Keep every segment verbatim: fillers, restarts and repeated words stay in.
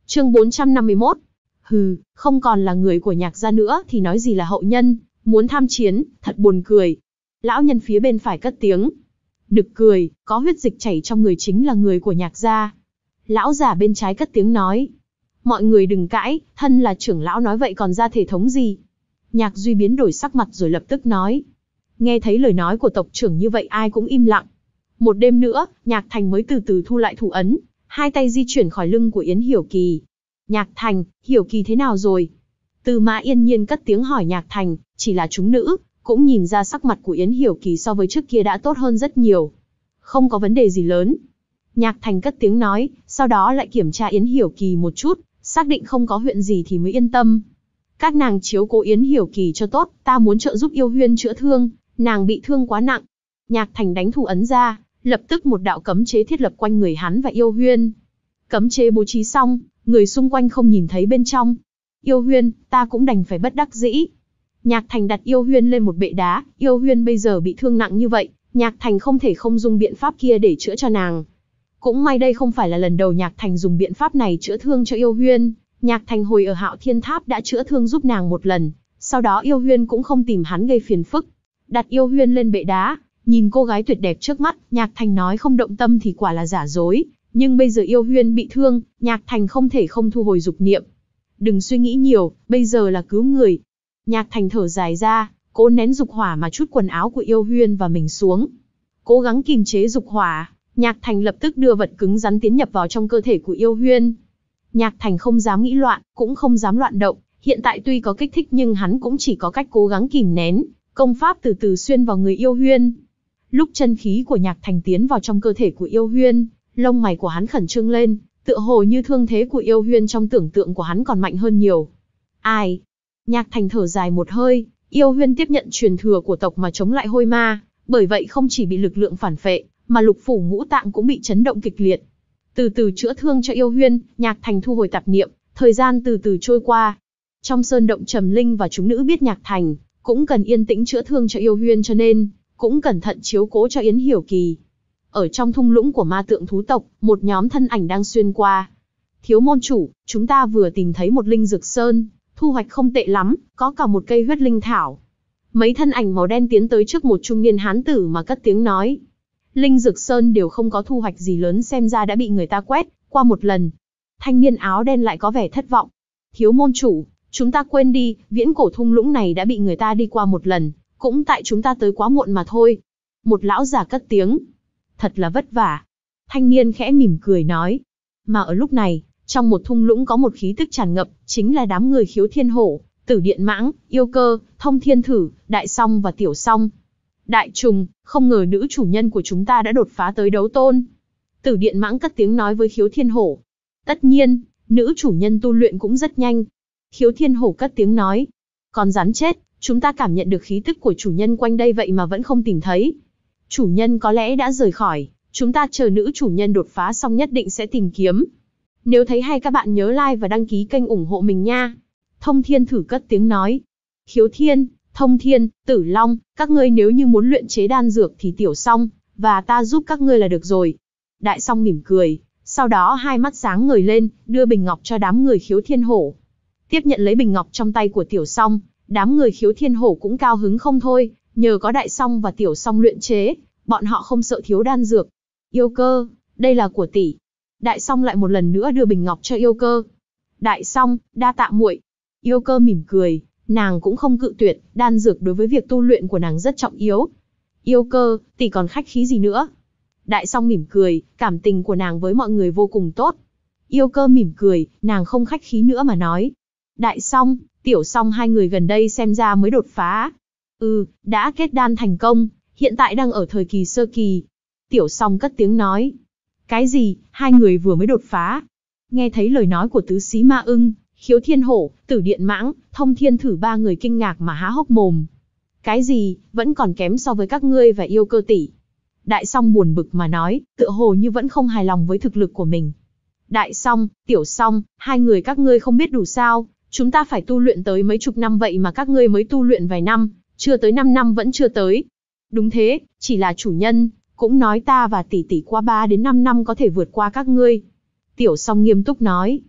Chương bốn trăm năm mươi mốt. Hừ, không còn là người của Nhạc gia nữa thì nói gì là hậu nhân, muốn tham chiến, thật buồn cười. Lão nhân phía bên phải cất tiếng. Nực cười, có huyết dịch chảy trong người chính là người của Nhạc gia. Lão già bên trái cất tiếng nói. Mọi người đừng cãi, thân là trưởng lão nói vậy còn ra thể thống gì. Nhạc Duy biến đổi sắc mặt rồi lập tức nói. Nghe thấy lời nói của tộc trưởng như vậy ai cũng im lặng. Một đêm nữa, Nhạc Thành mới từ từ thu lại thủ ấn, hai tay di chuyển khỏi lưng của Yến Hiểu Kỳ. Nhạc Thành, Hiểu Kỳ thế nào rồi? Tư Mã Yên Nhiên cất tiếng hỏi Nhạc Thành, chỉ là chúng nữ, cũng nhìn ra sắc mặt của Yến Hiểu Kỳ so với trước kia đã tốt hơn rất nhiều. Không có vấn đề gì lớn. Nhạc Thành cất tiếng nói, sau đó lại kiểm tra Yến Hiểu Kỳ một chút, xác định không có chuyện gì thì mới yên tâm. Các nàng chiếu cố Yến Hiểu Kỳ cho tốt, ta muốn trợ giúp Yêu Huyên chữa thương, nàng bị thương quá nặng. Nhạc Thành đánh thủ ấn ra, lập tức một đạo cấm chế thiết lập quanh người hắn và Yêu Huyên. Cấm chế bố trí xong, người xung quanh không nhìn thấy bên trong. Yêu Huyên, ta cũng đành phải bất đắc dĩ. Nhạc Thành đặt Yêu Huyên lên một bệ đá, Yêu Huyên bây giờ bị thương nặng như vậy, Nhạc Thành không thể không dùng biện pháp kia để chữa cho nàng. Cũng may đây không phải là lần đầu Nhạc Thành dùng biện pháp này chữa thương cho Yêu Huyên. Nhạc Thành hồi ở Hạo Thiên Tháp đã chữa thương giúp nàng một lần, sau đó Yêu Huyên cũng không tìm hắn gây phiền phức. Đặt Yêu Huyên lên bệ đá, nhìn cô gái tuyệt đẹp trước mắt, Nhạc Thành nói không động tâm thì quả là giả dối, nhưng bây giờ Yêu Huyên bị thương, Nhạc Thành không thể không thu hồi dục niệm. Đừng suy nghĩ nhiều, bây giờ là cứu người. Nhạc Thành thở dài ra, cố nén dục hỏa mà trút quần áo của Yêu Huyên và mình xuống. Cố gắng kìm chế dục hỏa, Nhạc Thành lập tức đưa vật cứng rắn tiến nhập vào trong cơ thể của Yêu Huyên. Nhạc Thành không dám nghĩ loạn, cũng không dám loạn động, hiện tại tuy có kích thích nhưng hắn cũng chỉ có cách cố gắng kìm nén, công pháp từ từ xuyên vào người Yêu Huyên. Lúc chân khí của Nhạc Thành tiến vào trong cơ thể của Yêu Huyên, lông mày của hắn khẩn trương lên, tựa hồ như thương thế của Yêu Huyên trong tưởng tượng của hắn còn mạnh hơn nhiều. Ai? Nhạc Thành thở dài một hơi, Yêu Huyên tiếp nhận truyền thừa của tộc mà chống lại hôi ma, bởi vậy không chỉ bị lực lượng phản phệ, mà lục phủ ngũ tạng cũng bị chấn động kịch liệt. Từ từ chữa thương cho Yêu Huyên, Nhạc Thành thu hồi tạp niệm, thời gian từ từ trôi qua. Trong sơn động Trầm Linh và chúng nữ biết Nhạc Thành cũng cần yên tĩnh chữa thương cho Yêu Huyên cho nên cũng cẩn thận chiếu cố cho Yến Hiểu Kỳ. Ở trong thung lũng của ma tượng thú tộc, một nhóm thân ảnh đang xuyên qua. Thiếu môn chủ, chúng ta vừa tìm thấy một linh dược sơn, thu hoạch không tệ lắm, có cả một cây huyết linh thảo. Mấy thân ảnh màu đen tiến tới trước một trung niên hán tử mà cất tiếng nói. Linh dược sơn đều không có thu hoạch gì lớn, xem ra đã bị người ta quét qua một lần. Thanh niên áo đen lại có vẻ thất vọng. Thiếu môn chủ, chúng ta quên đi, viễn cổ thung lũng này đã bị người ta đi qua một lần, cũng tại chúng ta tới quá muộn mà thôi. Một lão già cất tiếng. Thật là vất vả. Thanh niên khẽ mỉm cười nói. Mà ở lúc này, trong một thung lũng có một khí tức tràn ngập, chính là đám người Khiếu Thiên Hổ, Tử Điện Mãng, Yêu Cơ, Thông Thiên Thử, Đại Song và Tiểu Song. Đại Trùng, không ngờ nữ chủ nhân của chúng ta đã đột phá tới đấu tôn. Tử Điện Mãng cất tiếng nói với Khiếu Thiên Hổ. Tất nhiên, nữ chủ nhân tu luyện cũng rất nhanh. Khiếu Thiên Hổ cất tiếng nói. Còn rắn chết, chúng ta cảm nhận được khí tức của chủ nhân quanh đây vậy mà vẫn không tìm thấy. Chủ nhân có lẽ đã rời khỏi, chúng ta chờ nữ chủ nhân đột phá xong nhất định sẽ tìm kiếm. Nếu thấy hay các bạn nhớ like và đăng ký kênh ủng hộ mình nha. Thông Thiên Thử cất tiếng nói. Khiếu Thiên, Thông Thiên, Tử Long, các ngươi nếu như muốn luyện chế đan dược thì Tiểu Song và ta giúp các ngươi là được rồi. Đại Song mỉm cười, sau đó hai mắt sáng ngời lên, đưa bình ngọc cho đám người Khiếu Thiên Hổ. Tiếp nhận lấy bình ngọc trong tay của Tiểu Song, đám người Khiếu Thiên Hổ cũng cao hứng không thôi, nhờ có Đại Song và Tiểu Song luyện chế, bọn họ không sợ thiếu đan dược. Yêu Cơ, đây là của tỷ. Đại Song lại một lần nữa đưa bình ngọc cho Yêu Cơ. Đại Song, đa tạ muội. Yêu Cơ mỉm cười, nàng cũng không cự tuyệt, đan dược đối với việc tu luyện của nàng rất trọng yếu. Yêu Cơ, tỷ còn khách khí gì nữa? Đại Song mỉm cười, cảm tình của nàng với mọi người vô cùng tốt. Yêu Cơ mỉm cười, nàng không khách khí nữa mà nói. Đại Song, Tiểu Song hai người gần đây xem ra mới đột phá. Ừ, đã kết đan thành công, hiện tại đang ở thời kỳ sơ kỳ. Tiểu Song cất tiếng nói. Cái gì, hai người vừa mới đột phá? Nghe thấy lời nói của tứ xí ma ưng, Khiếu Thiên Hổ, Tử Điện Mãng, Thông Thiên Thử ba người kinh ngạc mà há hốc mồm. Cái gì, vẫn còn kém so với các ngươi và Yêu Cơ tỷ. Đại Song buồn bực mà nói, tựa hồ như vẫn không hài lòng với thực lực của mình. Đại Song, Tiểu Song, hai người các ngươi không biết đủ sao, chúng ta phải tu luyện tới mấy chục năm vậy mà các ngươi mới tu luyện vài năm, chưa tới năm năm vẫn chưa tới. Đúng thế, chỉ là chủ nhân, cũng nói ta và tỷ tỷ qua ba đến năm năm có thể vượt qua các ngươi. Tiểu Song nghiêm túc nói.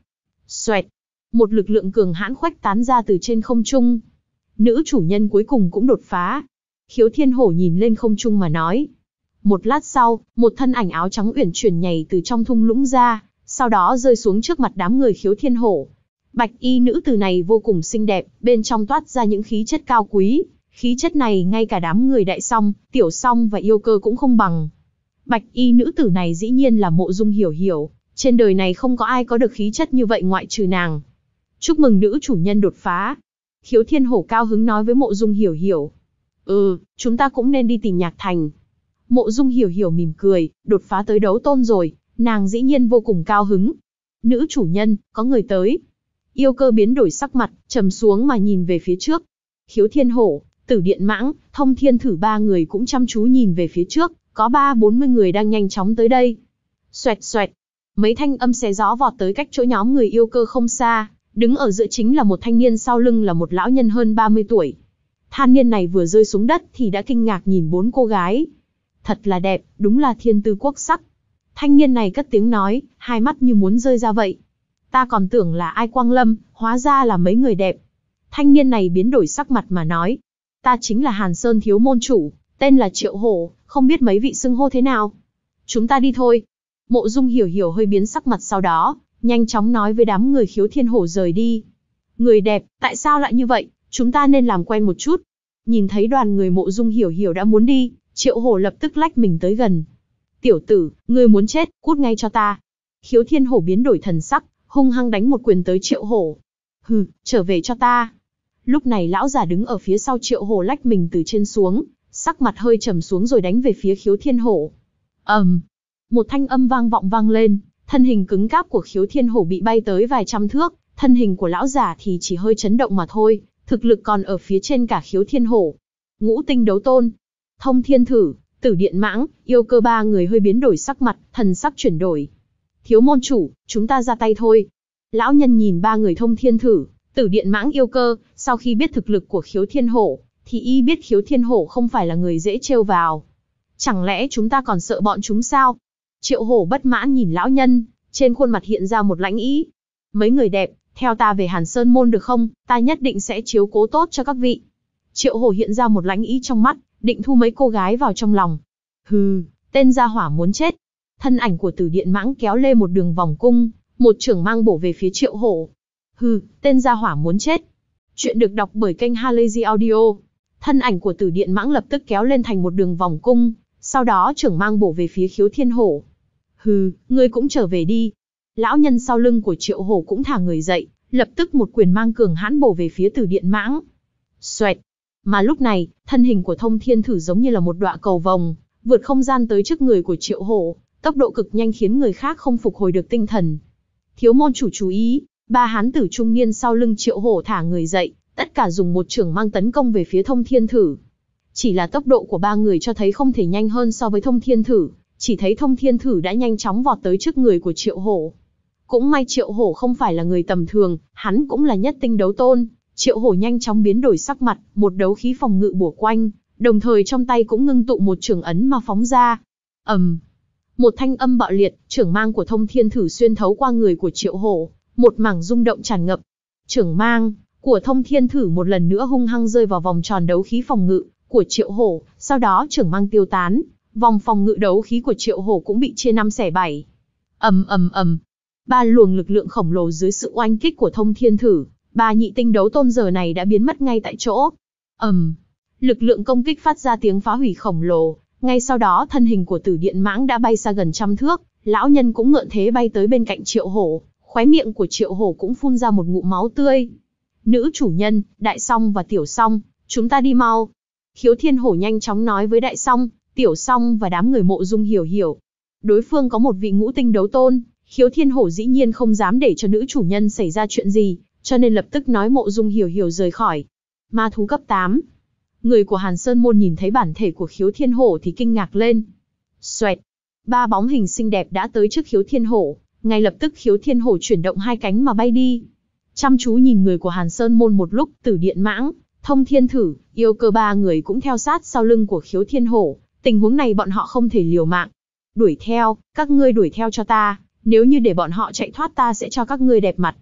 Xoẹt. Một lực lượng cường hãn khuếch tán ra từ trên không trung. Nữ chủ nhân cuối cùng cũng đột phá. Khiếu Thiên Hổ nhìn lên không trung mà nói. Một lát sau, một thân ảnh áo trắng uyển chuyển nhảy từ trong thung lũng ra, sau đó rơi xuống trước mặt đám người Khiếu Thiên Hổ. Bạch y nữ tử này vô cùng xinh đẹp, bên trong toát ra những khí chất cao quý. Khí chất này ngay cả đám người Đại Song, Tiểu Song và Yêu Cơ cũng không bằng. Bạch y nữ tử này dĩ nhiên là Mộ Dung Hiểu Hiểu. Trên đời này không có ai có được khí chất như vậy ngoại trừ nàng. Chúc mừng nữ chủ nhân đột phá. Khiếu Thiên Hổ cao hứng nói với Mộ Dung Hiểu Hiểu. Ừ, chúng ta cũng nên đi tìm Nhạc Thành. Mộ Dung Hiểu Hiểu mỉm cười, đột phá tới đấu tôn rồi, nàng dĩ nhiên vô cùng cao hứng. Nữ chủ nhân, có người tới. Yêu Cơ biến đổi sắc mặt, trầm xuống mà nhìn về phía trước. Khiếu Thiên Hổ, Tử Điện Mãng, Thông Thiên Thử ba người cũng chăm chú nhìn về phía trước, có ba bốn mươi người đang nhanh chóng tới đây. Xoẹt xoẹt, mấy thanh âm xé gió vọt tới cách chỗ nhóm người Yêu Cơ không xa, đứng ở giữa chính là một thanh niên, sau lưng là một lão nhân hơn ba mươi tuổi. Thanh niên này vừa rơi xuống đất thì đã kinh ngạc nhìn bốn cô gái. Thật là đẹp, đúng là thiên tư quốc sắc. Thanh niên này cất tiếng nói, hai mắt như muốn rơi ra vậy. Ta còn tưởng là ai Quang Lâm, hóa ra là mấy người đẹp. Thanh niên này biến đổi sắc mặt mà nói. Ta chính là Hàn Sơn thiếu môn chủ, tên là Triệu Hổ, không biết mấy vị xưng hô thế nào. Chúng ta đi thôi. Mộ Dung Hiểu Hiểu hơi biến sắc mặt, sau đó nhanh chóng nói với đám người Khiếu Thiên Hổ rời đi. Người đẹp, tại sao lại như vậy? Chúng ta nên làm quen một chút. Nhìn thấy đoàn người Mộ Dung Hiểu Hiểu đã muốn đi, Triệu Hổ lập tức lách mình tới gần. Tiểu tử, ngươi muốn chết, cút ngay cho ta. Khiếu Thiên Hổ biến đổi thần sắc, hung hăng đánh một quyền tới Triệu Hổ. Hừ, trở về cho ta. Lúc này lão già đứng ở phía sau Triệu Hổ lách mình từ trên xuống, sắc mặt hơi trầm xuống rồi đánh về phía Khiếu Thiên Hổ. ầm, um, một thanh âm vang vọng vang lên, thân hình cứng cáp của Khiếu Thiên Hổ bị bay tới vài trăm thước, thân hình của lão già thì chỉ hơi chấn động mà thôi, thực lực còn ở phía trên cả Khiếu Thiên Hổ. Ngũ tinh đấu tôn, Thông Thiên Thử, Tử Điện Mãng, Yêu Cơ ba người hơi biến đổi sắc mặt, thần sắc chuyển đổi. Thiếu môn chủ, chúng ta ra tay thôi. Lão nhân nhìn ba người Thông Thiên Thử, Tử Điện Mãng, Yêu Cơ, sau khi biết thực lực của Khiếu Thiên Hổ, thì y biết Khiếu Thiên Hổ không phải là người dễ trêu vào. Chẳng lẽ chúng ta còn sợ bọn chúng sao? Triệu Hổ bất mãn nhìn lão nhân, trên khuôn mặt hiện ra một lãnh ý. Mấy người đẹp, theo ta về Hàn Sơn môn được không? Ta nhất định sẽ chiếu cố tốt cho các vị. Triệu Hổ hiện ra một lãnh ý trong mắt, định thu mấy cô gái vào trong lòng. Hừ, tên gia hỏa muốn chết. Thân ảnh của Tử Điện Mãng kéo lê một đường vòng cung, một chưởng mang bổ về phía Triệu Hổ. Hừ, tên gia hỏa muốn chết. Chuyện được đọc bởi kênh Halazy Audio. Thân ảnh của Tử Điện Mãng lập tức kéo lên thành một đường vòng cung, sau đó chưởng mang bổ về phía Khiếu Thiên Hổ. Hừ, ngươi cũng trở về đi. Lão nhân sau lưng của Triệu Hổ cũng thả người dậy, lập tức một quyền mang cường hãn bổ về phía Tử Điện Mãng. Xoẹt. Mà lúc này, thân hình của Thông Thiên Thử giống như là một đọa cầu vồng, vượt không gian tới trước người của Triệu Hổ, tốc độ cực nhanh khiến người khác không phục hồi được tinh thần. Thiếu môn chủ chú ý, ba hán tử trung niên sau lưng Triệu Hổ thả người dậy, tất cả dùng một chưởng mang tấn công về phía Thông Thiên Thử. Chỉ là tốc độ của ba người cho thấy không thể nhanh hơn so với Thông Thiên Thử, chỉ thấy Thông Thiên Thử đã nhanh chóng vọt tới trước người của Triệu Hổ. Cũng may Triệu Hổ không phải là người tầm thường, hắn cũng là nhất tinh đấu tôn. Triệu Hổ nhanh chóng biến đổi sắc mặt, một đấu khí phòng ngự bủa quanh, đồng thời trong tay cũng ngưng tụ một chưởng ấn mà phóng ra. ầm, um, một thanh âm bạo liệt, chưởng mang của Thông Thiên Thử xuyên thấu qua người của Triệu Hổ, một mảng rung động tràn ngập. Chưởng mang của Thông Thiên Thử một lần nữa hung hăng rơi vào vòng tròn đấu khí phòng ngự của Triệu Hổ, sau đó chưởng mang tiêu tán, vòng phòng ngự đấu khí của Triệu Hổ cũng bị chia năm xẻ bảy. ầm ầm ầm, ba luồng lực lượng khổng lồ dưới sự oanh kích của Thông Thiên Thử, ba nhị tinh đấu tôn giờ này đã biến mất ngay tại chỗ. ầm, um, lực lượng công kích phát ra tiếng phá hủy khổng lồ, ngay sau đó thân hình của Tử Điện Mãng đã bay xa gần trăm thước, lão nhân cũng ngượn thế bay tới bên cạnh Triệu Hổ, khóe miệng của Triệu Hổ cũng phun ra một ngụm máu tươi. Nữ chủ nhân, Đại Song và Tiểu Song, chúng ta đi mau. Khiếu Thiên Hổ nhanh chóng nói với Đại Song, Tiểu Song và đám người Mộ Dung Hiểu Hiểu. Đối phương có một vị ngũ tinh đấu tôn, Khiếu Thiên Hổ dĩ nhiên không dám để cho nữ chủ nhân xảy ra chuyện gì, cho nên lập tức nói Mộ Dung Hiểu Hiểu rời khỏi. Ma thú cấp tám. Người của Hàn Sơn môn nhìn thấy bản thể của Khiếu Thiên Hổ thì kinh ngạc lên. Xoẹt. Ba bóng hình xinh đẹp đã tới trước Khiếu Thiên Hổ, ngay lập tức Khiếu Thiên Hổ chuyển động hai cánh mà bay đi. Chăm chú nhìn người của Hàn Sơn môn một lúc, Tử Điện Mãng, Thông Thiên Thử, Yêu Cơ ba người cũng theo sát sau lưng của Khiếu Thiên Hổ. Tình huống này bọn họ không thể liều mạng. Đuổi theo, các ngươi đuổi theo cho ta, nếu như để bọn họ chạy thoát ta sẽ cho các ngươi đẹp mặt.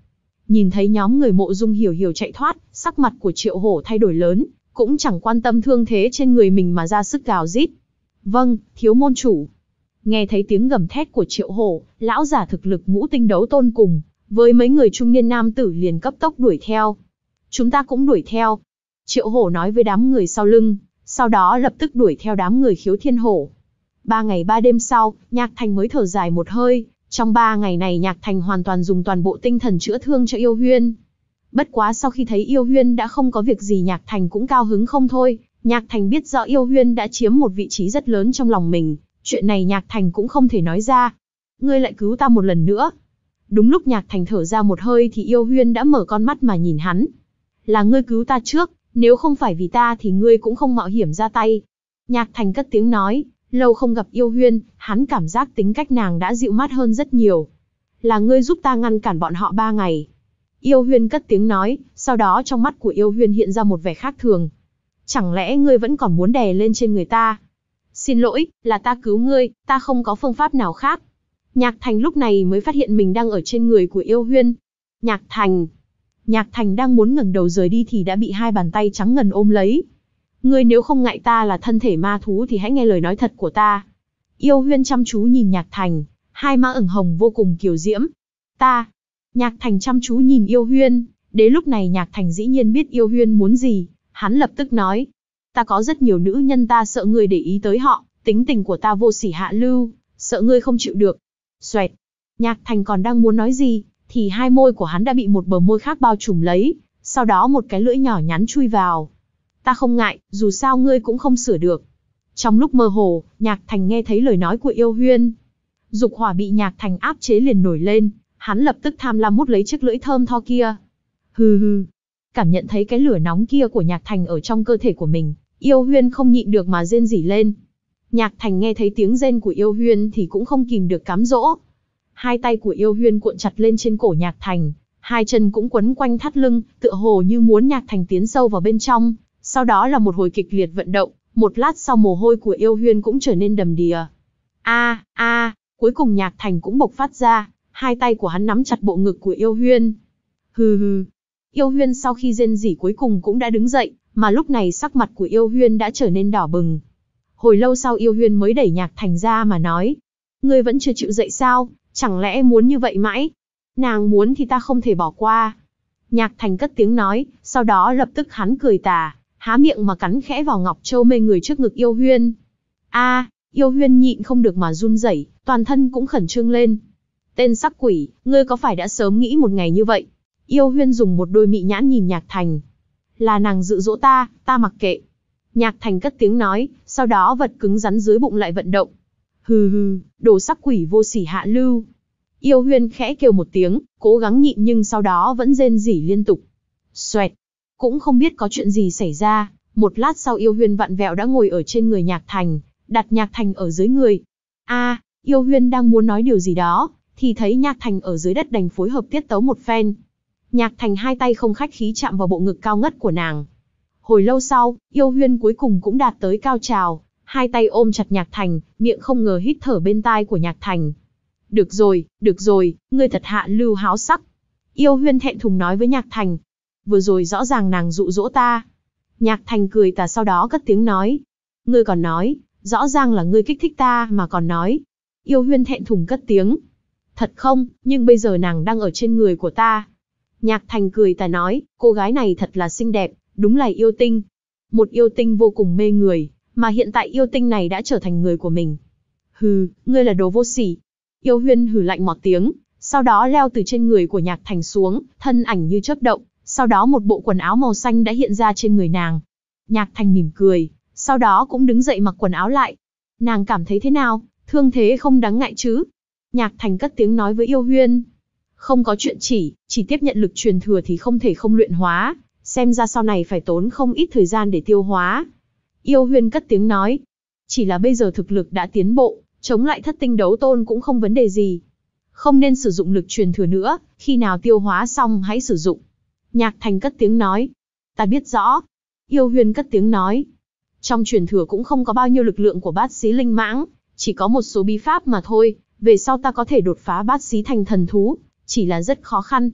Nhìn thấy nhóm người Mộ Dung Hiểu Hiểu chạy thoát, sắc mặt của Triệu Hổ thay đổi lớn, cũng chẳng quan tâm thương thế trên người mình mà ra sức gào rít. Vâng, thiếu môn chủ. Nghe thấy tiếng gầm thét của Triệu Hổ, lão giả thực lực ngũ tinh đấu tôn cùng với mấy người trung niên nam tử liền cấp tốc đuổi theo. Chúng ta cũng đuổi theo. Triệu Hổ nói với đám người sau lưng, sau đó lập tức đuổi theo đám người Khiếu Thiên Hổ. Ba ngày ba đêm sau, Nhạc Thành mới thở dài một hơi. Trong ba ngày này Nhạc Thành hoàn toàn dùng toàn bộ tinh thần chữa thương cho Yêu Huyên. Bất quá sau khi thấy Yêu Huyên đã không có việc gì, Nhạc Thành cũng cao hứng không thôi. Nhạc Thành biết rõ Yêu Huyên đã chiếm một vị trí rất lớn trong lòng mình, chuyện này Nhạc Thành cũng không thể nói ra. Ngươi lại cứu ta một lần nữa. Đúng lúc Nhạc Thành thở ra một hơi thì Yêu Huyên đã mở con mắt mà nhìn hắn. Là ngươi cứu ta trước, nếu không phải vì ta thì ngươi cũng không mạo hiểm ra tay. Nhạc Thành cất tiếng nói, lâu không gặp Yêu Huyên, hắn cảm giác tính cách nàng đã dịu mát hơn rất nhiều. Là ngươi giúp ta ngăn cản bọn họ ba ngày. Yêu Huyên cất tiếng nói, sau đó trong mắt của Yêu Huyên hiện ra một vẻ khác thường. Chẳng lẽ ngươi vẫn còn muốn đè lên trên người ta? Xin lỗi, là ta cứu ngươi, ta không có phương pháp nào khác. Nhạc Thành lúc này mới phát hiện mình đang ở trên người của Yêu Huyên. Nhạc Thành. Nhạc Thành đang muốn ngẩng đầu rời đi thì đã bị hai bàn tay trắng ngần ôm lấy. Ngươi nếu không ngại ta là thân thể ma thú thì hãy nghe lời nói thật của ta. Yêu Huyên chăm chú nhìn Nhạc Thành, hai má ửng hồng vô cùng kiều diễm. Ta. Nhạc Thành chăm chú nhìn Yêu Huyên, đến lúc này Nhạc Thành dĩ nhiên biết Yêu Huyên muốn gì, hắn lập tức nói. Ta có rất nhiều nữ nhân, ta sợ ngươi để ý tới họ, tính tình của ta vô sỉ hạ lưu, sợ ngươi không chịu được. Xoẹt. Nhạc Thành còn đang muốn nói gì, thì hai môi của hắn đã bị một bờ môi khác bao trùm lấy, sau đó một cái lưỡi nhỏ nhắn chui vào. Ta không ngại, dù sao ngươi cũng không sửa được. Trong lúc mơ hồ, Nhạc Thành nghe thấy lời nói của Yêu Huyên. Dục hỏa bị Nhạc Thành áp chế liền nổi lên, hắn lập tức tham lam hút lấy chiếc lưỡi thơm tho kia. Hừ hừ. Cảm nhận thấy cái lửa nóng kia của Nhạc Thành ở trong cơ thể của mình, Yêu Huyên không nhịn được mà rên rỉ lên. Nhạc Thành nghe thấy tiếng rên của Yêu Huyên thì cũng không kìm được cám dỗ. Hai tay của Yêu Huyên cuộn chặt lên trên cổ Nhạc Thành, hai chân cũng quấn quanh thắt lưng, tựa hồ như muốn Nhạc Thành tiến sâu vào bên trong. Sau đó là một hồi kịch liệt vận động, một lát sau mồ hôi của Yêu Huyên cũng trở nên đầm đìa. A a, cuối cùng Nhạc Thành cũng bộc phát ra, hai tay của hắn nắm chặt bộ ngực của Yêu Huyên. Hừ hừ. Yêu Huyên sau khi rên rỉ cuối cùng cũng đã đứng dậy, mà lúc này sắc mặt của Yêu Huyên đã trở nên đỏ bừng. Hồi lâu sau Yêu Huyên mới đẩy Nhạc Thành ra mà nói. Ngươi vẫn chưa chịu dậy sao, chẳng lẽ muốn như vậy mãi? Nàng muốn thì ta không thể bỏ qua. Nhạc Thành cất tiếng nói, sau đó lập tức hắn cười tà, há miệng mà cắn khẽ vào ngọc châu mê người trước ngực Yêu Huyên. A, Yêu Huyên nhịn không được mà run rẩy, toàn thân cũng khẩn trương lên. Tên sắc quỷ, ngươi có phải đã sớm nghĩ một ngày như vậy? Yêu Huyên dùng một đôi mị nhãn nhìn Nhạc Thành. Là nàng dụ dỗ ta, ta mặc kệ. Nhạc Thành cất tiếng nói, sau đó vật cứng rắn dưới bụng lại vận động. Hừ hừ, đồ sắc quỷ vô sỉ hạ lưu. Yêu Huyên khẽ kêu một tiếng, cố gắng nhịn nhưng sau đó vẫn rên rỉ liên tục. Xoẹt. Cũng không biết có chuyện gì xảy ra, một lát sau Yêu Huyên vặn vẹo đã ngồi ở trên người Nhạc Thành, đặt Nhạc Thành ở dưới người. A, à, Yêu Huyên đang muốn nói điều gì đó, thì thấy Nhạc Thành ở dưới đất đành phối hợp tiết tấu một phen. Nhạc Thành hai tay không khách khí chạm vào bộ ngực cao ngất của nàng. Hồi lâu sau, Yêu Huyên cuối cùng cũng đạt tới cao trào, hai tay ôm chặt Nhạc Thành, miệng không ngờ hít thở bên tai của Nhạc Thành. Được rồi, được rồi, ngươi thật hạ lưu háo sắc. Yêu Huyên thẹn thùng nói với Nhạc Thành. Vừa rồi rõ ràng nàng dụ dỗ ta. Nhạc Thành cười tà sau đó cất tiếng nói. Ngươi còn nói, rõ ràng là ngươi kích thích ta mà còn nói. Yêu Huyên thẹn thùng cất tiếng. Thật không, nhưng bây giờ nàng đang ở trên người của ta. Nhạc Thành cười tà nói, cô gái này thật là xinh đẹp, đúng là yêu tinh. Một yêu tinh vô cùng mê người, mà hiện tại yêu tinh này đã trở thành người của mình. Hừ, ngươi là đồ vô sỉ. Yêu Huyên hừ lạnh một tiếng, sau đó leo từ trên người của Nhạc Thành xuống, thân ảnh như chớp động, sau đó một bộ quần áo màu xanh đã hiện ra trên người nàng. Nhạc Thành mỉm cười, sau đó cũng đứng dậy mặc quần áo lại. Nàng cảm thấy thế nào, thương thế không đáng ngại chứ? Nhạc Thành cất tiếng nói với Yêu Huyên. Không có chuyện chỉ, chỉ tiếp nhận lực truyền thừa thì không thể không luyện hóa, xem ra sau này phải tốn không ít thời gian để tiêu hóa. Yêu Huyên cất tiếng nói. Chỉ là bây giờ thực lực đã tiến bộ, chống lại thất tinh đấu tôn cũng không vấn đề gì. Không nên sử dụng lực truyền thừa nữa, khi nào tiêu hóa xong hãy sử dụng. Nhạc Thành cất tiếng nói. Ta biết rõ. Yêu Huyên cất tiếng nói. Trong truyền thừa cũng không có bao nhiêu lực lượng của bát xí linh mãng, chỉ có một số bí pháp mà thôi, về sau ta có thể đột phá bát xí thành thần thú, chỉ là rất khó khăn.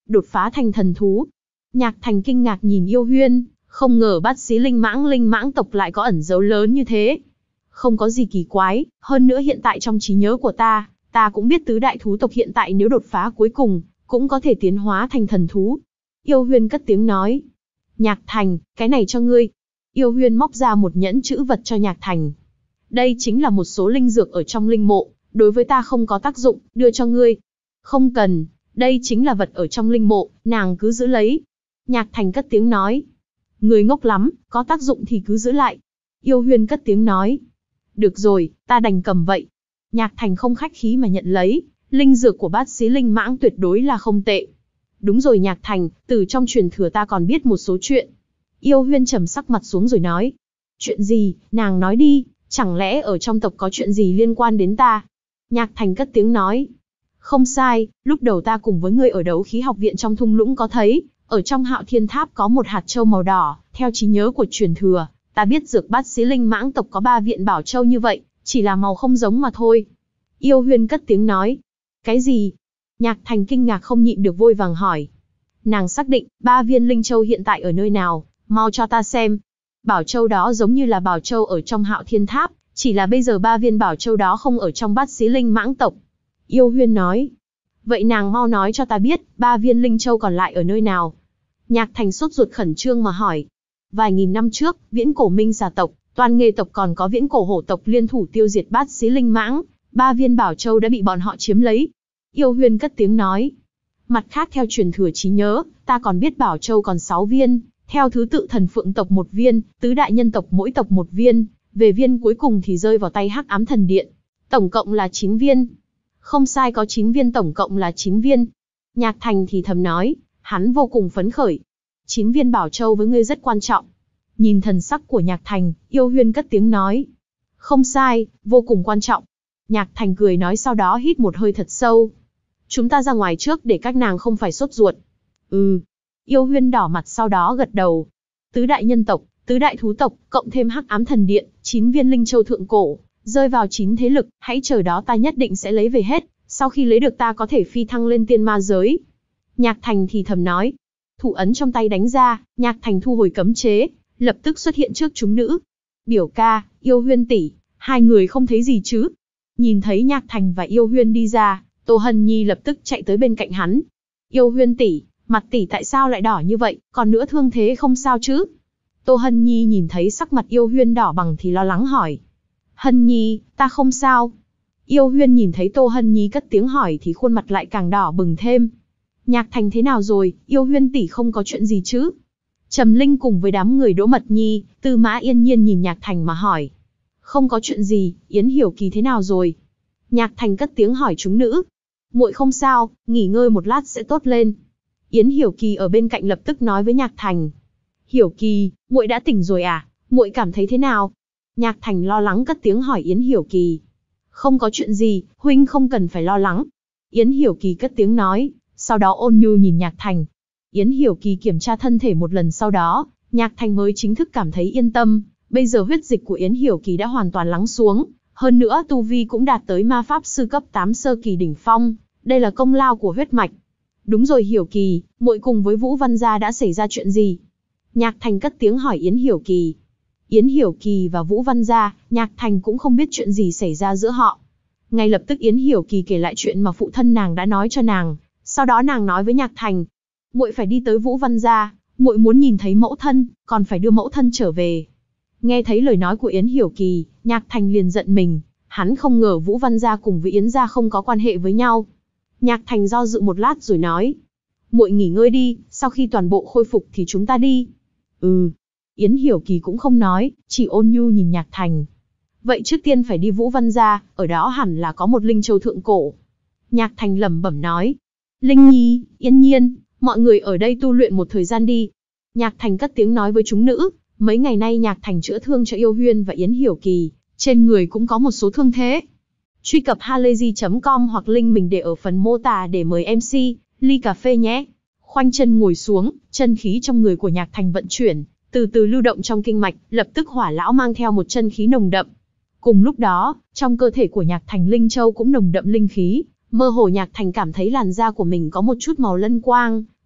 Đột phá thành thần thú. Nhạc Thành kinh ngạc nhìn Yêu Huyên, không ngờ Bát Xí Linh Mãng linh mãng tộc lại có ẩn dấu lớn như thế. Không có gì kỳ quái, hơn nữa hiện tại trong trí nhớ của ta, ta cũng biết tứ đại thú tộc hiện tại nếu đột phá cuối cùng, cũng có thể tiến hóa thành thần thú. Yêu Huyên cất tiếng nói. Nhạc Thành, cái này cho ngươi. Yêu Huyên móc ra một nhẫn chữ vật cho Nhạc Thành. Đây chính là một số linh dược ở trong linh mộ, đối với ta không có tác dụng, đưa cho ngươi. Không cần, đây chính là vật ở trong linh mộ, nàng cứ giữ lấy. Nhạc Thành cất tiếng nói. Ngươi ngốc lắm, có tác dụng thì cứ giữ lại. Yêu Huyên cất tiếng nói. Được rồi, ta đành cầm vậy. Nhạc Thành không khách khí mà nhận lấy, linh dược của Bát Xí Linh Mãng tuyệt đối là không tệ. Đúng rồi Nhạc Thành, từ trong truyền thừa ta còn biết một số chuyện. Yêu Huyên trầm sắc mặt xuống rồi nói. Chuyện gì, nàng nói đi, chẳng lẽ ở trong tộc có chuyện gì liên quan đến ta? Nhạc Thành cất tiếng nói. Không sai, lúc đầu ta cùng với ngươi ở đấu khí học viện trong thung lũng có thấy, ở trong Hạo Thiên Tháp có một hạt châu màu đỏ, theo trí nhớ của truyền thừa, ta biết dược Bát Xí Linh Mãng tộc có ba viện bảo châu như vậy, chỉ là màu không giống mà thôi. Yêu Huyên cất tiếng nói. Cái gì? Nhạc Thành kinh ngạc không nhịn được vội vàng hỏi. Nàng xác định, ba viên linh châu hiện tại ở nơi nào, mau cho ta xem. Bảo châu đó giống như là bảo châu ở trong Hạo Thiên Tháp, chỉ là bây giờ ba viên bảo châu đó không ở trong Bát Xí Linh Mãng tộc. Yêu Huyên nói. Vậy nàng mau nói cho ta biết, ba viên linh châu còn lại ở nơi nào? Nhạc Thành sốt ruột khẩn trương mà hỏi. Vài nghìn năm trước, viễn cổ Minh Xà tộc, Toàn Nghê tộc còn có viễn cổ Hổ tộc liên thủ tiêu diệt Bát Xí Linh Mãng, ba viên bảo châu đã bị bọn họ chiếm lấy. Yêu Huyên cất tiếng nói. Mặt khác theo truyền thừa trí nhớ, ta còn biết bảo châu còn sáu viên, theo thứ tự Thần Phượng tộc một viên, tứ đại nhân tộc mỗi tộc một viên, về viên cuối cùng thì rơi vào tay Hắc Ám Thần Điện. Tổng cộng là chín viên. Không sai, có chín viên, tổng cộng là chín viên. Nhạc Thành thì thầm nói, hắn vô cùng phấn khởi. chín viên bảo châu với ngươi rất quan trọng. Nhìn thần sắc của Nhạc Thành, Yêu Huyên cất tiếng nói. Không sai, vô cùng quan trọng. Nhạc Thành cười nói, sau đó hít một hơi thật sâu. Chúng ta ra ngoài trước để các nàng không phải sốt ruột. Ừ. Yêu Huyên đỏ mặt sau đó gật đầu. Tứ đại nhân tộc, tứ đại thú tộc, cộng thêm Hắc Ám Thần Điện, chín viên linh châu thượng cổ, rơi vào chín thế lực, hãy chờ đó ta nhất định sẽ lấy về hết, sau khi lấy được ta có thể phi thăng lên tiên ma giới. Nhạc Thành thì thầm nói. Thủ ấn trong tay đánh ra, Nhạc Thành thu hồi cấm chế, lập tức xuất hiện trước chúng nữ. Biểu ca, Yêu Huyên tỷ, hai người không thấy gì chứ? Nhìn thấy Nhạc Thành và Yêu Huyên đi ra, Tô Hân Nhi lập tức chạy tới bên cạnh hắn. Yêu Huyên tỷ, mặt tỷ tại sao lại đỏ như vậy, còn nữa thương thế không sao chứ? Tô Hân Nhi nhìn thấy sắc mặt Yêu Huyên đỏ bừng thì lo lắng hỏi. Hân Nhi, ta không sao. Yêu Huyên nhìn thấy Tô Hân Nhi cất tiếng hỏi thì khuôn mặt lại càng đỏ bừng thêm. Nhạc Thành thế nào rồi, Yêu Huyên tỷ không có chuyện gì chứ? Trầm Linh cùng với đám người Đỗ Mật Nhi, Tư Mã Yên Nhiên nhìn Nhạc Thành mà hỏi. Không có chuyện gì, Yến Hiểu Kỳ thế nào rồi? Nhạc Thành cất tiếng hỏi chúng nữ. Muội không sao, nghỉ ngơi một lát sẽ tốt lên. Yến Hiểu Kỳ ở bên cạnh lập tức nói với Nhạc Thành. Hiểu Kỳ, muội đã tỉnh rồi à? Muội cảm thấy thế nào? Nhạc Thành lo lắng cất tiếng hỏi Yến Hiểu Kỳ. Không có chuyện gì, huynh không cần phải lo lắng. Yến Hiểu Kỳ cất tiếng nói, sau đó ôn nhu nhìn Nhạc Thành. Yến Hiểu Kỳ kiểm tra thân thể một lần sau đó, Nhạc Thành mới chính thức cảm thấy yên tâm. Bây giờ huyết dịch của Yến Hiểu Kỳ đã hoàn toàn lắng xuống, hơn nữa tu vi cũng đạt tới ma pháp sư cấp tám sơ kỳ đỉnh phong, đây là công lao của huyết mạch. Đúng rồi Hiểu Kỳ, muội cùng với Vũ Văn gia đã xảy ra chuyện gì? Nhạc Thành cất tiếng hỏi Yến Hiểu Kỳ. Yến Hiểu Kỳ và Vũ Văn gia, Nhạc Thành cũng không biết chuyện gì xảy ra giữa họ. Ngay lập tức Yến Hiểu Kỳ kể lại chuyện mà phụ thân nàng đã nói cho nàng, sau đó nàng nói với Nhạc Thành, muội phải đi tới Vũ Văn gia, muội muốn nhìn thấy mẫu thân, còn phải đưa mẫu thân trở về. Nghe thấy lời nói của Yến Hiểu Kỳ, Nhạc Thành liền giận mình, hắn không ngờ Vũ Văn gia cùng với Yến gia không có quan hệ với nhau. Nhạc Thành do dự một lát rồi nói, muội nghỉ ngơi đi, sau khi toàn bộ khôi phục thì chúng ta đi. Ừ. Yến Hiểu Kỳ cũng không nói, chỉ ôn nhu nhìn Nhạc Thành. Vậy trước tiên phải đi Vũ Văn gia, ở đó hẳn là có một linh châu thượng cổ. Nhạc Thành lẩm bẩm nói. Linh Nhi, Yên Nhiên, mọi người ở đây tu luyện một thời gian đi. Nhạc Thành cất tiếng nói với chúng nữ, mấy ngày nay Nhạc Thành chữa thương cho Yêu Huyên và Yến Hiểu Kỳ, trên người cũng có một số thương thế. Truy cập halayzi chấm com hoặc link mình để ở phần mô tả để mời em xê, ly cà phê nhé. Khoanh chân ngồi xuống, chân khí trong người của Nhạc Thành vận chuyển, từ từ lưu động trong kinh mạch, lập tức hỏa lão mang theo một chân khí nồng đậm. Cùng lúc đó, trong cơ thể của Nhạc Thành linh châu cũng nồng đậm linh khí, mơ hồ Nhạc Thành cảm thấy làn da của mình có một chút màu lân quang,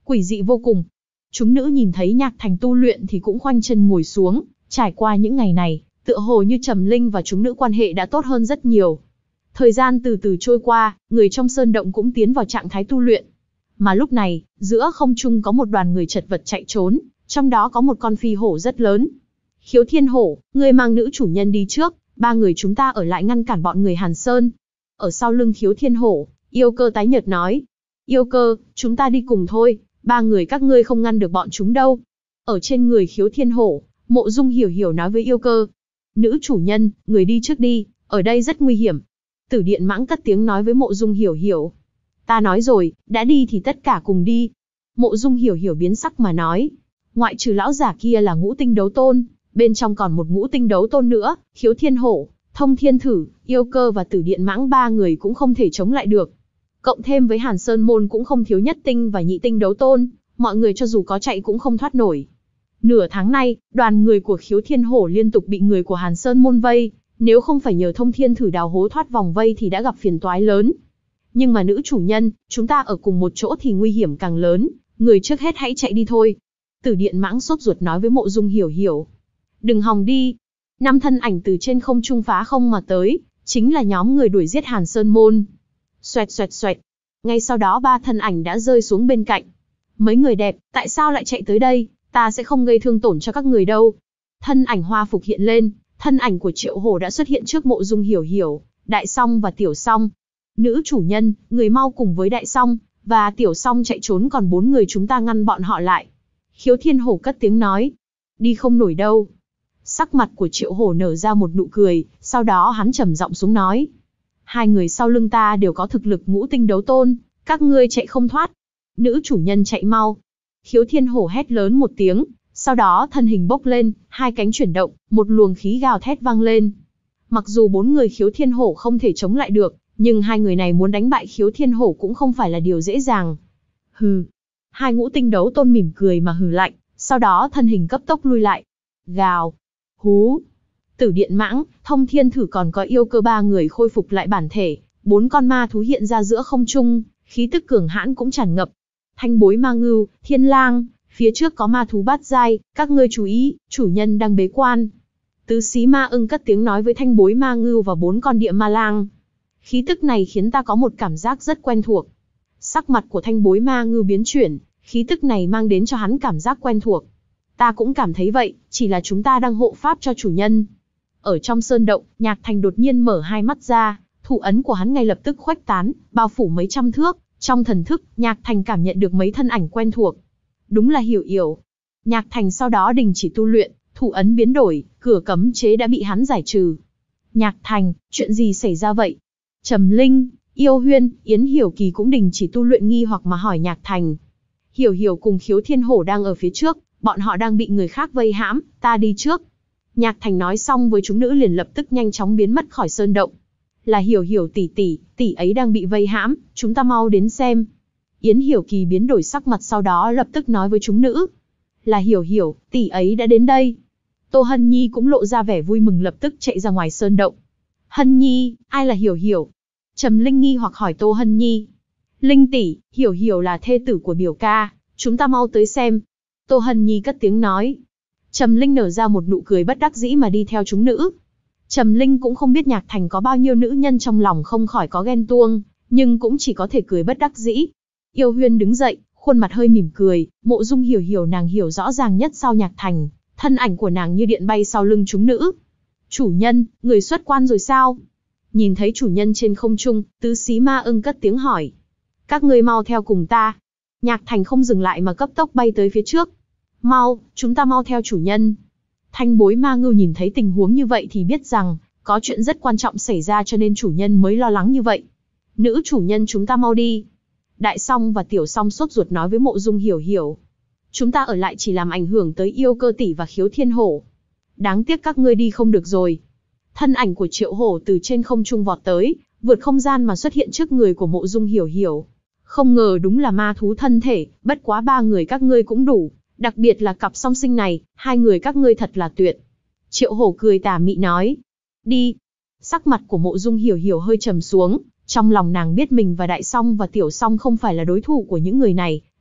quỷ dị vô cùng. Chúng nữ nhìn thấy Nhạc Thành tu luyện thì cũng khoanh chân ngồi xuống, trải qua những ngày này, tựa hồ như Trầm Linh và chúng nữ quan hệ đã tốt hơn rất nhiều. Thời gian từ từ trôi qua, người trong sơn động cũng tiến vào trạng thái tu luyện. Mà lúc này, giữa không trung có một đoàn người chật vật chạy trốn, trong đó có một con phi hổ rất lớn. Khiếu Thiên Hổ, ngươi mang nữ chủ nhân đi trước, ba người chúng ta ở lại ngăn cản bọn người Hàn Sơn. Ở sau lưng Khiếu Thiên Hổ, Yêu Cơ tái nhợt nói. Yêu Cơ, chúng ta đi cùng thôi, ba người các ngươi không ngăn được bọn chúng đâu. Ở trên người Khiếu Thiên Hổ, Mộ Dung Hiểu Hiểu nói với Yêu Cơ. Nữ chủ nhân, người đi trước đi, ở đây rất nguy hiểm. Tử Điện Mãng cất tiếng nói với Mộ Dung Hiểu Hiểu. Ta nói rồi, đã đi thì tất cả cùng đi. Mộ Dung Hiểu Hiểu biến sắc mà nói. Ngoại trừ lão giả kia là ngũ tinh đấu tôn, bên trong còn một ngũ tinh đấu tôn nữa, Khiếu Thiên Hổ, Thông Thiên Thử, Yêu Cơ và Tử Điện Mãng ba người cũng không thể chống lại được. Cộng thêm với Hàn Sơn Môn cũng không thiếu nhất tinh và nhị tinh đấu tôn, mọi người cho dù có chạy cũng không thoát nổi. Nửa tháng nay, đoàn người của Khiếu Thiên Hổ liên tục bị người của Hàn Sơn Môn vây, nếu không phải nhờ Thông Thiên Thử đào hố thoát vòng vây thì đã gặp phiền toái lớn. Nhưng mà nữ chủ nhân, chúng ta ở cùng một chỗ thì nguy hiểm càng lớn, người trước hết hãy chạy đi thôi. Tử Điện Mãng sốt ruột nói với Mộ Dung Hiểu Hiểu. Đừng hòng đi. Năm thân ảnh từ trên không trung phá không mà tới, chính là nhóm người đuổi giết Hàn Sơn Môn. Xoẹt xoẹt xoẹt. Ngay sau đó ba thân ảnh đã rơi xuống bên cạnh. Mấy người đẹp, tại sao lại chạy tới đây? Ta sẽ không gây thương tổn cho các người đâu. Thân ảnh hoa phục hiện lên, thân ảnh của Triệu Hổ đã xuất hiện trước Mộ Dung Hiểu Hiểu, Đại Song và Tiểu Song. Nữ chủ nhân, người mau cùng với Đại Song và Tiểu Song chạy trốn, còn bốn người chúng ta ngăn bọn họ lại. Khiếu Thiên Hổ cất tiếng nói. Đi không nổi đâu. Sắc mặt của Triệu Hổ nở ra một nụ cười, sau đó hắn trầm giọng xuống nói. Hai người sau lưng ta đều có thực lực ngũ tinh đấu tôn, các ngươi chạy không thoát. Nữ chủ nhân chạy mau. Khiếu Thiên Hổ hét lớn một tiếng, sau đó thân hình bốc lên, hai cánh chuyển động, một luồng khí gào thét vang lên. Mặc dù bốn người Khiếu Thiên Hổ không thể chống lại được, nhưng hai người này muốn đánh bại Khiếu Thiên Hổ cũng không phải là điều dễ dàng. Hừ. Hai ngũ tinh đấu tôn mỉm cười mà hừ lạnh, sau đó thân hình cấp tốc lui lại. Gào. Hú. Tử Điện Mãng, Thông Thiên Thử còn có Yêu Cơ ba người khôi phục lại bản thể, bốn con ma thú hiện ra giữa không trung, khí tức cường hãn cũng tràn ngập. Thanh Bối Ma Ngưu, Thiên Lang, phía trước có ma thú bát giai, các ngươi chú ý, chủ nhân đang bế quan. Tứ Xí Ma Ưng cất tiếng nói với Thanh Bối Ma Ngưu và bốn con địa ma lang. Khí tức này khiến ta có một cảm giác rất quen thuộc. Sắc mặt của Thanh Bối Ma Ngưu biến chuyển, khí tức này mang đến cho hắn cảm giác quen thuộc. Ta cũng cảm thấy vậy, chỉ là chúng ta đang hộ pháp cho chủ nhân. Ở trong sơn động, Nhạc Thành đột nhiên mở hai mắt ra, thủ ấn của hắn ngay lập tức khuếch tán, bao phủ mấy trăm thước. Trong thần thức, Nhạc Thành cảm nhận được mấy thân ảnh quen thuộc. Đúng là Hiểu Yểu. Nhạc Thành sau đó đình chỉ tu luyện, thủ ấn biến đổi, cửa cấm chế đã bị hắn giải trừ. Nhạc Thành, chuyện gì xảy ra vậy? Trầm Linh, Yêu Huyên, Yến Hiểu Kỳ cũng đình chỉ tu luyện nghi hoặc mà hỏi Nhạc Thành. Hiểu Hiểu cùng Khiếu Thiên Hổ đang ở phía trước, bọn họ đang bị người khác vây hãm, ta đi trước. Nhạc Thành nói xong với chúng nữ liền lập tức nhanh chóng biến mất khỏi sơn động. Là Hiểu Hiểu tỷ tỷ, tỷ ấy đang bị vây hãm, chúng ta mau đến xem. Yến Hiểu Kỳ biến đổi sắc mặt sau đó lập tức nói với chúng nữ. Là Hiểu Hiểu, tỷ ấy đã đến đây. Tô Hân Nhi cũng lộ ra vẻ vui mừng lập tức chạy ra ngoài sơn động. Hân Nhi, ai là Hiểu Hiểu? Trầm Linh nghi hoặc hỏi Tô Hân Nhi. Linh tỷ, Hiểu Hiểu là thê tử của biểu ca, chúng ta mau tới xem. Tô Hân Nhi cất tiếng nói. Trầm Linh nở ra một nụ cười bất đắc dĩ mà đi theo chúng nữ. Trầm Linh cũng không biết Nhạc Thành có bao nhiêu nữ nhân, trong lòng không khỏi có ghen tuông, nhưng cũng chỉ có thể cười bất đắc dĩ. Yêu Huyên đứng dậy, khuôn mặt hơi mỉm cười, Mộ Dung Hiểu Hiểu nàng hiểu rõ ràng nhất sau Nhạc Thành, thân ảnh của nàng như điện bay sau lưng chúng nữ. Chủ nhân, người xuất quan rồi sao? Nhìn thấy chủ nhân trên không trung, Tứ Xí Ma Ưng cất tiếng hỏi. Các ngươi mau theo cùng ta. Nhạc Thành không dừng lại mà cấp tốc bay tới phía trước. Mau, chúng ta mau theo chủ nhân. Thanh Bối Ma Ngưu nhìn thấy tình huống như vậy thì biết rằng, có chuyện rất quan trọng xảy ra cho nên chủ nhân mới lo lắng như vậy. Nữ chủ nhân chúng ta mau đi. Đại Song và Tiểu Song sốt ruột nói với Mộ Dung Hiểu Hiểu. Chúng ta ở lại chỉ làm ảnh hưởng tới Yêu Cơ tỷ và Khiếu Thiên Hổ. Đáng tiếc các ngươi đi không được rồi. Thân ảnh của Triệu Hổ từ trên không trung vọt tới, vượt không gian mà xuất hiện trước người của Mộ Dung Hiểu Hiểu. Không ngờ đúng là ma thú thân thể, bất quá ba người các ngươi cũng đủ. Đặc biệt là cặp song sinh này, hai người các ngươi thật là tuyệt. Triệu Hổ cười tà mị nói. Đi. Sắc mặt của Mộ Dung Hiểu Hiểu hơi trầm xuống, trong lòng nàng biết mình và Đại Song và Tiểu Song không phải là đối thủ của những người này,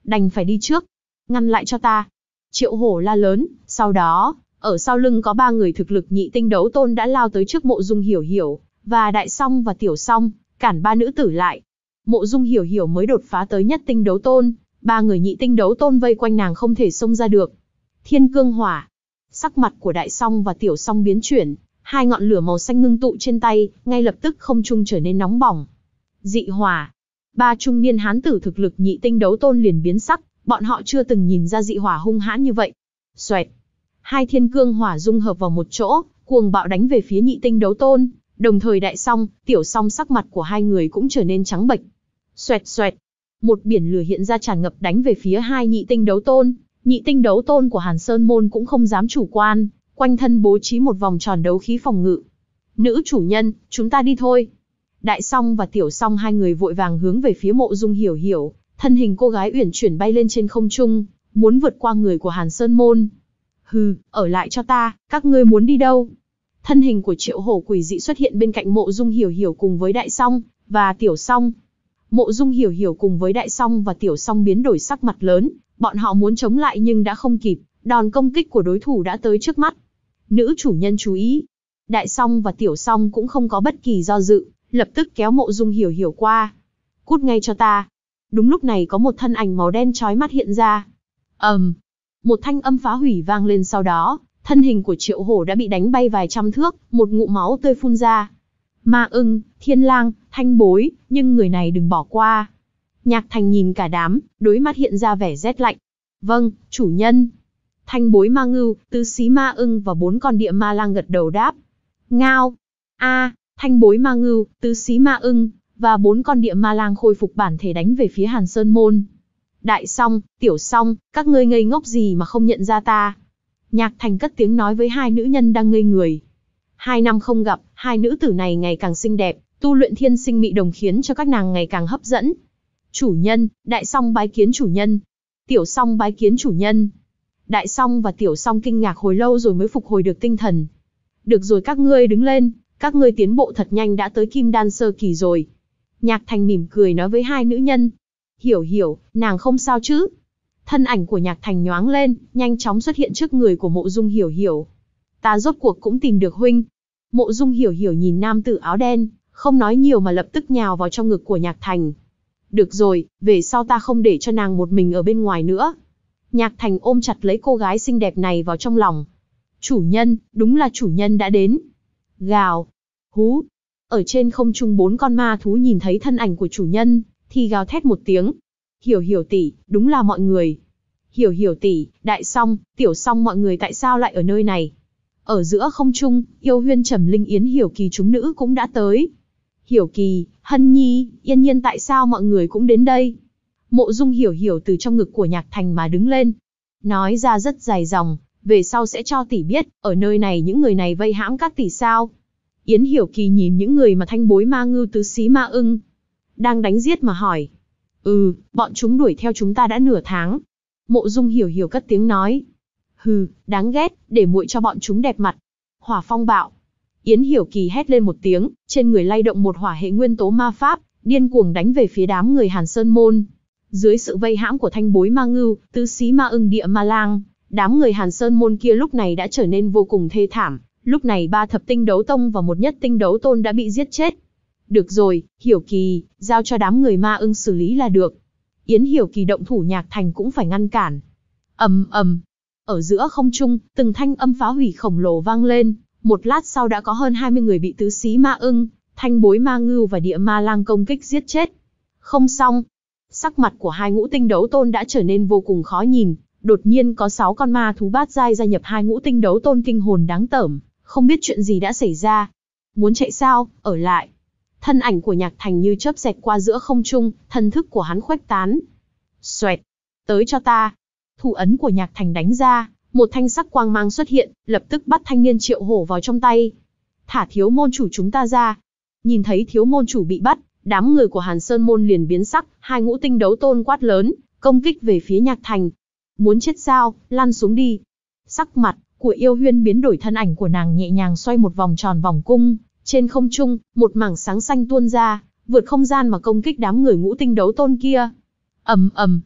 đành phải đi trước. Ngăn lại cho ta. Triệu Hổ la lớn, sau đó, ở sau lưng có ba người thực lực nhị tinh đấu tôn đã lao tới trước Mộ Dung Hiểu Hiểu, và Đại Song và Tiểu Song, cản ba nữ tử lại. Mộ Dung Hiểu Hiểu mới đột phá tới nhất tinh đấu tôn, ba người nhị tinh đấu tôn vây quanh nàng không thể xông ra được. Thiên cương hỏa. Sắc mặt của Đại Song và Tiểu Song biến chuyển, hai ngọn lửa màu xanh ngưng tụ trên tay, ngay lập tức không trung trở nên nóng bỏng. Dị hỏa. Ba trung niên hán tử thực lực nhị tinh đấu tôn liền biến sắc, bọn họ chưa từng nhìn ra dị hỏa hung hãn như vậy. Xoẹt. Hai thiên cương hỏa dung hợp vào một chỗ, cuồng bạo đánh về phía nhị tinh đấu tôn, đồng thời Đại Song, Tiểu Song sắc mặt của hai người cũng trở nên trắng bệch. Xoẹt xoẹt. Một biển lửa hiện ra tràn ngập đánh về phía hai nhị tinh đấu tôn. Nhị tinh đấu tôn của Hàn Sơn Môn cũng không dám chủ quan, quanh thân bố trí một vòng tròn đấu khí phòng ngự. Nữ chủ nhân, chúng ta đi thôi. Đại Song và Tiểu Song hai người vội vàng hướng về phía Mộ Dung Hiểu Hiểu, thân hình cô gái uyển chuyển bay lên trên không trung, muốn vượt qua người của Hàn Sơn Môn. Hừ, ở lại cho ta, các ngươi muốn đi đâu? Thân hình của Triệu Hổ quỷ dị xuất hiện bên cạnh Mộ Dung Hiểu Hiểu cùng với Đại Song và Tiểu Song. Mộ Dung Hiểu Hiểu cùng với Đại Song và Tiểu Song biến đổi sắc mặt lớn, bọn họ muốn chống lại nhưng đã không kịp, đòn công kích của đối thủ đã tới trước mắt. Nữ chủ nhân chú ý. Đại Song và Tiểu Song cũng không có bất kỳ do dự, lập tức kéo Mộ Dung Hiểu Hiểu qua. Cút ngay cho ta. Đúng lúc này có một thân ảnh màu đen chói mắt hiện ra. ầm, um, một thanh âm phá hủy vang lên, sau đó, thân hình của Triệu Hổ đã bị đánh bay vài trăm thước, một ngụm máu tươi phun ra. Ma Ưng, Thiên Lang, Thanh Bối, nhưng người này đừng bỏ qua. Nhạc Thành nhìn cả đám, đối mắt hiện ra vẻ rét lạnh. Vâng, chủ nhân. Thanh Bối Ma Ngưu, Tứ Xí Ma Ưng và bốn con địa ma lang gật đầu đáp. Ngao. A, Thanh Bối Ma Ngưu, Tứ Xí Ma Ưng và bốn con địa ma lang khôi phục bản thể đánh về phía Hàn Sơn Môn. Đại Song, Tiểu Song, các ngươi ngây ngốc gì mà không nhận ra ta? Nhạc Thành cất tiếng nói với hai nữ nhân đang ngây người. Hai năm không gặp, hai nữ tử này ngày càng xinh đẹp, tu luyện thiên sinh mị đồng khiến cho các nàng ngày càng hấp dẫn. Chủ nhân, Đại Song bái kiến chủ nhân. Tiểu Song bái kiến chủ nhân. Đại Song và Tiểu Song kinh ngạc hồi lâu rồi mới phục hồi được tinh thần. Được rồi, các ngươi đứng lên, các ngươi tiến bộ thật nhanh, đã tới Kim Đan sơ kỳ rồi. Nhạc Thành mỉm cười nói với hai nữ nhân. Hiểu Hiểu, nàng không sao chứ? Thân ảnh của Nhạc Thành nhoáng lên, nhanh chóng xuất hiện trước người của Mộ Dung Hiểu Hiểu. Ta rốt cuộc cũng tìm được huynh. Mộ Dung Hiểu Hiểu nhìn nam tử áo đen, không nói nhiều mà lập tức nhào vào trong ngực của Nhạc Thành. Được rồi, về sau ta không để cho nàng một mình ở bên ngoài nữa. Nhạc Thành ôm chặt lấy cô gái xinh đẹp này vào trong lòng. Chủ nhân, đúng là chủ nhân đã đến. Gào. Hú. Ở trên không trung bốn con ma thú nhìn thấy thân ảnh của chủ nhân, thì gào thét một tiếng. Hiểu Hiểu tỷ, đúng là mọi người. Hiểu Hiểu tỷ, Đại Song, Tiểu Song, mọi người tại sao lại ở nơi này? Ở giữa không trung, Yêu Huyên, Trầm Linh, Yến Hiểu Kỳ chúng nữ cũng đã tới. Hiểu Kỳ, Hân Nhi, Yên Nhiên, tại sao mọi người cũng đến đây? Mộ Dung Hiểu Hiểu từ trong ngực của Nhạc Thành mà đứng lên. Nói ra rất dài dòng, về sau sẽ cho tỷ biết, ở nơi này những người này vây hãm các tỷ sao? Yến Hiểu Kỳ nhìn những người mà Thanh Bối Ma Ngưu, Tứ Xí Ma Ưng đang đánh giết mà hỏi. Ừ, bọn chúng đuổi theo chúng ta đã nửa tháng. Mộ Dung Hiểu Hiểu cất tiếng nói. Hừ, đáng ghét, để muội cho bọn chúng đẹp mặt. Hỏa phong bạo. Yến Hiểu Kỳ hét lên một tiếng, trên người lay động một hỏa hệ nguyên tố ma pháp, điên cuồng đánh về phía đám người Hàn Sơn Môn. Dưới sự vây hãm của Thanh Bối Ma Ngưu, Tứ Xí Ma Ưng, địa ma lang, đám người Hàn Sơn Môn kia lúc này đã trở nên vô cùng thê thảm. Lúc này ba thập tinh đấu tông và một nhất tinh đấu tôn đã bị giết chết. Được rồi, Hiểu Kỳ, giao cho đám người Ma Ưng xử lý là được. Yến Hiểu Kỳ động thủ, Nhạc Thành cũng phải ngăn cản. Ầm ầm. Ở giữa không trung, từng thanh âm phá hủy khổng lồ vang lên. Một lát sau đã có hơn hai mươi người bị Tứ Xí Ma Ưng, Thanh Bối Ma Ngưu và địa ma lang công kích giết chết. Không xong. Sắc mặt của hai ngũ tinh đấu tôn đã trở nên vô cùng khó nhìn. Đột nhiên có sáu con ma thú bát giai gia nhập hai ngũ tinh đấu tôn, kinh hồn đáng tởm, không biết chuyện gì đã xảy ra. Muốn chạy sao, ở lại. Thân ảnh của Nhạc Thành như chớp xẹt qua giữa không trung, thần thức của hắn khuếch tán. Xoẹt. Tới cho ta. Thủ ấn của Nhạc Thành đánh ra, một thanh sắc quang mang xuất hiện, lập tức bắt thanh niên Triệu Hổ vào trong tay. Thả thiếu môn chủ chúng ta ra. Nhìn thấy thiếu môn chủ bị bắt, đám người của Hàn Sơn Môn liền biến sắc, hai ngũ tinh đấu tôn quát lớn, công kích về phía Nhạc Thành. Muốn chết sao, lăn xuống đi. Sắc mặt của Yêu Huyên biến đổi, thân ảnh của nàng nhẹ nhàng xoay một vòng tròn vòng cung, trên không trung, một mảng sáng xanh tuôn ra, vượt không gian mà công kích đám người ngũ tinh đấu tôn kia. Ầm ầm.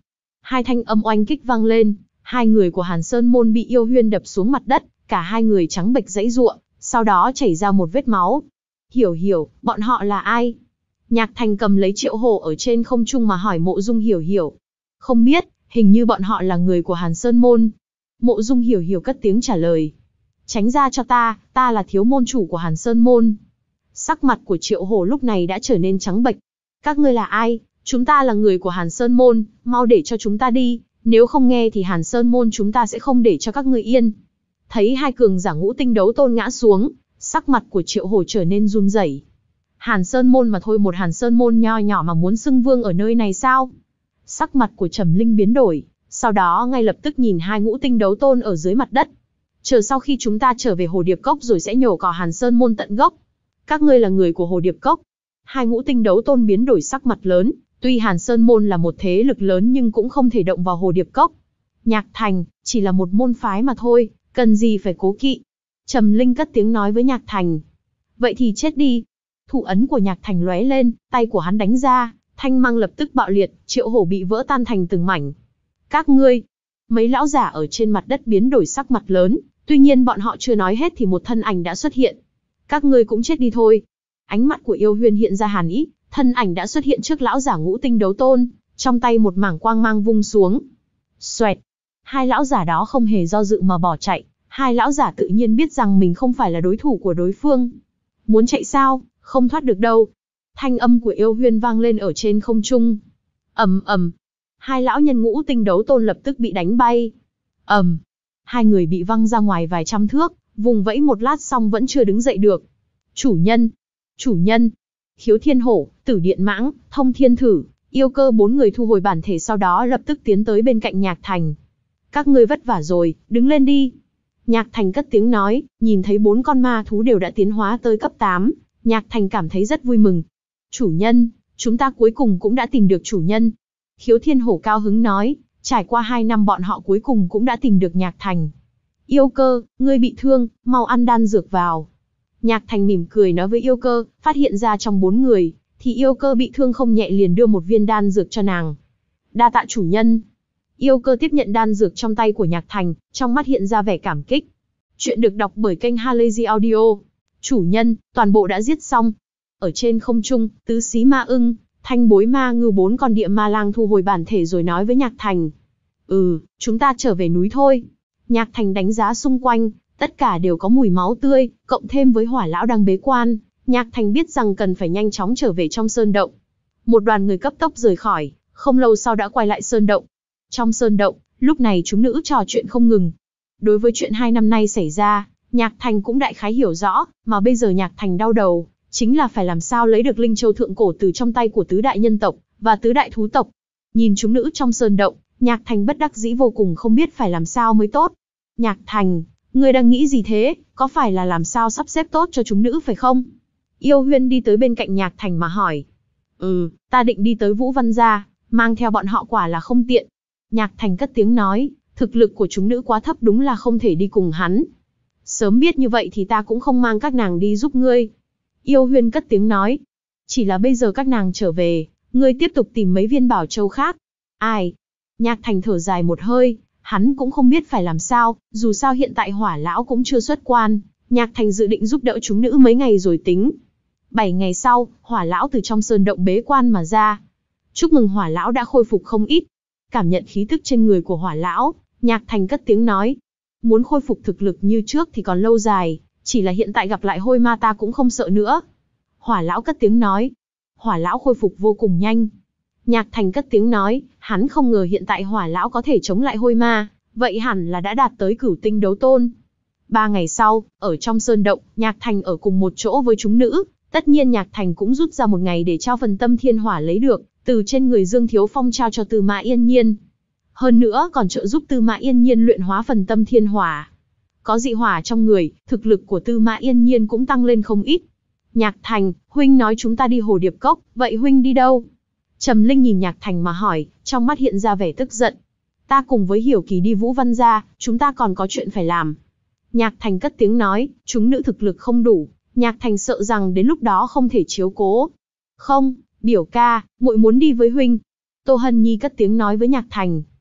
Hai thanh âm oanh kích vang lên, hai người của Hàn Sơn Môn bị Yêu Huyên đập xuống mặt đất, cả hai người trắng bệch giãy giụa, sau đó chảy ra một vết máu. Hiểu Hiểu, bọn họ là ai? Nhạc Thành cầm lấy Triệu Hổ ở trên không trung mà hỏi Mộ Dung Hiểu Hiểu. Không biết, hình như bọn họ là người của Hàn Sơn Môn. Mộ Dung Hiểu Hiểu cất tiếng trả lời. Tránh ra cho ta, ta là thiếu môn chủ của Hàn Sơn Môn. Sắc mặt của Triệu Hổ lúc này đã trở nên trắng bệch. Các ngươi là ai? Chúng ta là người của Hàn Sơn Môn, mau để cho chúng ta đi, nếu không nghe thì Hàn Sơn Môn chúng ta sẽ không để cho các ngươi yên. Thấy hai cường giả ngũ tinh đấu tôn ngã xuống, sắc mặt của Triệu Hổ trở nên run rẩy. Hàn Sơn Môn mà thôi, một Hàn Sơn Môn nho nhỏ mà muốn xưng vương ở nơi này sao? Sắc mặt của Trầm Linh biến đổi, sau đó ngay lập tức nhìn hai ngũ tinh đấu tôn ở dưới mặt đất. Chờ sau khi chúng ta trở về Hồ Điệp Cốc rồi sẽ nhổ cỏ Hàn Sơn Môn tận gốc. Các ngươi là người của Hồ Điệp Cốc. Hai ngũ tinh đấu tôn biến đổi sắc mặt lớn, tuy Hàn Sơn Môn là một thế lực lớn nhưng cũng không thể động vào Hồ Điệp Cốc. Nhạc Thành, chỉ là một môn phái mà thôi, cần gì phải cố kỵ. Trầm Linh cất tiếng nói với Nhạc Thành. Vậy thì chết đi. Thủ ấn của Nhạc Thành lóe lên, tay của hắn đánh ra, thanh mang lập tức bạo liệt, Triệu Hổ bị vỡ tan thành từng mảnh. Các ngươi, mấy lão giả ở trên mặt đất biến đổi sắc mặt lớn, tuy nhiên bọn họ chưa nói hết thì một thân ảnh đã xuất hiện. Các ngươi cũng chết đi thôi. Ánh mắt của Yêu Huyên hiện ra hàn ý, thân ảnh đã xuất hiện trước lão giả ngũ tinh đấu tôn, trong tay một mảng quang mang vung xuống. Xoẹt, hai lão giả đó không hề do dự mà bỏ chạy, hai lão giả tự nhiên biết rằng mình không phải là đối thủ của đối phương. Muốn chạy sao, không thoát được đâu. Thanh âm của Yêu Huyên vang lên ở trên không trung. Ầm ầm, hai lão nhân ngũ tinh đấu tôn lập tức bị đánh bay. Ầm, hai người bị văng ra ngoài vài trăm thước, vùng vẫy một lát xong vẫn chưa đứng dậy được. Chủ nhân, chủ nhân, Khiếu Thiên Hổ, Tử Điện Mãng, Thông Thiên Thử, Yêu Cơ bốn người thu hồi bản thể sau đó lập tức tiến tới bên cạnh Nhạc Thành. Các ngươi vất vả rồi, đứng lên đi. Nhạc Thành cất tiếng nói, nhìn thấy bốn con ma thú đều đã tiến hóa tới cấp tám, Nhạc Thành cảm thấy rất vui mừng. Chủ nhân, chúng ta cuối cùng cũng đã tìm được chủ nhân. Khiếu Thiên Hổ cao hứng nói, trải qua hai năm bọn họ cuối cùng cũng đã tìm được Nhạc Thành. Yêu Cơ, ngươi bị thương, mau ăn đan dược vào. Nhạc Thành mỉm cười nói với Yêu Cơ, phát hiện ra trong bốn người, thì Yêu Cơ bị thương không nhẹ liền đưa một viên đan dược cho nàng. Đa tạ chủ nhân. Yêu Cơ tiếp nhận đan dược trong tay của Nhạc Thành, trong mắt hiện ra vẻ cảm kích. Chuyện được đọc bởi kênh Halazy Audio. Chủ nhân, toàn bộ đã giết xong. Ở trên không trung, tứ xí ma ưng, thanh bối ma ngư bốn con địa ma lang thu hồi bản thể rồi nói với Nhạc Thành. Ừ, chúng ta trở về núi thôi. Nhạc Thành đánh giá xung quanh, tất cả đều có mùi máu tươi, cộng thêm với Hỏa lão đang bế quan, Nhạc Thành biết rằng cần phải nhanh chóng trở về trong sơn động. Một đoàn người cấp tốc rời khỏi, không lâu sau đã quay lại sơn động. Trong sơn động, lúc này chúng nữ trò chuyện không ngừng. Đối với chuyện hai năm nay xảy ra, Nhạc Thành cũng đại khái hiểu rõ, mà bây giờ Nhạc Thành đau đầu, chính là phải làm sao lấy được Linh Châu Thượng Cổ từ trong tay của tứ đại nhân tộc, và tứ đại thú tộc. Nhìn chúng nữ trong sơn động, Nhạc Thành bất đắc dĩ vô cùng không biết phải làm sao mới tốt. Nhạc Thành, ngươi đang nghĩ gì thế, có phải là làm sao sắp xếp tốt cho chúng nữ phải không? Yêu Huyên đi tới bên cạnh Nhạc Thành mà hỏi. Ừ, ta định đi tới Vũ Văn gia, mang theo bọn họ quả là không tiện. Nhạc Thành cất tiếng nói, thực lực của chúng nữ quá thấp đúng là không thể đi cùng hắn. Sớm biết như vậy thì ta cũng không mang các nàng đi giúp ngươi. Yêu Huyên cất tiếng nói, chỉ là bây giờ các nàng trở về, ngươi tiếp tục tìm mấy viên bảo châu khác. Ai? Nhạc Thành thở dài một hơi, hắn cũng không biết phải làm sao, dù sao hiện tại Hỏa lão cũng chưa xuất quan, Nhạc Thành dự định giúp đỡ chúng nữ mấy ngày rồi tính. Bảy ngày sau, Hỏa lão từ trong sơn động bế quan mà ra. Chúc mừng Hỏa lão đã khôi phục không ít. Cảm nhận khí tức trên người của Hỏa lão, Nhạc Thành cất tiếng nói, muốn khôi phục thực lực như trước thì còn lâu dài, chỉ là hiện tại gặp lại hôi ma ta cũng không sợ nữa. Hỏa lão cất tiếng nói, Hỏa lão khôi phục vô cùng nhanh. Nhạc Thành cất tiếng nói, hắn không ngờ hiện tại Hỏa lão có thể chống lại hôi ma, vậy hẳn là đã đạt tới cửu tinh đấu tôn. Ba ngày sau, ở trong sơn động, Nhạc Thành ở cùng một chỗ với chúng nữ, tất nhiên Nhạc Thành cũng rút ra một ngày để trao phần tâm thiên hỏa lấy được, từ trên người Dương Thiếu Phong trao cho Tư Mã Yên Nhiên. Hơn nữa còn trợ giúp Tư Mã Yên Nhiên luyện hóa phần tâm thiên hỏa. Có dị hỏa trong người, thực lực của Tư Mã Yên Nhiên cũng tăng lên không ít. Nhạc Thành, huynh nói chúng ta đi Hồ Điệp Cốc, vậy huynh đi đâu? Trầm Linh nhìn Nhạc Thành mà hỏi, trong mắt hiện ra vẻ tức giận. Ta cùng với Hiểu Kỳ đi Vũ Văn gia, chúng ta còn có chuyện phải làm. Nhạc Thành cất tiếng nói, chúng nữ thực lực không đủ, Nhạc Thành sợ rằng đến lúc đó không thể chiếu cố. Không, biểu ca, muội muốn đi với huynh. Tô Hân Nhi cất tiếng nói với Nhạc Thành.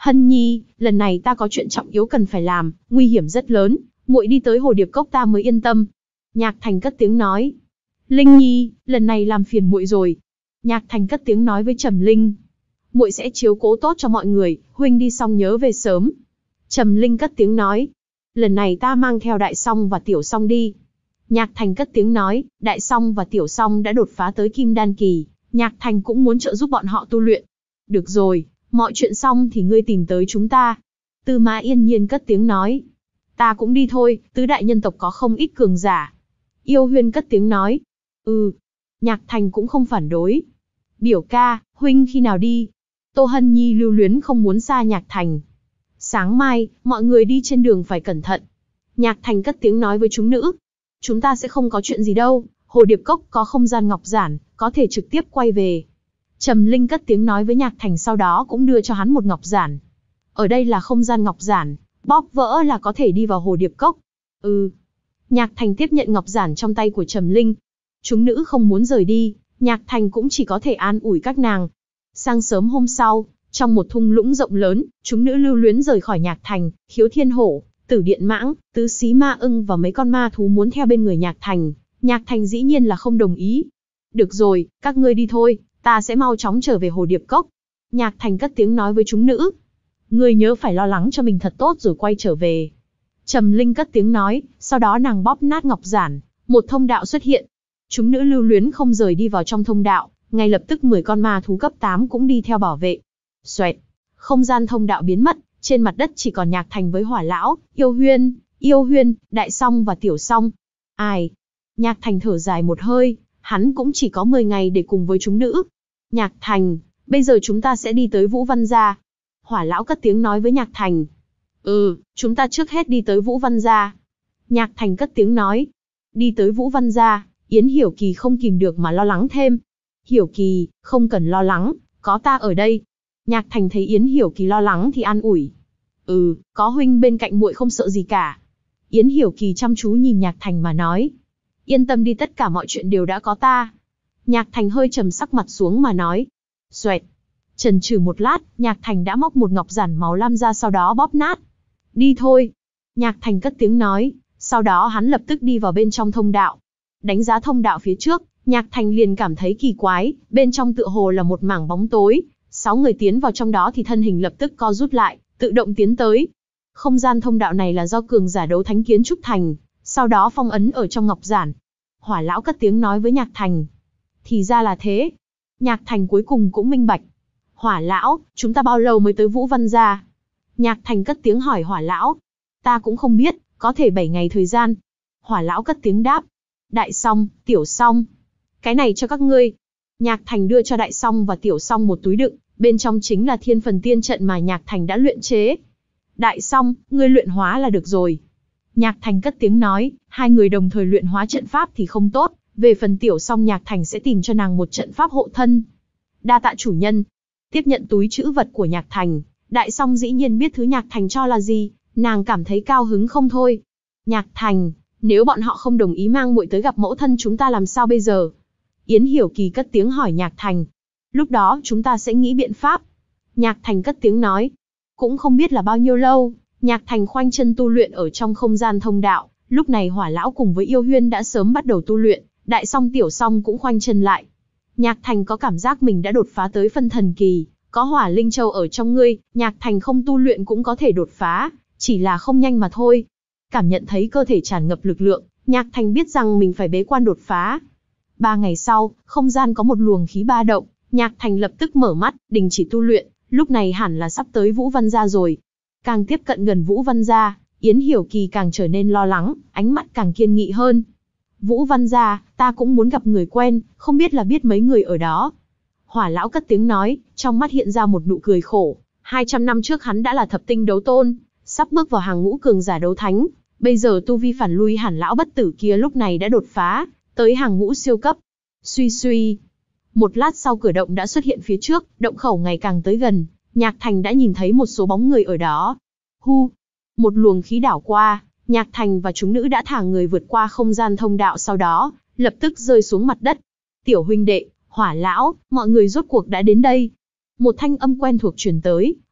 Hân Nhi, lần này ta có chuyện trọng yếu cần phải làm, nguy hiểm rất lớn, muội đi tới Hồ Điệp Cốc ta mới yên tâm. Nhạc Thành cất tiếng nói. Linh Nhi, lần này làm phiền muội rồi. Nhạc Thành cất tiếng nói với Trầm Linh. Muội sẽ chiếu cố tốt cho mọi người, huynh đi xong nhớ về sớm. Trầm Linh cất tiếng nói. Lần này ta mang theo Đại Song và Tiểu Song đi. Nhạc Thành cất tiếng nói, Đại Song và Tiểu Song đã đột phá tới Kim Đan Kỳ, Nhạc Thành cũng muốn trợ giúp bọn họ tu luyện. Được rồi, mọi chuyện xong thì ngươi tìm tới chúng ta. Tư Mã Yên Nhiên cất tiếng nói. Ta cũng đi thôi, tứ đại nhân tộc có không ít cường giả. Yêu Huyên cất tiếng nói. Ừ. Nhạc Thành cũng không phản đối. Biểu ca, huynh khi nào đi? Tô Hân Nhi lưu luyến không muốn xa Nhạc Thành. Sáng mai, mọi người đi trên đường phải cẩn thận. Nhạc Thành cất tiếng nói với chúng nữ. Chúng ta sẽ không có chuyện gì đâu, Hồ Điệp Cốc có không gian ngọc giản, có thể trực tiếp quay về. Trầm Linh cất tiếng nói với Nhạc Thành sau đó cũng đưa cho hắn một ngọc giản. Ở đây là không gian ngọc giản, bóp vỡ là có thể đi vào Hồ Điệp Cốc. Ừ. Nhạc Thành tiếp nhận ngọc giản trong tay của Trầm Linh. Chúng nữ không muốn rời đi, Nhạc Thành cũng chỉ có thể an ủi các nàng. Sáng sớm hôm sau, trong một thung lũng rộng lớn, chúng nữ lưu luyến rời khỏi Nhạc Thành, Khiếu Thiên Hổ, Tử Điện Mãng, Tứ Xí Ma Ưng và mấy con ma thú muốn theo bên người Nhạc Thành. Nhạc Thành dĩ nhiên là không đồng ý. Được rồi, các ngươi đi thôi, ta sẽ mau chóng trở về Hồ Điệp Cốc. Nhạc Thành cất tiếng nói với chúng nữ. Ngươi nhớ phải lo lắng cho mình thật tốt rồi quay trở về. Trầm Linh cất tiếng nói, sau đó nàng bóp nát ngọc giản, một thông đạo xuất hiện. Chúng nữ lưu luyến không rời đi vào trong thông đạo, ngay lập tức mười con ma thú cấp tám cũng đi theo bảo vệ. Xoẹt, không gian thông đạo biến mất, trên mặt đất chỉ còn Nhạc Thành với Hỏa Lão, Yêu Huyên, Yêu Huyên, Đại Song và Tiểu Song. Ai? Nhạc Thành thở dài một hơi, hắn cũng chỉ có mười ngày để cùng với chúng nữ. Nhạc Thành, bây giờ chúng ta sẽ đi tới Vũ Văn Gia. Hỏa Lão cất tiếng nói với Nhạc Thành. Ừ, chúng ta trước hết đi tới Vũ Văn Gia. Nhạc Thành cất tiếng nói. Đi tới Vũ Văn Gia, Yến Hiểu Kỳ không kìm được mà lo lắng thêm. Hiểu Kỳ, không cần lo lắng, có ta ở đây. Nhạc Thành thấy Yến Hiểu Kỳ lo lắng thì an ủi. Ừ, có huynh bên cạnh muội không sợ gì cả. Yến Hiểu Kỳ chăm chú nhìn Nhạc Thành mà nói. Yên tâm đi, tất cả mọi chuyện đều đã có ta. Nhạc Thành hơi trầm sắc mặt xuống mà nói. Xoẹt. Chần chừ một lát, Nhạc Thành đã móc một ngọc giản màu lam ra sau đó bóp nát. Đi thôi. Nhạc Thành cất tiếng nói, sau đó hắn lập tức đi vào bên trong thông đạo. Đánh giá thông đạo phía trước, Nhạc Thành liền cảm thấy kỳ quái, bên trong tựa hồ là một mảng bóng tối. Sáu người tiến vào trong đó thì thân hình lập tức co rút lại, tự động tiến tới. Không gian thông đạo này là do cường giả đấu thánh kiến trúc thành, sau đó phong ấn ở trong ngọc giản. Hỏa Lão cất tiếng nói với Nhạc Thành. Thì ra là thế. Nhạc Thành cuối cùng cũng minh bạch. Hỏa Lão, chúng ta bao lâu mới tới Vũ Văn Gia? Nhạc Thành cất tiếng hỏi Hỏa Lão. Ta cũng không biết, có thể bảy ngày thời gian. Hỏa Lão cất tiếng đáp. Đại Song, Tiểu Song. Cái này cho các ngươi. Nhạc Thành đưa cho Đại Song và Tiểu Song một túi đựng, bên trong chính là thiên phần tiên trận mà Nhạc Thành đã luyện chế. Đại Song, ngươi luyện hóa là được rồi. Nhạc Thành cất tiếng nói, hai người đồng thời luyện hóa trận pháp thì không tốt, về phần Tiểu Song Nhạc Thành sẽ tìm cho nàng một trận pháp hộ thân. Đa tạ chủ nhân. Tiếp nhận túi trữ vật của Nhạc Thành, Đại Song dĩ nhiên biết thứ Nhạc Thành cho là gì, nàng cảm thấy cao hứng không thôi. Nhạc Thành, nếu bọn họ không đồng ý mang muội tới gặp mẫu thân chúng ta làm sao bây giờ? Yến Hiểu Kỳ cất tiếng hỏi Nhạc Thành. Lúc đó chúng ta sẽ nghĩ biện pháp. Nhạc Thành cất tiếng nói. Cũng không biết là bao nhiêu lâu, Nhạc Thành khoanh chân tu luyện ở trong không gian thông đạo. Lúc này Hỏa Lão cùng với Yêu Huyên đã sớm bắt đầu tu luyện, Đại Song Tiểu Song cũng khoanh chân lại. Nhạc Thành có cảm giác mình đã đột phá tới phân thần kỳ, có Hỏa Linh Châu ở trong ngươi, Nhạc Thành không tu luyện cũng có thể đột phá, chỉ là không nhanh mà thôi. Cảm nhận thấy cơ thể tràn ngập lực lượng, Nhạc Thành biết rằng mình phải bế quan đột phá. Ba ngày sau, không gian có một luồng khí ba động, Nhạc Thành lập tức mở mắt, đình chỉ tu luyện, lúc này hẳn là sắp tới Vũ Văn Gia rồi. Càng tiếp cận gần Vũ Văn Gia, Yến Hiểu Kỳ càng trở nên lo lắng, ánh mắt càng kiên nghị hơn. Vũ Văn Gia, ta cũng muốn gặp người quen, không biết là biết mấy người ở đó. Hỏa Lão cất tiếng nói, trong mắt hiện ra một nụ cười khổ. hai trăm năm trước hắn đã là thập tinh đấu tôn, sắp bước vào hàng ngũ cường giả đấu thánh. Bây giờ tu vi phản lui hẳn lão bất tử kia lúc này đã đột phá, tới hàng ngũ siêu cấp. Suy suy. Một lát sau cửa động đã xuất hiện phía trước, động khẩu ngày càng tới gần, Nhạc Thành đã nhìn thấy một số bóng người ở đó. Hu. Một luồng khí đảo qua, Nhạc Thành và chúng nữ đã thả người vượt qua không gian thông đạo sau đó, lập tức rơi xuống mặt đất. Tiểu huynh đệ, Hỏa Lão, mọi người rốt cuộc đã đến đây. Một thanh âm quen thuộc truyền tới,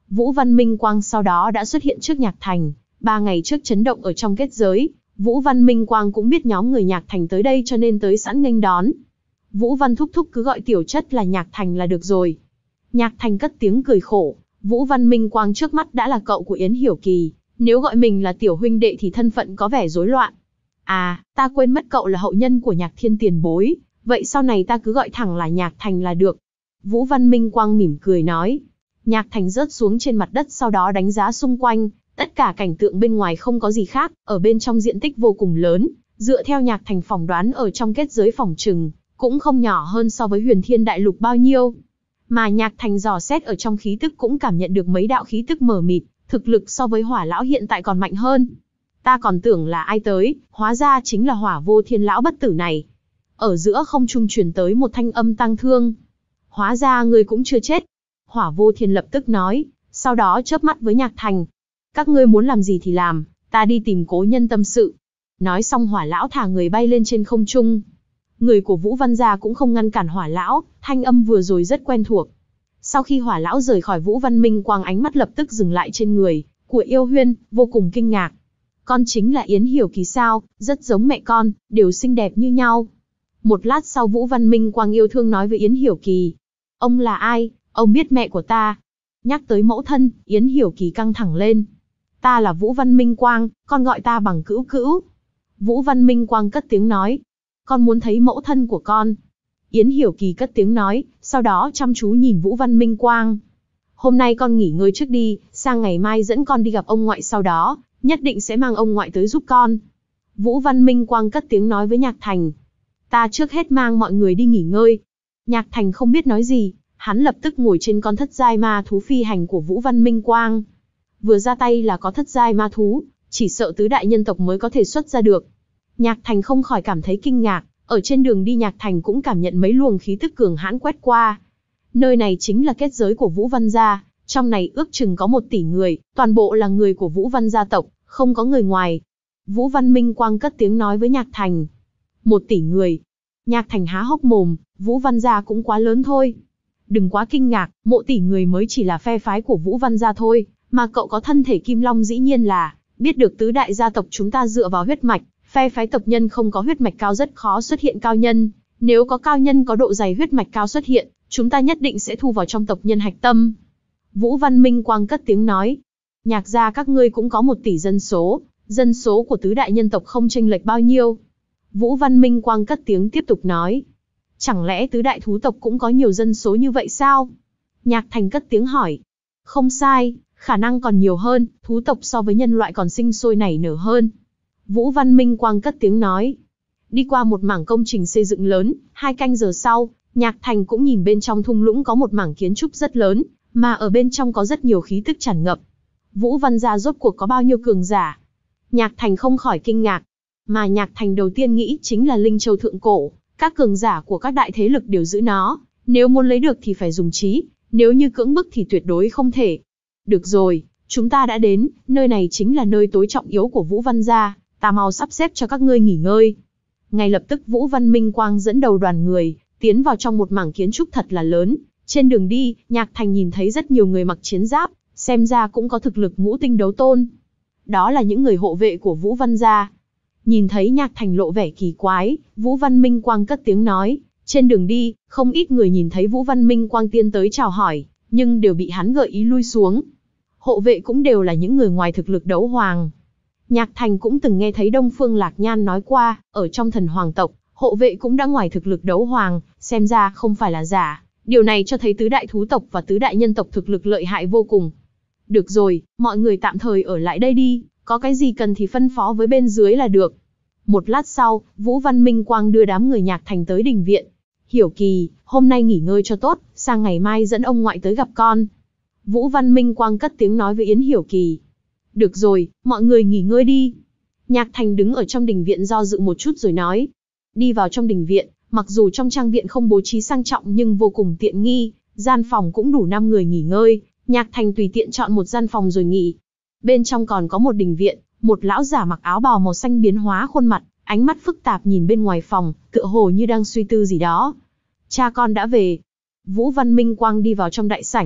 Vũ Văn Minh Quang sau đó đã xuất hiện trước Nhạc Thành. Ba ngày trước chấn động ở trong kết giới, Vũ Văn Minh Quang cũng biết nhóm người Nhạc Thành tới đây cho nên tới sẵn nghênh đón. Vũ Văn thúc thúc cứ gọi tiểu chất là Nhạc Thành là được rồi. Nhạc Thành cất tiếng cười khổ, Vũ Văn Minh Quang trước mắt đã là cậu của Yến Hiểu Kỳ, nếu gọi mình là tiểu huynh đệ thì thân phận có vẻ rối loạn. À, ta quên mất cậu là hậu nhân của Nhạc Thiên tiền bối, vậy sau này ta cứ gọi thẳng là Nhạc Thành là được. Vũ Văn Minh Quang mỉm cười nói. Nhạc Thành rớt xuống trên mặt đất sau đó đánh giá xung quanh, tất cả cảnh tượng bên ngoài không có gì khác, ở bên trong diện tích vô cùng lớn, dựa theo Nhạc Thành phỏng đoán ở trong kết giới phỏng trừng, cũng không nhỏ hơn so với Huyền Thiên Đại Lục bao nhiêu. Mà Nhạc Thành dò xét ở trong khí tức cũng cảm nhận được mấy đạo khí tức mờ mịt, thực lực so với Hỏa lão hiện tại còn mạnh hơn. Ta còn tưởng là ai tới, hóa ra chính là Hỏa Vô Thiên lão bất tử này. Ở giữa không trung truyền tới một thanh âm tang thương. Hóa ra ngươi cũng chưa chết. Hỏa Vô Thiên lập tức nói, sau đó chớp mắt với Nhạc Thành. Các ngươi muốn làm gì thì làm, ta đi tìm cố nhân tâm sự. Nói xong Hỏa lão thả người bay lên trên không trung. Người của Vũ Văn gia cũng không ngăn cản Hỏa lão, thanh âm vừa rồi rất quen thuộc. Sau khi Hỏa lão rời khỏi Vũ Văn Minh Quang, ánh mắt lập tức dừng lại trên người của Yêu Huyên, vô cùng kinh ngạc. Con chính là Yến Hiểu Kỳ sao, rất giống mẹ con, đều xinh đẹp như nhau. Một lát sau Vũ Văn Minh Quang yêu thương nói với Yến Hiểu Kỳ. Ông là ai, ông biết mẹ của ta. Nhắc tới mẫu thân, Yến Hiểu Kỳ căng thẳng lên. Ta là Vũ Văn Minh Quang, con gọi ta bằng cữu cữu. Vũ Văn Minh Quang cất tiếng nói. Con muốn thấy mẫu thân của con. Yến Hiểu Kỳ cất tiếng nói, sau đó chăm chú nhìn Vũ Văn Minh Quang. Hôm nay con nghỉ ngơi trước đi, sang ngày mai dẫn con đi gặp ông ngoại, sau đó nhất định sẽ mang ông ngoại tới giúp con. Vũ Văn Minh Quang cất tiếng nói với Nhạc Thành. Ta trước hết mang mọi người đi nghỉ ngơi. Nhạc Thành không biết nói gì, hắn lập tức ngồi trên con thất giai ma thú phi hành của Vũ Văn Minh Quang. Vừa ra tay là có thất giai ma thú, chỉ sợ tứ đại nhân tộc mới có thể xuất ra được. Nhạc Thành không khỏi cảm thấy kinh ngạc, ở trên đường đi Nhạc Thành cũng cảm nhận mấy luồng khí tức cường hãn quét qua. Nơi này chính là kết giới của Vũ Văn gia, trong này ước chừng có một tỷ người, toàn bộ là người của Vũ Văn gia tộc, không có người ngoài. Vũ Văn Minh Quang cất tiếng nói với Nhạc Thành. Một tỷ người. Nhạc Thành há hốc mồm, Vũ Văn gia cũng quá lớn thôi. Đừng quá kinh ngạc, một tỷ người mới chỉ là phe phái của Vũ Văn gia thôi, mà cậu có thân thể Kim Long dĩ nhiên là biết được tứ đại gia tộc chúng ta dựa vào huyết mạch, phe phái tộc nhân không có huyết mạch cao rất khó xuất hiện cao nhân, nếu có cao nhân có độ dày huyết mạch cao xuất hiện, chúng ta nhất định sẽ thu vào trong tộc nhân hạch tâm. Vũ Văn Minh Quang cất tiếng nói, Nhạc gia các ngươi cũng có một tỷ dân số, dân số của tứ đại nhân tộc không chênh lệch bao nhiêu. Vũ Văn Minh Quang cất tiếng tiếp tục nói, chẳng lẽ tứ đại thú tộc cũng có nhiều dân số như vậy sao? Nhạc Thành cất tiếng hỏi, không sai, khả năng còn nhiều hơn, thú tộc so với nhân loại còn sinh sôi nảy nở hơn. Vũ Văn Minh Quang cất tiếng nói. Đi qua một mảng công trình xây dựng lớn, hai canh giờ sau, Nhạc Thành cũng nhìn bên trong thung lũng có một mảng kiến trúc rất lớn, mà ở bên trong có rất nhiều khí tức tràn ngập. Vũ Văn gia rốt cuộc có bao nhiêu cường giả? Nhạc Thành không khỏi kinh ngạc. Mà Nhạc Thành đầu tiên nghĩ chính là Linh Châu Thượng Cổ, các cường giả của các đại thế lực đều giữ nó, nếu muốn lấy được thì phải dùng trí, nếu như cưỡng bức thì tuyệt đối không thể. Được rồi, chúng ta đã đến, nơi này chính là nơi tối trọng yếu của Vũ Văn gia, ta mau sắp xếp cho các ngươi nghỉ ngơi. Ngay lập tức Vũ Văn Minh Quang dẫn đầu đoàn người, tiến vào trong một mảng kiến trúc thật là lớn. Trên đường đi, Nhạc Thành nhìn thấy rất nhiều người mặc chiến giáp, xem ra cũng có thực lực ngũ tinh đấu tôn. Đó là những người hộ vệ của Vũ Văn gia. Nhìn thấy Nhạc Thành lộ vẻ kỳ quái, Vũ Văn Minh Quang cất tiếng nói. Trên đường đi, không ít người nhìn thấy Vũ Văn Minh Quang tiến tới chào hỏi, nhưng đều bị hắn gợi ý lui xuống. Hộ vệ cũng đều là những người ngoài thực lực đấu hoàng. Nhạc Thành cũng từng nghe thấy Đông Phương Lạc Nhan nói qua, ở trong thần hoàng tộc, hộ vệ cũng đã ngoài thực lực đấu hoàng, xem ra không phải là giả. Điều này cho thấy tứ đại thú tộc và tứ đại nhân tộc thực lực lợi hại vô cùng. Được rồi, mọi người tạm thời ở lại đây đi, có cái gì cần thì phân phó với bên dưới là được. Một lát sau, Vũ Văn Minh Quang đưa đám người Nhạc Thành tới đình viện. Hiểu Kỳ, hôm nay nghỉ ngơi cho tốt, sang ngày mai dẫn ông ngoại tới gặp con. Vũ Văn Minh Quang cất tiếng nói với Yến Hiểu Kỳ. Được rồi, mọi người nghỉ ngơi đi. Nhạc Thành đứng ở trong đình viện do dự một chút rồi nói. Đi vào trong đình viện, mặc dù trong trang viện không bố trí sang trọng nhưng vô cùng tiện nghi, gian phòng cũng đủ năm người nghỉ ngơi. Nhạc Thành tùy tiện chọn một gian phòng rồi nghỉ. Bên trong còn có một đình viện, một lão giả mặc áo bào màu xanh biến hóa khuôn mặt, ánh mắt phức tạp nhìn bên ngoài phòng, tựa hồ như đang suy tư gì đó. Cha con đã về. Vũ Văn Minh Quang đi vào trong đại sảnh,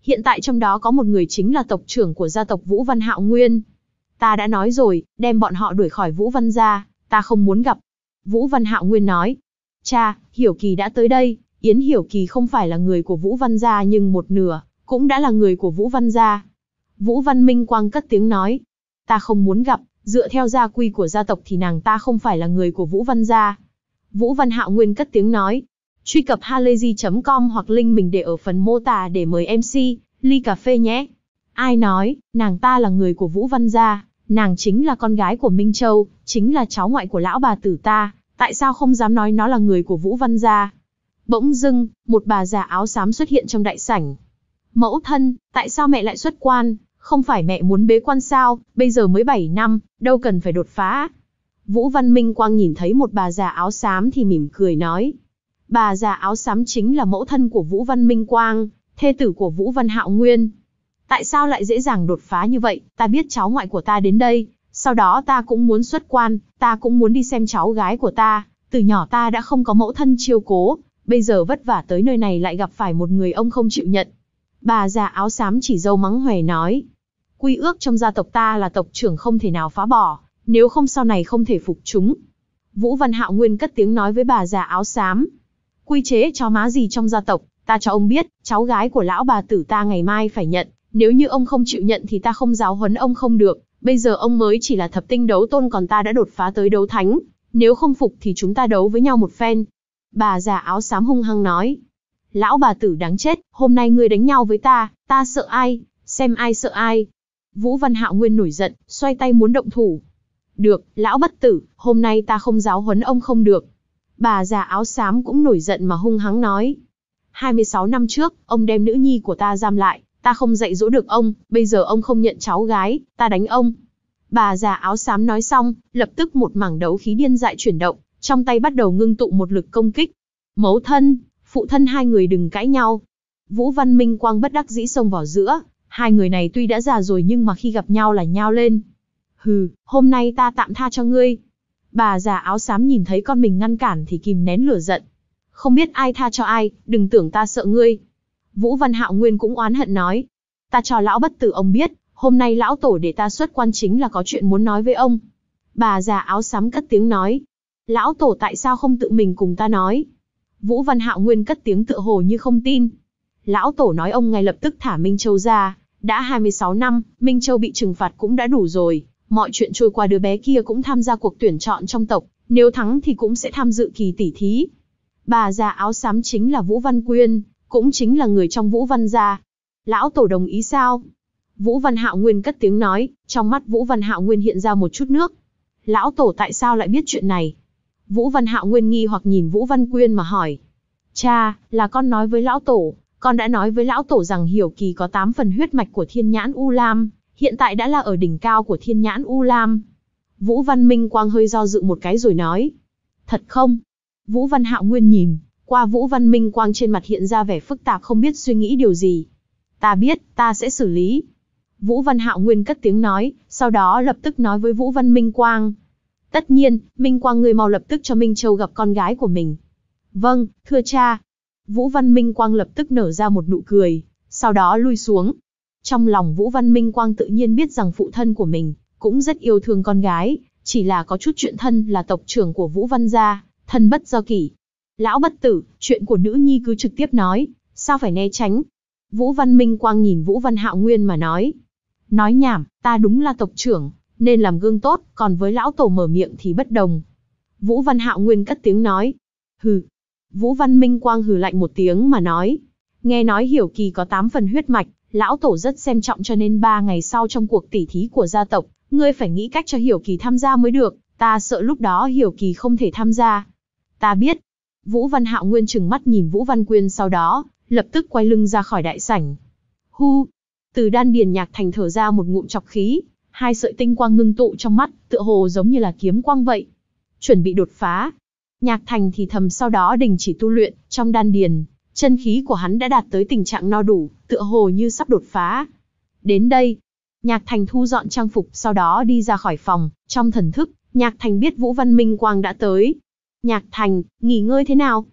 Hiện tại trong đó có một người chính là tộc trưởng của gia tộc Vũ Văn Hạo Nguyên. Ta đã nói rồi, đem bọn họ đuổi khỏi Vũ Văn gia, ta không muốn gặp. Vũ Văn Hạo Nguyên nói. Cha, Hiểu Kỳ đã tới đây. Yến Hiểu Kỳ không phải là người của Vũ Văn gia nhưng một nửa, cũng đã là người của Vũ Văn gia. Vũ Văn Minh Quang cất tiếng nói. Ta không muốn gặp, dựa theo gia quy của gia tộc thì nàng ta không phải là người của Vũ Văn gia. Vũ Văn Hạo Nguyên cất tiếng nói. Truy cập halayzi chấm com hoặc link mình để ở phần mô tả để mời em xê, ly cà phê nhé. Ai nói, nàng ta là người của Vũ Văn gia, nàng chính là con gái của Minh Châu, chính là cháu ngoại của lão bà tử ta, tại sao không dám nói nó là người của Vũ Văn gia? Bỗng dưng, một bà già áo xám xuất hiện trong đại sảnh. Mẫu thân, tại sao mẹ lại xuất quan? Không phải mẹ muốn bế quan sao, bây giờ mới bảy năm, đâu cần phải đột phá. Vũ Văn Minh Quang nhìn thấy một bà già áo xám thì mỉm cười nói. Bà già áo xám chính là mẫu thân của Vũ Văn Minh Quang, thê tử của Vũ Văn Hạo Nguyên. Tại sao lại dễ dàng đột phá như vậy? Ta biết cháu ngoại của ta đến đây, sau đó ta cũng muốn xuất quan, ta cũng muốn đi xem cháu gái của ta. Từ nhỏ ta đã không có mẫu thân chiếu cố, bây giờ vất vả tới nơi này lại gặp phải một người ông không chịu nhận. Bà già áo xám chỉ dâu mắng hoè nói. Quy ước trong gia tộc ta là tộc trưởng không thể nào phá bỏ, nếu không sau này không thể phục chúng. Vũ Văn Hạo Nguyên cất tiếng nói với bà già áo xám. Quy chế chó má gì trong gia tộc, ta cho ông biết, cháu gái của lão bà tử ta ngày mai phải nhận, nếu như ông không chịu nhận thì ta không giáo huấn ông không được, bây giờ ông mới chỉ là thập tinh đấu tôn còn ta đã đột phá tới đấu thánh, nếu không phục thì chúng ta đấu với nhau một phen. Bà già áo xám hung hăng nói. Lão bà tử đáng chết, hôm nay ngươi đánh nhau với ta, ta sợ ai, xem ai sợ ai. Vũ Văn Hạo Nguyên nổi giận, xoay tay muốn động thủ. Được, lão bất tử, hôm nay ta không giáo huấn ông không được. Bà già áo xám cũng nổi giận mà hung hăng nói. hai mươi sáu năm trước, ông đem nữ nhi của ta giam lại, ta không dạy dỗ được ông, bây giờ ông không nhận cháu gái, ta đánh ông. Bà già áo xám nói xong, lập tức một mảng đấu khí điên dại chuyển động, trong tay bắt đầu ngưng tụ một lực công kích. Mẫu thân, phụ thân hai người đừng cãi nhau. Vũ Văn Minh Quang bất đắc dĩ xông vào giữa, hai người này tuy đã già rồi nhưng mà khi gặp nhau là nhao lên. Hừ, hôm nay ta tạm tha cho ngươi. Bà già áo xám nhìn thấy con mình ngăn cản thì kìm nén lửa giận. Không biết ai tha cho ai, đừng tưởng ta sợ ngươi. Vũ Văn Hạo Nguyên cũng oán hận nói. Ta cho lão bất tử ông biết, hôm nay lão tổ để ta xuất quan chính là có chuyện muốn nói với ông. Bà già áo xám cất tiếng nói. Lão tổ tại sao không tự mình cùng ta nói? Vũ Văn Hạo Nguyên cất tiếng tựa hồ như không tin. Lão tổ nói ông ngay lập tức thả Minh Châu ra, đã hai mươi sáu năm, Minh Châu bị trừng phạt cũng đã đủ rồi, mọi chuyện trôi qua đứa bé kia cũng tham gia cuộc tuyển chọn trong tộc, nếu thắng thì cũng sẽ tham dự kỳ tỷ thí. Bà già áo xám chính là Vũ Văn Quyên, cũng chính là người trong Vũ Văn gia. Lão tổ đồng ý sao? Vũ Văn Hạo Nguyên cất tiếng nói, trong mắt Vũ Văn Hạo Nguyên hiện ra một chút nước. Lão tổ tại sao lại biết chuyện này? Vũ Văn Hạo Nguyên nghi hoặc nhìn Vũ Văn Quyên mà hỏi. Cha, là con nói với lão tổ, con đã nói với lão tổ rằng Hiểu Kỳ có tám phần huyết mạch của Thiên Nhãn U Lam, hiện tại đã là ở đỉnh cao của Thiên Nhãn U Lam. Vũ Văn Minh Quang hơi do dự một cái rồi nói. Thật không? Vũ Văn Hạo Nguyên nhìn qua Vũ Văn Minh Quang trên mặt hiện ra vẻ phức tạp không biết suy nghĩ điều gì. Ta biết, ta sẽ xử lý. Vũ Văn Hạo Nguyên cất tiếng nói, sau đó lập tức nói với Vũ Văn Minh Quang. Tất nhiên, Minh Quang ngươi mau lập tức cho Minh Châu gặp con gái của mình. Vâng, thưa cha. Vũ Văn Minh Quang lập tức nở ra một nụ cười, sau đó lui xuống. Trong lòng Vũ Văn Minh Quang tự nhiên biết rằng phụ thân của mình cũng rất yêu thương con gái, chỉ là có chút chuyện thân là tộc trưởng của Vũ Văn gia, thân bất do kỷ. Lão bất tử, chuyện của nữ nhi cứ trực tiếp nói, sao phải né tránh? Vũ Văn Minh Quang nhìn Vũ Văn Hạo Nguyên mà nói. Nói nhảm, ta đúng là tộc trưởng, nên làm gương tốt, còn với lão tổ mở miệng thì bất đồng. Vũ Văn Hạo Nguyên cất tiếng nói. Hừ. Vũ Văn Minh Quang hừ lạnh một tiếng mà nói. Nghe nói Hiểu Kỳ có tám phần huyết mạch, lão tổ rất xem trọng cho nên ba ngày sau trong cuộc tỉ thí của gia tộc, ngươi phải nghĩ cách cho Hiểu Kỳ tham gia mới được, ta sợ lúc đó Hiểu Kỳ không thể tham gia. Ta biết. Vũ Văn Hạo Nguyên trừng mắt nhìn Vũ Văn Quyên sau đó, lập tức quay lưng ra khỏi đại sảnh. Hu. Từ đan điền Nhạc Thành thở ra một ngụm trọc khí, hai sợi tinh quang ngưng tụ trong mắt, tựa hồ giống như là kiếm quang vậy. Chuẩn bị đột phá. Nhạc Thành thì thầm sau đó đình chỉ tu luyện, trong đan điền, chân khí của hắn đã đạt tới tình trạng no đủ, tựa hồ như sắp đột phá. Đến đây, Nhạc Thành thu dọn trang phục sau đó đi ra khỏi phòng, trong thần thức, Nhạc Thành biết Vũ Văn Minh Quang đã tới. Nhạc Thành, nghỉ ngơi thế nào?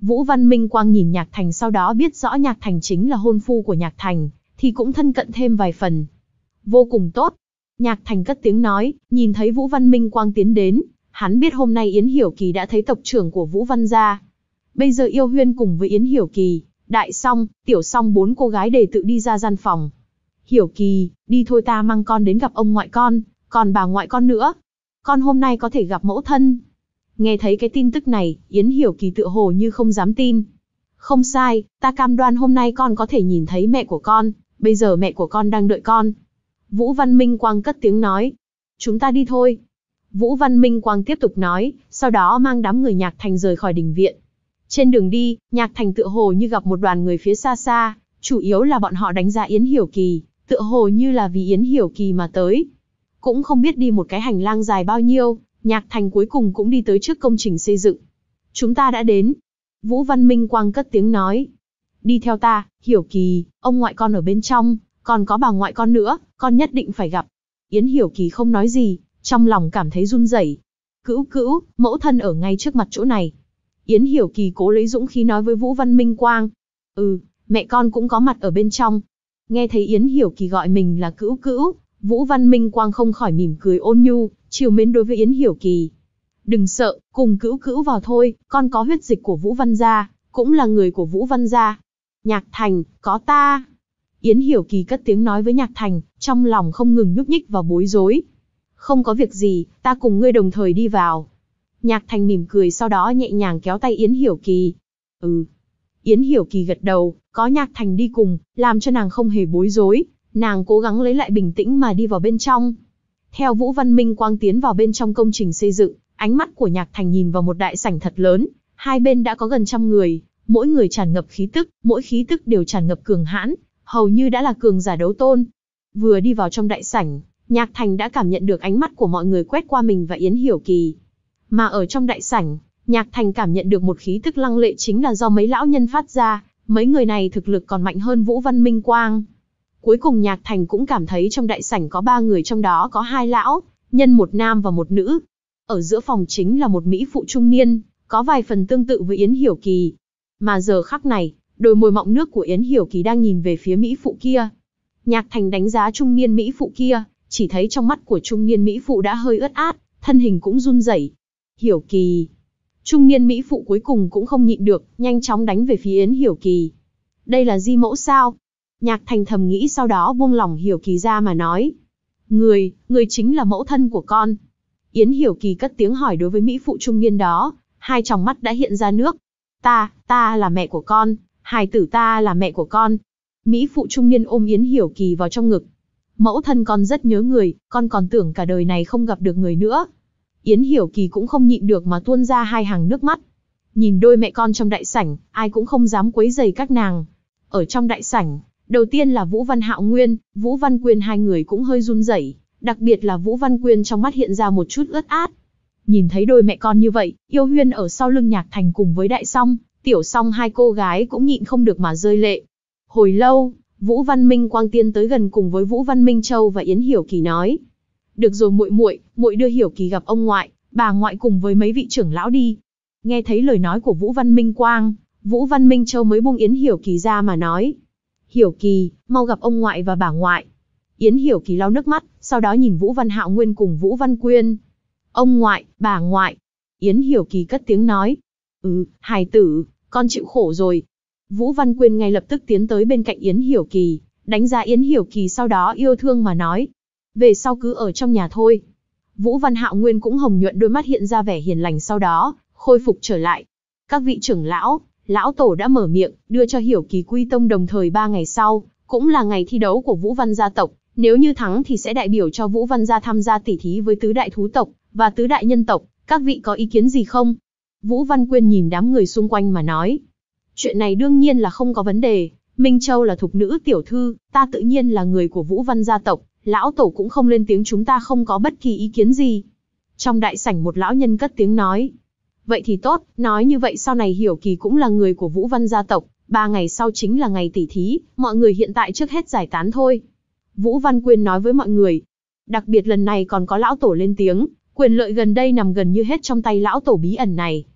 Vũ Văn Minh Quang nhìn Nhạc Thành, sau đó biết rõ Nhạc Thành chính là hôn phu của Nhạc Thành, thì cũng thân cận thêm vài phần. Vô cùng tốt. Nhạc Thành cất tiếng nói, nhìn thấy Vũ Văn Minh Quang tiến đến, hắn biết hôm nay Yến Hiểu Kỳ đã thấy tộc trưởng của Vũ Văn gia. Bây giờ Yêu Huyên cùng với Yến Hiểu Kỳ, Đại Song, Tiểu Song bốn cô gái đề tự đi ra gian phòng. Hiểu Kỳ, đi thôi, ta mang con đến gặp ông ngoại con, còn bà ngoại con nữa. Con hôm nay có thể gặp mẫu thân. Nghe thấy cái tin tức này, Yến Hiểu Kỳ tựa hồ như không dám tin. Không sai, ta cam đoan hôm nay con có thể nhìn thấy mẹ của con, bây giờ mẹ của con đang đợi con. Vũ Văn Minh Quang cất tiếng nói. Chúng ta đi thôi. Vũ Văn Minh Quang tiếp tục nói, sau đó mang đám người Nhạc Thành rời khỏi đình viện. Trên đường đi, Nhạc Thành tựa hồ như gặp một đoàn người phía xa xa, chủ yếu là bọn họ đánh giá Yến Hiểu Kỳ, tựa hồ như là vì Yến Hiểu Kỳ mà tới. Cũng không biết đi một cái hành lang dài bao nhiêu, Nhạc Thành cuối cùng cũng đi tới trước công trình xây dựng. Chúng ta đã đến. Vũ Văn Minh Quang cất tiếng nói. Đi theo ta, Hiểu Kỳ, ông ngoại con ở bên trong, còn có bà ngoại con nữa, con nhất định phải gặp. Yến Hiểu Kỳ không nói gì, trong lòng cảm thấy run rẩy. Cữu cữu, mẫu thân ở ngay trước mặt chỗ này. Yến Hiểu Kỳ cố lấy dũng khí nói với Vũ Văn Minh Quang. Ừ, mẹ con cũng có mặt ở bên trong. Nghe thấy Yến Hiểu Kỳ gọi mình là cữu cữu, Vũ Văn Minh Quang không khỏi mỉm cười ôn nhu, trìu mến đối với Yến Hiểu Kỳ. Đừng sợ, cùng cữu cữu vào thôi, con có huyết dịch của Vũ Văn gia, cũng là người của Vũ Văn gia. Nhạc Thành, có ta. Yến Hiểu Kỳ cất tiếng nói với Nhạc Thành, trong lòng không ngừng nhúc nhích và bối rối. Không có việc gì, ta cùng ngươi đồng thời đi vào. Nhạc Thành mỉm cười, sau đó nhẹ nhàng kéo tay Yến Hiểu Kỳ. Ừ. Yến Hiểu Kỳ gật đầu, có Nhạc Thành đi cùng, làm cho nàng không hề bối rối, nàng cố gắng lấy lại bình tĩnh mà đi vào bên trong. Theo Vũ Văn Minh Quang tiến vào bên trong công trình xây dựng, ánh mắt của Nhạc Thành nhìn vào một đại sảnh thật lớn, hai bên đã có gần trăm người, mỗi người tràn ngập khí tức, mỗi khí tức đều tràn ngập cường hãn, hầu như đã là cường giả đấu tôn. Vừa đi vào trong đại sảnh, Nhạc Thành đã cảm nhận được ánh mắt của mọi người quét qua mình và Yến Hiểu Kỳ. Mà ở trong đại sảnh, Nhạc Thành cảm nhận được một khí tức lăng lệ, chính là do mấy lão nhân phát ra, mấy người này thực lực còn mạnh hơn Vũ Văn Minh Quang. Cuối cùng Nhạc Thành cũng cảm thấy trong đại sảnh có ba người, trong đó có hai lão nhân, một nam và một nữ. Ở giữa phòng chính là một mỹ phụ trung niên, có vài phần tương tự với Yến Hiểu Kỳ. Mà giờ khắc này, đôi môi mọng nước của Yến Hiểu Kỳ đang nhìn về phía mỹ phụ kia. Nhạc Thành đánh giá trung niên mỹ phụ kia, chỉ thấy trong mắt của trung niên mỹ phụ đã hơi ướt át, thân hình cũng run rẩy. Hiểu Kỳ. Trung niên mỹ phụ cuối cùng cũng không nhịn được, nhanh chóng đánh về phía Yến Hiểu Kỳ. Đây là di mẫu sao? Nhạc Thành thầm nghĩ, sau đó buông lỏng Hiểu Kỳ ra mà nói. Người, người chính là mẫu thân của con. Yến Hiểu Kỳ cất tiếng hỏi đối với mỹ phụ trung niên đó, hai tròng mắt đã hiện ra nước. Ta, ta là mẹ của con, hài tử ta là mẹ của con. Mỹ phụ trung niên ôm Yến Hiểu Kỳ vào trong ngực. Mẫu thân con rất nhớ người, con còn tưởng cả đời này không gặp được người nữa. Yến Hiểu Kỳ cũng không nhịn được mà tuôn ra hai hàng nước mắt. Nhìn đôi mẹ con trong đại sảnh, ai cũng không dám quấy rầy các nàng. Ở trong đại sảnh, đầu tiên là Vũ Văn Hạo Nguyên, Vũ Văn Quyên, hai người cũng hơi run rẩy, đặc biệt là Vũ Văn Quyên trong mắt hiện ra một chút ướt át. Nhìn thấy đôi mẹ con như vậy, Yêu Huyên ở sau lưng Nhạc Thành cùng với Đại Song, Tiểu Song, hai cô gái cũng nhịn không được mà rơi lệ. Hồi lâu, Vũ Văn Minh Quang tiến tới gần cùng với Vũ Văn Minh Châu và Yến Hiểu Kỳ nói: "Được rồi muội muội, muội đưa Hiểu Kỳ gặp ông ngoại, bà ngoại cùng với mấy vị trưởng lão đi." Nghe thấy lời nói của Vũ Văn Minh Quang, Vũ Văn Minh Châu mới buông Yến Hiểu Kỳ ra mà nói: "Hiểu Kỳ, mau gặp ông ngoại và bà ngoại." Yến Hiểu Kỳ lau nước mắt, sau đó nhìn Vũ Văn Hạo Nguyên cùng Vũ Văn Quyên. "Ông ngoại, bà ngoại." Yến Hiểu Kỳ cất tiếng nói: "Ừ, hài tử, con chịu khổ rồi." Vũ Văn Quyên ngay lập tức tiến tới bên cạnh Yến Hiểu Kỳ, đánh giá Yến Hiểu Kỳ, sau đó yêu thương mà nói: "Về sau cứ ở trong nhà thôi." Vũ Văn Hạo Nguyên cũng hồng nhuận, đôi mắt hiện ra vẻ hiền lành, sau đó khôi phục trở lại. Các vị trưởng lão, lão tổ đã mở miệng, đưa cho Hiểu Kỳ quy tông, đồng thời ba ngày sau, cũng là ngày thi đấu của Vũ Văn gia tộc, nếu như thắng thì sẽ đại biểu cho Vũ Văn gia tham gia tỉ thí với tứ đại thú tộc và tứ đại nhân tộc, các vị có ý kiến gì không? Vũ Văn Quyên nhìn đám người xung quanh mà nói: "Chuyện này đương nhiên là không có vấn đề, Minh Châu là thục nữ tiểu thư, ta tự nhiên là người của Vũ Văn gia tộc, lão tổ cũng không lên tiếng, chúng ta không có bất kỳ ý kiến gì." Trong đại sảnh một lão nhân cất tiếng nói: "Vậy thì tốt, nói như vậy sau này Hiểu Kỳ cũng là người của Vũ Văn gia tộc, ba ngày sau chính là ngày tỉ thí, mọi người hiện tại trước hết giải tán thôi." Vũ Văn Quyên nói với mọi người. Đặc biệt lần này còn có lão tổ lên tiếng, quyền lợi gần đây nằm gần như hết trong tay lão tổ bí ẩn này.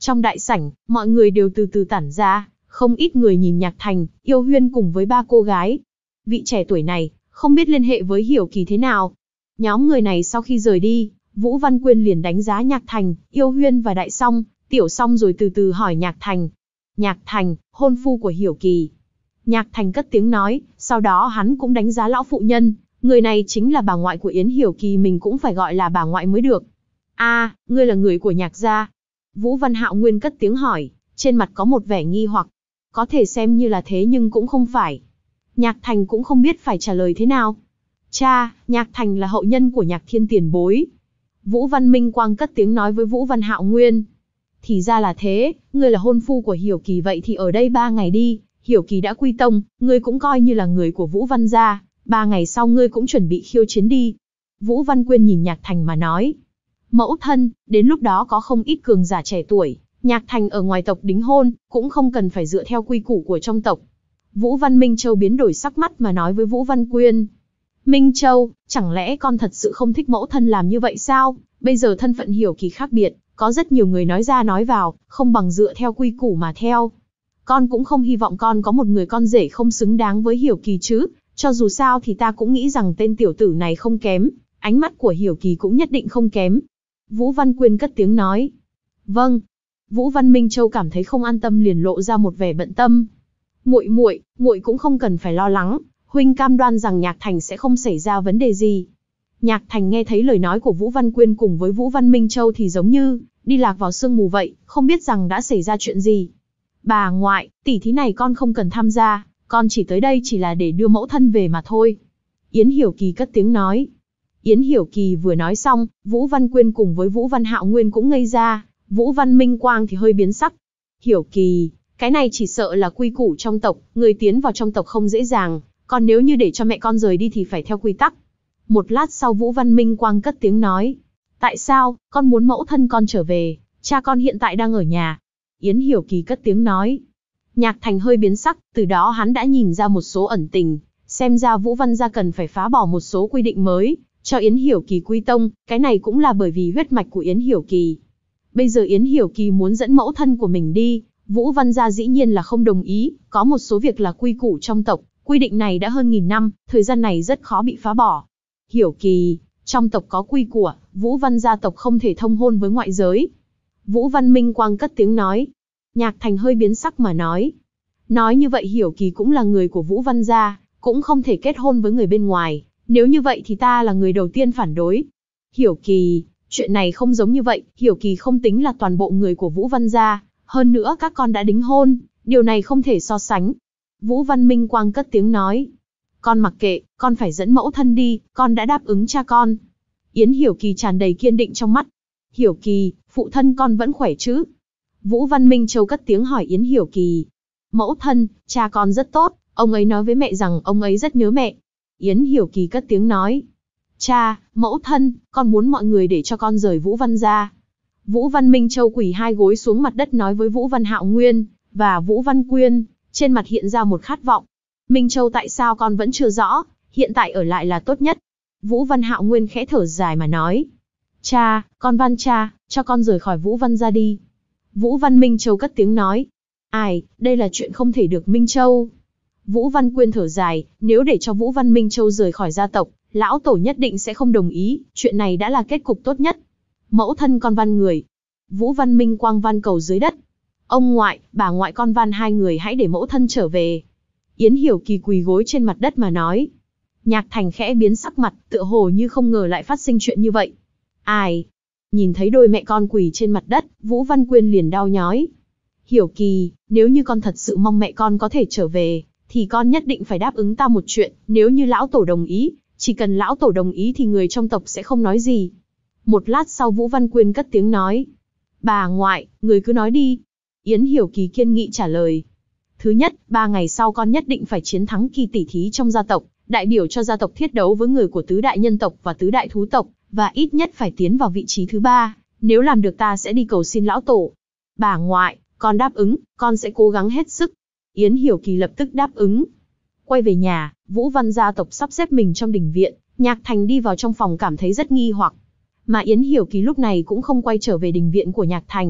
Trong đại sảnh, mọi người đều từ từ tản ra, không ít người nhìn Nhạc Thành, Yêu Huyên cùng với ba cô gái. Vị trẻ tuổi này, không biết liên hệ với Hiểu Kỳ thế nào. Nhóm người này sau khi rời đi, Vũ Văn Quyên liền đánh giá Nhạc Thành, Yêu Huyên và Đại Song, Tiểu Song rồi từ từ hỏi Nhạc Thành. Nhạc Thành, hôn phu của Hiểu Kỳ. Nhạc Thành cất tiếng nói, sau đó hắn cũng đánh giá lão phụ nhân, người này chính là bà ngoại của Yến Hiểu Kỳ, mình cũng phải gọi là bà ngoại mới được. A, à, ngươi là người của Nhạc gia? Vũ Văn Hạo Nguyên cất tiếng hỏi, trên mặt có một vẻ nghi hoặc. Có thể xem như là thế nhưng cũng không phải. Nhạc Thành cũng không biết phải trả lời thế nào. Cha, Nhạc Thành là hậu nhân của Nhạc Thiên tiền bối. Vũ Văn Minh Quang cất tiếng nói với Vũ Văn Hạo Nguyên. Thì ra là thế, ngươi là hôn phu của Hiểu Kỳ, vậy thì ở đây ba ngày đi. Hiểu Kỳ đã quy tông, ngươi cũng coi như là người của Vũ Văn gia. Ba ngày sau ngươi cũng chuẩn bị khiêu chiến đi. Vũ Văn Quyên nhìn Nhạc Thành mà nói. Mẫu thân, đến lúc đó có không ít cường giả trẻ tuổi, Nhạc Thành ở ngoài tộc đính hôn, cũng không cần phải dựa theo quy củ của trong tộc. Vũ Văn Minh Châu biến đổi sắc mắt mà nói với Vũ Văn Quyên. Minh Châu, chẳng lẽ con thật sự không thích mẫu thân làm như vậy sao? Bây giờ thân phận Hiểu Kỳ khác biệt, có rất nhiều người nói ra nói vào, không bằng dựa theo quy củ mà theo. Con cũng không hy vọng con có một người con rể không xứng đáng với Hiểu Kỳ chứ, cho dù sao thì ta cũng nghĩ rằng tên tiểu tử này không kém, ánh mắt của Hiểu Kỳ cũng nhất định không kém. Vũ Văn Quyên cất tiếng nói. Vâng. Vũ Văn Minh Châu cảm thấy không an tâm liền lộ ra một vẻ bận tâm. Muội muội, muội cũng không cần phải lo lắng, huynh cam đoan rằng Nhạc Thành sẽ không xảy ra vấn đề gì. Nhạc Thành nghe thấy lời nói của Vũ Văn Quyên cùng với Vũ Văn Minh Châu thì giống như đi lạc vào sương mù vậy, không biết rằng đã xảy ra chuyện gì. Bà ngoại, tỷ thí này con không cần tham gia, con chỉ tới đây chỉ là để đưa mẫu thân về mà thôi. Yến Hiểu Kỳ cất tiếng nói. Yến Hiểu Kỳ vừa nói xong, Vũ Văn Quyên cùng với Vũ Văn Hạo Nguyên cũng ngây ra, Vũ Văn Minh Quang thì hơi biến sắc. Hiểu Kỳ, cái này chỉ sợ là quy củ trong tộc, người tiến vào trong tộc không dễ dàng, còn nếu như để cho mẹ con rời đi thì phải theo quy tắc. Một lát sau Vũ Văn Minh Quang cất tiếng nói. Tại sao, con muốn mẫu thân con trở về, cha con hiện tại đang ở nhà. Yến Hiểu Kỳ cất tiếng nói. Nhạc Thành hơi biến sắc, từ đó hắn đã nhìn ra một số ẩn tình, xem ra Vũ Văn gia cần phải phá bỏ một số quy định mới, cho Yến Hiểu Kỳ quy tông, cái này cũng là bởi vì huyết mạch của Yến Hiểu Kỳ. Bây giờ Yến Hiểu Kỳ muốn dẫn mẫu thân của mình đi, Vũ Văn gia dĩ nhiên là không đồng ý, có một số việc là quy củ trong tộc, quy định này đã hơn nghìn năm, thời gian này rất khó bị phá bỏ. Hiểu Kỳ, trong tộc có quy củ, Vũ Văn gia tộc không thể thông hôn với ngoại giới. Vũ Văn Minh Quang cất tiếng nói. Nhạc Thành hơi biến sắc mà nói. Nói như vậy Hiểu Kỳ cũng là người của Vũ Văn gia, cũng không thể kết hôn với người bên ngoài, nếu như vậy thì ta là người đầu tiên phản đối. Hiểu Kỳ, chuyện này không giống như vậy, Hiểu Kỳ không tính là toàn bộ người của Vũ Văn gia, hơn nữa các con đã đính hôn, điều này không thể so sánh. Vũ Văn Minh Quang cất tiếng nói. Con mặc kệ, con phải dẫn mẫu thân đi, con đã đáp ứng cha con. Yến Hiểu Kỳ tràn đầy kiên định trong mắt. Hiểu Kỳ, phụ thân con vẫn khỏe chứ? Vũ Văn Minh Châu cất tiếng hỏi Yến Hiểu Kỳ. Mẫu thân, cha con rất tốt, ông ấy nói với mẹ rằng ông ấy rất nhớ mẹ. Yến Hiểu Kỳ cất tiếng nói. Cha, mẫu thân, con muốn mọi người để cho con rời Vũ Văn gia. Vũ Văn Minh Châu quỳ hai gối xuống mặt đất nói với Vũ Văn Hạo Nguyên và Vũ Văn Quyên, trên mặt hiện ra một khát vọng. Minh Châu, tại sao con vẫn chưa rõ, hiện tại ở lại là tốt nhất. Vũ Văn Hạo Nguyên khẽ thở dài mà nói. Cha, con van cha, cho con rời khỏi Vũ Văn gia đi. Vũ Văn Minh Châu cất tiếng nói. Ai, đây là chuyện không thể được Minh Châu. Vũ Văn Quyên thở dài, nếu để cho Vũ Văn Minh Châu rời khỏi gia tộc, lão tổ nhất định sẽ không đồng ý, chuyện này đã là kết cục tốt nhất. Mẫu thân con van người. Vũ Văn Minh Quang van cầu dưới đất. Ông ngoại, bà ngoại con van hai người hãy để mẫu thân trở về. Yến Hiểu Kỳ quỳ gối trên mặt đất mà nói. Nhạc Thành khẽ biến sắc mặt, tựa hồ như không ngờ lại phát sinh chuyện như vậy. Ai? Nhìn thấy đôi mẹ con quỳ trên mặt đất, Vũ Văn Quyên liền đau nhói. Hiểu Kỳ, nếu như con thật sự mong mẹ con có thể trở về, thì con nhất định phải đáp ứng ta một chuyện, nếu như lão tổ đồng ý, chỉ cần lão tổ đồng ý thì người trong tộc sẽ không nói gì. Một lát sau Vũ Văn Quyên cất tiếng nói. Bà ngoại, người cứ nói đi. Yến Hiểu Kỳ kiên nghị trả lời. Thứ nhất, ba ngày sau con nhất định phải chiến thắng kỳ tỷ thí trong gia tộc, đại biểu cho gia tộc thiết đấu với người của tứ đại nhân tộc và tứ đại thú tộc, và ít nhất phải tiến vào vị trí thứ ba, nếu làm được ta sẽ đi cầu xin lão tổ. Bà ngoại, con đáp ứng, con sẽ cố gắng hết sức. Yến Hiểu Kỳ lập tức đáp ứng. Quay về nhà, Vũ Văn gia tộc sắp xếp mình trong đình viện, Nhạc Thành đi vào trong phòng cảm thấy rất nghi hoặc. Mà Yến Hiểu Kỳ lúc này cũng không quay trở về đình viện của Nhạc Thành,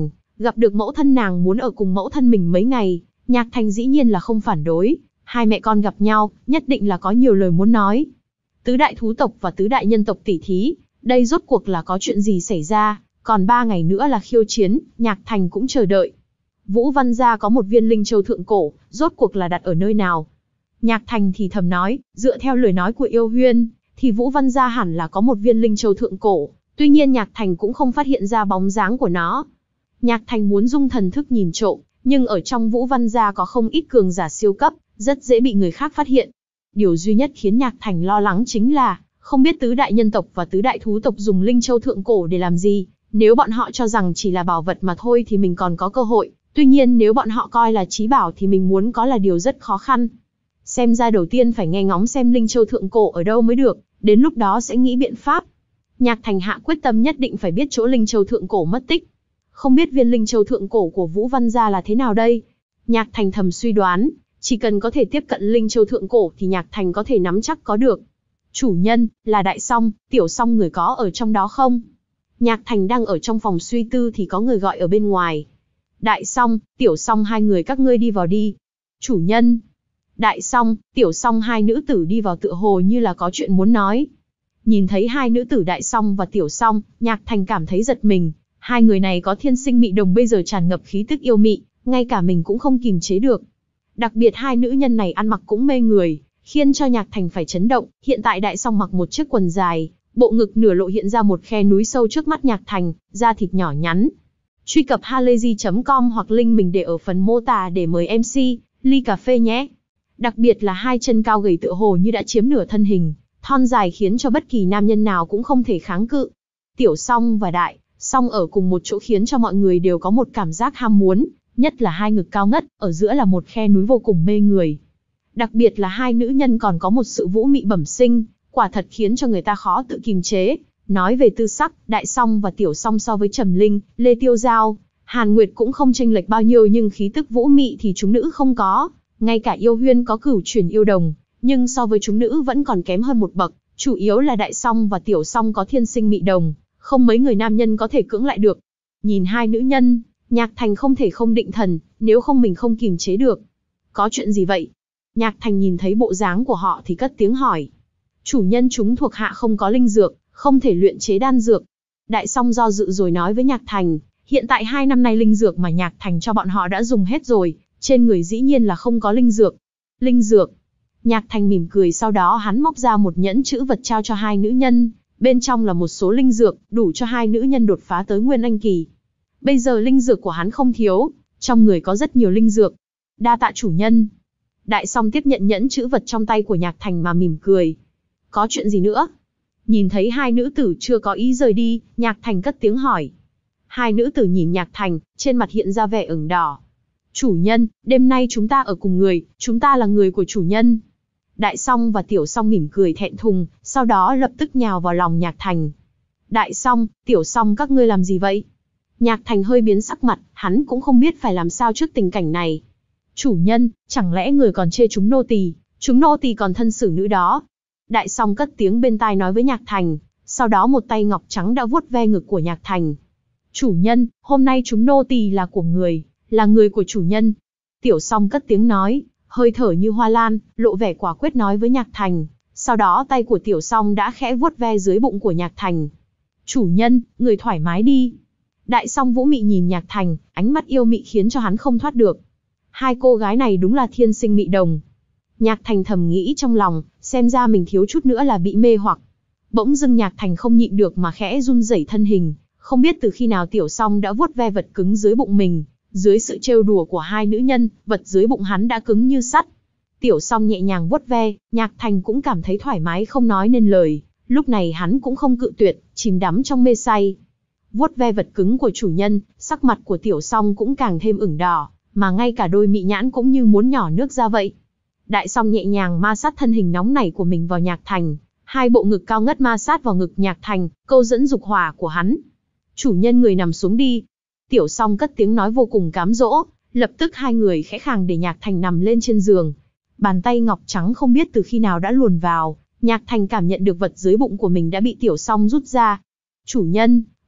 Gặp được mẫu thân nàng muốn ở cùng mẫu thân mình mấy ngày, Nhạc Thành dĩ nhiên là không phản đối. Hai mẹ con gặp nhau, nhất định là có nhiều lời muốn nói. Tứ đại thú tộc và tứ đại nhân tộc tỉ thí, đây rốt cuộc là có chuyện gì xảy ra, còn ba ngày nữa là khiêu chiến, Nhạc Thành cũng chờ đợi. Vũ Văn gia có một viên linh châu thượng cổ, rốt cuộc là đặt ở nơi nào? Nhạc Thành thì thầm nói, dựa theo lời nói của Yêu Huyên, thì Vũ Văn gia hẳn là có một viên linh châu thượng cổ, tuy nhiên Nhạc Thành cũng không phát hiện ra bóng dáng của nó. Nhạc Thành muốn dung thần thức nhìn trộm, nhưng ở trong Vũ Văn gia có không ít cường giả siêu cấp, rất dễ bị người khác phát hiện. Điều duy nhất khiến Nhạc Thành lo lắng chính là, không biết tứ đại nhân tộc và tứ đại thú tộc dùng linh châu thượng cổ để làm gì. Nếu bọn họ cho rằng chỉ là bảo vật mà thôi thì mình còn có cơ hội, tuy nhiên nếu bọn họ coi là chí bảo thì mình muốn có là điều rất khó khăn. Xem ra đầu tiên phải nghe ngóng xem linh châu thượng cổ ở đâu mới được, đến lúc đó sẽ nghĩ biện pháp. Nhạc Thành hạ quyết tâm nhất định phải biết chỗ linh châu thượng cổ mất tích. Không biết viên linh châu thượng cổ của Vũ Văn gia là thế nào đây? Nhạc Thành thầm suy đoán, chỉ cần có thể tiếp cận linh châu thượng cổ thì Nhạc Thành có thể nắm chắc có được. Chủ nhân, là Đại Song, Tiểu Song người có ở trong đó không? Nhạc Thành đang ở trong phòng suy tư thì có người gọi ở bên ngoài. Đại Song, Tiểu Song hai người các ngươi đi vào đi. Chủ nhân. Đại Song, Tiểu Song hai nữ tử đi vào tựa hồ như là có chuyện muốn nói. Nhìn thấy hai nữ tử Đại Song và Tiểu Song, Nhạc Thành cảm thấy giật mình. Hai người này có thiên sinh mị đồng bây giờ tràn ngập khí tức yêu mị, ngay cả mình cũng không kìm chế được. Đặc biệt hai nữ nhân này ăn mặc cũng mê người, khiến cho Nhạc Thành phải chấn động. Hiện tại Đại Song mặc một chiếc quần dài, bộ ngực nửa lộ hiện ra một khe núi sâu trước mắt Nhạc Thành, da thịt nhỏ nhắn. Truy cập halayzi chấm com hoặc link mình để ở phần mô tả để mời em xê, ly cà phê nhé. Đặc biệt là hai chân cao gầy tựa hồ như đã chiếm nửa thân hình, thon dài khiến cho bất kỳ nam nhân nào cũng không thể kháng cự. Tiểu Song và Đại Song ở cùng một chỗ khiến cho mọi người đều có một cảm giác ham muốn, nhất là hai ngực cao ngất, ở giữa là một khe núi vô cùng mê người. Đặc biệt là hai nữ nhân còn có một sự vũ mị bẩm sinh, quả thật khiến cho người ta khó tự kiềm chế. Nói về tư sắc, Đại Song và Tiểu Song so với Trầm Linh, Lê Tiêu Giao, Hàn Nguyệt cũng không chênh lệch bao nhiêu, nhưng khí tức vũ mị thì chúng nữ không có. Ngay cả Yêu Huyên có cửu chuyển yêu đồng, nhưng so với chúng nữ vẫn còn kém hơn một bậc. Chủ yếu là Đại Song và Tiểu Song có thiên sinh mị đồng, không mấy người nam nhân có thể cưỡng lại được. Nhìn hai nữ nhân, Nhạc Thành không thể không định thần, nếu không mình không kìm chế được. Có chuyện gì vậy? Nhạc Thành nhìn thấy bộ dáng của họ thì cất tiếng hỏi. Chủ nhân chúng thuộc hạ không có linh dược, không thể luyện chế đan dược. Đại Song do dự rồi nói với Nhạc Thành, hiện tại hai năm nay linh dược mà Nhạc Thành cho bọn họ đã dùng hết rồi, trên người dĩ nhiên là không có linh dược. Linh dược? Nhạc Thành mỉm cười, sau đó hắn móc ra một nhẫn chữ vật trao cho hai nữ nhân, bên trong là một số linh dược, đủ cho hai nữ nhân đột phá tới Nguyên Anh kỳ. Bây giờ linh dược của hắn không thiếu, trong người có rất nhiều linh dược. Đa tạ chủ nhân. Đại Song tiếp nhận nhẫn chữ vật trong tay của Nhạc Thành mà mỉm cười. Có chuyện gì nữa? Nhìn thấy hai nữ tử chưa có ý rời đi, Nhạc Thành cất tiếng hỏi. Hai nữ tử nhìn Nhạc Thành, trên mặt hiện ra vẻ ửng đỏ. Chủ nhân, đêm nay chúng ta ở cùng người, chúng ta là người của chủ nhân. Đại Song và Tiểu Song mỉm cười thẹn thùng, sau đó lập tức nhào vào lòng Nhạc Thành. Đại Song, Tiểu Song các ngươi làm gì vậy? Nhạc Thành hơi biến sắc mặt, hắn cũng không biết phải làm sao trước tình cảnh này. Chủ nhân, chẳng lẽ người còn chê chúng nô tỳ, chúng nô tỳ còn thân xử nữ đó. Đại Song cất tiếng bên tai nói với Nhạc Thành, sau đó một tay ngọc trắng đã vuốt ve ngực của Nhạc Thành. Chủ nhân, hôm nay chúng nô tỳ là của người, là người của chủ nhân. Tiểu Song cất tiếng nói, hơi thở như hoa lan, lộ vẻ quả quyết nói với Nhạc Thành. Sau đó tay của Tiểu Song đã khẽ vuốt ve dưới bụng của Nhạc Thành. Chủ nhân, người thoải mái đi. Đại Song vũ mị nhìn Nhạc Thành, ánh mắt yêu mị khiến cho hắn không thoát được. Hai cô gái này đúng là thiên sinh mị đồng. Nhạc Thành thầm nghĩ trong lòng, xem ra mình thiếu chút nữa là bị mê hoặc. Bỗng dưng Nhạc Thành không nhịn được mà khẽ run rẩy thân hình, không biết từ khi nào Tiểu Song đã vuốt ve vật cứng dưới bụng mình. Dưới sự trêu đùa của hai nữ nhân, vật dưới bụng hắn đã cứng như sắt. Tiểu Song nhẹ nhàng vuốt ve, Nhạc Thành cũng cảm thấy thoải mái không nói nên lời. Lúc này hắn cũng không cự tuyệt, chìm đắm trong mê say. Vuốt ve vật cứng của chủ nhân, sắc mặt của Tiểu Song cũng càng thêm ửng đỏ, mà ngay cả đôi mị nhãn cũng như muốn nhỏ nước ra vậy. Đại Song nhẹ nhàng ma sát thân hình nóng nảy của mình vào Nhạc Thành, hai bộ ngực cao ngất ma sát vào ngực Nhạc Thành, câu dẫn dục hỏa của hắn. Chủ nhân người nằm xuống đi. Tiểu Song cất tiếng nói vô cùng cám dỗ, lập tức hai người khẽ khàng để Nhạc Thành nằm lên trên giường. Bàn tay ngọc trắng không biết từ khi nào đã luồn vào, Nhạc Thành cảm nhận được vật dưới bụng của mình đã bị Tiểu Song rút ra. Chủ nhân,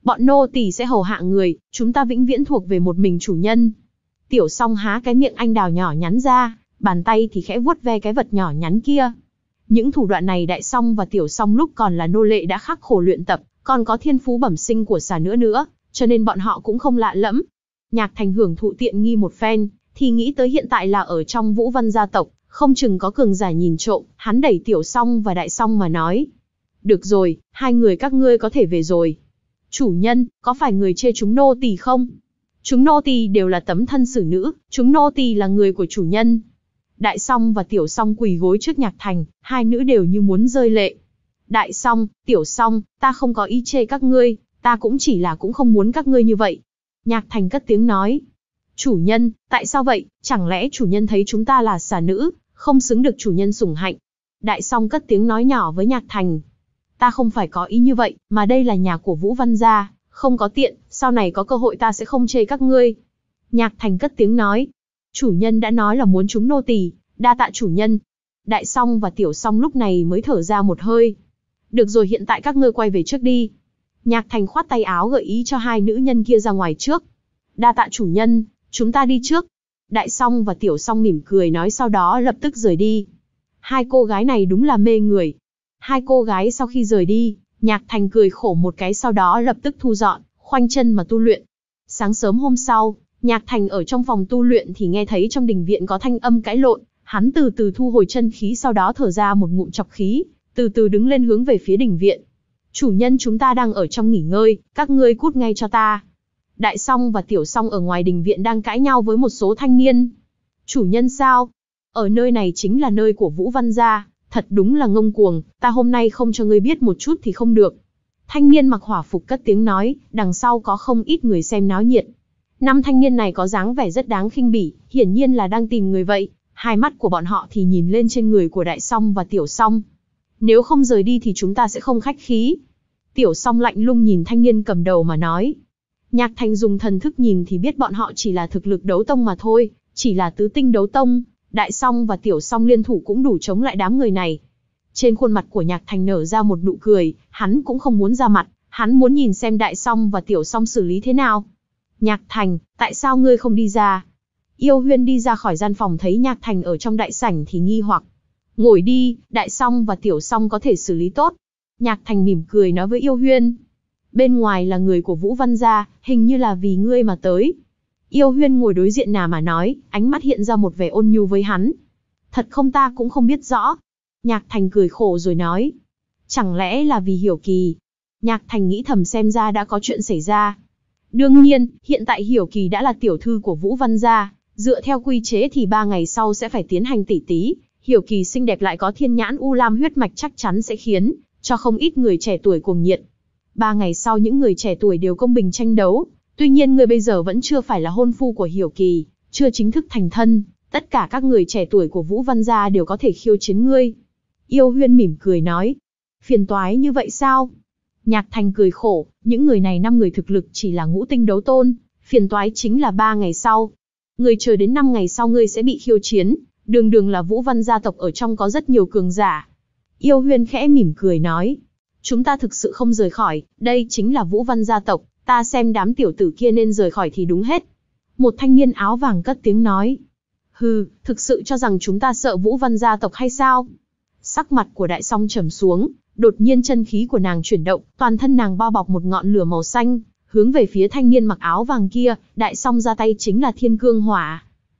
Bọn nô tỳ sẽ hầu hạ người, chúng ta vĩnh viễn thuộc về một mình chủ nhân. Tiểu Song há cái miệng anh đào nhỏ nhắn ra, bàn tay thì khẽ vuốt ve cái vật nhỏ nhắn kia. Những thủ đoạn này Đại Song và Tiểu Song lúc còn là nô lệ đã khắc khổ luyện tập, còn có thiên phú bẩm sinh của xà nữa nữa, cho nên bọn họ cũng không lạ lẫm. Nhạc Thành hưởng thụ tiện nghi một phen, thì nghĩ tới hiện tại là ở trong Vũ Văn gia tộc, không chừng có cường giả nhìn trộm, hắn đẩy Tiểu Song và Đại Song mà nói. Được rồi, hai người các ngươi có thể về rồi. Chủ nhân, có phải người chê chúng nô tỳ không? Chúng nô tỳ đều là tấm thân xử nữ, chúng nô tỳ là người của chủ nhân. Đại Song và Tiểu Song quỳ gối trước Nhạc Thành, hai nữ đều như muốn rơi lệ. Đại Song, Tiểu Song, ta không có ý chê các ngươi, ta cũng chỉ là cũng không muốn các ngươi như vậy. Nhạc Thành cất tiếng nói. Chủ nhân, tại sao vậy, chẳng lẽ chủ nhân thấy chúng ta là xà nữ, không xứng được chủ nhân sủng hạnh? Đại Song cất tiếng nói nhỏ với Nhạc Thành. Ta không phải có ý như vậy, mà đây là nhà của Vũ Văn gia, không có tiện, sau này có cơ hội ta sẽ không chê các ngươi. Nhạc Thành cất tiếng nói. Chủ nhân đã nói là muốn chúng nô tỳ, đa tạ chủ nhân. Đại Song và Tiểu Song lúc này mới thở ra một hơi. Được rồi, hiện tại các ngươi quay về trước đi. Nhạc Thành khoát tay áo gợi ý cho hai nữ nhân kia ra ngoài trước. Đa tạ chủ nhân, chúng ta đi trước. Đại Song và Tiểu Song mỉm cười nói, sau đó lập tức rời đi. Hai cô gái này đúng là mê người. Hai cô gái sau khi rời đi, Nhạc Thành cười khổ một cái, sau đó lập tức thu dọn, khoanh chân mà tu luyện. Sáng sớm hôm sau, Nhạc Thành ở trong phòng tu luyện thì nghe thấy trong đình viện có thanh âm cãi lộn, hắn từ từ thu hồi chân khí, sau đó thở ra một ngụm trọc khí, từ từ đứng lên hướng về phía đình viện. Chủ nhân, chúng ta đang ở trong nghỉ ngơi, các ngươi cút ngay cho ta. Đại Song và Tiểu Song ở ngoài đình viện đang cãi nhau với một số thanh niên. Chủ nhân sao? Ở nơi này chính là nơi của Vũ Văn gia, thật đúng là ngông cuồng, ta hôm nay không cho ngươi biết một chút thì không được. Thanh niên mặc hỏa phục cất tiếng nói, đằng sau có không ít người xem náo nhiệt. Năm thanh niên này có dáng vẻ rất đáng khinh bỉ, hiển nhiên là đang tìm người vậy. Hai mắt của bọn họ thì nhìn lên trên người của Đại Song và Tiểu Song. Nếu không rời đi thì chúng ta sẽ không khách khí. Tiểu Song lạnh lùng nhìn thanh niên cầm đầu mà nói. Nhạc Thành dùng thần thức nhìn thì biết bọn họ chỉ là thực lực đấu tông mà thôi, chỉ là tứ tinh đấu tông. Đại Song và Tiểu Song liên thủ cũng đủ chống lại đám người này. Trên khuôn mặt của Nhạc Thành nở ra một nụ cười, hắn cũng không muốn ra mặt, hắn muốn nhìn xem Đại Song và Tiểu Song xử lý thế nào. Nhạc Thành, tại sao ngươi không đi ra? Yêu Huyên đi ra khỏi gian phòng thấy Nhạc Thành ở trong đại sảnh thì nghi hoặc. Ngồi đi, Đại Song và Tiểu Song có thể xử lý tốt. Nhạc Thành mỉm cười nói với Yêu Huyên. Bên ngoài là người của Vũ Văn gia, hình như là vì ngươi mà tới. Yêu Huyên ngồi đối diện nào mà nói, ánh mắt hiện ra một vẻ ôn nhu với hắn. Thật không, ta cũng không biết rõ. Nhạc Thành cười khổ rồi nói. Chẳng lẽ là vì Hiểu Kỳ? Nhạc Thành nghĩ thầm, xem ra đã có chuyện xảy ra. Đương nhiên, hiện tại Hiểu Kỳ đã là tiểu thư của Vũ Văn gia, dựa theo quy chế thì ba ngày sau sẽ phải tiến hành tỉ thí. Hiểu Kỳ xinh đẹp lại có thiên nhãn u lam huyết mạch, chắc chắn sẽ khiến cho không ít người trẻ tuổi cuồng nhiệt. Ba ngày sau những người trẻ tuổi đều công bình tranh đấu. Tuy nhiên người bây giờ vẫn chưa phải là hôn phu của Hiểu Kỳ, chưa chính thức thành thân. Tất cả các người trẻ tuổi của Vũ Văn gia đều có thể khiêu chiến ngươi. Yêu Huyên mỉm cười nói. Phiền toái như vậy sao? Nhạc Thành cười khổ, những người này năm người thực lực chỉ là ngũ tinh đấu tôn, phiền toái chính là ba ngày sau. Người chờ đến năm ngày sau ngươi sẽ bị khiêu chiến, đường đường là Vũ Văn gia tộc ở trong có rất nhiều cường giả. Yêu Huyên khẽ mỉm cười nói. Chúng ta thực sự không rời khỏi, đây chính là Vũ Văn gia tộc, ta xem đám tiểu tử kia nên rời khỏi thì đúng hết. Một thanh niên áo vàng cất tiếng nói. Hừ, thực sự cho rằng chúng ta sợ Vũ Văn gia tộc hay sao? Sắc mặt của Đại Song trầm xuống, đột nhiên chân khí của nàng chuyển động, toàn thân nàng bao bọc một ngọn lửa màu xanh, hướng về phía thanh niên mặc áo vàng kia. Đại Song ra tay chính là Thiên Cương Hỏa.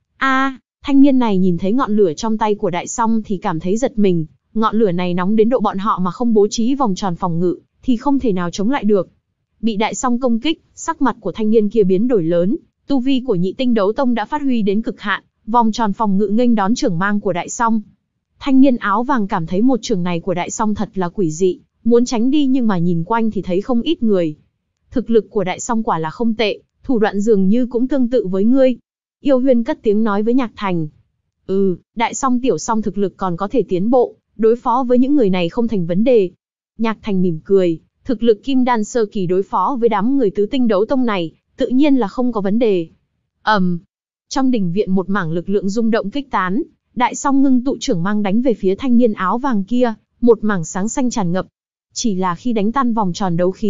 A, thanh niên này nhìn thấy ngọn lửa trong tay của Đại Song thì cảm thấy giật mình, ngọn lửa này nóng đến độ bọn họ mà không bố trí vòng tròn phòng ngự thì không thể nào chống lại được. Bị Đại Song công kích, sắc mặt của thanh niên kia biến đổi lớn, tu vi của nhị tinh đấu tông đã phát huy đến cực hạn, vòng tròn phòng ngự nghênh đón chưởng mang của Đại Song. Thanh niên áo vàng cảm thấy một chưởng này của Đại Song thật là quỷ dị, muốn tránh đi nhưng mà nhìn quanh thì thấy không ít người. Thực lực của Đại Song quả là không tệ, thủ đoạn dường như cũng tương tự với ngươi. Yêu Huyên cất tiếng nói với Nhạc Thành. Ừ, Đại Song Tiểu Song thực lực còn có thể tiến bộ, đối phó với những người này không thành vấn đề. Nhạc Thành mỉm cười, thực lực kim đan sơ kỳ đối phó với đám người tứ tinh đấu tông này, tự nhiên là không có vấn đề. ầm, um, trong đình viện một mảng lực lượng rung động kích tán, Đại Song ngưng tụ trưởng mang đánh về phía thanh niên áo vàng kia, một mảng sáng xanh tràn ngập. Chỉ là khi đánh tan vòng tròn đấu khí,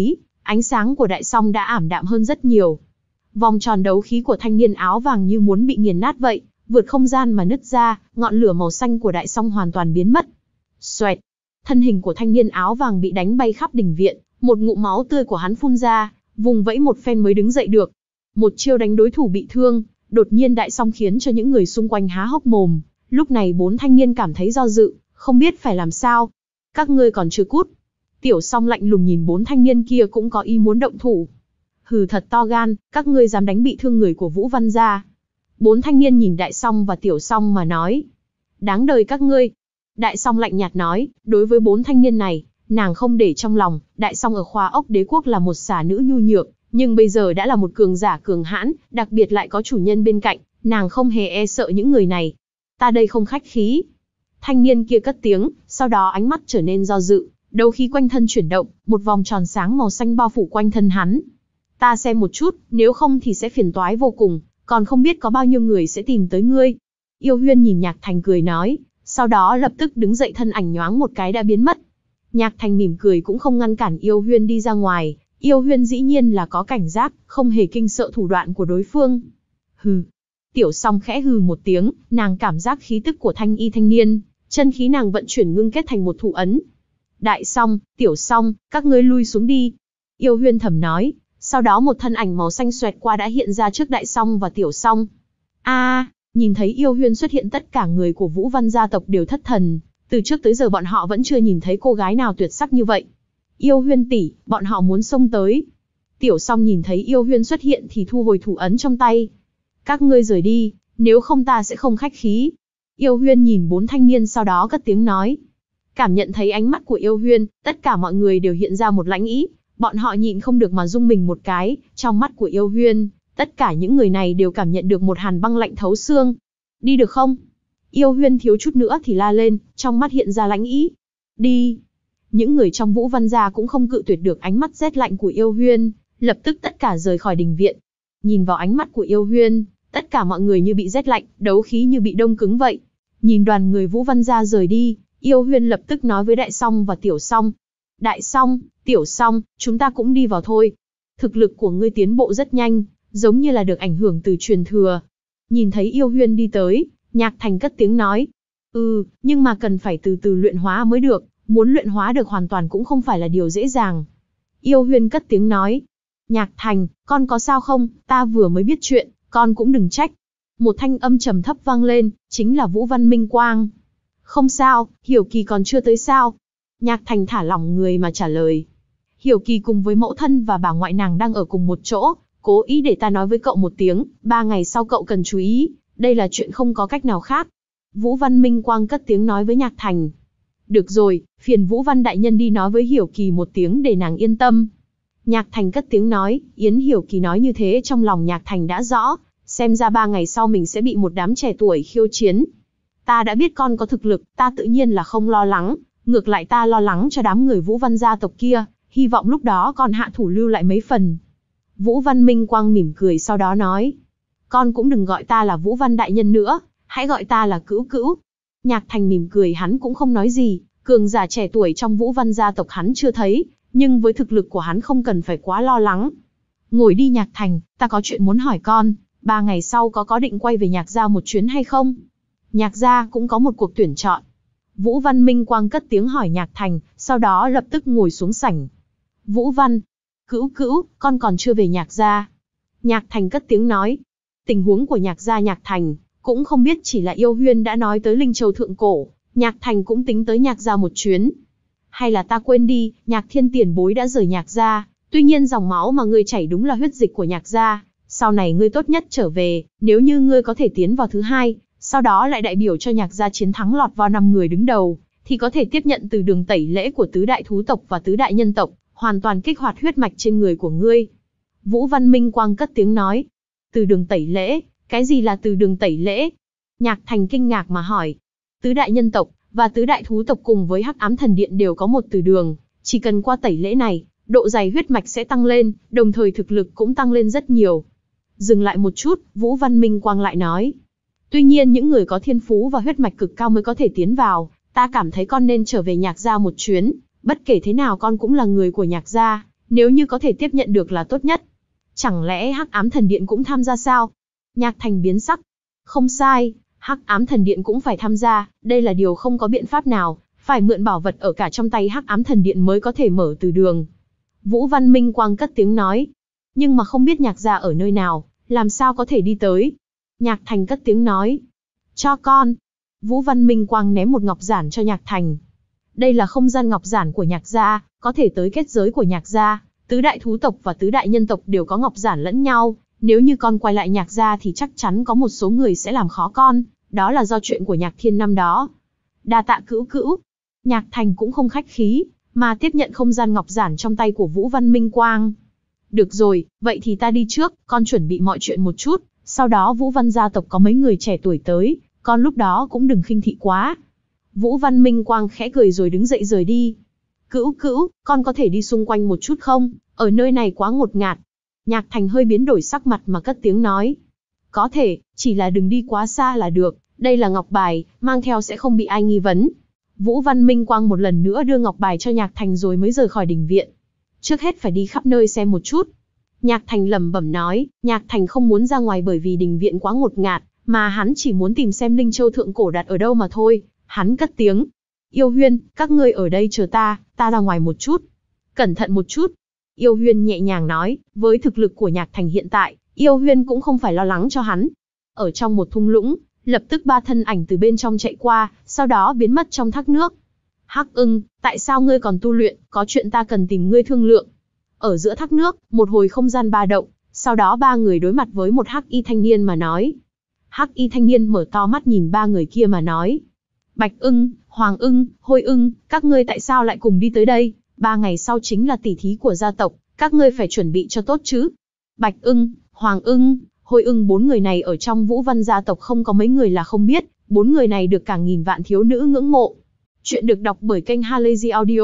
ánh sáng của đại song đã ảm đạm hơn rất nhiều. Vòng tròn đấu khí của thanh niên áo vàng như muốn bị nghiền nát vậy, vượt không gian mà nứt ra, ngọn lửa màu xanh của đại song hoàn toàn biến mất. Xoẹt, thân hình của thanh niên áo vàng bị đánh bay khắp đình viện, một ngụm máu tươi của hắn phun ra, vùng vẫy một phen mới đứng dậy được. Một chiêu đánh đối thủ bị thương, đột nhiên đại song khiến cho những người xung quanh há hốc mồm. Lúc này bốn thanh niên cảm thấy do dự, không biết phải làm sao. Các ngươi còn chưa cút. Tiểu Song lạnh lùng nhìn bốn thanh niên kia cũng có ý muốn động thủ. Hừ, thật to gan, các ngươi dám đánh bị thương người của Vũ Văn gia. Bốn thanh niên nhìn Đại Song và Tiểu Song mà nói. Đáng đời các ngươi. Đại Song lạnh nhạt nói, đối với bốn thanh niên này, nàng không để trong lòng. Đại Song ở Khoa Ốc Đế Quốc là một xà nữ nhu nhược, nhưng bây giờ đã là một cường giả cường hãn, đặc biệt lại có chủ nhân bên cạnh, nàng không hề e sợ những người này. Ta đây không khách khí. Thanh niên kia cất tiếng, sau đó ánh mắt trở nên do dự, đấu khí quanh thân chuyển động, một vòng tròn sáng màu xanh bao phủ quanh thân hắn. Ta xem một chút, nếu không thì sẽ phiền toái vô cùng, còn không biết có bao nhiêu người sẽ tìm tới ngươi. Yêu Huyên nhìn Nhạc Thành cười nói, sau đó lập tức đứng dậy, thân ảnh nhoáng một cái đã biến mất. Nhạc Thành mỉm cười cũng không ngăn cản Yêu Huyên đi ra ngoài. Yêu Huyên dĩ nhiên là có cảnh giác, không hề kinh sợ thủ đoạn của đối phương. Hừ. Tiểu Song khẽ hừ một tiếng, nàng cảm giác khí tức của thanh y thanh niên, chân khí nàng vận chuyển ngưng kết thành một thủ ấn. Đại Song, Tiểu Song, các ngươi lui xuống đi. Yêu Huyên thầm nói, sau đó một thân ảnh màu xanh xoẹt qua đã hiện ra trước Đại Song và Tiểu Song. A, à, nhìn thấy Yêu Huyên xuất hiện, tất cả người của Vũ Văn gia tộc đều thất thần, từ trước tới giờ bọn họ vẫn chưa nhìn thấy cô gái nào tuyệt sắc như vậy. Yêu Huyên tỷ, bọn họ muốn xông tới. Tiểu Song nhìn thấy Yêu Huyên xuất hiện thì thu hồi thủ ấn trong tay. Các ngươi rời đi, nếu không ta sẽ không khách khí. Yêu Huyên nhìn bốn thanh niên sau đó cất tiếng nói. Cảm nhận thấy ánh mắt của Yêu Huyên, tất cả mọi người đều hiện ra một lãnh ý, bọn họ nhịn không được mà rung mình một cái, trong mắt của Yêu Huyên, tất cả những người này đều cảm nhận được một hàn băng lạnh thấu xương. Đi được không? Yêu Huyên thiếu chút nữa thì la lên, trong mắt hiện ra lãnh ý. Đi. Những người trong Vũ Văn gia cũng không cự tuyệt được ánh mắt rét lạnh của Yêu Huyên, lập tức tất cả rời khỏi đình viện. Nhìn vào ánh mắt của Yêu Huyên, tất cả mọi người như bị rét lạnh, đấu khí như bị đông cứng vậy. Nhìn đoàn người Vũ Văn gia rời đi, Yêu Huyên lập tức nói với Đại Song và Tiểu Song. Đại Song, Tiểu Song, chúng ta cũng đi vào thôi. Thực lực của ngươi tiến bộ rất nhanh, giống như là được ảnh hưởng từ truyền thừa. Nhìn thấy Yêu Huyên đi tới, Nhạc Thành cất tiếng nói. Ừ, nhưng mà cần phải từ từ luyện hóa mới được, muốn luyện hóa được hoàn toàn cũng không phải là điều dễ dàng. Yêu Huyên cất tiếng nói. Nhạc Thành, con có sao không, ta vừa mới biết chuyện, con cũng đừng trách. Một thanh âm trầm thấp vang lên, chính là Vũ Văn Minh Quang. Không sao, Hiểu Kỳ còn chưa tới sao? Nhạc Thành thả lỏng người mà trả lời. Hiểu Kỳ cùng với mẫu thân và bà ngoại nàng đang ở cùng một chỗ, cố ý để ta nói với cậu một tiếng, ba ngày sau cậu cần chú ý, đây là chuyện không có cách nào khác. Vũ Văn Minh Quang cất tiếng nói với Nhạc Thành. Được rồi, phiền Vũ Văn đại nhân đi nói với Hiểu Kỳ một tiếng để nàng yên tâm. Nhạc Thành cất tiếng nói, Yến Hiểu Kỳ nói như thế trong lòng Nhạc Thành đã rõ, xem ra ba ngày sau mình sẽ bị một đám trẻ tuổi khiêu chiến. Ta đã biết con có thực lực, ta tự nhiên là không lo lắng, ngược lại ta lo lắng cho đám người Vũ Văn gia tộc kia, hy vọng lúc đó con hạ thủ lưu lại mấy phần. Vũ Văn Minh Quang mỉm cười sau đó nói, con cũng đừng gọi ta là Vũ Văn đại nhân nữa, hãy gọi ta là Cữu Cữu. Nhạc Thành mỉm cười, hắn cũng không nói gì, cường giả trẻ tuổi trong Vũ Văn gia tộc hắn chưa thấy, nhưng với thực lực của hắn không cần phải quá lo lắng. Ngồi đi Nhạc Thành, ta có chuyện muốn hỏi con, ba ngày sau có có định quay về Nhạc gia một chuyến hay không? Nhạc gia cũng có một cuộc tuyển chọn. Vũ Văn Minh Quang cất tiếng hỏi Nhạc Thành, sau đó lập tức ngồi xuống sảnh. Vũ Văn, Cữu Cữu, con còn chưa về Nhạc gia. Nhạc Thành cất tiếng nói. Tình huống của Nhạc gia Nhạc Thành cũng không biết, chỉ là Yêu Huyên đã nói tới Linh Châu Thượng Cổ, Nhạc Thành cũng tính tới Nhạc gia một chuyến. Hay là ta quên đi, Nhạc Thiên tiền bối đã rời Nhạc gia, tuy nhiên dòng máu mà ngươi chảy đúng là huyết dịch của Nhạc gia, sau này ngươi tốt nhất trở về, nếu như ngươi có thể tiến vào thứ hai, sau đó lại đại biểu cho Nhạc gia chiến thắng lọt vào năm người đứng đầu, thì có thể tiếp nhận từ đường tẩy lễ của tứ đại thú tộc và tứ đại nhân tộc, hoàn toàn kích hoạt huyết mạch trên người của ngươi. Vũ Văn Minh Quang cất tiếng nói. Từ đường tẩy lễ, cái gì là từ đường tẩy lễ? Nhạc Thành kinh ngạc mà hỏi. Tứ đại nhân tộc và tứ đại thú tộc cùng với Hắc Ám Thần Điện đều có một từ đường, chỉ cần qua tẩy lễ này, độ dày huyết mạch sẽ tăng lên, đồng thời thực lực cũng tăng lên rất nhiều. Dừng lại một chút, Vũ Văn Minh Quang lại nói. Tuy nhiên những người có thiên phú và huyết mạch cực cao mới có thể tiến vào, ta cảm thấy con nên trở về Nhạc gia một chuyến, bất kể thế nào con cũng là người của Nhạc gia, Nếu như có thể tiếp nhận được là tốt nhất. Chẳng lẽ Hắc Ám Thần Điện cũng tham gia sao? Nhạc Thành biến sắc. Không sai, Hắc Ám Thần Điện cũng phải tham gia, đây là điều không có biện pháp nào, phải mượn bảo vật ở cả trong tay Hắc Ám Thần Điện mới có thể mở từ đường. Vũ Văn Minh Quang cất tiếng nói. Nhưng mà không biết Nhạc gia ở nơi nào, làm sao có thể đi tới? Nhạc Thành cất tiếng nói. Cho con. Vũ Văn Minh Quang ném một ngọc giản cho Nhạc Thành. Đây là không gian ngọc giản của Nhạc gia, có thể tới kết giới của Nhạc gia. Tứ đại thú tộc và tứ đại nhân tộc đều có ngọc giản lẫn nhau. Nếu như con quay lại Nhạc gia thì chắc chắn có một số người sẽ làm khó con. Đó là do chuyện của Nhạc Thiên năm đó. Đa tạ cữu cữu. Nhạc Thành cũng không khách khí, mà tiếp nhận không gian ngọc giản trong tay của Vũ Văn Minh Quang. Được rồi, vậy thì ta đi trước, con chuẩn bị mọi chuyện một chút. Sau đó Vũ Văn gia tộc có mấy người trẻ tuổi tới, con lúc đó cũng đừng khinh thị quá. Vũ Văn Minh Quang khẽ cười rồi đứng dậy rời đi. Cữu cữu, con có thể đi xung quanh một chút không? Ở nơi này quá ngột ngạt. Nhạc Thành hơi biến đổi sắc mặt mà cất tiếng nói. Có thể, chỉ là đừng đi quá xa là được, đây là ngọc bài, mang theo sẽ không bị ai nghi vấn. Vũ Văn Minh Quang một lần nữa đưa ngọc bài cho Nhạc Thành rồi mới rời khỏi đình viện. Trước hết phải đi khắp nơi xem một chút. Nhạc Thành lẩm bẩm nói, Nhạc Thành không muốn ra ngoài bởi vì đình viện quá ngột ngạt, mà hắn chỉ muốn tìm xem Linh Châu Thượng Cổ đặt ở đâu mà thôi. Hắn cất tiếng. Yêu Huyên, các ngươi ở đây chờ ta, ta ra ngoài một chút. Cẩn thận một chút. Yêu Huyên nhẹ nhàng nói, với thực lực của Nhạc Thành hiện tại, Yêu Huyên cũng không phải lo lắng cho hắn. Ở trong một thung lũng, lập tức ba thân ảnh từ bên trong chạy qua, sau đó biến mất trong thác nước. Hắc Ưng, tại sao ngươi còn tu luyện, có chuyện ta cần tìm ngươi thương lượng. Ở giữa thác nước, một hồi không gian ba động, sau đó ba người đối mặt với một hắc y thanh niên mà nói. Hắc y thanh niên mở to mắt nhìn ba người kia mà nói. Bạch Ưng, Hoàng Ưng, Hôi Ưng, các ngươi tại sao lại cùng đi tới đây? Ba ngày sau chính là tỷ thí của gia tộc, các ngươi phải chuẩn bị cho tốt chứ. Bạch Ưng, Hoàng Ưng, Hôi Ưng bốn người này ở trong Vũ Văn gia tộc không có mấy người là không biết, bốn người này được cả nghìn vạn thiếu nữ ngưỡng mộ. Chuyện được đọc bởi kênh Halazy Audio.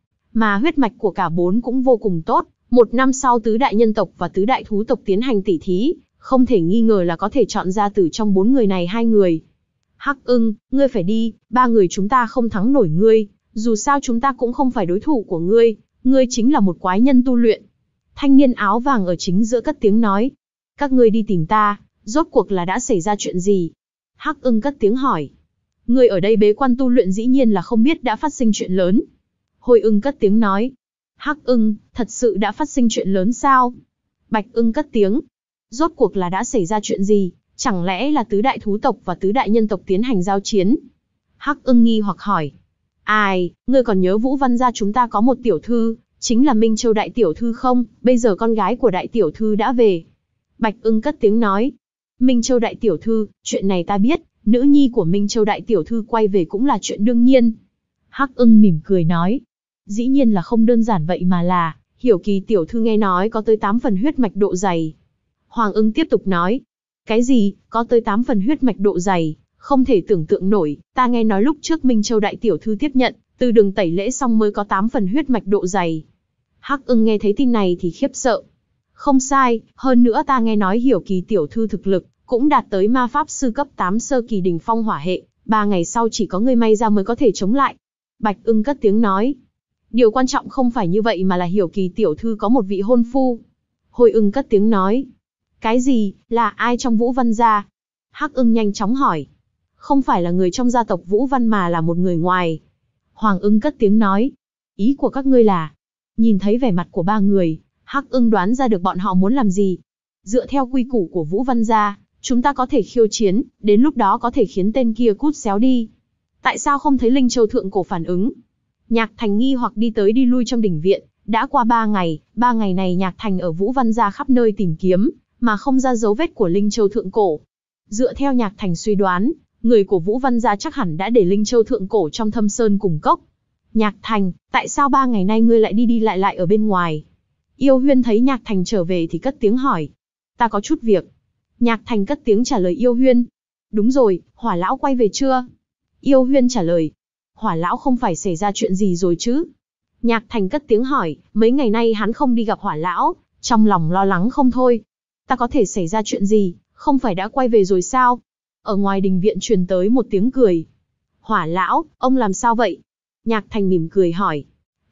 Mà huyết mạch của cả bốn cũng vô cùng tốt, một năm sau tứ đại nhân tộc và tứ đại thú tộc tiến hành tỷ thí, không thể nghi ngờ là có thể chọn ra từ trong bốn người này hai người. Hắc Ưng, ngươi phải đi, ba người chúng ta không thắng nổi ngươi, dù sao chúng ta cũng không phải đối thủ của ngươi, ngươi chính là một quái nhân tu luyện. Thanh niên áo vàng ở chính giữa cất tiếng nói. Các ngươi đi tìm ta, rốt cuộc là đã xảy ra chuyện gì? Hắc Ưng cất tiếng hỏi. Ngươi ở đây bế quan tu luyện dĩ nhiên là không biết đã phát sinh chuyện lớn. Hôi Ưng cất tiếng nói. Hắc Ưng, thật sự đã phát sinh chuyện lớn sao? Bạch Ưng cất tiếng. Rốt cuộc là đã xảy ra chuyện gì? Chẳng lẽ là tứ đại thú tộc và tứ đại nhân tộc tiến hành giao chiến? Hắc Ưng nghi hoặc hỏi. Ai, ngươi còn nhớ Vũ Văn gia chúng ta có một tiểu thư, chính là Minh Châu đại tiểu thư không? Bây giờ con gái của đại tiểu thư đã về. Bạch Ưng cất tiếng nói. Minh Châu đại tiểu thư, chuyện này ta biết, nữ nhi của Minh Châu đại tiểu thư quay về cũng là chuyện đương nhiên. Hắc Ưng mỉm cười nói. Dĩ nhiên là không đơn giản vậy mà là, Hiểu Kỳ tiểu thư nghe nói có tới tám phần huyết mạch độ dày. Hoàng Ưng tiếp tục nói. Cái gì, có tới tám phần huyết mạch độ dày, không thể tưởng tượng nổi, ta nghe nói lúc trước Minh Châu đại tiểu thư tiếp nhận, từ đường tẩy lễ xong mới có tám phần huyết mạch độ dày. Hắc Ưng nghe thấy tin này thì khiếp sợ. Không sai, hơn nữa ta nghe nói Hiểu Kỳ tiểu thư thực lực, cũng đạt tới ma pháp sư cấp tám sơ kỳ đỉnh phong hỏa hệ, ba ngày sau chỉ có người may ra mới có thể chống lại. Bạch Ưng cất tiếng nói. Điều quan trọng không phải như vậy mà là Hiểu Kỳ tiểu thư có một vị hôn phu. Hôi Ưng cất tiếng nói. Cái gì, là ai trong Vũ Văn gia? Hắc Ưng nhanh chóng hỏi. Không phải là người trong gia tộc Vũ Văn mà là một người ngoài. Hoàng Ưng cất tiếng nói. Ý của các ngươi là? Nhìn thấy vẻ mặt của ba người, Hắc Ưng đoán ra được bọn họ muốn làm gì. Dựa theo quy củ của Vũ Văn gia, chúng ta có thể khiêu chiến, đến lúc đó có thể khiến tên kia cút xéo đi. Tại sao không thấy Linh Châu Thượng Cổ phản ứng? Nhạc Thành nghi hoặc đi tới đi lui trong đình viện, đã qua ba ngày, ba ngày này Nhạc Thành ở Vũ Văn gia khắp nơi tìm kiếm, mà không ra dấu vết của Linh Châu Thượng Cổ. Dựa theo Nhạc Thành suy đoán, người của Vũ Văn gia chắc hẳn đã để Linh Châu Thượng Cổ trong thâm sơn cùng cốc. Nhạc Thành, tại sao ba ngày nay ngươi lại đi đi lại lại ở bên ngoài? Yêu Huyên thấy Nhạc Thành trở về thì cất tiếng hỏi. Ta có chút việc. Nhạc Thành cất tiếng trả lời Yêu Huyên. Đúng rồi, Hỏa lão quay về chưa? Yêu Huyên trả lời. Hỏa lão không phải xảy ra chuyện gì rồi chứ? Nhạc Thành cất tiếng hỏi, mấy ngày nay hắn không đi gặp Hỏa lão, trong lòng lo lắng không thôi. Ta có thể xảy ra chuyện gì, không phải đã quay về rồi sao? Ở ngoài đình viện truyền tới một tiếng cười. Hỏa lão, ông làm sao vậy? Nhạc Thành mỉm cười hỏi.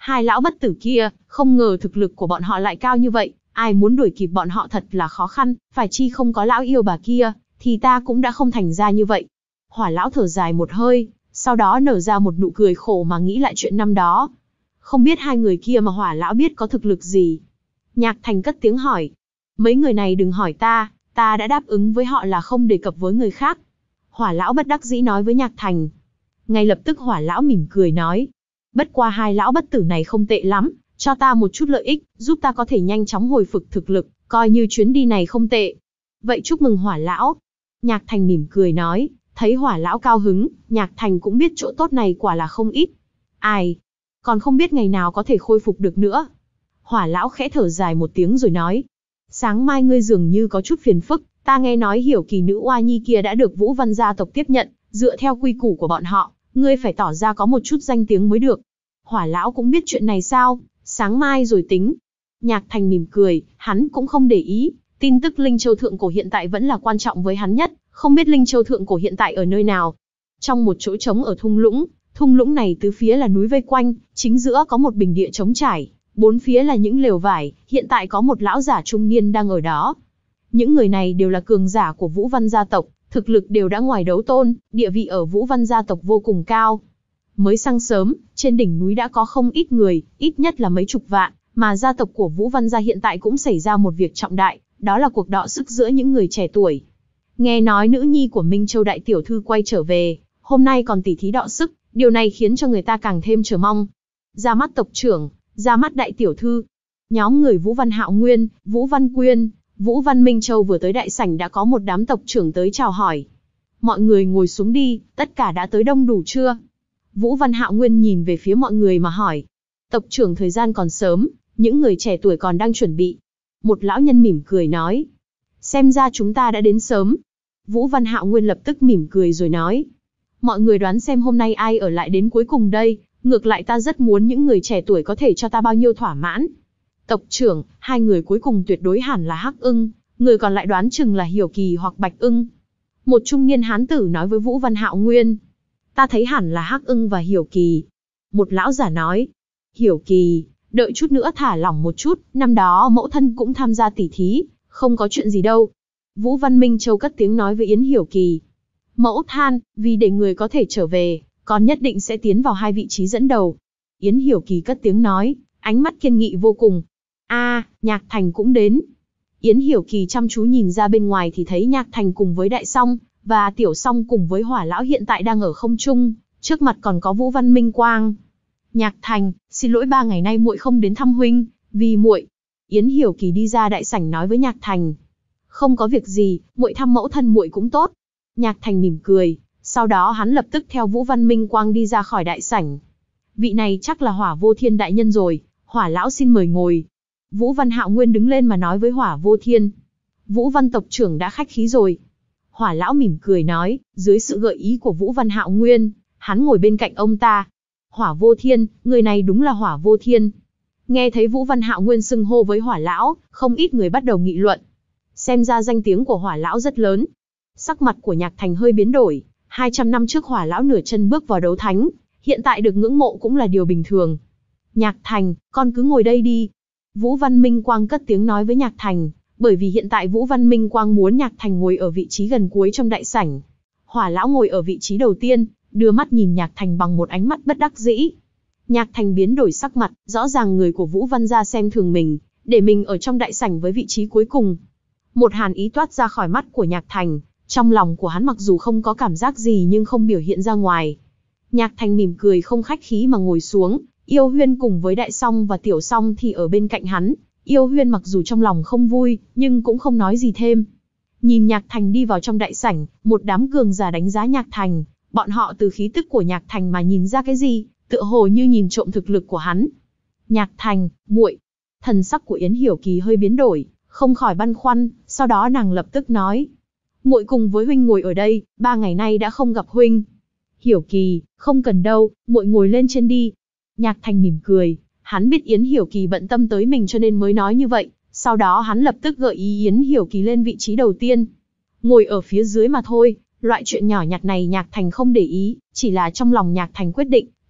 Hai lão bất tử kia, không ngờ thực lực của bọn họ lại cao như vậy, ai muốn đuổi kịp bọn họ thật là khó khăn, phải chi không có lão yêu bà kia, thì ta cũng đã không thành ra như vậy. Hỏa lão thở dài một hơi, sau đó nở ra một nụ cười khổ mà nghĩ lại chuyện năm đó. Không biết hai người kia mà hỏa lão biết có thực lực gì. Nhạc Thành cất tiếng hỏi. Mấy người này đừng hỏi ta, ta đã đáp ứng với họ là không đề cập với người khác. Hỏa lão bất đắc dĩ nói với Nhạc Thành. Ngay lập tức hỏa lão mỉm cười nói. Bất qua hai lão bất tử này không tệ lắm, cho ta một chút lợi ích, giúp ta có thể nhanh chóng hồi phục thực lực, coi như chuyến đi này không tệ. Vậy chúc mừng hỏa lão. Nhạc Thành mỉm cười nói, thấy hỏa lão cao hứng, Nhạc Thành cũng biết chỗ tốt này quả là không ít. Ai? Còn không biết ngày nào có thể khôi phục được nữa. Hỏa lão khẽ thở dài một tiếng rồi nói. Sáng mai ngươi dường như có chút phiền phức, ta nghe nói Hiểu Kỳ nữ oa nhi kia đã được Vũ Văn gia tộc tiếp nhận, dựa theo quy củ của bọn họ, ngươi phải tỏ ra có một chút danh tiếng mới được. Hỏa lão cũng biết chuyện này sao, sáng mai rồi tính. Nhạc Thành mỉm cười, hắn cũng không để ý, tin tức Linh Châu Thượng Cổ hiện tại vẫn là quan trọng với hắn nhất, không biết Linh Châu Thượng Cổ hiện tại ở nơi nào. Trong một chỗ trống ở thung lũng, thung lũng này tứ phía là núi vây quanh, chính giữa có một bình địa trống trải, bốn phía là những lều vải, hiện tại có một lão giả trung niên đang ở đó. Những người này đều là cường giả của Vũ Văn gia tộc, thực lực đều đã ngoài đấu tôn, địa vị ở Vũ Văn gia tộc vô cùng cao. Mới sáng sớm, trên đỉnh núi đã có không ít người, ít nhất là mấy chục vạn, mà gia tộc của Vũ Văn gia hiện tại cũng xảy ra một việc trọng đại, đó là cuộc đọ sức giữa những người trẻ tuổi. Nghe nói nữ nhi của Minh Châu đại tiểu thư quay trở về, hôm nay còn tỉ thí đọ sức, điều này khiến cho người ta càng thêm chờ mong. Ra mắt tộc trưởng, ra mắt đại tiểu thư. Nhóm người Vũ Văn Hạo Nguyên, Vũ Văn Quyên, Vũ Văn Minh Châu vừa tới đại sảnh đã có một đám tộc trưởng tới chào hỏi. Mọi người ngồi xuống đi, tất cả đã tới đông đủ chưa? Vũ Văn Hạo Nguyên nhìn về phía mọi người mà hỏi. Tộc trưởng thời gian còn sớm, những người trẻ tuổi còn đang chuẩn bị. Một lão nhân mỉm cười nói. Xem ra chúng ta đã đến sớm. Vũ Văn Hạo Nguyên lập tức mỉm cười rồi nói. Mọi người đoán xem hôm nay ai ở lại đến cuối cùng đây, ngược lại ta rất muốn những người trẻ tuổi có thể cho ta bao nhiêu thỏa mãn. Tộc trưởng, hai người cuối cùng tuyệt đối hẳn là Hắc Ưng, người còn lại đoán chừng là Hiểu Kỳ hoặc Bạch Ưng. Một trung niên hán tử nói với Vũ Văn Hạo Nguyên. Ta thấy hẳn là Hắc Ưng và Hiểu Kỳ. Một lão giả nói. Hiểu Kỳ, đợi chút nữa thả lỏng một chút, năm đó mẫu thân cũng tham gia tỉ thí, không có chuyện gì đâu. Vũ Văn Minh Châu cất tiếng nói với Yến Hiểu Kỳ. Mẫu than, vì để người có thể trở về, con nhất định sẽ tiến vào hai vị trí dẫn đầu. Yến Hiểu Kỳ cất tiếng nói, ánh mắt kiên nghị vô cùng. A, Nhạc Thành cũng đến. Yến Hiểu Kỳ chăm chú nhìn ra bên ngoài thì thấy Nhạc Thành cùng với Đại Song và Tiểu Song cùng với Hỏa lão hiện tại đang ở không trung, trước mặt còn có Vũ Văn Minh Quang. Nhạc Thành, xin lỗi ba ngày nay muội không đến thăm huynh, vì muội. Yến Hiểu Kỳ đi ra đại sảnh nói với Nhạc Thành. Không có việc gì, muội thăm mẫu thân muội cũng tốt. Nhạc Thành mỉm cười, sau đó hắn lập tức theo Vũ Văn Minh Quang đi ra khỏi đại sảnh. Vị này chắc là Hỏa Vô Thiên đại nhân rồi, Hỏa lão xin mời ngồi. Vũ Văn Hạo Nguyên đứng lên mà nói với Hỏa Vô Thiên. Vũ Văn tộc trưởng đã khách khí rồi. Hỏa lão mỉm cười nói, dưới sự gợi ý của Vũ Văn Hạo Nguyên, hắn ngồi bên cạnh ông ta. Hỏa Vô Thiên, người này đúng là Hỏa Vô Thiên. Nghe thấy Vũ Văn Hạo Nguyên xưng hô với Hỏa lão, không ít người bắt đầu nghị luận. Xem ra danh tiếng của Hỏa lão rất lớn. Sắc mặt của Nhạc Thành hơi biến đổi, hai trăm năm trước Hỏa lão nửa chân bước vào đấu thánh, hiện tại được ngưỡng mộ cũng là điều bình thường. Nhạc Thành, con cứ ngồi đây đi. Vũ Văn Minh Quang cất tiếng nói với Nhạc Thành, bởi vì hiện tại Vũ Văn Minh Quang muốn Nhạc Thành ngồi ở vị trí gần cuối trong đại sảnh. Hỏa lão ngồi ở vị trí đầu tiên, đưa mắt nhìn Nhạc Thành bằng một ánh mắt bất đắc dĩ. Nhạc Thành biến đổi sắc mặt, rõ ràng người của Vũ Văn gia xem thường mình, để mình ở trong đại sảnh với vị trí cuối cùng. Một hàn ý toát ra khỏi mắt của Nhạc Thành, trong lòng của hắn mặc dù không có cảm giác gì nhưng không biểu hiện ra ngoài. Nhạc Thành mỉm cười không khách khí mà ngồi xuống, Yêu Huyên cùng với Đại Song và Tiểu Song thì ở bên cạnh hắn. Yêu Huyên mặc dù trong lòng không vui, nhưng cũng không nói gì thêm. Nhìn Nhạc Thành đi vào trong đại sảnh, một đám cường giả đánh giá Nhạc Thành, bọn họ từ khí tức của Nhạc Thành mà nhìn ra cái gì, tựa hồ như nhìn trộm thực lực của hắn. Nhạc Thành, muội. Thần sắc của Yến Hiểu Kỳ hơi biến đổi, không khỏi băn khoăn, sau đó nàng lập tức nói. Muội cùng với huynh ngồi ở đây, ba ngày nay đã không gặp huynh. Hiểu Kỳ, không cần đâu, muội ngồi lên trên đi. Nhạc Thành mỉm cười, hắn biết Yến Hiểu Kỳ bận tâm tới mình cho nên mới nói như vậy, sau đó hắn lập tức gợi ý Yến Hiểu Kỳ lên vị trí đầu tiên. Ngồi ở phía dưới mà thôi, loại chuyện nhỏ nhặt này Nhạc Thành không để ý, chỉ là trong lòng Nhạc Thành quyết định,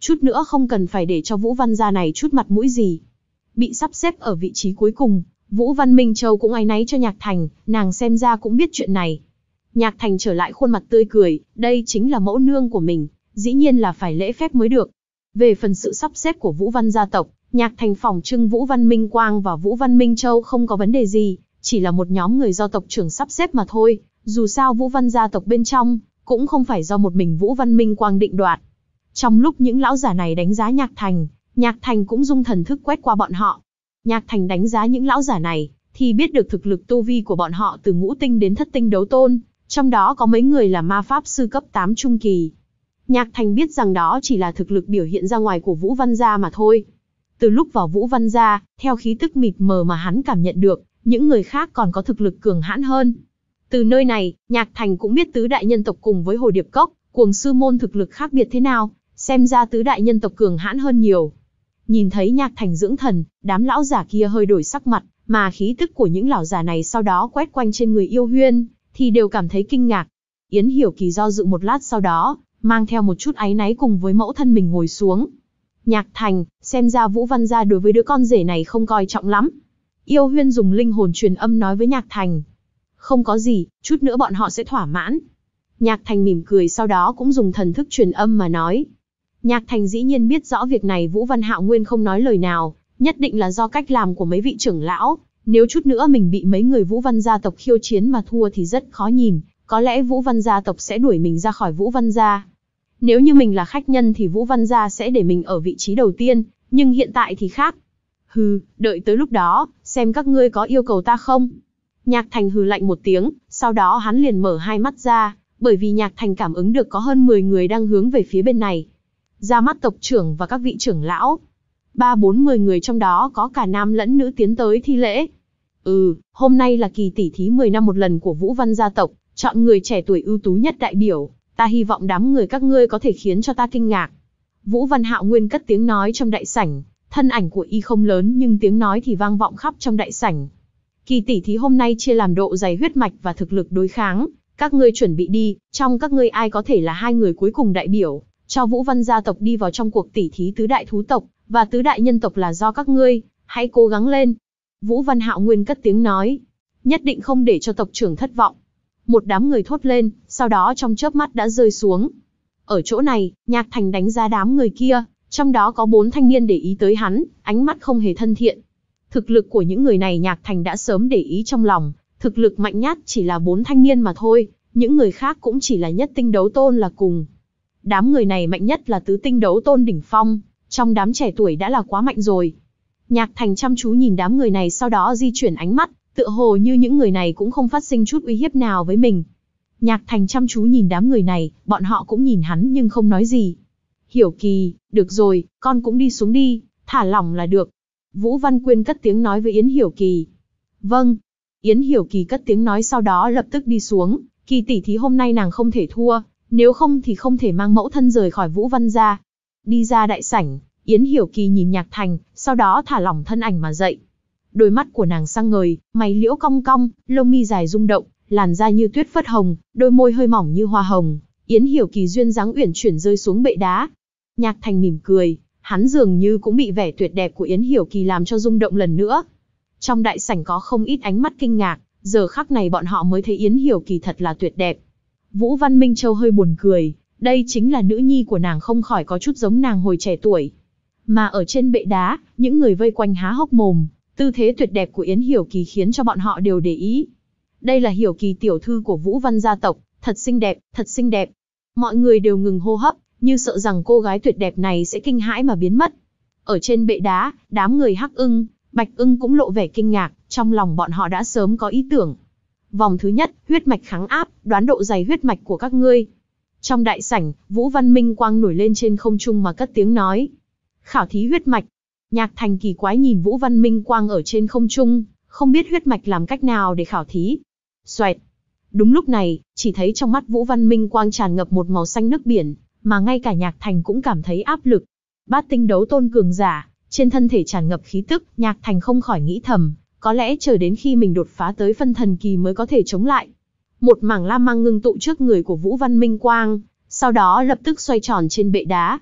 chút nữa không cần phải để cho Vũ Văn gia này chút mặt mũi gì. Bị sắp xếp ở vị trí cuối cùng, Vũ Văn Minh Châu cũng áy náy cho Nhạc Thành, nàng xem ra cũng biết chuyện này. Nhạc Thành trở lại khuôn mặt tươi cười, đây chính là mẫu nương của mình, dĩ nhiên là phải lễ phép mới được. Về phần sự sắp xếp của Vũ Văn gia tộc, Nhạc Thành phỏng trưng Vũ Văn Minh Quang và Vũ Văn Minh Châu không có vấn đề gì, chỉ là một nhóm người do tộc trưởng sắp xếp mà thôi, dù sao Vũ Văn gia tộc bên trong, cũng không phải do một mình Vũ Văn Minh Quang định đoạt. Trong lúc những lão giả này đánh giá Nhạc Thành, Nhạc Thành cũng dung thần thức quét qua bọn họ. Nhạc Thành đánh giá những lão giả này, thì biết được thực lực tu vi của bọn họ từ ngũ tinh đến thất tinh đấu tôn, trong đó có mấy người là ma pháp sư cấp tám trung kỳ. Nhạc Thành biết rằng đó chỉ là thực lực biểu hiện ra ngoài của Vũ Văn gia mà thôi. Từ lúc vào Vũ Văn gia, theo khí tức mịt mờ mà hắn cảm nhận được, những người khác còn có thực lực cường hãn hơn. Từ nơi này, Nhạc Thành cũng biết tứ đại nhân tộc cùng với Hồ Điệp Cốc, Cuồng Sư môn thực lực khác biệt thế nào, xem ra tứ đại nhân tộc cường hãn hơn nhiều. Nhìn thấy Nhạc Thành dưỡng thần, đám lão giả kia hơi đổi sắc mặt, mà khí tức của những lão giả này sau đó quét quanh trên người Yêu Huyên, thì đều cảm thấy kinh ngạc. Yến Hiểu Kỳ do dự một lát sau đó, mang theo một chút áy náy cùng với mẫu thân mình ngồi xuống. Nhạc Thành, xem ra Vũ Văn gia đối với đứa con rể này không coi trọng lắm. Yêu Huyên dùng linh hồn truyền âm nói với Nhạc Thành. Không có gì, chút nữa bọn họ sẽ thỏa mãn. Nhạc Thành mỉm cười sau đó cũng dùng thần thức truyền âm mà nói. Nhạc Thành dĩ nhiên biết rõ việc này Vũ Văn Hạo Nguyên không nói lời nào, nhất định là do cách làm của mấy vị trưởng lão. Nếu chút nữa mình bị mấy người Vũ Văn gia tộc khiêu chiến mà thua thì rất khó nhìn, có lẽ Vũ Văn gia tộc sẽ đuổi mình ra khỏi Vũ Văn gia. Nếu như mình là khách nhân thì Vũ Văn gia sẽ để mình ở vị trí đầu tiên, nhưng hiện tại thì khác. Hừ, đợi tới lúc đó, xem các ngươi có yêu cầu ta không? Nhạc Thành hừ lạnh một tiếng, sau đó hắn liền mở hai mắt ra, bởi vì Nhạc Thành cảm ứng được có hơn mười người đang hướng về phía bên này. Ra mắt tộc trưởng và các vị trưởng lão. Ba bốn mười người trong đó có cả nam lẫn nữ tiến tới thi lễ. Ừ, hôm nay là kỳ tỷ thí mười năm một lần của Vũ Văn gia tộc, chọn người trẻ tuổi ưu tú nhất đại biểu. Ta hy vọng đám người các ngươi có thể khiến cho ta kinh ngạc. Vũ Văn Hạo Nguyên cất tiếng nói trong đại sảnh, thân ảnh của y không lớn nhưng tiếng nói thì vang vọng khắp trong đại sảnh. Kỳ tỷ thí hôm nay chia làm độ dày huyết mạch và thực lực đối kháng, các ngươi chuẩn bị đi, trong các ngươi ai có thể là hai người cuối cùng đại biểu, cho Vũ Văn gia tộc đi vào trong cuộc tỷ thí tứ đại thú tộc, và tứ đại nhân tộc là do các ngươi, hãy cố gắng lên. Vũ Văn Hạo Nguyên cất tiếng nói, nhất định không để cho tộc trưởng thất vọng. Một đám người thốt lên, sau đó trong chớp mắt đã rơi xuống. Ở chỗ này, Nhạc Thành đánh giá đám người kia, trong đó có bốn thanh niên để ý tới hắn, ánh mắt không hề thân thiện. Thực lực của những người này Nhạc Thành đã sớm để ý trong lòng, thực lực mạnh nhất chỉ là bốn thanh niên mà thôi, những người khác cũng chỉ là nhất tinh đấu tôn là cùng. Đám người này mạnh nhất là tứ tinh đấu tôn đỉnh phong, trong đám trẻ tuổi đã là quá mạnh rồi. Nhạc Thành chăm chú nhìn đám người này sau đó di chuyển ánh mắt, tựa hồ như những người này cũng không phát sinh chút uy hiếp nào với mình. Nhạc Thành chăm chú nhìn đám người này, bọn họ cũng nhìn hắn nhưng không nói gì. Hiểu Kỳ, được rồi, con cũng đi xuống đi, thả lỏng là được. Vũ Văn Quyên cất tiếng nói với Yến Hiểu Kỳ. Vâng. Yến Hiểu Kỳ cất tiếng nói sau đó lập tức đi xuống, kỳ tỷ thí hôm nay nàng không thể thua, nếu không thì không thể mang mẫu thân rời khỏi Vũ Văn gia. Đi ra đại sảnh, Yến Hiểu Kỳ nhìn Nhạc Thành, sau đó thả lỏng thân ảnh mà dậy. Đôi mắt của nàng sáng ngời, mày liễu cong cong, lông mi dài rung động, làn da như tuyết phất hồng, đôi môi hơi mỏng như hoa hồng. Yến Hiểu Kỳ duyên dáng uyển chuyển rơi xuống bệ đá. Nhạc Thành mỉm cười, hắn dường như cũng bị vẻ tuyệt đẹp của Yến Hiểu Kỳ làm cho rung động lần nữa. Trong đại sảnh có không ít ánh mắt kinh ngạc, giờ khắc này bọn họ mới thấy Yến Hiểu Kỳ thật là tuyệt đẹp. Vũ Văn Minh Châu hơi buồn cười, đây chính là nữ nhi của nàng, không khỏi có chút giống nàng hồi trẻ tuổi. Mà ở trên bệ đá, những người vây quanh há hốc mồm, tư thế tuyệt đẹp của Yến Hiểu Kỳ khiến cho bọn họ đều để ý. Đây là Hiểu Kỳ tiểu thư của Vũ Văn gia tộc, thật xinh đẹp, thật xinh đẹp. Mọi người đều ngừng hô hấp, như sợ rằng cô gái tuyệt đẹp này sẽ kinh hãi mà biến mất. Ở trên bệ đá, đám người Hắc Ưng, Bạch Ưng cũng lộ vẻ kinh ngạc, trong lòng bọn họ đã sớm có ý tưởng. Vòng thứ nhất, huyết mạch kháng áp, đoán độ dày huyết mạch của các ngươi. Trong đại sảnh, Vũ Văn Minh Quang nổi lên trên không trung mà cất tiếng nói. Khảo thí huyết mạch. Nhạc Thành kỳ quái nhìn Vũ Văn Minh Quang ở trên không trung, không biết huyết mạch làm cách nào để khảo thí. Xoẹt. Đúng lúc này, chỉ thấy trong mắt Vũ Văn Minh Quang tràn ngập một màu xanh nước biển, mà ngay cả Nhạc Thành cũng cảm thấy áp lực. Bát tinh đấu tôn cường giả, trên thân thể tràn ngập khí tức, Nhạc Thành không khỏi nghĩ thầm, có lẽ chờ đến khi mình đột phá tới phân thần kỳ mới có thể chống lại. Một mảng lam mang ngưng tụ trước người của Vũ Văn Minh Quang, sau đó lập tức xoay tròn trên bệ đá.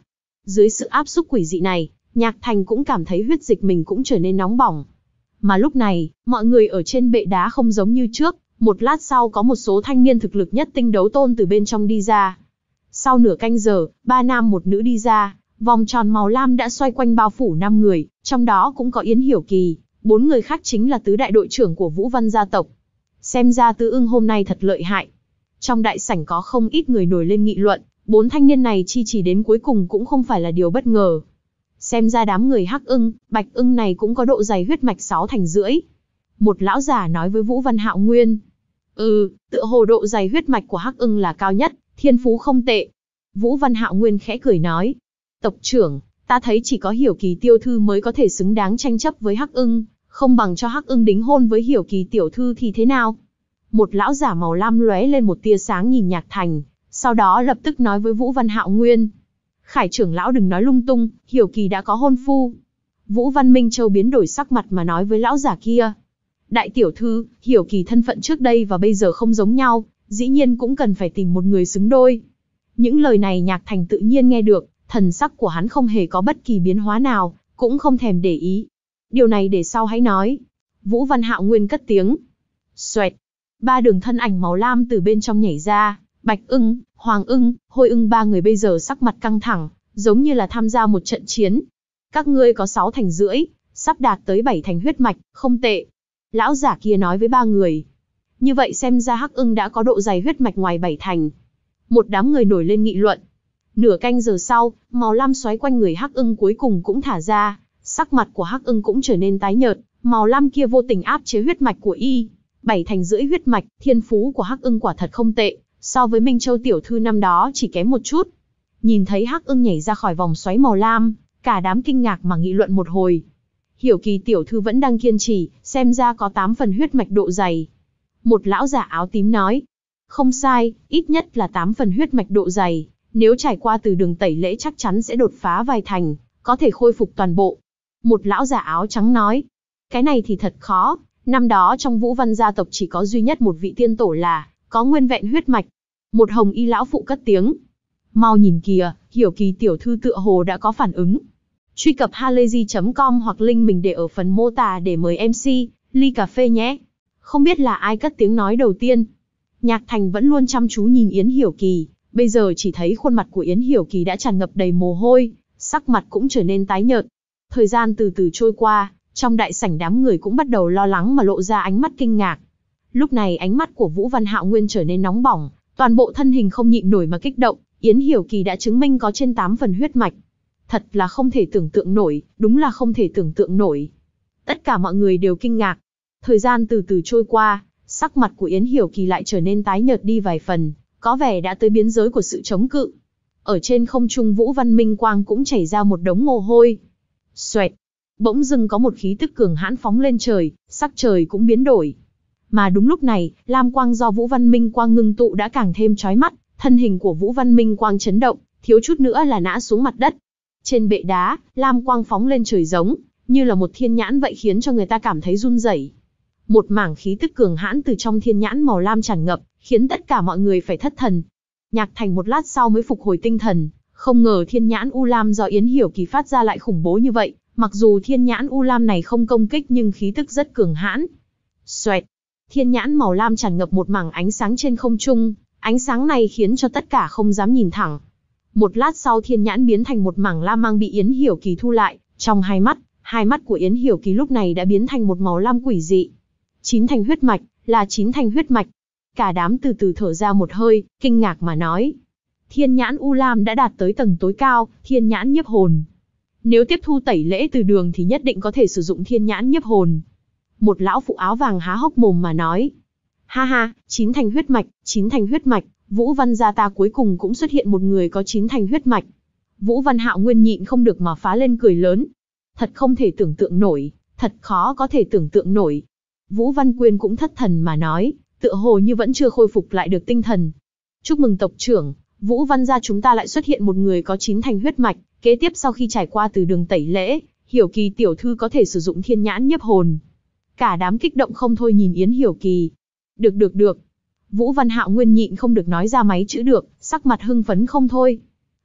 Dưới sự áp xúc quỷ dị này, Nhạc Thành cũng cảm thấy huyết dịch mình cũng trở nên nóng bỏng. Mà lúc này, mọi người ở trên bệ đá không giống như trước, một lát sau có một số thanh niên thực lực nhất tinh đấu tôn từ bên trong đi ra. Sau nửa canh giờ, ba nam một nữ đi ra, vòng tròn màu lam đã xoay quanh bao phủ năm người, trong đó cũng có Yến Hiểu Kỳ, bốn người khác chính là tứ đại đội trưởng của Vũ Văn gia tộc. Xem ra Tứ Ưng hôm nay thật lợi hại. Trong đại sảnh có không ít người nổi lên nghị luận, bốn thanh niên này chi trì đến cuối cùng cũng không phải là điều bất ngờ. Xem ra đám người Hắc Ưng, Bạch Ưng này cũng có độ dày huyết mạch sáu thành rưỡi. Một lão giả nói với Vũ Văn Hạo Nguyên. Ừ, tựa hồ độ dày huyết mạch của Hắc Ưng là cao nhất, thiên phú không tệ. Vũ Văn Hạo Nguyên khẽ cười nói. Tộc trưởng, ta thấy chỉ có Hiểu Kỳ tiểu thư mới có thể xứng đáng tranh chấp với Hắc Ưng, không bằng cho Hắc Ưng đính hôn với Hiểu Kỳ tiểu thư thì thế nào? Một lão giả màu lam lóe lên một tia sáng nhìn Nhạc Thành, sau đó lập tức nói với Vũ Văn Hạo Nguyên. Khải trưởng lão đừng nói lung tung, Hiểu Kỳ đã có hôn phu. Vũ Văn Minh Châu biến đổi sắc mặt mà nói với lão giả kia. Đại tiểu thư, Hiểu Kỳ thân phận trước đây và bây giờ không giống nhau, dĩ nhiên cũng cần phải tìm một người xứng đôi. Những lời này Nhạc Thành tự nhiên nghe được, thần sắc của hắn không hề có bất kỳ biến hóa nào, cũng không thèm để ý. Điều này để sau hãy nói. Vũ Văn Hạo Nguyên cất tiếng. Xoẹt. Ba đường thân ảnh màu lam từ bên trong nhảy ra, Bạch Ưng, Hoàng Ưng, Hôi Ưng ba người bây giờ sắc mặt căng thẳng, giống như là tham gia một trận chiến. Các ngươi có sáu thành rưỡi, sắp đạt tới bảy thành huyết mạch, không tệ. Lão giả kia nói với ba người. Như vậy xem ra Hắc Ưng đã có độ dày huyết mạch ngoài bảy thành. Một đám người nổi lên nghị luận. Nửa canh giờ sau, màu lam xoáy quanh người Hắc Ưng cuối cùng cũng thả ra, sắc mặt của Hắc Ưng cũng trở nên tái nhợt, màu lam kia vô tình áp chế huyết mạch của y. Bảy thành rưỡi huyết mạch, thiên phú của Hắc Ưng quả thật không tệ, so với Minh Châu tiểu thư năm đó chỉ kém một chút. Nhìn thấy Hắc Ưng nhảy ra khỏi vòng xoáy màu lam, cả đám kinh ngạc mà nghị luận một hồi. Hiểu Kỳ tiểu thư vẫn đang kiên trì, xem ra có tám phần huyết mạch độ dày. Một lão giả áo tím nói, không sai, ít nhất là tám phần huyết mạch độ dày, nếu trải qua từ đường tẩy lễ chắc chắn sẽ đột phá vài thành, có thể khôi phục toàn bộ. Một lão giả áo trắng nói, cái này thì thật khó, năm đó trong Vũ Văn gia tộc chỉ có duy nhất một vị tiên tổ là có nguyên vẹn huyết mạch. Một hồng y lão phụ cất tiếng, mau nhìn kìa, Hiểu Kỳ tiểu thư tựa hồ đã có phản ứng. Truy cập halayzi chấm com hoặc link mình để ở phần mô tả để mời em xê, ly cà phê nhé. Không biết là ai cất tiếng nói đầu tiên. Nhạc Thành vẫn luôn chăm chú nhìn Yến Hiểu Kỳ, bây giờ chỉ thấy khuôn mặt của Yến Hiểu Kỳ đã tràn ngập đầy mồ hôi, sắc mặt cũng trở nên tái nhợt. Thời gian từ từ trôi qua, trong đại sảnh đám người cũng bắt đầu lo lắng mà lộ ra ánh mắt kinh ngạc. Lúc này ánh mắt của Vũ Văn Hạo Nguyên trở nên nóng bỏng, toàn bộ thân hình không nhịn nổi mà kích động, Yến Hiểu Kỳ đã chứng minh có trên tám phần huyết mạch. Thật là không thể tưởng tượng nổi, đúng là không thể tưởng tượng nổi. Tất cả mọi người đều kinh ngạc. Thời gian từ từ trôi qua, sắc mặt của Yến Hiểu Kỳ lại trở nên tái nhợt đi vài phần, có vẻ đã tới biên giới của sự chống cự. Ở trên không trung Vũ Văn Minh Quang cũng chảy ra một đống mồ hôi. Xoẹt. Bỗng dưng có một khí tức cường hãn phóng lên trời, sắc trời cũng biến đổi. Mà đúng lúc này, lam quang do Vũ Văn Minh Quang ngưng tụ đã càng thêm chói mắt, thân hình của Vũ Văn Minh Quang chấn động, thiếu chút nữa là ngã xuống mặt đất. Trên bệ đá, lam quang phóng lên trời giống như là một thiên nhãn vậy, khiến cho người ta cảm thấy run rẩy. Một mảng khí tức cường hãn từ trong thiên nhãn màu lam tràn ngập, khiến tất cả mọi người phải thất thần. Nhạc Thành một lát sau mới phục hồi tinh thần, không ngờ thiên nhãn u lam do Yến Hiểu Kỳ phát ra lại khủng bố như vậy. Mặc dù thiên nhãn u lam này không công kích nhưng khí tức rất cường hãn. Xoẹt. Thiên nhãn màu lam tràn ngập một mảng ánh sáng trên không trung, ánh sáng này khiến cho tất cả không dám nhìn thẳng. Một lát sau thiên nhãn biến thành một mảng lam mang bị Yến Hiểu Kỳ thu lại, trong hai mắt, hai mắt của Yến Hiểu Kỳ lúc này đã biến thành một màu lam quỷ dị. Chín thành huyết mạch, là chín thành huyết mạch. Cả đám từ từ thở ra một hơi, kinh ngạc mà nói. Thiên nhãn u lam đã đạt tới tầng tối cao, thiên nhãn nhiếp hồn. Nếu tiếp thu tẩy lễ từ đường thì nhất định có thể sử dụng thiên nhãn nhiếp hồn. Một lão phụ áo vàng há hốc mồm mà nói. Ha ha, chín thành huyết mạch, chín thành huyết mạch, Vũ Văn gia ta cuối cùng cũng xuất hiện một người có chín thành huyết mạch. Vũ Văn Hạo Nguyên nhịn không được mà phá lên cười lớn. Thật không thể tưởng tượng nổi, thật khó có thể tưởng tượng nổi. Vũ Văn Quyên cũng thất thần mà nói, tựa hồ như vẫn chưa khôi phục lại được tinh thần. Chúc mừng tộc trưởng, Vũ Văn gia chúng ta lại xuất hiện một người có chín thành huyết mạch. Kế tiếp sau khi trải qua từ đường tẩy lễ, Hiểu Kỳ tiểu thư có thể sử dụng thiên nhãn nhiếp hồn. Cả đám kích động không thôi nhìn Yến Hiểu Kỳ. Được được được. Vũ Văn Hạo Nguyên nhịn không được nói ra mấy chữ được, sắc mặt hưng phấn không thôi.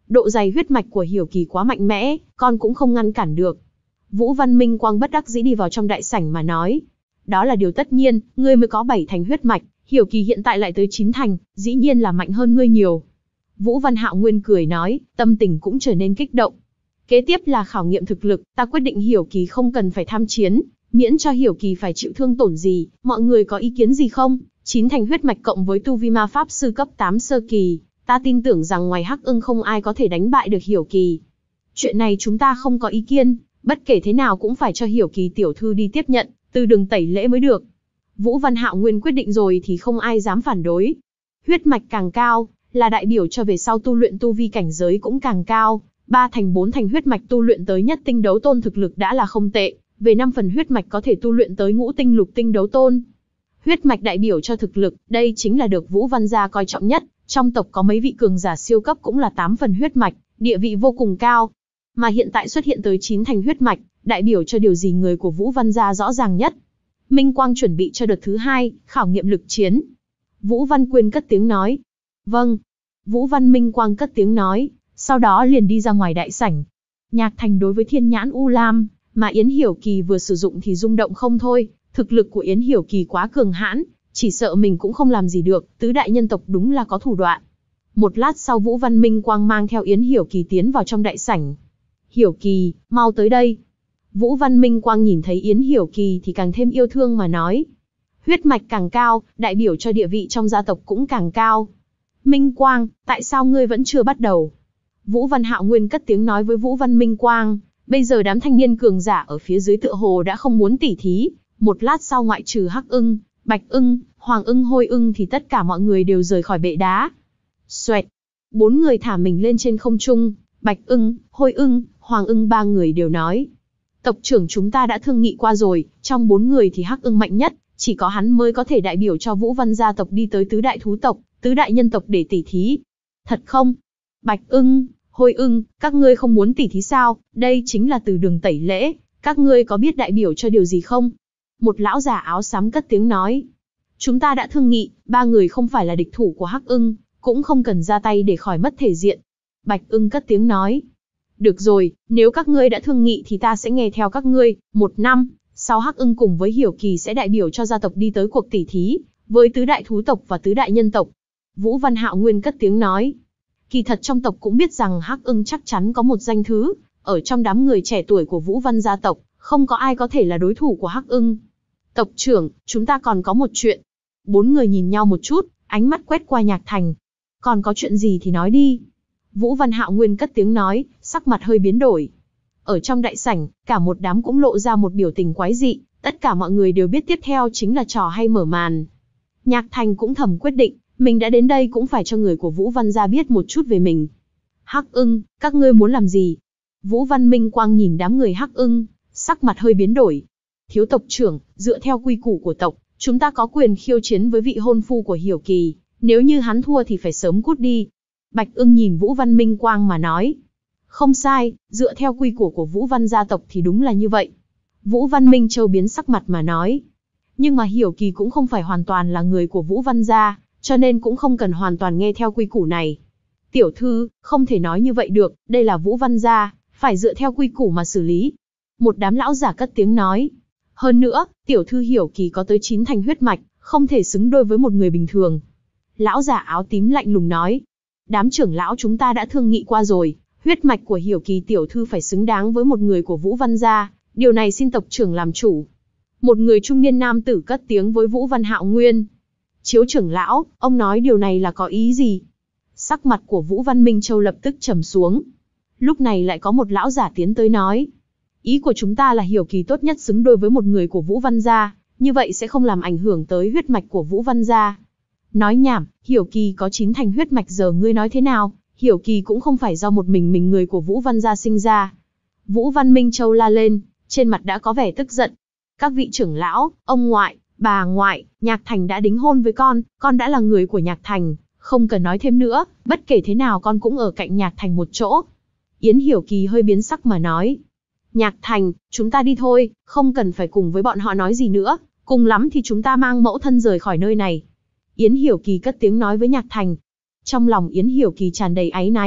Độ dày huyết mạch của Hiểu Kỳ quá mạnh mẽ, con cũng không ngăn cản được. Vũ Văn Minh Quang bất đắc dĩ đi vào trong đại sảnh mà nói. Đó là điều tất nhiên, ngươi mới có bảy thành huyết mạch, Hiểu Kỳ hiện tại lại tới chín thành, dĩ nhiên là mạnh hơn ngươi nhiều. Vũ Văn Hạo Nguyên cười nói, tâm tình cũng trở nên kích động. Kế tiếp là khảo nghiệm thực lực, ta quyết định Hiểu Kỳ không cần phải tham chiến, miễn cho Hiểu Kỳ phải chịu thương tổn gì, mọi người có ý kiến gì không? Chín thành huyết mạch cộng với tu vi ma pháp sư cấp tám sơ kỳ, ta tin tưởng rằng ngoài Hắc Ưng không ai có thể đánh bại được Hiểu Kỳ. Chuyện này chúng ta không có ý kiến, bất kể thế nào cũng phải cho Hiểu Kỳ tiểu thư đi tiếp nhận, từ đường tẩy lễ mới được. Vũ Văn Hạo Nguyên quyết định rồi thì không ai dám phản đối. Huyết mạch càng cao, là đại biểu cho về sau tu luyện tu vi cảnh giới cũng càng cao. Ba thành bốn thành huyết mạch tu luyện tới nhất tinh đấu tôn thực lực đã là không tệ, về năm phần huyết mạch có thể tu luyện tới ngũ tinh lục tinh đấu tôn. Huyết mạch đại biểu cho thực lực, đây chính là được Vũ Văn gia coi trọng nhất, trong tộc có mấy vị cường giả siêu cấp cũng là tám phần huyết mạch, địa vị vô cùng cao. Mà hiện tại xuất hiện tới chín thành huyết mạch, đại biểu cho điều gì người của Vũ Văn gia rõ ràng nhất. Minh Quang chuẩn bị cho đợt thứ hai, khảo nghiệm lực chiến. Vũ Văn Quyên cất tiếng nói. Vâng. Vũ Văn Minh Quang cất tiếng nói, sau đó liền đi ra ngoài đại sảnh. Nhạc Thành đối với Thiên Nhãn U Lam, mà Yến Hiểu Kỳ vừa sử dụng thì rung động không thôi, thực lực của Yến Hiểu Kỳ quá cường hãn, chỉ sợ mình cũng không làm gì được, tứ đại nhân tộc đúng là có thủ đoạn. Một lát sau Vũ Văn Minh Quang mang theo Yến Hiểu Kỳ tiến vào trong đại sảnh. Hiểu Kỳ, mau tới đây. Vũ Văn Minh Quang nhìn thấy Yến Hiểu Kỳ thì càng thêm yêu thương mà nói. Huyết mạch càng cao, đại biểu cho địa vị trong gia tộc cũng càng cao. Minh Quang, tại sao ngươi vẫn chưa bắt đầu? Vũ Văn Hạo Nguyên cất tiếng nói với Vũ Văn Minh Quang, bây giờ đám thanh niên cường giả ở phía dưới tựa hồ đã không muốn tỉ thí, một lát sau ngoại trừ Hắc Ưng, Bạch Ưng, Hoàng Ưng, Hôi Ưng thì tất cả mọi người đều rời khỏi bệ đá. Xoẹt, bốn người thả mình lên trên không trung, Bạch Ưng, Hôi Ưng, Hoàng Ưng ba người đều nói. Tộc trưởng chúng ta đã thương nghị qua rồi, trong bốn người thì Hắc Ưng mạnh nhất, chỉ có hắn mới có thể đại biểu cho Vũ Văn gia tộc đi tới tứ đại thú tộc, tứ đại nhân tộc để tỉ thí. Thật không? Bạch Ưng, Hôi Ưng, các ngươi không muốn tỉ thí sao? Đây chính là từ đường tẩy lễ, các ngươi có biết đại biểu cho điều gì không? Một lão già áo xám cất tiếng nói. Chúng ta đã thương nghị, ba người không phải là địch thủ của Hắc Ưng, cũng không cần ra tay để khỏi mất thể diện. Bạch Ưng cất tiếng nói. Được rồi, nếu các ngươi đã thương nghị thì ta sẽ nghe theo các ngươi. Một năm, sau Hắc Ưng cùng với Hiểu Kỳ sẽ đại biểu cho gia tộc đi tới cuộc tỉ thí, với tứ đại thú tộc và tứ đại nhân tộc. Vũ Văn Hạo Nguyên cất tiếng nói. Kỳ thật trong tộc cũng biết rằng Hắc Ưng chắc chắn có một danh thứ, ở trong đám người trẻ tuổi của Vũ Văn gia tộc, không có ai có thể là đối thủ của Hắc Ưng. Tộc trưởng, chúng ta còn có một chuyện. Bốn người nhìn nhau một chút, ánh mắt quét qua Nhạc Thành. Còn có chuyện gì thì nói đi. Vũ Văn Hạo Nguyên cất tiếng nói, sắc mặt hơi biến đổi. Ở trong đại sảnh, cả một đám cũng lộ ra một biểu tình quái dị, tất cả mọi người đều biết tiếp theo chính là trò hay mở màn. Nhạc Thành cũng thầm quyết định, mình đã đến đây cũng phải cho người của Vũ Văn gia biết một chút về mình. Hắc Ưng, các ngươi muốn làm gì? Vũ Văn Minh Quang nhìn đám người Hắc Ưng, sắc mặt hơi biến đổi. Thiếu tộc trưởng, dựa theo quy củ của tộc, chúng ta có quyền khiêu chiến với vị hôn phu của Hiểu Kỳ, nếu như hắn thua thì phải sớm cút đi. Bạch Ưng nhìn Vũ Văn Minh Quang mà nói. Không sai, dựa theo quy củ của Vũ Văn gia tộc thì đúng là như vậy. Vũ Văn Minh Châu biến sắc mặt mà nói. Nhưng mà Hiểu Kỳ cũng không phải hoàn toàn là người của Vũ Văn gia, cho nên cũng không cần hoàn toàn nghe theo quy củ này. Tiểu thư, không thể nói như vậy được, đây là Vũ Văn gia, phải dựa theo quy củ mà xử lý. Một đám lão giả cất tiếng nói. Hơn nữa, tiểu thư Hiểu Kỳ có tới chín thành huyết mạch, không thể xứng đôi với một người bình thường. Lão giả áo tím lạnh lùng nói. Đám trưởng lão chúng ta đã thương nghị qua rồi, huyết mạch của Hiểu Kỳ tiểu thư phải xứng đáng với một người của Vũ Văn gia, điều này xin tộc trưởng làm chủ. Một người trung niên nam tử cất tiếng với Vũ Văn Hạo Nguyên. Chiếu trưởng lão, ông nói điều này là có ý gì? Sắc mặt của Vũ Văn Minh Châu lập tức trầm xuống. Lúc này lại có một lão giả tiến tới nói. Ý của chúng ta là Hiểu Kỳ tốt nhất xứng đôi với một người của Vũ Văn gia, như vậy sẽ không làm ảnh hưởng tới huyết mạch của Vũ Văn gia. Nói nhảm, Hiểu Kỳ có chín thành huyết mạch giờ ngươi nói thế nào? Hiểu Kỳ cũng không phải do một mình mình người của Vũ Văn gia sinh ra. Vũ Văn Minh Châu la lên, trên mặt đã có vẻ tức giận. Các vị trưởng lão, ông ngoại, bà ngoại, Nhạc Thành đã đính hôn với con, con đã là người của Nhạc Thành, không cần nói thêm nữa, bất kể thế nào con cũng ở cạnh Nhạc Thành một chỗ. Yến Hiểu Kỳ hơi biến sắc mà nói. Nhạc Thành, chúng ta đi thôi, không cần phải cùng với bọn họ nói gì nữa, cùng lắm thì chúng ta mang mẫu thân rời khỏi nơi này. Yến Hiểu Kỳ cất tiếng nói với Nhạc Thành. Trong lòng Yến Hiểu Kỳ tràn đầy áy náy,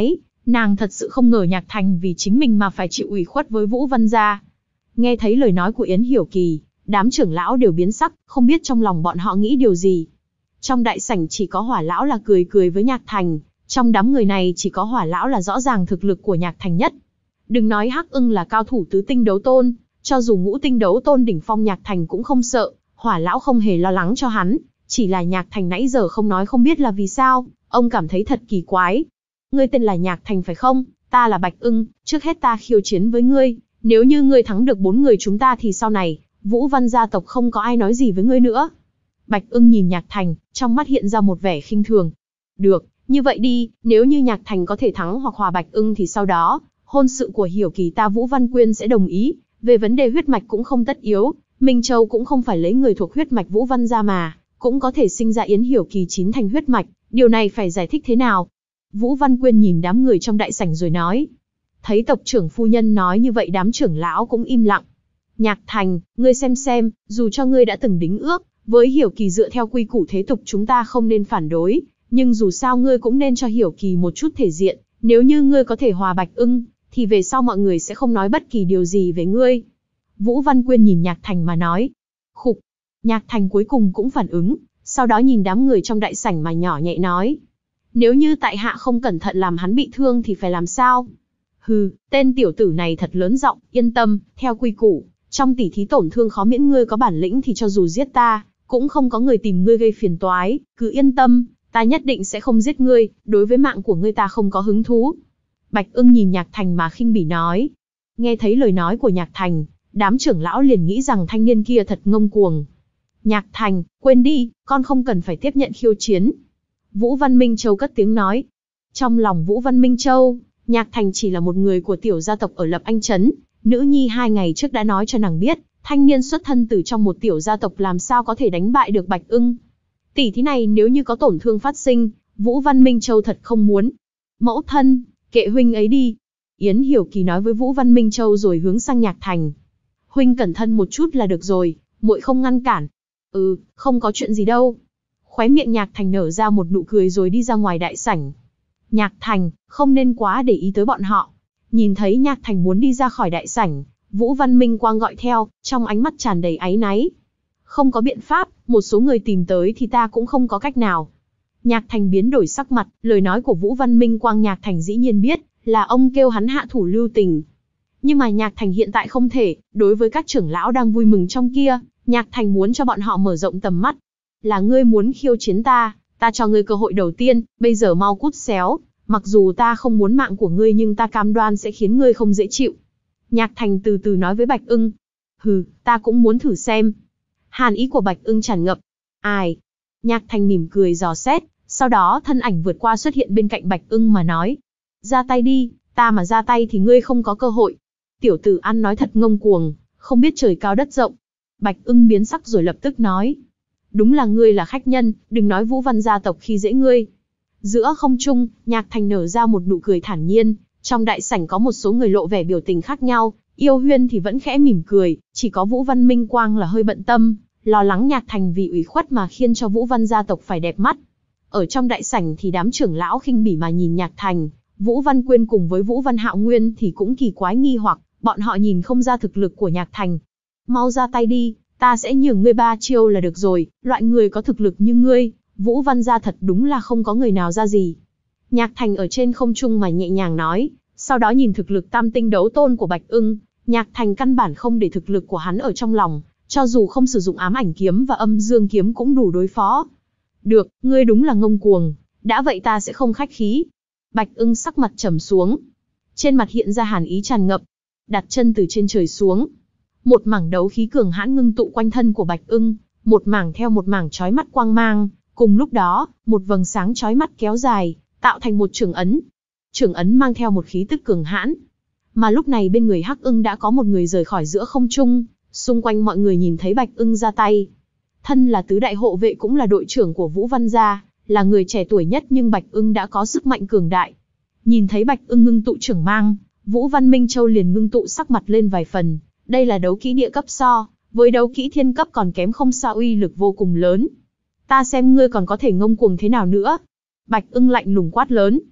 Nàng thật sự không ngờ Nhạc Thành vì chính mình mà phải chịu ủy khuất với Vũ Văn gia. Nghe thấy lời nói của Yến Hiểu Kỳ, đám trưởng lão đều biến sắc, không biết trong lòng bọn họ nghĩ điều gì. Trong đại sảnh chỉ có Hỏa lão là cười cười với Nhạc Thành, trong đám người này chỉ có Hỏa lão là rõ ràng thực lực của Nhạc Thành nhất. Đừng nói Hắc Ưng là cao thủ tứ tinh đấu tôn, cho dù ngũ tinh đấu tôn đỉnh phong Nhạc Thành cũng không sợ, Hỏa lão không hề lo lắng cho hắn, chỉ là Nhạc Thành nãy giờ không nói không biết là vì sao, ông cảm thấy thật kỳ quái. Ngươi tên là Nhạc Thành phải không? Ta là Bạch Ưng, trước hết ta khiêu chiến với ngươi, nếu như ngươi thắng được bốn người chúng ta thì sau này, Vũ Văn gia tộc không có ai nói gì với ngươi nữa. Bạch Ưng nhìn Nhạc Thành, trong mắt hiện ra một vẻ khinh thường. Được, như vậy đi, nếu như Nhạc Thành có thể thắng hoặc hòa Bạch Ưng thì sau đó, hôn sự của Hiểu Kỳ ta Vũ Văn Quyên sẽ đồng ý, về vấn đề huyết mạch cũng không tất yếu, Minh Châu cũng không phải lấy người thuộc huyết mạch Vũ Văn gia mà, cũng có thể sinh ra Yến Hiểu Kỳ chín thành huyết mạch, điều này phải giải thích thế nào? Vũ Văn Quyên nhìn đám người trong đại sảnh rồi nói. Thấy tộc trưởng phu nhân nói như vậy đám trưởng lão cũng im lặng. Nhạc Thành, ngươi xem xem, dù cho ngươi đã từng đính ước, với Hiểu Kỳ dựa theo quy củ thế tục chúng ta không nên phản đối, nhưng dù sao ngươi cũng nên cho Hiểu Kỳ một chút thể diện, nếu như ngươi có thể hòa Bạch Ưng, thì về sau mọi người sẽ không nói bất kỳ điều gì về ngươi. Vũ Văn Quyên nhìn Nhạc Thành mà nói. Khục. Nhạc Thành cuối cùng cũng phản ứng, sau đó nhìn đám người trong đại sảnh mà nhỏ nhẹ nói. Nếu như tại hạ không cẩn thận làm hắn bị thương thì phải làm sao? Hừ, tên tiểu tử này thật lớn giọng, yên tâm, theo quy củ, trong tỉ thí tổn thương khó miễn ngươi có bản lĩnh thì cho dù giết ta, cũng không có người tìm ngươi gây phiền toái, cứ yên tâm, ta nhất định sẽ không giết ngươi, đối với mạng của ngươi ta không có hứng thú. Bạch Ưng nhìn Nhạc Thành mà khinh bỉ nói. Nghe thấy lời nói của Nhạc Thành, đám trưởng lão liền nghĩ rằng thanh niên kia thật ngông cuồng. Nhạc Thành, quên đi, con không cần phải tiếp nhận khiêu chiến. Vũ Văn Minh Châu cất tiếng nói. Trong lòng Vũ Văn Minh Châu, Nhạc Thành chỉ là một người của tiểu gia tộc ở Lập Anh Trấn, nữ nhi hai ngày trước đã nói cho nàng biết, thanh niên xuất thân từ trong một tiểu gia tộc làm sao có thể đánh bại được Bạch Ưng. Tỷ thí này nếu như có tổn thương phát sinh, Vũ Văn Minh Châu thật không muốn. Mẫu thân, kệ huynh ấy đi. Yến Hiểu Kỳ nói với Vũ Văn Minh Châu rồi hướng sang Nhạc Thành. Huynh cẩn thận một chút là được rồi, muội không ngăn cản. Ừ, không có chuyện gì đâu. Khóe miệng Nhạc Thành nở ra một nụ cười rồi đi ra ngoài đại sảnh. Nhạc Thành, không nên quá để ý tới bọn họ. Nhìn thấy Nhạc Thành muốn đi ra khỏi đại sảnh, Vũ Văn Minh Quang gọi theo, trong ánh mắt tràn đầy áy náy. Không có biện pháp, một số người tìm tới thì ta cũng không có cách nào. Nhạc Thành biến đổi sắc mặt, lời nói của Vũ Văn Minh Quang Nhạc Thành dĩ nhiên biết, là ông kêu hắn hạ thủ lưu tình. Nhưng mà Nhạc Thành hiện tại không thể, đối với các trưởng lão đang vui mừng trong kia, Nhạc Thành muốn cho bọn họ mở rộng tầm mắt. Là ngươi muốn khiêu chiến ta, ta cho ngươi cơ hội đầu tiên, bây giờ mau cút xéo, mặc dù ta không muốn mạng của ngươi nhưng ta cam đoan sẽ khiến ngươi không dễ chịu. Nhạc Thành từ từ nói với Bạch Ưng. Hừ, ta cũng muốn thử xem. Hàn ý của Bạch Ưng tràn ngập. Ai? Nhạc Thành mỉm cười dò xét, sau đó thân ảnh vượt qua xuất hiện bên cạnh Bạch Ưng mà nói. Ra tay đi, ta mà ra tay thì ngươi không có cơ hội. Tiểu tử ăn nói thật ngông cuồng, không biết trời cao đất rộng. Bạch Ưng biến sắc rồi lập tức nói. Đúng là ngươi là khách nhân, đừng nói Vũ Văn gia tộc khi dễ ngươi. Giữa không trung, Nhạc Thành nở ra một nụ cười thản nhiên, trong đại sảnh có một số người lộ vẻ biểu tình khác nhau, Yêu Huyên thì vẫn khẽ mỉm cười, chỉ có Vũ Văn Minh Quang là hơi bận tâm, lo lắng Nhạc Thành vì ủy khuất mà khiến cho Vũ Văn gia tộc phải đẹp mắt. Ở trong đại sảnh thì đám trưởng lão khinh bỉ mà nhìn Nhạc Thành, Vũ Văn Quyên cùng với Vũ Văn Hạo Nguyên thì cũng kỳ quái nghi hoặc, bọn họ nhìn không ra thực lực của Nhạc Thành. Mau ra tay đi, ta sẽ nhường ngươi ba chiêu là được rồi, loại người có thực lực như ngươi, Vũ Văn gia thật đúng là không có người nào ra gì. Nhạc Thành ở trên không trung mà nhẹ nhàng nói, sau đó nhìn thực lực tam tinh đấu tôn của Bạch Ưng, Nhạc Thành căn bản không để thực lực của hắn ở trong lòng, cho dù không sử dụng ám ảnh kiếm và âm dương kiếm cũng đủ đối phó. Được, ngươi đúng là ngông cuồng, đã vậy ta sẽ không khách khí. Bạch Ưng sắc mặt trầm xuống, trên mặt hiện ra hàn ý tràn ngập, đặt chân từ trên trời xuống. Một mảng đấu khí cường hãn ngưng tụ quanh thân của Bạch Ưng, một mảng theo một mảng chói mắt quang mang, cùng lúc đó, một vầng sáng chói mắt kéo dài, tạo thành một trường ấn. Trường ấn mang theo một khí tức cường hãn. Mà lúc này bên người Hắc Ưng đã có một người rời khỏi giữa không trung, xung quanh mọi người nhìn thấy Bạch Ưng ra tay. Thân là tứ đại hộ vệ cũng là đội trưởng của Vũ Văn gia, là người trẻ tuổi nhất nhưng Bạch Ưng đã có sức mạnh cường đại. Nhìn thấy Bạch Ưng ngưng tụ trưởng mang, Vũ Văn Minh Châu liền ngưng tụ sắc mặt lên vài phần. Đây là đấu kỹ địa cấp so, với đấu kỹ thiên cấp còn kém không xa, uy lực vô cùng lớn. Ta xem ngươi còn có thể ngông cuồng thế nào nữa. Bạch Ưng lạnh lùng quát lớn.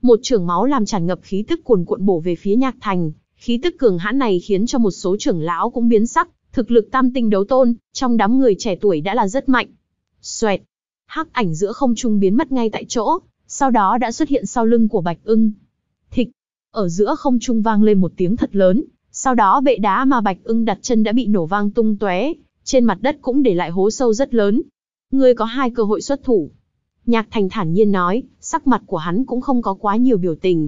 Một chưởng máu làm tràn ngập khí tức cuồn cuộn bổ về phía Nhạc Thành, khí tức cường hãn này khiến cho một số trưởng lão cũng biến sắc, thực lực tam tinh đấu tôn, trong đám người trẻ tuổi đã là rất mạnh. Xoẹt, hắc ảnh giữa không trung biến mất ngay tại chỗ, sau đó đã xuất hiện sau lưng của Bạch Ưng. Thịch, ở giữa không trung vang lên một tiếng thật lớn, sau đó bệ đá mà Bạch Ưng đặt chân đã bị nổ vang tung tóe, trên mặt đất cũng để lại hố sâu rất lớn. Ngươi có hai cơ hội xuất thủ. Nhạc Thành thản nhiên nói, sắc mặt của hắn cũng không có quá nhiều biểu tình.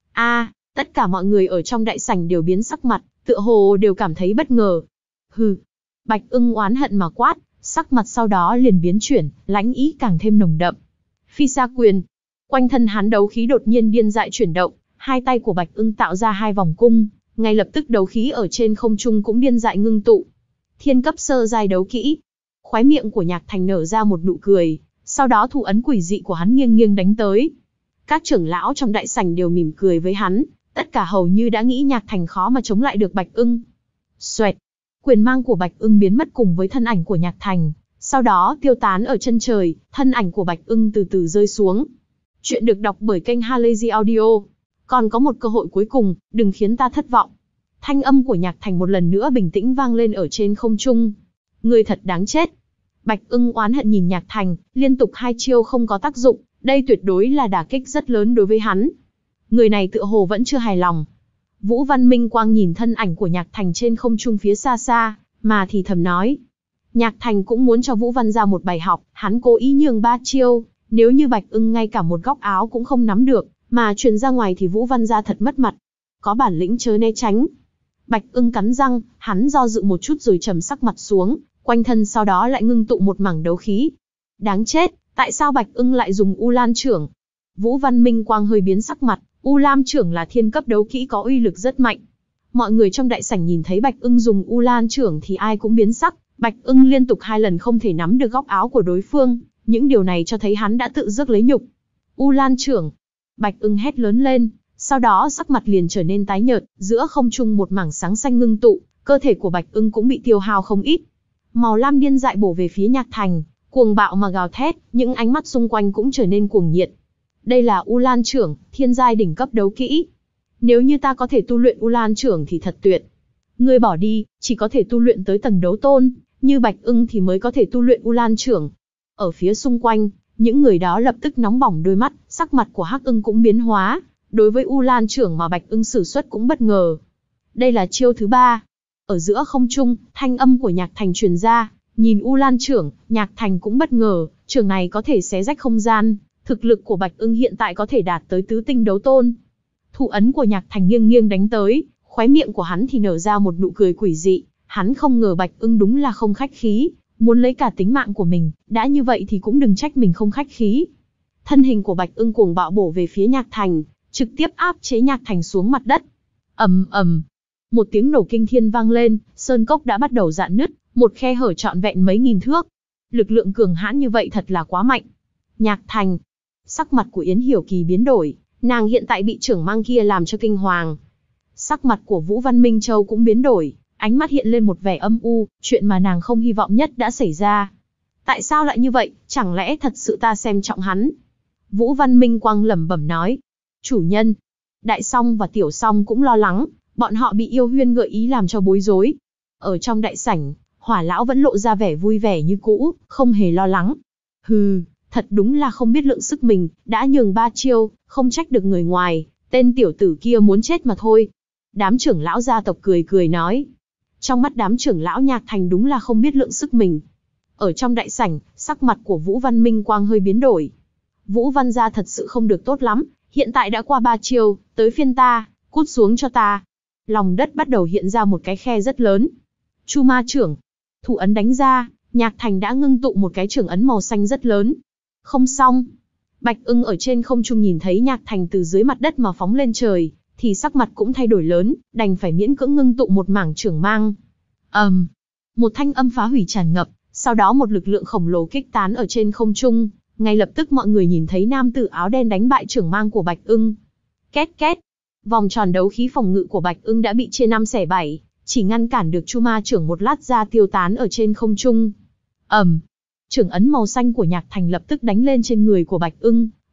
A, tất cả mọi người ở trong đại sảnh đều biến sắc mặt, tựa hồ đều cảm thấy bất ngờ. Hừ, Bạch Ưng oán hận mà quát, sắc mặt sau đó liền biến chuyển, lãnh ý càng thêm nồng đậm. Phi sa quyền, quanh thân hắn đấu khí đột nhiên điên dại chuyển động, hai tay của Bạch Ưng tạo ra hai vòng cung, ngay lập tức đấu khí ở trên không trung cũng điên dại ngưng tụ. Thiên cấp sơ giai đấu kỹ. Khóe miệng của Nhạc Thành nở ra một nụ cười, sau đó thủ ấn quỷ dị của hắn nghiêng nghiêng đánh tới. Các trưởng lão trong đại sảnh đều mỉm cười với hắn, tất cả hầu như đã nghĩ Nhạc Thành khó mà chống lại được Bạch Ưng. Xoẹt, quyền mang của Bạch Ưng biến mất cùng với thân ảnh của Nhạc Thành, sau đó tiêu tán ở chân trời, thân ảnh của Bạch Ưng từ từ rơi xuống. Chuyện được đọc bởi kênh Halazy Audio. Còn có một cơ hội cuối cùng, đừng khiến ta thất vọng. Thanh âm của Nhạc Thành một lần nữa bình tĩnh vang lên ở trên không trung. Ngươi thật đáng chết. Bạch Ưng oán hận nhìn Nhạc Thành, liên tục hai chiêu không có tác dụng, đây tuyệt đối là đả kích rất lớn đối với hắn. Người này tựa hồ vẫn chưa hài lòng. Vũ Văn Minh Quang nhìn thân ảnh của Nhạc Thành trên không trung phía xa xa, mà thì thầm nói. Nhạc Thành cũng muốn cho Vũ Văn ra một bài học, hắn cố ý nhường ba chiêu, nếu như Bạch Ưng ngay cả một góc áo cũng không nắm được, mà truyền ra ngoài thì Vũ Văn ra thật mất mặt. Có bản lĩnh chớ né tránh. Bạch Ưng cắn răng, hắn do dự một chút rồi trầm sắc mặt xuống, quanh thân sau đó lại ngưng tụ một mảng đấu khí. Đáng chết, tại sao Bạch Ưng lại dùng U Lan Chưởng? Vũ Văn Minh Quang hơi biến sắc mặt, U Lan Chưởng là thiên cấp đấu kỹ có uy lực rất mạnh. Mọi người trong đại sảnh nhìn thấy Bạch Ưng dùng U Lan Chưởng thì ai cũng biến sắc, Bạch Ưng liên tục hai lần không thể nắm được góc áo của đối phương, những điều này cho thấy hắn đã tự rước lấy nhục. U Lan Chưởng, Bạch Ưng hét lớn lên, sau đó sắc mặt liền trở nên tái nhợt, giữa không trung một mảng sáng xanh ngưng tụ, cơ thể của Bạch Ưng cũng bị tiêu hao không ít. Màu lam điên dại bổ về phía Nhạc Thành, cuồng bạo mà gào thét, những ánh mắt xung quanh cũng trở nên cuồng nhiệt. Đây là U Lan Chưởng, thiên giai đỉnh cấp đấu kỹ. Nếu như ta có thể tu luyện U Lan Chưởng thì thật tuyệt. Ngươi bỏ đi, chỉ có thể tu luyện tới tầng đấu tôn, như Bạch Ưng thì mới có thể tu luyện U Lan Chưởng. Ở phía xung quanh, những người đó lập tức nóng bỏng đôi mắt, sắc mặt của Hắc Ưng cũng biến hóa. Đối với U Lan Chưởng mà Bạch Ưng sử xuất cũng bất ngờ. Đây là chiêu thứ ba. Ở giữa không trung, thanh âm của Nhạc Thành truyền ra, nhìn U Lan Chưởng, Nhạc Thành cũng bất ngờ, chưởng này có thể xé rách không gian, thực lực của Bạch Ưng hiện tại có thể đạt tới tứ tinh đấu tôn. Thủ ấn của Nhạc Thành nghiêng nghiêng đánh tới, khóe miệng của hắn thì nở ra một nụ cười quỷ dị, hắn không ngờ Bạch Ưng đúng là không khách khí, muốn lấy cả tính mạng của mình, đã như vậy thì cũng đừng trách mình không khách khí. Thân hình của Bạch Ưng cuồng bạo bổ về phía Nhạc Thành, trực tiếp áp chế Nhạc Thành xuống mặt đất. Ầm ầm, một tiếng nổ kinh thiên vang lên, sơn cốc đã bắt đầu rạn nứt, một khe hở trọn vẹn mấy nghìn thước. Lực lượng cường hãn như vậy thật là quá mạnh. Nhạc Thành, sắc mặt của Yến Hiểu Kỳ biến đổi, nàng hiện tại bị trưởng mang kia làm cho kinh hoàng. Sắc mặt của Vũ Văn Minh Châu cũng biến đổi, ánh mắt hiện lên một vẻ âm u, chuyện mà nàng không hy vọng nhất đã xảy ra. Tại sao lại như vậy, chẳng lẽ thật sự ta xem trọng hắn? Vũ Văn Minh Quang lẩm bẩm nói. Chủ nhân, Đại Song và Tiểu Song cũng lo lắng, bọn họ bị Yêu Huyên gợi ý làm cho bối rối. Ở trong đại sảnh, Hỏa Lão vẫn lộ ra vẻ vui vẻ như cũ, không hề lo lắng. Hừ, thật đúng là không biết lượng sức mình, đã nhường ba chiêu, không trách được người ngoài, tên tiểu tử kia muốn chết mà thôi. Đám trưởng lão gia tộc cười cười nói. Trong mắt đám trưởng lão Nhạc Thành đúng là không biết lượng sức mình. Ở trong đại sảnh, sắc mặt của Vũ Văn Minh Quang hơi biến đổi. Vũ Văn gia thật sự không được tốt lắm, hiện tại đã qua ba chiêu, tới phiên ta, cút xuống cho ta. Lòng đất bắt đầu hiện ra một cái khe rất lớn. Chu Ma Chưởng, thủ ấn đánh ra, Nhạc Thành đã ngưng tụ một cái chưởng ấn màu xanh rất lớn. Không xong. Bạch Ưng ở trên không trung nhìn thấy Nhạc Thành từ dưới mặt đất mà phóng lên trời, thì sắc mặt cũng thay đổi lớn, đành phải miễn cưỡng ngưng tụ một mảng chưởng mang. ầm, um, một thanh âm phá hủy tràn ngập, sau đó một lực lượng khổng lồ kích tán ở trên không trung, ngay lập tức mọi người nhìn thấy nam tử áo đen đánh bại chưởng mang của Bạch Ưng. Két két, vòng tròn đấu khí phòng ngự của Bạch Ưng đã bị chia năm xẻ bảy, chỉ ngăn cản được Chu Ma Chưởng một lát ra tiêu tán ở trên không trung. ầm, um, chưởng ấn màu xanh của Nhạc Thành lập tức đánh lên trên người của Bạch Ưng,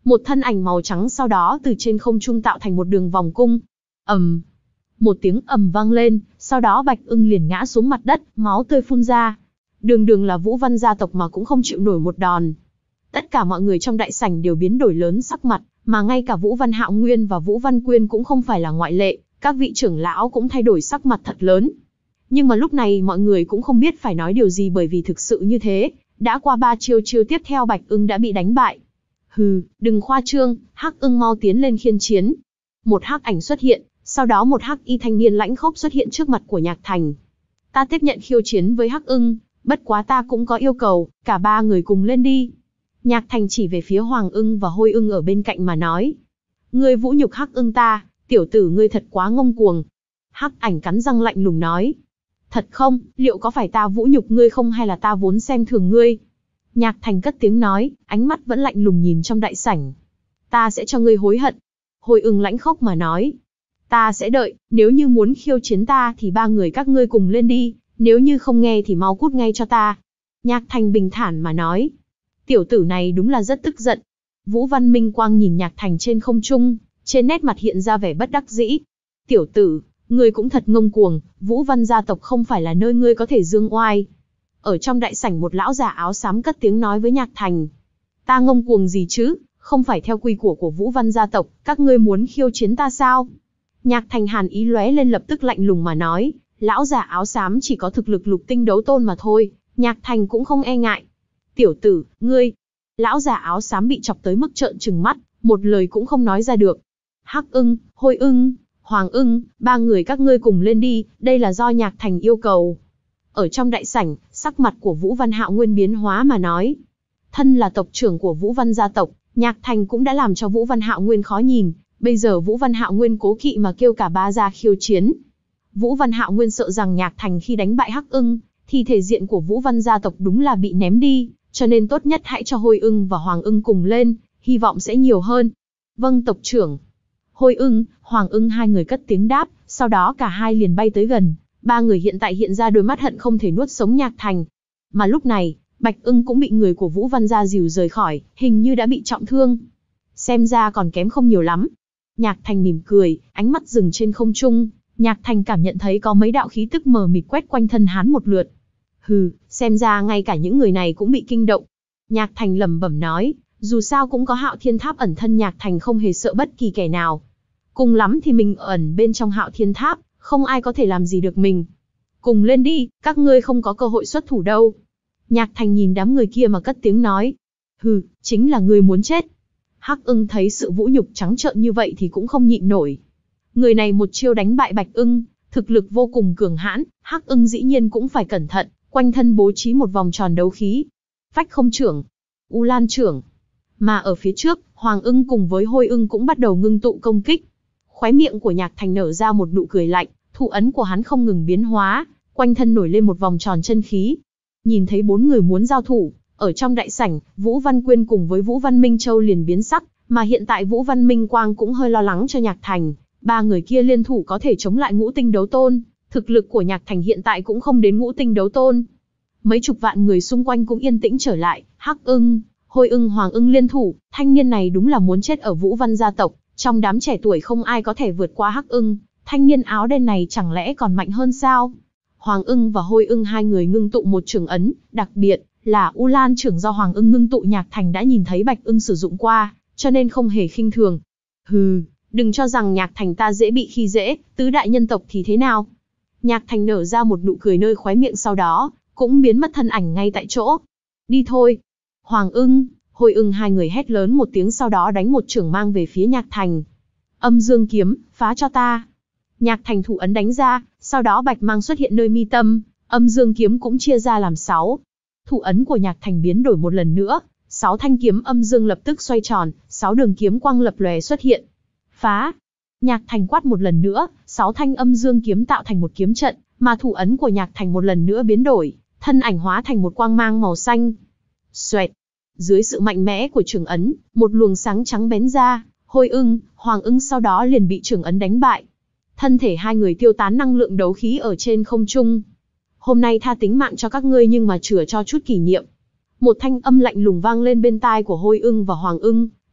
Một thân ảnh màu trắng sau đó từ trên không trung tạo thành một đường vòng cung. ầm, một tiếng ầm vang lên, sau đó Bạch Ưng liền ngã xuống mặt đất, máu tươi phun ra. Đường đường là Vũ Văn gia tộc mà cũng không chịu nổi một đòn. Tất cả mọi người trong đại sảnh đều biến đổi lớn sắc mặt, mà ngay cả Vũ Văn Hạo Nguyên và Vũ Văn Quyên cũng không phải là ngoại lệ, các vị trưởng lão cũng thay đổi sắc mặt thật lớn. Nhưng mà lúc này mọi người cũng không biết phải nói điều gì, bởi vì thực sự như thế, đã qua ba chiêu chiêu tiếp theo Bạch Ưng đã bị đánh bại. Hừ, đừng khoa trương, Hắc Ưng mau tiến lên khiên chiến. Một hắc ảnh xuất hiện, sau đó một hắc y thanh niên lãnh khốc xuất hiện trước mặt của Nhạc Thành. Ta tiếp nhận khiêu chiến với Hắc Ưng, bất quá ta cũng có yêu cầu, cả ba người cùng lên đi. Nhạc Thành chỉ về phía Hoàng Ưng và Hôi Ưng ở bên cạnh mà nói. Ngươi vũ nhục Hắc Ưng ta, tiểu tử ngươi thật quá ngông cuồng. Hắc ảnh cắn răng lạnh lùng nói. Thật không, liệu có phải ta vũ nhục ngươi không hay là ta vốn xem thường ngươi? Nhạc Thành cất tiếng nói, ánh mắt vẫn lạnh lùng nhìn trong đại sảnh. Ta sẽ cho ngươi hối hận. Hôi Ưng lãnh khốc mà nói. Ta sẽ đợi, nếu như muốn khiêu chiến ta thì ba người các ngươi cùng lên đi, nếu như không nghe thì mau cút ngay cho ta. Nhạc Thành bình thản mà nói. Tiểu tử này đúng là rất tức giận. Vũ Văn Minh Quang nhìn Nhạc Thành trên không trung, trên nét mặt hiện ra vẻ bất đắc dĩ. Tiểu tử, ngươi cũng thật ngông cuồng, Vũ Văn gia tộc không phải là nơi ngươi có thể dương oai. Ở trong đại sảnh một lão già áo xám cất tiếng nói với Nhạc Thành. Ta ngông cuồng gì chứ, không phải theo quy củ của Vũ Văn gia tộc, các ngươi muốn khiêu chiến ta sao? Nhạc Thành hàn ý lóe lên, lập tức lạnh lùng mà nói. Lão già áo xám chỉ có thực lực lục tinh đấu tôn mà thôi, Nhạc Thành cũng không e ngại. Tiểu tử, ngươi... Lão già áo xám bị chọc tới mức trợn trừng mắt, một lời cũng không nói ra được. Hắc Ưng, Hôi Ưng, Hoàng Ưng, ba người các ngươi cùng lên đi, đây là do Nhạc Thành yêu cầu. Ở trong đại sảnh, sắc mặt của Vũ Văn Hạo Nguyên biến hóa mà nói. Thân là tộc trưởng của Vũ Văn gia tộc, Nhạc Thành cũng đã làm cho Vũ Văn Hạo Nguyên khó nhìn, bây giờ Vũ Văn Hạo Nguyên cố kỵ mà kêu cả ba ra khiêu chiến. Vũ Văn Hạo Nguyên sợ rằng Nhạc Thành khi đánh bại Hắc Ưng, thì thể diện của Vũ Văn gia tộc đúng là bị ném đi, cho nên tốt nhất hãy cho Hôi Ưng và Hoàng Ưng cùng lên, hy vọng sẽ nhiều hơn. Vâng tộc trưởng. Hôi Ưng, Hoàng Ưng hai người cất tiếng đáp, sau đó cả hai liền bay tới gần. Ba người hiện tại hiện ra đôi mắt hận không thể nuốt sống Nhạc Thành. Mà lúc này, Bạch Ưng cũng bị người của Vũ Văn gia dìu rời khỏi, hình như đã bị trọng thương. Xem ra còn kém không nhiều lắm. Nhạc Thành mỉm cười, ánh mắt dừng trên không trung. Nhạc Thành cảm nhận thấy có mấy đạo khí tức mờ mịt quét quanh thân hắn một lượt. Hừ, xem ra ngay cả những người này cũng bị kinh động. Nhạc Thành lẩm bẩm nói, dù sao cũng có Hạo Thiên Tháp ẩn thân, Nhạc Thành không hề sợ bất kỳ kẻ nào. Cùng lắm thì mình ẩn bên trong Hạo Thiên Tháp, không ai có thể làm gì được mình. Cùng lên đi, các ngươi không có cơ hội xuất thủ đâu. Nhạc Thành nhìn đám người kia mà cất tiếng nói. Hừ, chính là ngươi muốn chết. Hắc Ưng thấy sự vũ nhục trắng trợn như vậy thì cũng không nhịn nổi. Người này một chiêu đánh bại Bạch Ưng, thực lực vô cùng cường hãn, Hắc Ưng dĩ nhiên cũng phải cẩn thận, quanh thân bố trí một vòng tròn đấu khí. Phách không trưởng, U Lan trưởng. Mà ở phía trước, Hoàng Ưng cùng với Hôi Ưng cũng bắt đầu ngưng tụ công kích. Khóe miệng của Nhạc Thành nở ra một nụ cười lạnh, thủ ấn của hắn không ngừng biến hóa, quanh thân nổi lên một vòng tròn chân khí. Nhìn thấy bốn người muốn giao thủ, ở trong đại sảnh, Vũ Văn Quyên cùng với Vũ Văn Minh Châu liền biến sắc, mà hiện tại Vũ Văn Minh Quang cũng hơi lo lắng cho Nhạc Thành. Ba người kia liên thủ có thể chống lại ngũ tinh đấu tôn, thực lực của Nhạc Thành hiện tại cũng không đến ngũ tinh đấu tôn. Mấy chục vạn người xung quanh cũng yên tĩnh trở lại, Hắc Ưng, Hôi Ưng, Hoàng Ưng liên thủ, thanh niên này đúng là muốn chết ở Vũ Văn gia tộc, trong đám trẻ tuổi không ai có thể vượt qua Hắc Ưng, thanh niên áo đen này chẳng lẽ còn mạnh hơn sao? Hoàng Ưng và Hôi Ưng hai người ngưng tụ một trường ấn, đặc biệt là U Lan trưởng do Hoàng Ưng ngưng tụ, Nhạc Thành đã nhìn thấy Bạch Ưng sử dụng qua, cho nên không hề khinh thường. Hừ, đừng cho rằng Nhạc Thành ta dễ bị khi dễ, tứ đại nhân tộc thì thế nào? Nhạc Thành nở ra một nụ cười nơi khóe miệng, sau đó cũng biến mất thân ảnh ngay tại chỗ. Đi thôi. Hoàng Ưng, Hôi Ưng hai người hét lớn một tiếng, sau đó đánh một chưởng mang về phía Nhạc Thành. Âm dương kiếm, phá cho ta. Nhạc Thành thủ ấn đánh ra, sau đó bạch mang xuất hiện nơi mi tâm, âm dương kiếm cũng chia ra làm sáu. Thủ ấn của Nhạc Thành biến đổi một lần nữa, sáu thanh kiếm âm dương lập tức xoay tròn, sáu đường kiếm quang lập lòe xuất hiện. Phá. Nhạc Thành quát một lần nữa, sáu thanh âm dương kiếm tạo thành một kiếm trận, mà thủ ấn của Nhạc Thành một lần nữa biến đổi, thân ảnh hóa thành một quang mang màu xanh. Xoẹt. Dưới sự mạnh mẽ của trường ấn, một luồng sáng trắng bén ra, Hôi Ưng, Hoàng Ưng sau đó liền bị trường ấn đánh bại. Thân thể hai người tiêu tán năng lượng đấu khí ở trên không trung. Hôm nay tha tính mạng cho các ngươi nhưng mà chừa cho chút kỷ niệm. Một thanh âm lạnh lùng vang lên bên tai của Hôi Ưng và Hoàng Ưng,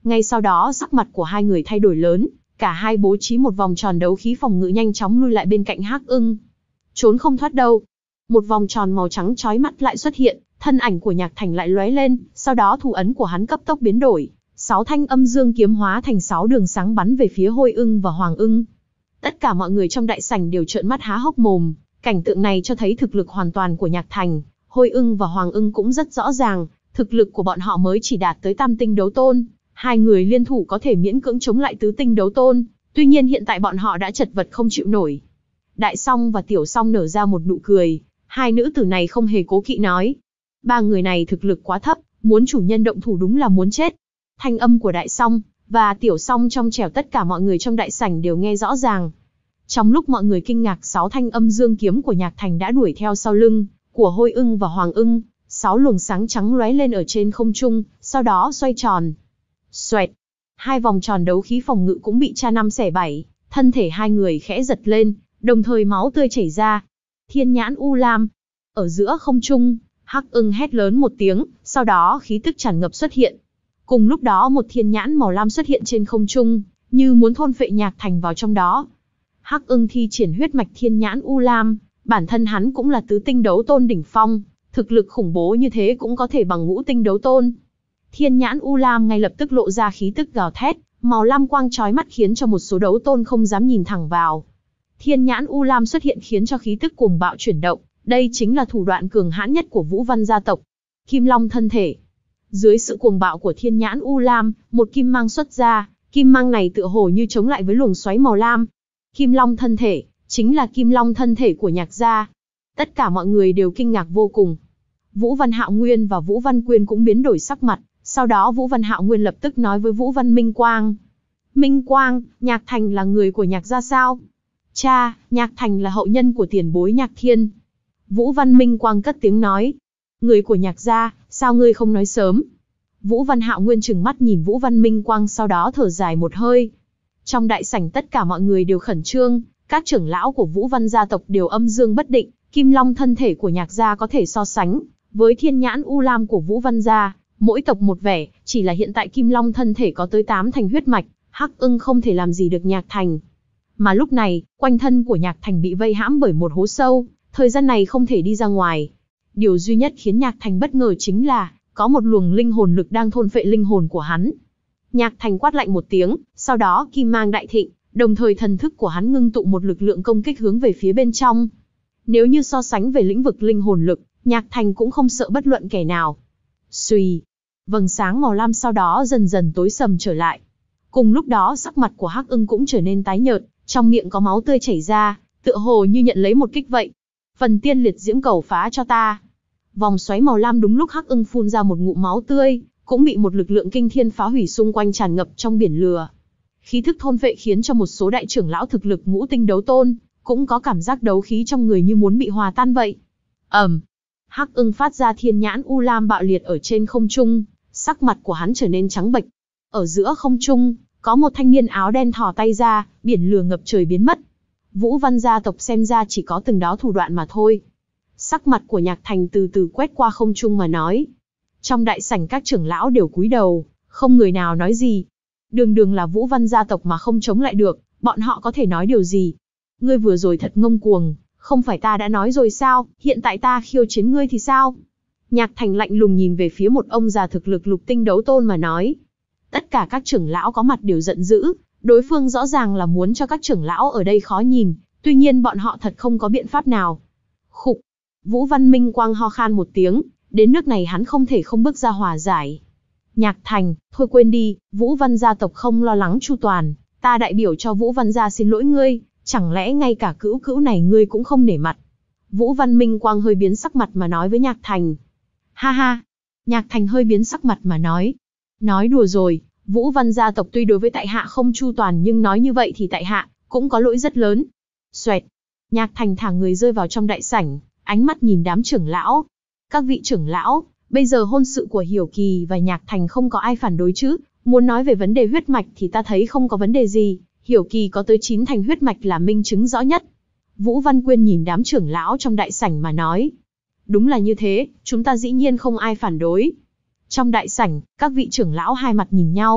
Ngay sau đó sắc mặt của hai người thay đổi lớn, cả hai bố trí một vòng tròn đấu khí phòng ngự nhanh chóng lui lại bên cạnh Hắc Ưng. Trốn không thoát đâu. Một vòng tròn màu trắng chói mắt lại xuất hiện, thân ảnh của Nhạc Thành lại lóe lên, sau đó thủ ấn của hắn cấp tốc biến đổi, sáu thanh âm dương kiếm hóa thành sáu đường sáng bắn về phía Hôi Ưng và Hoàng Ưng. Tất cả mọi người trong đại sảnh đều trợn mắt há hốc mồm, cảnh tượng này cho thấy thực lực hoàn toàn của Nhạc Thành. Hôi Ưng và Hoàng Ưng cũng rất rõ ràng, thực lực của bọn họ mới chỉ đạt tới tam tinh đấu tôn, hai người liên thủ có thể miễn cưỡng chống lại tứ tinh đấu tôn, tuy nhiên hiện tại bọn họ đã chật vật không chịu nổi. Đại Song và Tiểu Song nở ra một nụ cười, hai nữ tử này không hề cố kỵ nói. Ba người này thực lực quá thấp, muốn chủ nhân động thủ đúng là muốn chết. Thanh âm của Đại Song và Tiểu Song trong trẻo tất cả mọi người trong đại sảnh đều nghe rõ ràng. Trong lúc mọi người kinh ngạc, sáu thanh âm dương kiếm của Nhạc Thành đã đuổi theo sau lưng của Hôi Ưng và Hoàng Ưng, sáu luồng sáng trắng lóe lên ở trên không trung, sau đó xoay tròn. Xoẹt, hai vòng tròn đấu khí phòng ngự cũng bị cha năm xẻ bảy, thân thể hai người khẽ giật lên, đồng thời máu tươi chảy ra. Thiên nhãn U Lam. Ở giữa không trung, Hắc Ưng hét lớn một tiếng, sau đó khí tức tràn ngập xuất hiện. Cùng lúc đó một thiên nhãn màu lam xuất hiện trên không trung, như muốn thôn phệ Nhạc Thành vào trong đó. Hắc Ưng thi triển huyết mạch thiên nhãn U Lam, bản thân hắn cũng là tứ tinh đấu tôn đỉnh phong, thực lực khủng bố như thế cũng có thể bằng ngũ tinh đấu tôn. Thiên nhãn U Lam ngay lập tức lộ ra khí tức gào thét, màu lam quang chói mắt khiến cho một số đấu tôn không dám nhìn thẳng vào. Thiên nhãn U Lam xuất hiện khiến cho khí tức cuồng bạo chuyển động, đây chính là thủ đoạn cường hãn nhất của Vũ Văn gia tộc. Kim Long thân thể. Dưới sự cuồng bạo của thiên nhãn U Lam, một kim mang xuất ra, kim mang này tựa hồ như chống lại với luồng xoáy màu lam. Kim Long thân thể, chính là Kim Long thân thể của Nhạc gia. Tất cả mọi người đều kinh ngạc vô cùng. Vũ Văn Hạo Nguyên và Vũ Văn Quyên cũng biến đổi sắc mặt, sau đó Vũ Văn Hạo Nguyên lập tức nói với Vũ Văn Minh Quang. Minh Quang, Nhạc Thành là người của Nhạc gia sao? Cha, Nhạc Thành là hậu nhân của tiền bối Nhạc Thiên. Vũ Văn Minh Quang cất tiếng nói. Người của Nhạc gia, sao ngươi không nói sớm? Vũ Văn Hạo Nguyên trừng mắt nhìn Vũ Văn Minh Quang, sau đó thở dài một hơi. Trong đại sảnh tất cả mọi người đều khẩn trương, các trưởng lão của Vũ Văn gia tộc đều âm dương bất định, Kim Long thân thể của Nhạc gia có thể so sánh với thiên nhãn U Lam của Vũ Văn gia, mỗi tộc một vẻ, chỉ là hiện tại Kim Long thân thể có tới tám thành huyết mạch, Hắc Ưng không thể làm gì được Nhạc Thành. Mà lúc này, quanh thân của Nhạc Thành bị vây hãm bởi một hố sâu, thời gian này không thể đi ra ngoài. Điều duy nhất khiến Nhạc Thành bất ngờ chính là, có một luồng linh hồn lực đang thôn phệ linh hồn của hắn. Nhạc Thành quát lạnh một tiếng, sau đó kim mang đại thịnh, đồng thời thần thức của hắn ngưng tụ một lực lượng công kích hướng về phía bên trong. Nếu như so sánh về lĩnh vực linh hồn lực, Nhạc Thành cũng không sợ bất luận kẻ nào. Xuy, vầng sáng màu lam sau đó dần dần tối sầm trở lại. Cùng lúc đó sắc mặt của Hắc Ưng cũng trở nên tái nhợt, trong miệng có máu tươi chảy ra, tựa hồ như nhận lấy một kích vậy. Phần tiên liệt diễm cầu phá cho ta. Vòng xoáy màu lam đúng lúc Hắc Ưng phun ra một ngụm máu tươi, cũng bị một lực lượng kinh thiên phá hủy xung quanh tràn ngập trong biển lửa. Khí thức thôn phệ khiến cho một số đại trưởng lão thực lực ngũ tinh đấu tôn, cũng có cảm giác đấu khí trong người như muốn bị hòa tan vậy. ầm, um, Hắc Ưng phát ra thiên nhãn U Lam bạo liệt ở trên không trung, sắc mặt của hắn trở nên trắng bệch. Ở giữa không trung, có một thanh niên áo đen thò tay ra, biển lửa ngập trời biến mất. Vũ Văn gia tộc xem ra chỉ có từng đó thủ đoạn mà thôi. Sắc mặt của Nhạc Thành từ từ quét qua không trung mà nói. Trong đại sảnh các trưởng lão đều cúi đầu, không người nào nói gì. Đường đường là Vũ Văn gia tộc mà không chống lại được, bọn họ có thể nói điều gì? Ngươi vừa rồi thật ngông cuồng, không phải ta đã nói rồi sao, hiện tại ta khiêu chiến ngươi thì sao? Nhạc Thành lạnh lùng nhìn về phía một ông già thực lực lục tinh đấu tôn mà nói. Tất cả các trưởng lão có mặt đều giận dữ, đối phương rõ ràng là muốn cho các trưởng lão ở đây khó nhìn, tuy nhiên bọn họ thật không có biện pháp nào. Khục, Vũ Văn Minh Quang ho khan một tiếng, đến nước này hắn không thể không bước ra hòa giải. Nhạc Thành, thôi quên đi, Vũ Văn gia tộc không lo lắng chu toàn, ta đại biểu cho Vũ Văn gia xin lỗi ngươi, chẳng lẽ ngay cả cữu cữu này ngươi cũng không nể mặt? Vũ Văn Minh Quang hơi biến sắc mặt mà nói với Nhạc Thành. Ha ha, Nhạc Thành hơi biến sắc mặt mà nói. Nói đùa rồi, Vũ Văn gia tộc tuy đối với tại hạ không chu toàn nhưng nói như vậy thì tại hạ cũng có lỗi rất lớn. Xoẹt, Nhạc Thành thả người rơi vào trong đại sảnh, ánh mắt nhìn đám trưởng lão. Các vị trưởng lão, bây giờ hôn sự của Hiểu Kỳ và Nhạc Thành không có ai phản đối chứ? Muốn nói về vấn đề huyết mạch thì ta thấy không có vấn đề gì, Hiểu Kỳ có tới chín thành huyết mạch là minh chứng rõ nhất. Vũ Văn Quyên nhìn đám trưởng lão trong đại sảnh mà nói. Đúng là như thế, chúng ta dĩ nhiên không ai phản đối. Trong đại sảnh, các vị trưởng lão hai mặt nhìn nhau,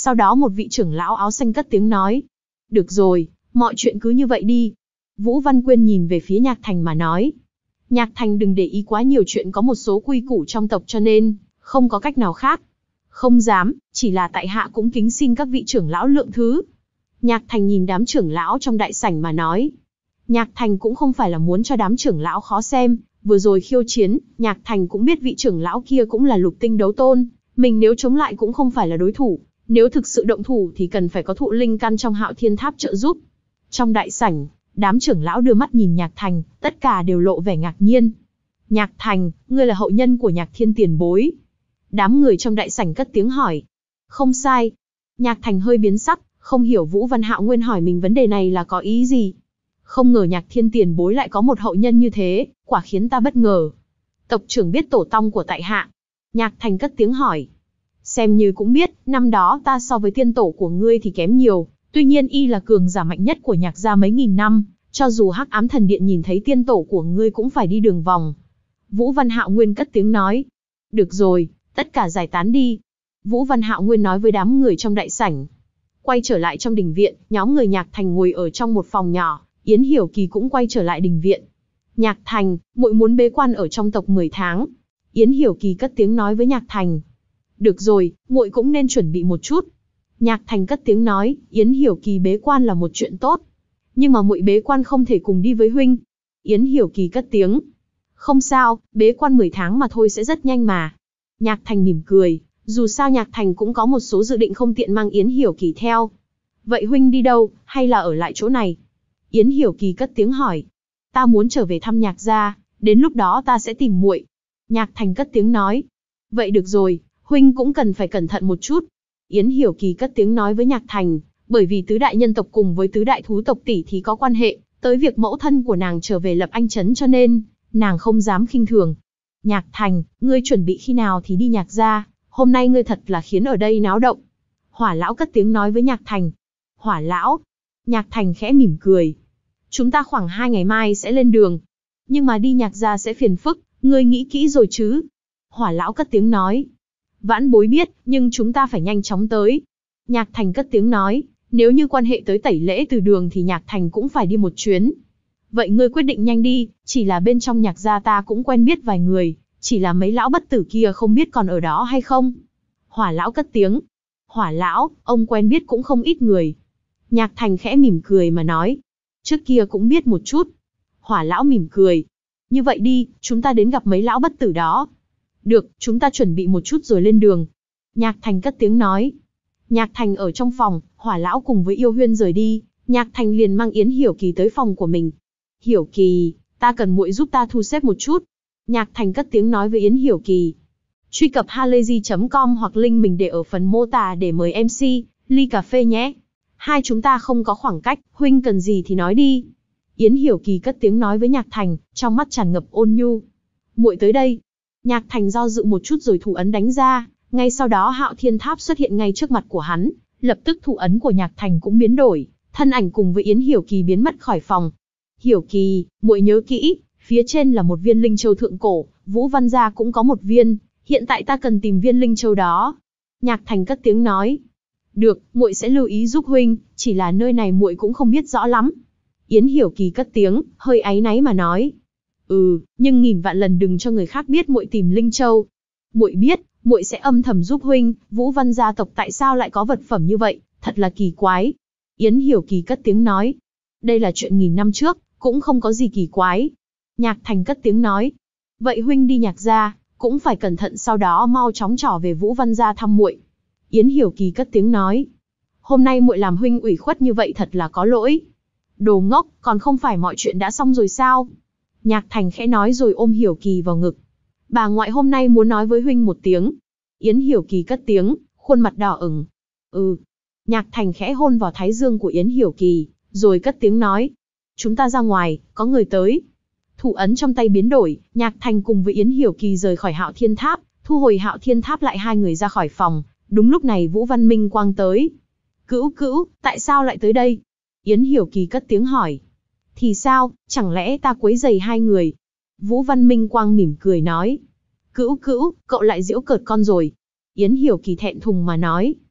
Sau đó một vị trưởng lão áo xanh cất tiếng nói. Được rồi, mọi chuyện cứ như vậy đi. Vũ Văn Quyên nhìn về phía Nhạc Thành mà nói. Nhạc Thành đừng để ý quá nhiều chuyện, có một số quy củ trong tộc cho nên, không có cách nào khác. Không dám, chỉ là tại hạ cũng kính xin các vị trưởng lão lượng thứ. Nhạc Thành nhìn đám trưởng lão trong đại sảnh mà nói. Nhạc Thành cũng không phải là muốn cho đám trưởng lão khó xem, vừa rồi khiêu chiến, Nhạc Thành cũng biết vị trưởng lão kia cũng là lục tinh đấu tôn, mình nếu chống lại cũng không phải là đối thủ, nếu thực sự động thủ thì cần phải có thụ linh căn trong Hạo Thiên Tháp trợ giúp. Trong đại sảnh, đám trưởng lão đưa mắt nhìn Nhạc Thành, tất cả đều lộ vẻ ngạc nhiên. Nhạc Thành, ngươi là hậu nhân của Nhạc Thiên tiền bối. Đám người trong đại sảnh cất tiếng hỏi. Không sai. Nhạc Thành hơi biến sắc, không hiểu Vũ Văn Hạo Nguyên hỏi mình vấn đề này là có ý gì. Không ngờ Nhạc Thiên tiền bối lại có một hậu nhân như thế, quả khiến ta bất ngờ. Tộc trưởng biết tổ tông của tại hạ. Nhạc Thành cất tiếng hỏi. Xem như cũng biết, năm đó ta so với tiên tổ của ngươi thì kém nhiều, tuy nhiên y là cường giả mạnh nhất của Nhạc gia mấy nghìn năm, cho dù Hắc Ám Thần Điện nhìn thấy tiên tổ của ngươi cũng phải đi đường vòng. Vũ Văn Hạo Nguyên cất tiếng nói. Được rồi, tất cả giải tán đi. Vũ Văn Hạo Nguyên nói với đám người trong đại sảnh. Quay trở lại trong đình viện, nhóm người Nhạc Thành ngồi ở trong một phòng nhỏ, Yến Hiểu Kỳ cũng quay trở lại đình viện. Nhạc Thành, muội muốn bế quan ở trong tộc mười tháng. Yến Hiểu Kỳ cất tiếng nói với Nhạc Thành. Được rồi, muội cũng nên chuẩn bị một chút. Nhạc Thành cất tiếng nói, Yến Hiểu Kỳ bế quan là một chuyện tốt. Nhưng mà muội bế quan không thể cùng đi với huynh. Yến Hiểu Kỳ cất tiếng. Không sao, bế quan mười tháng mà thôi sẽ rất nhanh mà. Nhạc Thành mỉm cười, dù sao Nhạc Thành cũng có một số dự định không tiện mang Yến Hiểu Kỳ theo. Vậy huynh đi đâu, hay là ở lại chỗ này? Yến Hiểu Kỳ cất tiếng hỏi. Ta muốn trở về thăm Nhạc gia, đến lúc đó ta sẽ tìm muội. Nhạc Thành cất tiếng nói. Vậy được rồi, huynh cũng cần phải cẩn thận một chút. Yến Hiểu Kỳ cất tiếng nói với Nhạc Thành, bởi vì tứ đại nhân tộc cùng với tứ đại thú tộc tỷ thí có quan hệ, tới việc mẫu thân của nàng trở về lập anh trấn cho nên, nàng không dám khinh thường. Nhạc Thành, ngươi chuẩn bị khi nào thì đi Nhạc gia, hôm nay ngươi thật là khiến ở đây náo động. Hỏa lão cất tiếng nói với Nhạc Thành. Hỏa lão? Nhạc Thành khẽ mỉm cười. Chúng ta khoảng hai ngày mai sẽ lên đường. Nhưng mà đi Nhạc gia sẽ phiền phức, ngươi nghĩ kỹ rồi chứ? Hỏa lão cất tiếng nói. Vãn bối biết, nhưng chúng ta phải nhanh chóng tới. Nhạc Thành cất tiếng nói, nếu như quan hệ tới tẩy lễ từ đường thì Nhạc Thành cũng phải đi một chuyến. Vậy ngươi quyết định nhanh đi, chỉ là bên trong Nhạc gia ta cũng quen biết vài người, chỉ là mấy lão bất tử kia không biết còn ở đó hay không. Hỏa lão cất tiếng. Hỏa lão, ông quen biết cũng không ít người. Nhạc Thành khẽ mỉm cười mà nói. Trước kia cũng biết một chút. Hỏa lão mỉm cười. Như vậy đi, chúng ta đến gặp mấy lão bất tử đó. Được, chúng ta chuẩn bị một chút rồi lên đường. Nhạc Thành cất tiếng nói. Nhạc Thành ở trong phòng, Hỏa lão cùng với Yêu Huyên rời đi, Nhạc Thành liền mang Yến Hiểu Kỳ tới phòng của mình. Hiểu Kỳ, ta cần muội giúp ta thu xếp một chút. Nhạc Thành cất tiếng nói với Yến Hiểu Kỳ. Truy cập halayzi chấm com hoặc link mình để ở phần mô tả để mời em xê, ly cà phê nhé. Hai chúng ta không có khoảng cách, huynh cần gì thì nói đi. Yến Hiểu Kỳ cất tiếng nói với Nhạc Thành, trong mắt tràn ngập ôn nhu. Muội tới đây. Nhạc Thành do dự một chút rồi thủ ấn đánh ra, ngay sau đó Hạo Thiên Tháp xuất hiện ngay trước mặt của hắn, lập tức thủ ấn của Nhạc Thành cũng biến đổi, thân ảnh cùng với Yến Hiểu Kỳ biến mất khỏi phòng. Hiểu Kỳ, muội nhớ kỹ, phía trên là một viên linh châu thượng cổ, Vũ Văn gia cũng có một viên, hiện tại ta cần tìm viên linh châu đó. Nhạc Thành cất tiếng nói. Được, muội sẽ lưu ý giúp huynh, chỉ là nơi này muội cũng không biết rõ lắm. Yến Hiểu Kỳ cất tiếng, hơi áy náy mà nói. Ừ, nhưng nghìn vạn lần đừng cho người khác biết muội tìm linh châu. Muội biết, muội sẽ âm thầm giúp huynh. Vũ Văn gia tộc tại sao lại có vật phẩm như vậy, thật là kỳ quái. Yến Hiểu Kỳ cất tiếng nói. Đây là chuyện nghìn năm trước, cũng không có gì kỳ quái. Nhạc Thành cất tiếng nói. Vậy huynh đi Nhạc gia, cũng phải cẩn thận, sau đó mau chóng trỏ về Vũ Văn gia thăm muội. Yến Hiểu Kỳ cất tiếng nói. Hôm nay muội làm huynh ủy khuất như vậy thật là có lỗi. Đồ ngốc, còn không phải mọi chuyện đã xong rồi sao? Nhạc Thành khẽ nói rồi ôm Hiểu Kỳ vào ngực. Bà ngoại hôm nay muốn nói với huynh một tiếng. Yến Hiểu Kỳ cất tiếng, khuôn mặt đỏ ửng. Ừ. Nhạc Thành khẽ hôn vào thái dương của Yến Hiểu Kỳ, rồi cất tiếng nói. Chúng ta ra ngoài, có người tới. Thủ ấn trong tay biến đổi, Nhạc Thành cùng với Yến Hiểu Kỳ rời khỏi Hạo Thiên Tháp, thu hồi Hạo Thiên Tháp lại hai người ra khỏi phòng. Đúng lúc này Vũ Văn Minh Quang tới. Cữu cữu, tại sao lại tới đây? Yến Hiểu Kỳ cất tiếng hỏi. Thì sao, chẳng lẽ ta quấy rầy hai người? Vũ Văn Minh Quang mỉm cười nói. Cữu cữu, cậu lại giễu cợt con rồi. Yến Hiểu Kỳ thẹn thùng mà nói.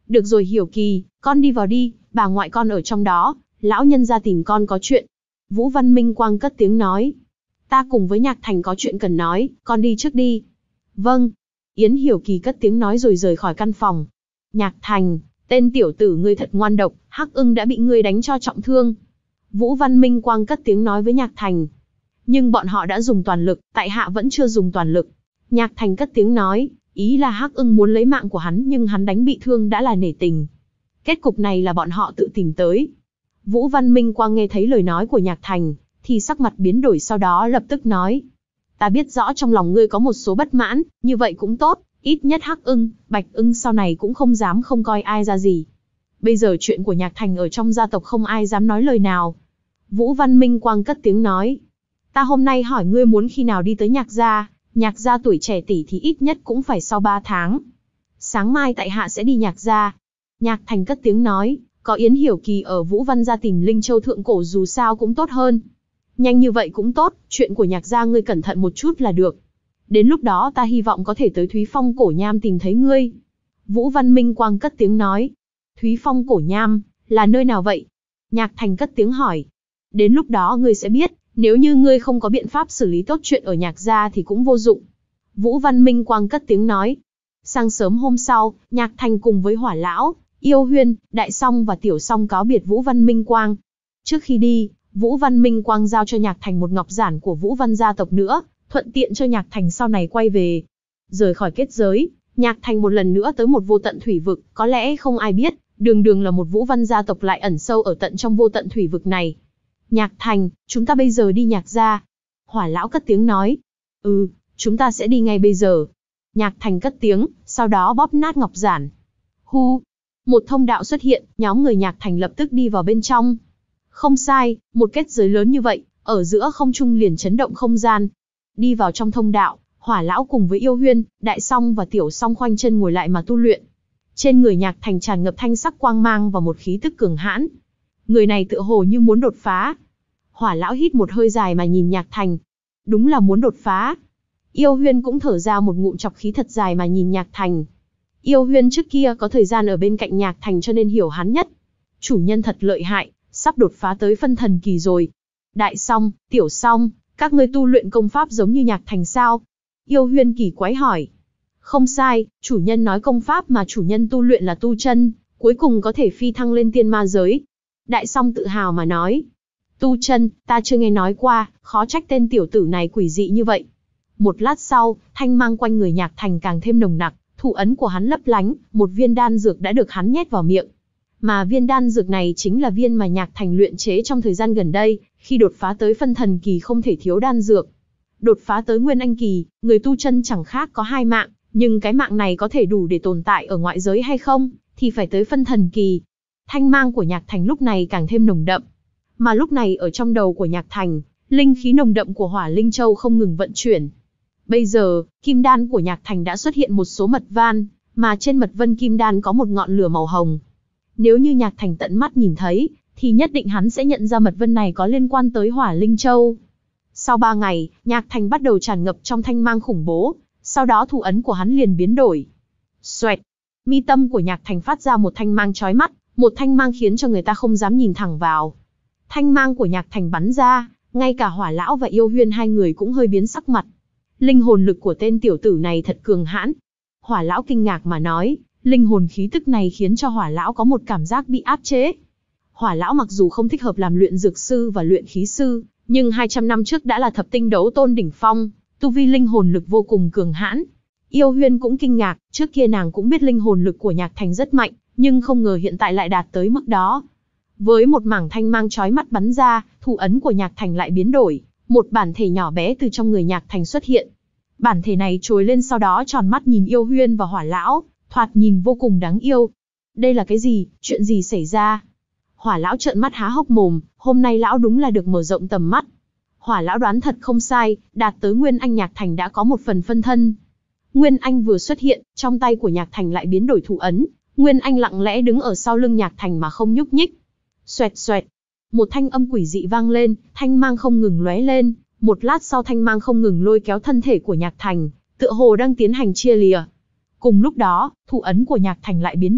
Được rồi Hiểu Kỳ, con đi vào đi, bà ngoại con ở trong đó, lão nhân ra tìm con có chuyện. Vũ Văn Minh Quang cất tiếng nói. Ta cùng với Nhạc Thành có chuyện cần nói, con đi trước đi. Vâng. Yến Hiểu Kỳ cất tiếng nói rồi rời khỏi căn phòng. Nhạc Thành, tên tiểu tử ngươi thật ngoan độc, Hắc Ưng đã bị ngươi đánh cho trọng thương. Vũ Văn Minh Quang cất tiếng nói với Nhạc Thành. Nhưng bọn họ đã dùng toàn lực, tại hạ vẫn chưa dùng toàn lực. Nhạc Thành cất tiếng nói, ý là Hắc Ưng muốn lấy mạng của hắn nhưng hắn đánh bị thương đã là nể tình. Kết cục này là bọn họ tự tìm tới. Vũ Văn Minh Quang nghe thấy lời nói của Nhạc Thành, thì sắc mặt biến đổi sau đó lập tức nói. Ta biết rõ trong lòng ngươi có một số bất mãn, như vậy cũng tốt, ít nhất Hắc Ưng, Bạch Ưng sau này cũng không dám không coi ai ra gì. Bây giờ chuyện của Nhạc Thành ở trong gia tộc không ai dám nói lời nào. Vũ Văn Minh Quang cất tiếng nói. Ta hôm nay hỏi ngươi muốn khi nào đi tới Nhạc gia, Nhạc gia tuổi trẻ tỷ thì ít nhất cũng phải sau ba tháng. Sáng mai tại hạ sẽ đi Nhạc gia. Nhạc Thành cất tiếng nói, có Yến Hiểu Kỳ ở Vũ Văn gia tìm Linh Châu thượng cổ dù sao cũng tốt hơn. Nhanh như vậy cũng tốt, chuyện của Nhạc gia ngươi cẩn thận một chút là được. Đến lúc đó ta hy vọng có thể tới Thúy Phong cổ nham tìm thấy ngươi. Vũ Văn Minh Quang cất tiếng nói. Thúy Phong cổ nham, là nơi nào vậy? Nhạc Thành cất tiếng hỏi. Đến lúc đó ngươi sẽ biết, nếu như ngươi không có biện pháp xử lý tốt chuyện ở Nhạc gia thì cũng vô dụng. Vũ Văn Minh Quang cất tiếng nói. Sáng sớm hôm sau, Nhạc Thành cùng với Hỏa Lão, Yêu Huyên, Đại Song và Tiểu Song cáo biệt Vũ Văn Minh Quang. Trước khi đi, Vũ Văn Minh Quang giao cho Nhạc Thành một ngọc giản của Vũ Văn gia tộc nữa, thuận tiện cho Nhạc Thành sau này quay về. Rời khỏi kết giới, Nhạc Thành một lần nữa tới một vô tận thủy vực, có lẽ không ai biết, đường đường là một Vũ Văn gia tộc lại ẩn sâu ở tận trong vô tận thủy vực này. Nhạc Thành, chúng ta bây giờ đi Nhạc gia. Hỏa Lão cất tiếng nói. Ừ, chúng ta sẽ đi ngay bây giờ. Nhạc Thành cất tiếng, sau đó bóp nát ngọc giản. Hu, một thông đạo xuất hiện, nhóm người Nhạc Thành lập tức đi vào bên trong. Không sai, một kết giới lớn như vậy, ở giữa không trung liền chấn động không gian. Đi vào trong thông đạo, Hỏa Lão cùng với Yêu Huyên, Đại Song và Tiểu Song khoanh chân ngồi lại mà tu luyện. Trên người Nhạc Thành tràn ngập thanh sắc quang mang và một khí tức cường hãn. Người này tựa hồ như muốn đột phá. Hỏa Lão hít một hơi dài mà nhìn Nhạc Thành. Đúng là muốn đột phá. Yêu Huyên cũng thở ra một ngụm chọc khí thật dài mà nhìn Nhạc Thành. Yêu Huyên trước kia có thời gian ở bên cạnh Nhạc Thành cho nên hiểu hắn nhất. Chủ nhân thật lợi hại, sắp đột phá tới phân thần kỳ rồi. Đại Song, Tiểu Song, các ngươi tu luyện công pháp giống như Nhạc Thành sao? Yêu Huyên kỳ quái hỏi. Không sai, chủ nhân nói công pháp mà chủ nhân tu luyện là tu chân, cuối cùng có thể phi thăng lên tiên ma giới. Đại Song tự hào mà nói. Tu chân, ta chưa nghe nói qua, khó trách tên tiểu tử này quỷ dị như vậy. Một lát sau, thanh mang quanh người Nhạc Thành càng thêm nồng nặc, thủ ấn của hắn lấp lánh, một viên đan dược đã được hắn nhét vào miệng. Mà viên đan dược này chính là viên mà Nhạc Thành luyện chế trong thời gian gần đây, khi đột phá tới phân thần kỳ không thể thiếu đan dược. Đột phá tới Nguyên Anh kỳ, người tu chân chẳng khác có hai mạng, nhưng cái mạng này có thể đủ để tồn tại ở ngoại giới hay không, thì phải tới phân thần kỳ. Thanh mang của Nhạc Thành lúc này càng thêm nồng đậm. Mà lúc này ở trong đầu của Nhạc Thành, linh khí nồng đậm của Hỏa Linh Châu không ngừng vận chuyển. Bây giờ, kim đan của Nhạc Thành đã xuất hiện một số mật van, mà trên mật vân kim đan có một ngọn lửa màu hồng. Nếu như Nhạc Thành tận mắt nhìn thấy, thì nhất định hắn sẽ nhận ra mật vân này có liên quan tới Hỏa Linh Châu. Sau ba ngày, Nhạc Thành bắt đầu tràn ngập trong thanh mang khủng bố, sau đó thủ ấn của hắn liền biến đổi. Xoẹt, mi tâm của Nhạc Thành phát ra một thanh mang chói mắt, một thanh mang khiến cho người ta không dám nhìn thẳng vào. Thanh mang của Nhạc Thành bắn ra, ngay cả Hỏa Lão và Yêu Huyên hai người cũng hơi biến sắc mặt. Linh hồn lực của tên tiểu tử này thật cường hãn. Hỏa Lão kinh ngạc mà nói, linh hồn khí tức này khiến cho Hỏa Lão có một cảm giác bị áp chế. Hỏa Lão mặc dù không thích hợp làm luyện dược sư và luyện khí sư, nhưng hai trăm năm trước đã là thập tinh đấu tôn đỉnh phong, tu vi linh hồn lực vô cùng cường hãn. Yêu Huyên cũng kinh ngạc, trước kia nàng cũng biết linh hồn lực của Nhạc Thành rất mạnh, nhưng không ngờ hiện tại lại đạt tới mức đó. Với một mảng thanh mang chói mắt bắn ra, thủ ấn của Nhạc Thành lại biến đổi, một bản thể nhỏ bé từ trong người Nhạc Thành xuất hiện. Bản thể này trồi lên sau đó tròn mắt nhìn Yêu Huyên và Hỏa Lão, thoạt nhìn vô cùng đáng yêu. Đây là cái gì, chuyện gì xảy ra? Hỏa Lão trợn mắt há hốc mồm, hôm nay lão đúng là được mở rộng tầm mắt. Hỏa Lão đoán thật không sai, đạt tới Nguyên Anh Nhạc Thành đã có một phần phân thân. Nguyên Anh vừa xuất hiện, trong tay của Nhạc Thành lại biến đổi thủ ấn, Nguyên Anh lặng lẽ đứng ở sau lưng Nhạc Thành mà không nhúc nhích. Xoẹt xoẹt, một thanh âm quỷ dị vang lên, thanh mang không ngừng lóe lên, một lát sau thanh mang không ngừng lôi kéo thân thể của Nhạc Thành, tựa hồ đang tiến hành chia lìa. Cùng lúc đó, thủ ấn của Nhạc Thành lại biến đổi,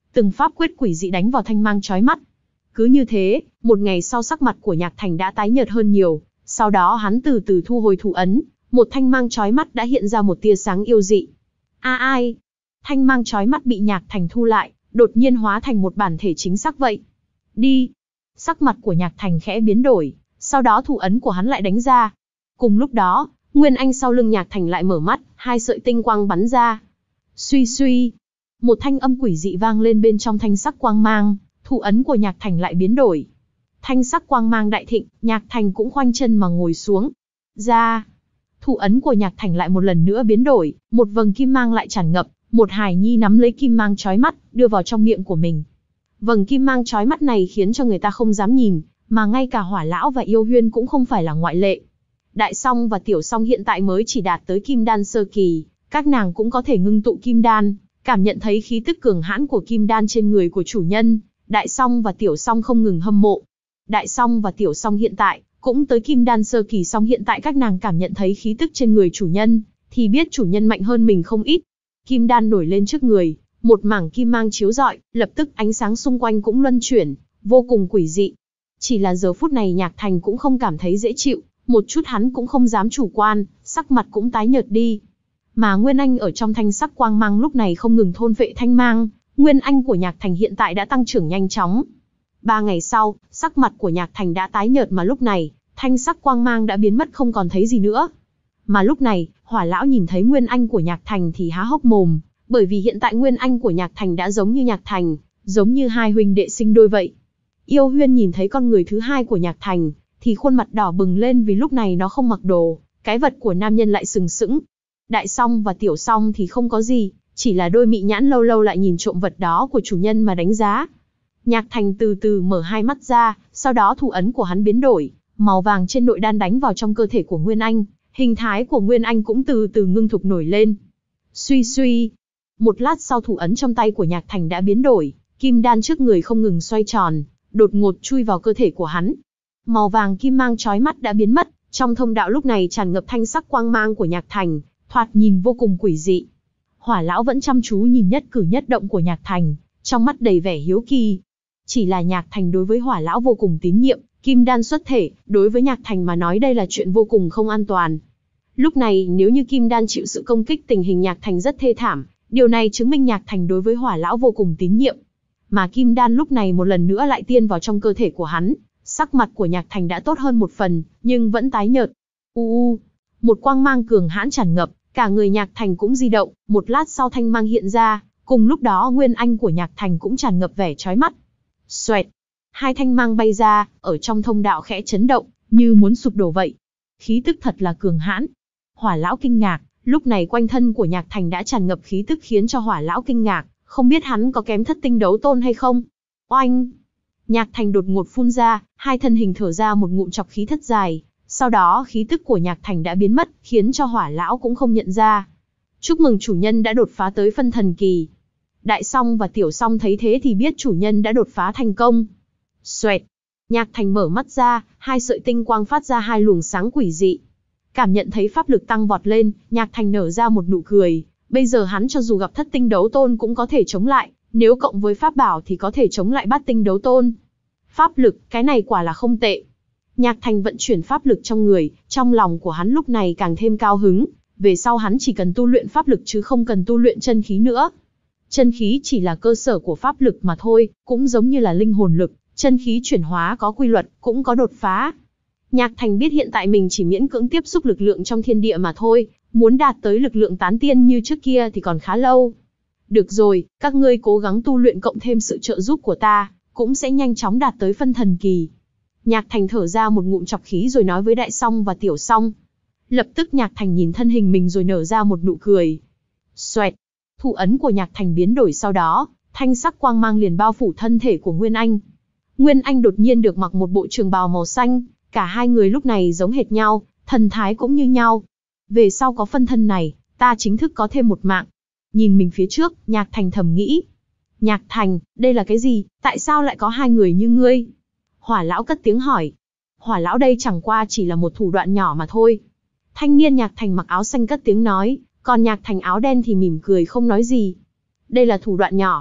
từng pháp quyết quỷ dị đánh vào thanh mang chói mắt. Cứ như thế, một ngày sau sắc mặt của Nhạc Thành đã tái nhợt hơn nhiều, sau đó hắn từ từ thu hồi thủ ấn, một thanh mang chói mắt đã hiện ra một tia sáng yêu dị. A ai? Thanh mang chói mắt bị Nhạc Thành thu lại, đột nhiên hóa thành một bản thể chính xác vậy. Đi! Sắc mặt của Nhạc Thành khẽ biến đổi, sau đó thủ ấn của hắn lại đánh ra. Cùng lúc đó, Nguyên Anh sau lưng Nhạc Thành lại mở mắt, hai sợi tinh quang bắn ra. Suy suy! Một thanh âm quỷ dị vang lên bên trong thanh sắc quang mang, thủ ấn của Nhạc Thành lại biến đổi. Thanh sắc quang mang đại thịnh, Nhạc Thành cũng khoanh chân mà ngồi xuống. Ra! Thủ ấn của Nhạc Thành lại một lần nữa biến đổi, một vầng kim mang lại tràn ngập, một hài nhi nắm lấy kim mang chói mắt, đưa vào trong miệng của mình. Vầng kim mang chói mắt này khiến cho người ta không dám nhìn, mà ngay cả Hỏa Lão và Yêu Huyên cũng không phải là ngoại lệ. Đại Song và Tiểu Song hiện tại mới chỉ đạt tới kim đan sơ kỳ, các nàng cũng có thể ngưng tụ kim đan, cảm nhận thấy khí tức cường hãn của kim đan trên người của chủ nhân. Đại Song và Tiểu Song không ngừng hâm mộ. Đại Song và Tiểu Song hiện tại cũng tới kim đan sơ kỳ, song hiện tại các nàng cảm nhận thấy khí tức trên người chủ nhân, thì biết chủ nhân mạnh hơn mình không ít. Kim đan nổi lên trước người, một mảng kim mang chiếu rọi, lập tức ánh sáng xung quanh cũng luân chuyển, vô cùng quỷ dị. Chỉ là giờ phút này Nhạc Thành cũng không cảm thấy dễ chịu, một chút hắn cũng không dám chủ quan, sắc mặt cũng tái nhợt đi. Mà Nguyên Anh ở trong thanh sắc quang mang lúc này không ngừng thôn vệ thanh mang, Nguyên Anh của Nhạc Thành hiện tại đã tăng trưởng nhanh chóng. Ba ngày sau, sắc mặt của Nhạc Thành đã tái nhợt, mà lúc này, thanh sắc quang mang đã biến mất không còn thấy gì nữa. Mà lúc này, Hỏa Lão nhìn thấy Nguyên Anh của Nhạc Thành thì há hốc mồm, bởi vì hiện tại Nguyên Anh của Nhạc Thành đã giống như Nhạc Thành, giống như hai huynh đệ sinh đôi vậy. Yêu Huyên nhìn thấy con người thứ hai của Nhạc Thành, thì khuôn mặt đỏ bừng lên vì lúc này nó không mặc đồ, cái vật của nam nhân lại sừng sững. Đại Song và Tiểu Song thì không có gì, chỉ là đôi mị nhãn lâu lâu lại nhìn trộm vật đó của chủ nhân mà đánh giá. Nhạc Thành từ từ mở hai mắt ra, sau đó thủ ấn của hắn biến đổi, màu vàng trên nội đan đánh vào trong cơ thể của Nguyên Anh, hình thái của Nguyên Anh cũng từ từ ngưng thục nổi lên. Suy suy, một lát sau thủ ấn trong tay của Nhạc Thành đã biến đổi, kim đan trước người không ngừng xoay tròn, đột ngột chui vào cơ thể của hắn. Màu vàng kim mang chói mắt đã biến mất, trong thông đạo lúc này tràn ngập thanh sắc quang mang của Nhạc Thành, thoạt nhìn vô cùng quỷ dị. Hỏa Lão vẫn chăm chú nhìn nhất cử nhất động của Nhạc Thành, trong mắt đầy vẻ hiếu kỳ. Chỉ là Nhạc Thành đối với Hỏa Lão vô cùng tín nhiệm, kim đan xuất thể, đối với Nhạc Thành mà nói đây là chuyện vô cùng không an toàn. Lúc này nếu như kim đan chịu sự công kích, tình hình Nhạc Thành rất thê thảm, điều này chứng minh Nhạc Thành đối với Hỏa Lão vô cùng tín nhiệm. Mà kim đan lúc này một lần nữa lại tiên vào trong cơ thể của hắn, sắc mặt của Nhạc Thành đã tốt hơn một phần, nhưng vẫn tái nhợt. U u, một quang mang cường hãn tràn ngập, cả người Nhạc Thành cũng di động, một lát sau thanh mang hiện ra, cùng lúc đó Nguyên Anh của Nhạc Thành cũng tràn ngập vẻ chói mắt. Xoẹt, hai thanh mang bay ra, ở trong thông đạo khẽ chấn động, như muốn sụp đổ vậy. Khí tức thật là cường hãn. Hỏa Lão kinh ngạc, lúc này quanh thân của Nhạc Thành đã tràn ngập khí tức khiến cho Hỏa Lão kinh ngạc, không biết hắn có kém Thất Tinh Đấu Tôn hay không. Oanh! Nhạc Thành đột ngột phun ra, hai thân hình thở ra một ngụm chọc khí thất dài, sau đó khí tức của Nhạc Thành đã biến mất, khiến cho Hỏa Lão cũng không nhận ra. Chúc mừng chủ nhân đã đột phá tới phân thần kỳ. Đại Song và Tiểu Song thấy thế thì biết chủ nhân đã đột phá thành công. Xoẹt! Nhạc Thành mở mắt ra, hai sợi tinh quang phát ra hai luồng sáng quỷ dị. Cảm nhận thấy pháp lực tăng vọt lên, Nhạc Thành nở ra một nụ cười. Bây giờ hắn cho dù gặp Thất Tinh Đấu Tôn cũng có thể chống lại, nếu cộng với pháp bảo thì có thể chống lại Bát Tinh Đấu Tôn. Pháp lực, cái này quả là không tệ. Nhạc Thành vận chuyển pháp lực trong người, trong lòng của hắn lúc này càng thêm cao hứng. Về sau hắn chỉ cần tu luyện pháp lực chứ không cần tu luyện chân khí nữa. Chân khí chỉ là cơ sở của pháp lực mà thôi, cũng giống như là linh hồn lực, chân khí chuyển hóa có quy luật, cũng có đột phá. Nhạc Thành biết hiện tại mình chỉ miễn cưỡng tiếp xúc lực lượng trong thiên địa mà thôi, muốn đạt tới lực lượng tán tiên như trước kia thì còn khá lâu. Được rồi, các ngươi cố gắng tu luyện cộng thêm sự trợ giúp của ta, cũng sẽ nhanh chóng đạt tới phân thần kỳ. Nhạc Thành thở ra một ngụm chọc khí rồi nói với Đại Song và Tiểu Song. Lập tức Nhạc Thành nhìn thân hình mình rồi nở ra một nụ cười. Xoẹt, thủ ấn của Nhạc Thành biến đổi, sau đó, thanh sắc quang mang liền bao phủ thân thể của Nguyên Anh. Nguyên Anh đột nhiên được mặc một bộ trường bào màu xanh, cả hai người lúc này giống hệt nhau, thần thái cũng như nhau. Về sau có phân thân này, ta chính thức có thêm một mạng. Nhìn mình phía trước, Nhạc Thành thầm nghĩ. Nhạc Thành, đây là cái gì, tại sao lại có hai người như ngươi? Hỏa Lão cất tiếng hỏi. Hỏa Lão đây chẳng qua chỉ là một thủ đoạn nhỏ mà thôi. Thanh niên Nhạc Thành mặc áo xanh cất tiếng nói, còn Nhạc Thành áo đen thì mỉm cười không nói gì. Đây là thủ đoạn nhỏ.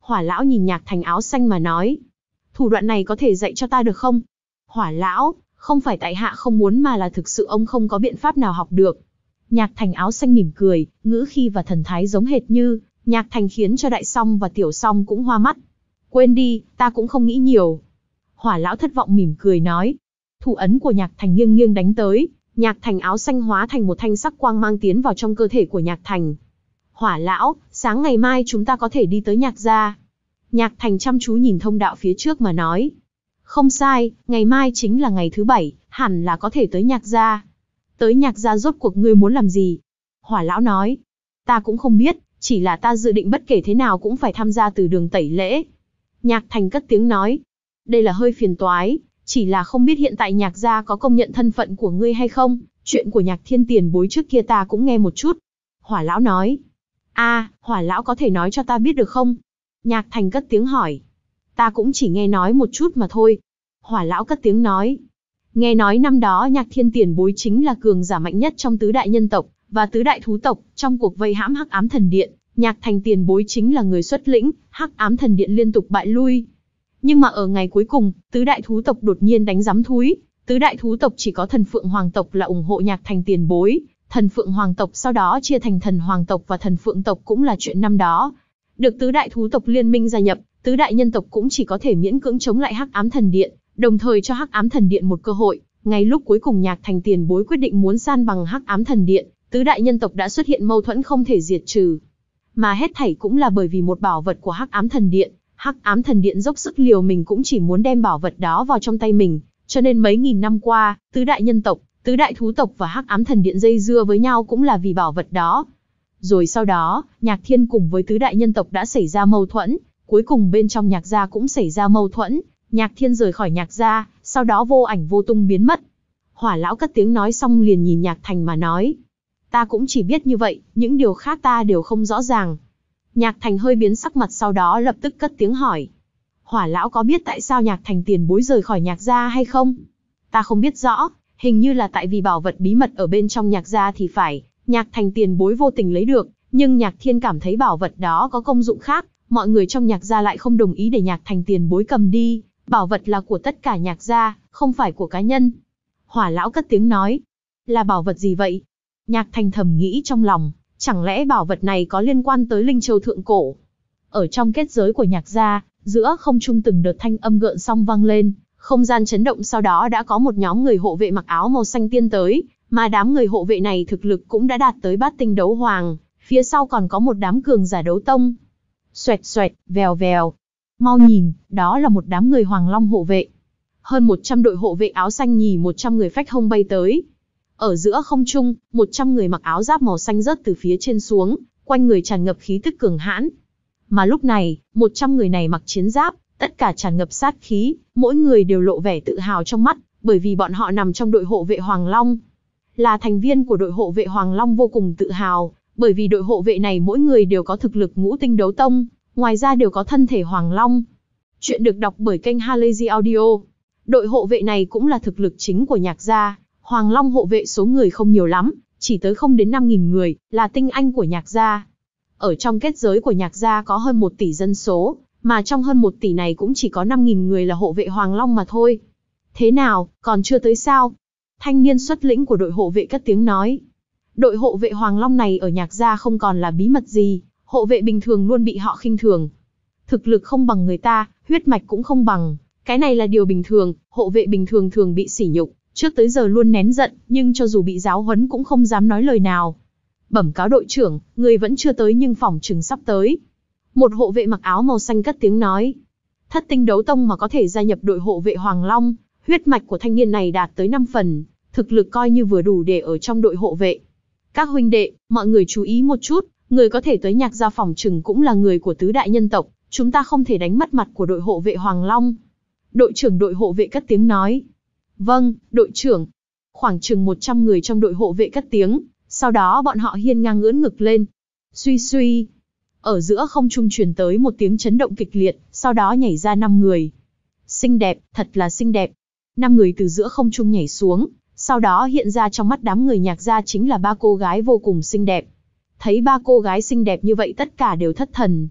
Hỏa lão nhìn Nhạc Thành áo xanh mà nói. Thủ đoạn này có thể dạy cho ta được không? Hỏa lão, không phải tại hạ không muốn mà là thực sự ông không có biện pháp nào học được. Nhạc Thành áo xanh mỉm cười, ngữ khí và thần thái giống hệt như Nhạc Thành, khiến cho Đại Song và Tiểu Song cũng hoa mắt. Quên đi, ta cũng không nghĩ nhiều. Hỏa lão thất vọng mỉm cười nói. Thủ ấn của Nhạc Thành nghiêng nghiêng đánh tới, Nhạc Thành áo xanh hóa thành một thanh sắc quang mang tiến vào trong cơ thể của Nhạc Thành. Hỏa lão, sáng ngày mai chúng ta có thể đi tới Nhạc gia. Nhạc Thành chăm chú nhìn thông đạo phía trước mà nói. Không sai, ngày mai chính là ngày thứ bảy, hẳn là có thể tới Nhạc gia. Tới Nhạc gia rốt cuộc ngươi muốn làm gì? Hỏa lão nói. Ta cũng không biết, chỉ là ta dự định bất kể thế nào cũng phải tham gia từ đường tẩy lễ. Nhạc Thành cất tiếng nói. Đây là hơi phiền toái, chỉ là không biết hiện tại Nhạc gia có công nhận thân phận của ngươi hay không, chuyện của Nhạc Thiên tiền bối trước kia ta cũng nghe một chút. Hỏa lão nói. A, Hỏa lão có thể nói cho ta biết được không? Nhạc Thành cất tiếng hỏi. Ta cũng chỉ nghe nói một chút mà thôi. Hỏa lão cất tiếng nói. Nghe nói năm đó Nhạc Thiên tiền bối chính là cường giả mạnh nhất trong tứ đại nhân tộc và tứ đại thú tộc, trong cuộc vây hãm Hắc Ám Thần Điện, Nhạc Thành tiền bối chính là người xuất lĩnh, Hắc Ám Thần Điện liên tục bại lui. Nhưng mà ở ngày cuối cùng, tứ đại thú tộc đột nhiên đánh giám thúi, tứ đại thú tộc chỉ có Thần Phượng Hoàng tộc là ủng hộ Nhạc Thành tiền bối, Thần Phượng Hoàng tộc sau đó chia thành Thần Hoàng tộc và Thần Phượng tộc cũng là chuyện năm đó. Được tứ đại thú tộc liên minh gia nhập, tứ đại nhân tộc cũng chỉ có thể miễn cưỡng chống lại Hắc Ám Thần Điện, đồng thời cho Hắc Ám Thần Điện một cơ hội. Ngay lúc cuối cùng Nhạc Thành tiền bối quyết định muốn san bằng Hắc Ám Thần Điện, tứ đại nhân tộc đã xuất hiện mâu thuẫn không thể diệt trừ. Mà hết thảy cũng là bởi vì một bảo vật của Hắc Ám Thần Điện, Hắc Ám Thần Điện dốc sức liều mình cũng chỉ muốn đem bảo vật đó vào trong tay mình, cho nên mấy nghìn năm qua, tứ đại nhân tộc, tứ đại thú tộc và Hắc Ám Thần Điện dây dưa với nhau cũng là vì bảo vật đó. Rồi sau đó, Nhạc Thiên cùng với tứ đại nhân tộc đã xảy ra mâu thuẫn, cuối cùng bên trong Nhạc gia cũng xảy ra mâu thuẫn, Nhạc Thiên rời khỏi Nhạc gia, sau đó vô ảnh vô tung biến mất. Hỏa lão cất tiếng nói xong liền nhìn Nhạc Thành mà nói. Ta cũng chỉ biết như vậy, những điều khác ta đều không rõ ràng. Nhạc Thành hơi biến sắc mặt sau đó lập tức cất tiếng hỏi. Hỏa lão có biết tại sao Nhạc Thành tiền bối rời khỏi Nhạc gia hay không? Ta không biết rõ, hình như là tại vì bảo vật bí mật ở bên trong Nhạc gia thì phải, Nhạc Thành tiền bối vô tình lấy được, nhưng Nhạc Thiên cảm thấy bảo vật đó có công dụng khác, mọi người trong Nhạc gia lại không đồng ý để Nhạc Thành tiền bối cầm đi, bảo vật là của tất cả Nhạc gia, không phải của cá nhân. Hỏa lão cất tiếng nói. Là bảo vật gì vậy? Nhạc Thành thầm nghĩ trong lòng, chẳng lẽ bảo vật này có liên quan tới Linh Châu thượng cổ? Ở trong kết giới của Nhạc gia, giữa không trung từng đợt thanh âm gợn sóng vang lên, không gian chấn động, sau đó đã có một nhóm người hộ vệ mặc áo màu xanh tiên tới, mà đám người hộ vệ này thực lực cũng đã đạt tới bát tinh đấu hoàng, phía sau còn có một đám cường giả đấu tông. Xoẹt xoẹt, vèo vèo. Mau nhìn, đó là một đám người Hoàng Long hộ vệ. Hơn một trăm đội hộ vệ áo xanh nhì một trăm người phách hông bay tới. Ở giữa không trung, một trăm người mặc áo giáp màu xanh rớt từ phía trên xuống, quanh người tràn ngập khí tức cường hãn. Mà lúc này, một trăm người này mặc chiến giáp, tất cả tràn ngập sát khí, mỗi người đều lộ vẻ tự hào trong mắt, bởi vì bọn họ nằm trong đội hộ vệ Hoàng Long. Là thành viên của đội hộ vệ Hoàng Long vô cùng tự hào, bởi vì đội hộ vệ này mỗi người đều có thực lực ngũ tinh đấu tông, ngoài ra đều có thân thể Hoàng Long. Chuyện được đọc bởi kênh Halazy Audio. Đội hộ vệ này cũng là thực lực chính của Nhạc gia. Hoàng Long hộ vệ số người không nhiều lắm, chỉ tới không đến năm nghìn người, là tinh anh của Nhạc gia. Ở trong kết giới của Nhạc gia có hơn một tỷ dân số, mà trong hơn một tỷ này cũng chỉ có năm nghìn người là hộ vệ Hoàng Long mà thôi. Thế nào, còn chưa tới sao? Thanh niên xuất lĩnh của đội hộ vệ cất tiếng nói. Đội hộ vệ Hoàng Long này ở Nhạc gia không còn là bí mật gì, hộ vệ bình thường luôn bị họ khinh thường. Thực lực không bằng người ta, huyết mạch cũng không bằng, cái này là điều bình thường, hộ vệ bình thường thường bị sỉ nhục, trước tới giờ luôn nén giận, nhưng cho dù bị giáo huấn cũng không dám nói lời nào. Bẩm cáo đội trưởng, người vẫn chưa tới nhưng phỏng chừng sắp tới. Một hộ vệ mặc áo màu xanh cất tiếng nói. Thất tinh đấu tông mà có thể gia nhập đội hộ vệ Hoàng Long, huyết mạch của thanh niên này đạt tới năm phần, thực lực coi như vừa đủ để ở trong đội hộ vệ. Các huynh đệ, mọi người chú ý một chút, người có thể tới Nhạc gia phỏng chừng cũng là người của tứ đại nhân tộc, chúng ta không thể đánh mất mặt của đội hộ vệ Hoàng Long. Đội trưởng đội hộ vệ cất tiếng nói. Vâng, đội trưởng. Khoảng chừng một trăm người trong đội hộ vệ cất tiếng, sau đó bọn họ hiên ngang ưỡn ngực lên. Suy suy. Ở giữa không trung truyền tới một tiếng chấn động kịch liệt, sau đó nhảy ra năm người. Xinh đẹp, thật là xinh đẹp. Năm người từ giữa không trung nhảy xuống, sau đó hiện ra trong mắt đám người Nhạc gia chính là ba cô gái vô cùng xinh đẹp. Thấy ba cô gái xinh đẹp như vậy tất cả đều thất thần.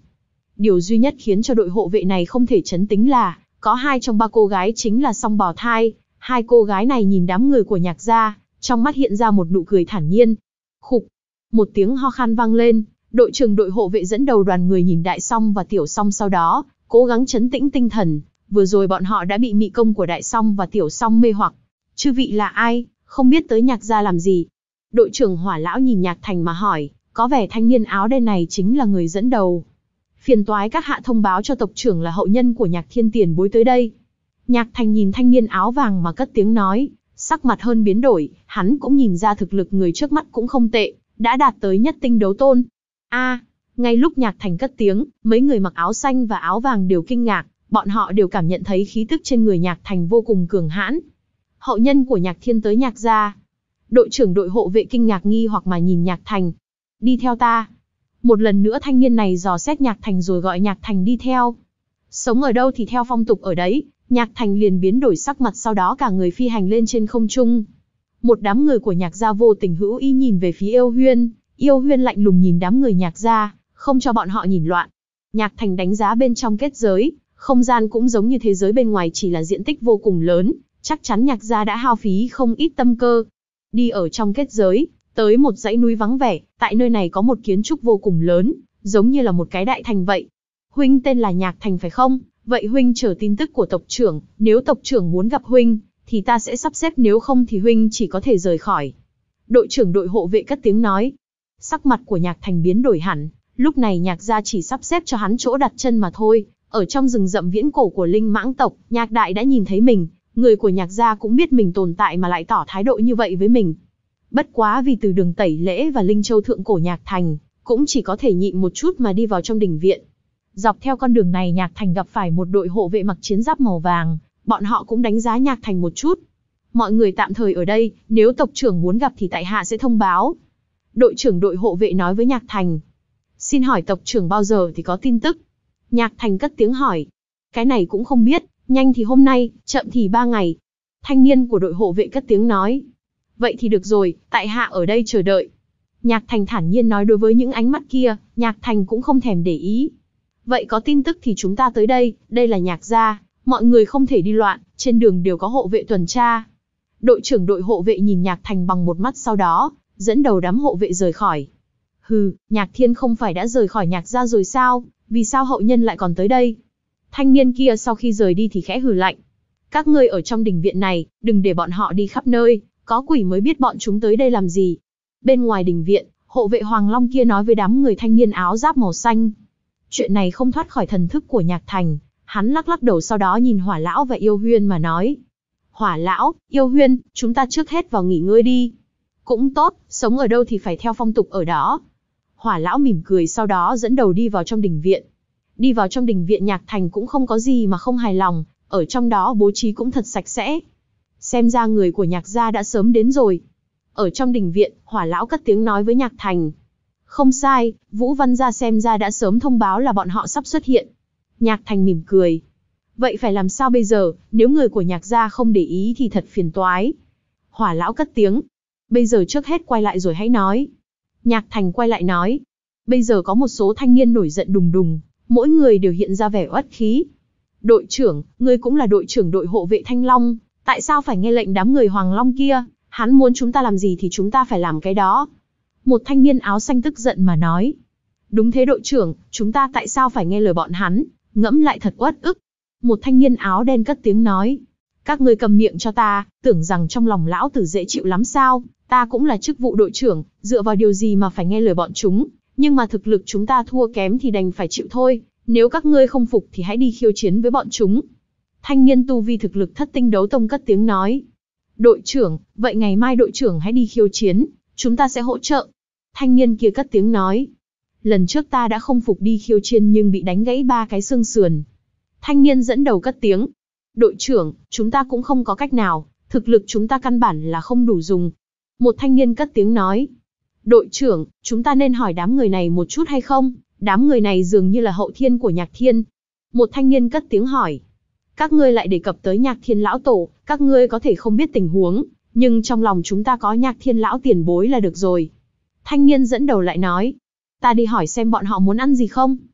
Điều duy nhất khiến cho đội hộ vệ này không thể chấn tĩnh là, có hai trong ba cô gái chính là song bào thai. Hai cô gái này nhìn đám người của Nhạc gia, trong mắt hiện ra một nụ cười thản nhiên. Khục, một tiếng ho khan vang lên, đội trưởng đội hộ vệ dẫn đầu đoàn người nhìn Đại Song và Tiểu Song, sau đó cố gắng trấn tĩnh tinh thần. Vừa rồi bọn họ đã bị mị công của Đại Song và Tiểu Song mê hoặc. Chư vị là ai, không biết tới Nhạc gia làm gì? Đội trưởng Hỏa lão nhìn Nhạc Thành mà hỏi, có vẻ thanh niên áo đen này chính là người dẫn đầu. Phiền toái các hạ thông báo cho tộc trưởng là hậu nhân của Nhạc Thiên tiền bối tới đây. Nhạc Thành nhìn thanh niên áo vàng mà cất tiếng nói, sắc mặt hơn biến đổi, hắn cũng nhìn ra thực lực người trước mắt cũng không tệ, đã đạt tới nhất tinh đấu tôn. A, à, ngay lúc Nhạc Thành cất tiếng, mấy người mặc áo xanh và áo vàng đều kinh ngạc, bọn họ đều cảm nhận thấy khí tức trên người Nhạc Thành vô cùng cường hãn. Hậu nhân của Nhạc Thiên tới Nhạc gia. Đội trưởng đội hộ vệ kinh ngạc nghi hoặc mà nhìn Nhạc Thành. Đi theo ta. Một lần nữa thanh niên này dò xét Nhạc Thành rồi gọi Nhạc Thành đi theo. Sống ở đâu thì theo phong tục ở đấy. Nhạc Thành liền biến đổi sắc mặt, sau đó cả người phi hành lên trên không trung. Một đám người của Nhạc gia vô tình hữu ý nhìn về phía Yêu Huyên. Yêu Huyên lạnh lùng nhìn đám người Nhạc gia, không cho bọn họ nhìn loạn. Nhạc Thành đánh giá bên trong kết giới, không gian cũng giống như thế giới bên ngoài, chỉ là diện tích vô cùng lớn, chắc chắn Nhạc gia đã hao phí không ít tâm cơ. Đi ở trong kết giới, tới một dãy núi vắng vẻ, tại nơi này có một kiến trúc vô cùng lớn, giống như là một cái đại thành vậy. Huynh tên là Nhạc Thành phải không? Vậy huynh chờ tin tức của tộc trưởng, nếu tộc trưởng muốn gặp huynh, thì ta sẽ sắp xếp, nếu không thì huynh chỉ có thể rời khỏi. Đội trưởng đội hộ vệ cất tiếng nói. Sắc mặt của Nhạc Thành biến đổi hẳn, lúc này Nhạc gia chỉ sắp xếp cho hắn chỗ đặt chân mà thôi. Ở trong rừng rậm viễn cổ của linh mãng tộc, Nhạc đại đã nhìn thấy mình, người của Nhạc gia cũng biết mình tồn tại mà lại tỏ thái độ như vậy với mình. Bất quá vì từ đường Tẩy Lễ và Linh Châu thượng cổ Nhạc Thành, cũng chỉ có thể nhịn một chút mà đi vào trong đình viện. Dọc theo con đường này Nhạc Thành gặp phải một đội hộ vệ mặc chiến giáp màu vàng, bọn họ cũng đánh giá Nhạc Thành một chút. Mọi người tạm thời ở đây, nếu tộc trưởng muốn gặp thì tại hạ sẽ thông báo. Đội trưởng đội hộ vệ nói với Nhạc Thành. Xin hỏi tộc trưởng bao giờ thì có tin tức? Nhạc Thành cất tiếng hỏi. Cái này cũng không biết, nhanh thì hôm nay, chậm thì ba ngày. Thanh niên của đội hộ vệ cất tiếng nói. Vậy thì được rồi, tại hạ ở đây chờ đợi. Nhạc Thành thản nhiên nói. Đối với những ánh mắt kia, Nhạc Thành cũng không thèm để ý. Vậy có tin tức thì chúng ta tới đây, đây là Nhạc gia, mọi người không thể đi loạn, trên đường đều có hộ vệ tuần tra. Đội trưởng đội hộ vệ nhìn Nhạc Thành bằng một mắt, sau đó dẫn đầu đám hộ vệ rời khỏi. Hừ, Nhạc Thiên không phải đã rời khỏi Nhạc gia rồi sao, vì sao hậu nhân lại còn tới đây? Thanh niên kia sau khi rời đi thì khẽ hừ lạnh. Các ngươi ở trong đình viện này, đừng để bọn họ đi khắp nơi, có quỷ mới biết bọn chúng tới đây làm gì. Bên ngoài đình viện, hộ vệ Hoàng Long kia nói với đám người thanh niên áo giáp màu xanh. Chuyện này không thoát khỏi thần thức của Nhạc Thành, hắn lắc lắc đầu, sau đó nhìn Hỏa lão và Yêu Huyên mà nói. Hỏa lão, Yêu Huyên, chúng ta trước hết vào nghỉ ngơi đi. Cũng tốt, sống ở đâu thì phải theo phong tục ở đó. Hỏa lão mỉm cười, sau đó dẫn đầu đi vào trong đình viện. Đi vào trong đình viện, Nhạc Thành cũng không có gì mà không hài lòng, ở trong đó bố trí cũng thật sạch sẽ. Xem ra người của Nhạc gia đã sớm đến rồi. Ở trong đình viện, Hỏa lão cất tiếng nói với Nhạc Thành. Không sai, Vũ Văn gia xem ra đã sớm thông báo là bọn họ sắp xuất hiện. Nhạc Thành mỉm cười. Vậy phải làm sao bây giờ, nếu người của Nhạc gia không để ý thì thật phiền toái. Hỏa lão cất tiếng. Bây giờ trước hết quay lại rồi hãy nói. Nhạc Thành quay lại nói. Bây giờ có một số thanh niên nổi giận đùng đùng, mỗi người đều hiện ra vẻ uất khí. Đội trưởng, ngươi cũng là đội trưởng đội hộ vệ Thanh Long, tại sao phải nghe lệnh đám người Hoàng Long kia, hắn muốn chúng ta làm gì thì chúng ta phải làm cái đó. Một thanh niên áo xanh tức giận mà nói. Đúng thế đội trưởng, chúng ta tại sao phải nghe lời bọn hắn, ngẫm lại thật uất ức. Một thanh niên áo đen cất tiếng nói. Các ngươi cầm miệng cho ta, tưởng rằng trong lòng lão tử dễ chịu lắm sao, ta cũng là chức vụ đội trưởng, dựa vào điều gì mà phải nghe lời bọn chúng, nhưng mà thực lực chúng ta thua kém thì đành phải chịu thôi, nếu các ngươi không phục thì hãy đi khiêu chiến với bọn chúng. Thanh niên tu vi thực lực thất tinh đấu tông cất tiếng nói. Đội trưởng, vậy ngày mai đội trưởng hãy đi khiêu chiến, chúng ta sẽ hỗ trợ. Thanh niên kia cất tiếng nói. Lần trước ta đã không phục đi khiêu chiến nhưng bị đánh gãy ba cái xương sườn. Thanh niên dẫn đầu cất tiếng. Đội trưởng, chúng ta cũng không có cách nào, thực lực chúng ta căn bản là không đủ dùng. Một thanh niên cất tiếng nói. Đội trưởng, chúng ta nên hỏi đám người này một chút hay không? Đám người này dường như là hậu thiên của Nhạc Thiên. Một thanh niên cất tiếng hỏi. Các ngươi lại đề cập tới Nhạc Thiên lão tổ, các ngươi có thể không biết tình huống, nhưng trong lòng chúng ta có Nhạc Thiên lão tiền bối là được rồi. Thanh niên dẫn đầu lại nói. Ta đi hỏi xem bọn họ muốn ăn gì không?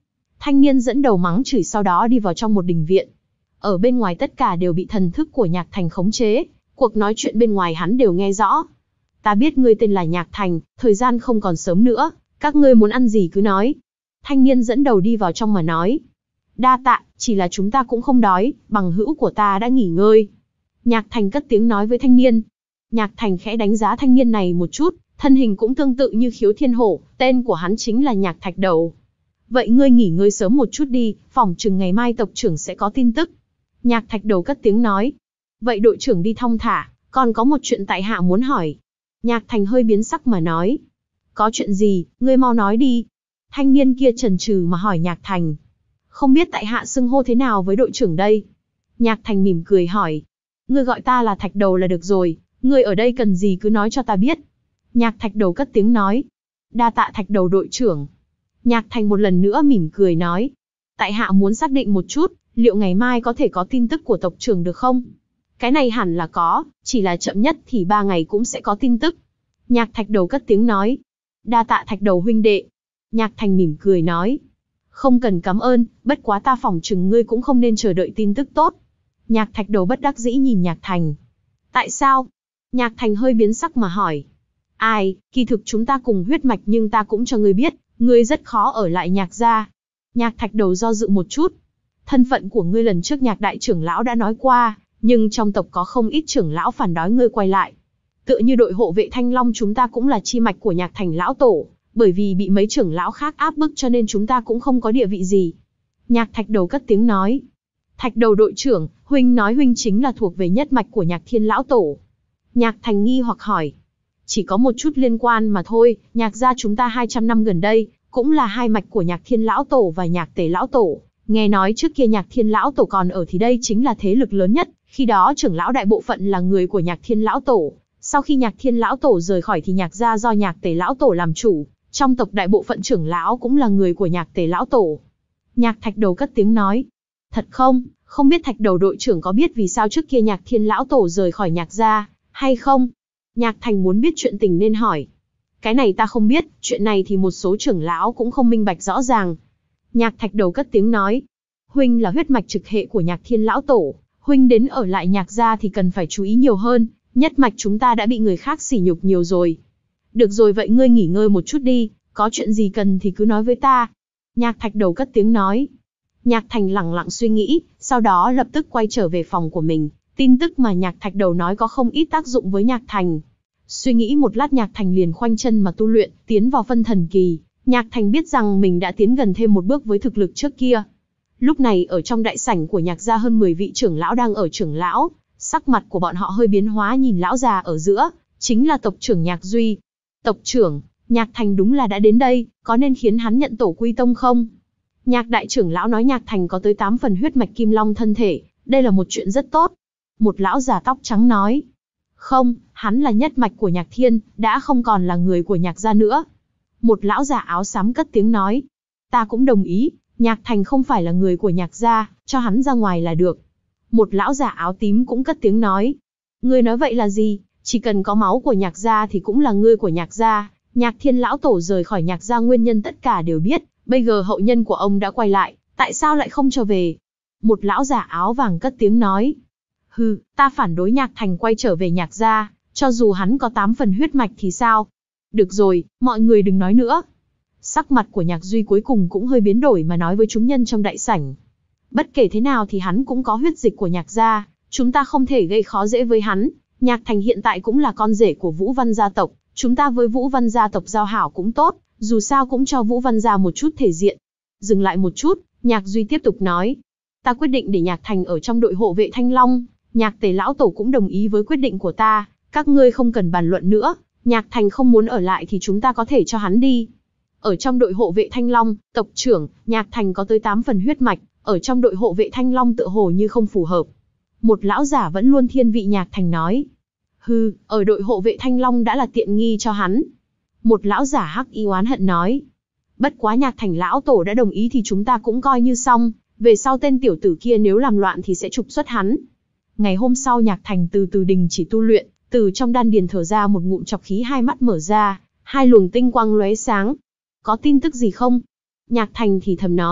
Thanh niên dẫn đầu mắng chửi sau đó đi vào trong một đình viện. Ở bên ngoài tất cả đều bị thần thức của Nhạc Thành khống chế, cuộc nói chuyện bên ngoài hắn đều nghe rõ. Ta biết ngươi tên là Nhạc Thành, thời gian không còn sớm nữa, các ngươi muốn ăn gì cứ nói. Thanh niên dẫn đầu đi vào trong mà nói. Đa tạ, chỉ là chúng ta cũng không đói, bằng hữu của ta đã nghỉ ngơi. Nhạc Thành cất tiếng nói với thanh niên. Nhạc Thành khẽ đánh giá thanh niên này một chút, thân hình cũng tương tự như Khiếu Thiên Hổ, tên của hắn chính là Nhạc Thạch Đầu. Vậy ngươi nghỉ ngơi sớm một chút đi, phỏng chừng ngày mai tộc trưởng sẽ có tin tức. Nhạc Thạch Đầu cất tiếng nói. Vậy đội trưởng đi thong thả, còn có một chuyện tại hạ muốn hỏi. Nhạc Thành hơi biến sắc mà nói. Có chuyện gì, ngươi mau nói đi. Thanh niên kia chần chừ mà hỏi Nhạc Thành. Không biết tại hạ xưng hô thế nào với đội trưởng đây? Nhạc Thành mỉm cười hỏi. Ngươi gọi ta là Thạch Đầu là được rồi, ngươi ở đây cần gì cứ nói cho ta biết. Nhạc Thạch Đầu cất tiếng nói. Đa tạ Thạch Đầu đội trưởng. Nhạc Thành một lần nữa mỉm cười nói. Tại hạ muốn xác định một chút, liệu ngày mai có thể có tin tức của tộc trưởng được không? Cái này hẳn là có, chỉ là chậm nhất thì ba ngày cũng sẽ có tin tức. Nhạc Thạch Đầu cất tiếng nói. Đa tạ Thạch Đầu huynh đệ. Nhạc Thành mỉm cười nói. Không cần cảm ơn, bất quá ta phỏng chừng ngươi cũng không nên chờ đợi tin tức tốt. Nhạc Thạch Đầu bất đắc dĩ nhìn Nhạc Thành. Tại sao? Nhạc Thành hơi biến sắc mà hỏi. Ai, kỳ thực chúng ta cùng huyết mạch nhưng ta cũng cho ngươi biết, ngươi rất khó ở lại Nhạc gia. Nhạc Thạch Đầu do dự một chút. Thân phận của ngươi lần trước Nhạc đại trưởng lão đã nói qua, nhưng trong tộc có không ít trưởng lão phản đối ngươi quay lại. Tựa như đội hộ vệ Thanh Long chúng ta cũng là chi mạch của Nhạc Thành lão tổ, bởi vì bị mấy trưởng lão khác áp bức cho nên chúng ta cũng không có địa vị gì. Nhạc Thạch Đầu cất tiếng nói. Thạch Đầu đội trưởng, huynh nói huynh chính là thuộc về nhất mạch của Nhạc Thiên lão tổ. Nhạc Thành nghi hoặc hỏi. Chỉ có một chút liên quan mà thôi, Nhạc gia chúng ta hai trăm năm gần đây, cũng là hai mạch của Nhạc Thiên lão tổ và Nhạc Tề lão tổ. Nghe nói trước kia Nhạc Thiên lão tổ còn ở thì đây chính là thế lực lớn nhất, khi đó trưởng lão đại bộ phận là người của Nhạc Thiên lão tổ. Sau khi Nhạc Thiên lão tổ rời khỏi thì Nhạc gia do Nhạc Tề lão tổ làm chủ, trong tộc đại bộ phận trưởng lão cũng là người của Nhạc Tề lão tổ. Nhạc Thạch Đầu cất tiếng nói. Thật không, không biết Thạch Đầu đội trưởng có biết vì sao trước kia Nhạc Thiên lão tổ rời khỏi Nhạc gia, hay không? Nhạc Thành muốn biết chuyện tình nên hỏi. Cái này ta không biết, chuyện này thì một số trưởng lão cũng không minh bạch rõ ràng. Nhạc Thạch Đầu cất tiếng nói. Huynh là huyết mạch trực hệ của Nhạc Thiên lão tổ, huynh đến ở lại Nhạc gia thì cần phải chú ý nhiều hơn, nhất mạch chúng ta đã bị người khác sỉ nhục nhiều rồi. Được rồi vậy ngươi nghỉ ngơi một chút đi, có chuyện gì cần thì cứ nói với ta. Nhạc Thạch Đầu cất tiếng nói. Nhạc Thành lẳng lặng suy nghĩ, sau đó lập tức quay trở về phòng của mình. Tin tức mà Nhạc Thạch Đầu nói có không ít tác dụng với Nhạc Thành. Suy nghĩ một lát Nhạc Thành liền khoanh chân mà tu luyện, tiến vào phân thần kỳ. Nhạc Thành biết rằng mình đã tiến gần thêm một bước với thực lực trước kia. Lúc này ở trong đại sảnh của Nhạc gia hơn mười vị trưởng lão đang ở trưởng lão, sắc mặt của bọn họ hơi biến hóa nhìn lão già ở giữa, chính là tộc trưởng Nhạc Duy. Tộc trưởng, Nhạc Thành đúng là đã đến đây, có nên khiến hắn nhận tổ quy tông không? Nhạc đại trưởng lão nói Nhạc Thành có tới tám phần huyết mạch kim long thân thể, đây là một chuyện rất tốt. Một lão già tóc trắng nói. Không, hắn là nhất mạch của Nhạc Thiên, đã không còn là người của Nhạc gia nữa. Một lão già áo xám cất tiếng nói. Ta cũng đồng ý, Nhạc Thành không phải là người của Nhạc gia, cho hắn ra ngoài là được. Một lão già áo tím cũng cất tiếng nói. Ngươi nói vậy là gì? Chỉ cần có máu của Nhạc gia thì cũng là ngươi của Nhạc gia. Nhạc Thiên lão tổ rời khỏi Nhạc gia nguyên nhân tất cả đều biết, bây giờ hậu nhân của ông đã quay lại, tại sao lại không trở về? Một lão già áo vàng cất tiếng nói. Hừ, ta phản đối Nhạc Thành quay trở về Nhạc gia, cho dù hắn có tám phần huyết mạch thì sao? Được rồi, mọi người đừng nói nữa. Sắc mặt của Nhạc Duy cuối cùng cũng hơi biến đổi mà nói với chúng nhân trong đại sảnh. Bất kể thế nào thì hắn cũng có huyết dịch của Nhạc gia, chúng ta không thể gây khó dễ với hắn. Nhạc Thành hiện tại cũng là con rể của Vũ Văn gia tộc, chúng ta với Vũ Văn gia tộc giao hảo cũng tốt, dù sao cũng cho Vũ Văn gia một chút thể diện. Dừng lại một chút, Nhạc Duy tiếp tục nói. Ta quyết định để Nhạc Thành ở trong đội hộ vệ Thanh Long, Nhạc Tề lão tổ cũng đồng ý với quyết định của ta, các ngươi không cần bàn luận nữa, Nhạc Thành không muốn ở lại thì chúng ta có thể cho hắn đi. Ở trong đội hộ vệ Thanh Long, tộc trưởng, Nhạc Thành có tới tám phần huyết mạch, ở trong đội hộ vệ Thanh Long tựa hồ như không phù hợp. Một lão giả vẫn luôn thiên vị Nhạc Thành nói. Hừ, ở đội hộ vệ Thanh Long đã là tiện nghi cho hắn. Một lão giả hắc y oán hận nói. Bất quá Nhạc Thành lão tổ đã đồng ý thì chúng ta cũng coi như xong, về sau tên tiểu tử kia nếu làm loạn thì sẽ trục xuất hắn. Ngày hôm sau Nhạc Thành từ từ đình chỉ tu luyện, từ trong đan điền thở ra một ngụm trọc khí, hai mắt mở ra, hai luồng tinh quang lóe sáng. Có tin tức gì không? Nhạc Thành thì thầm nói,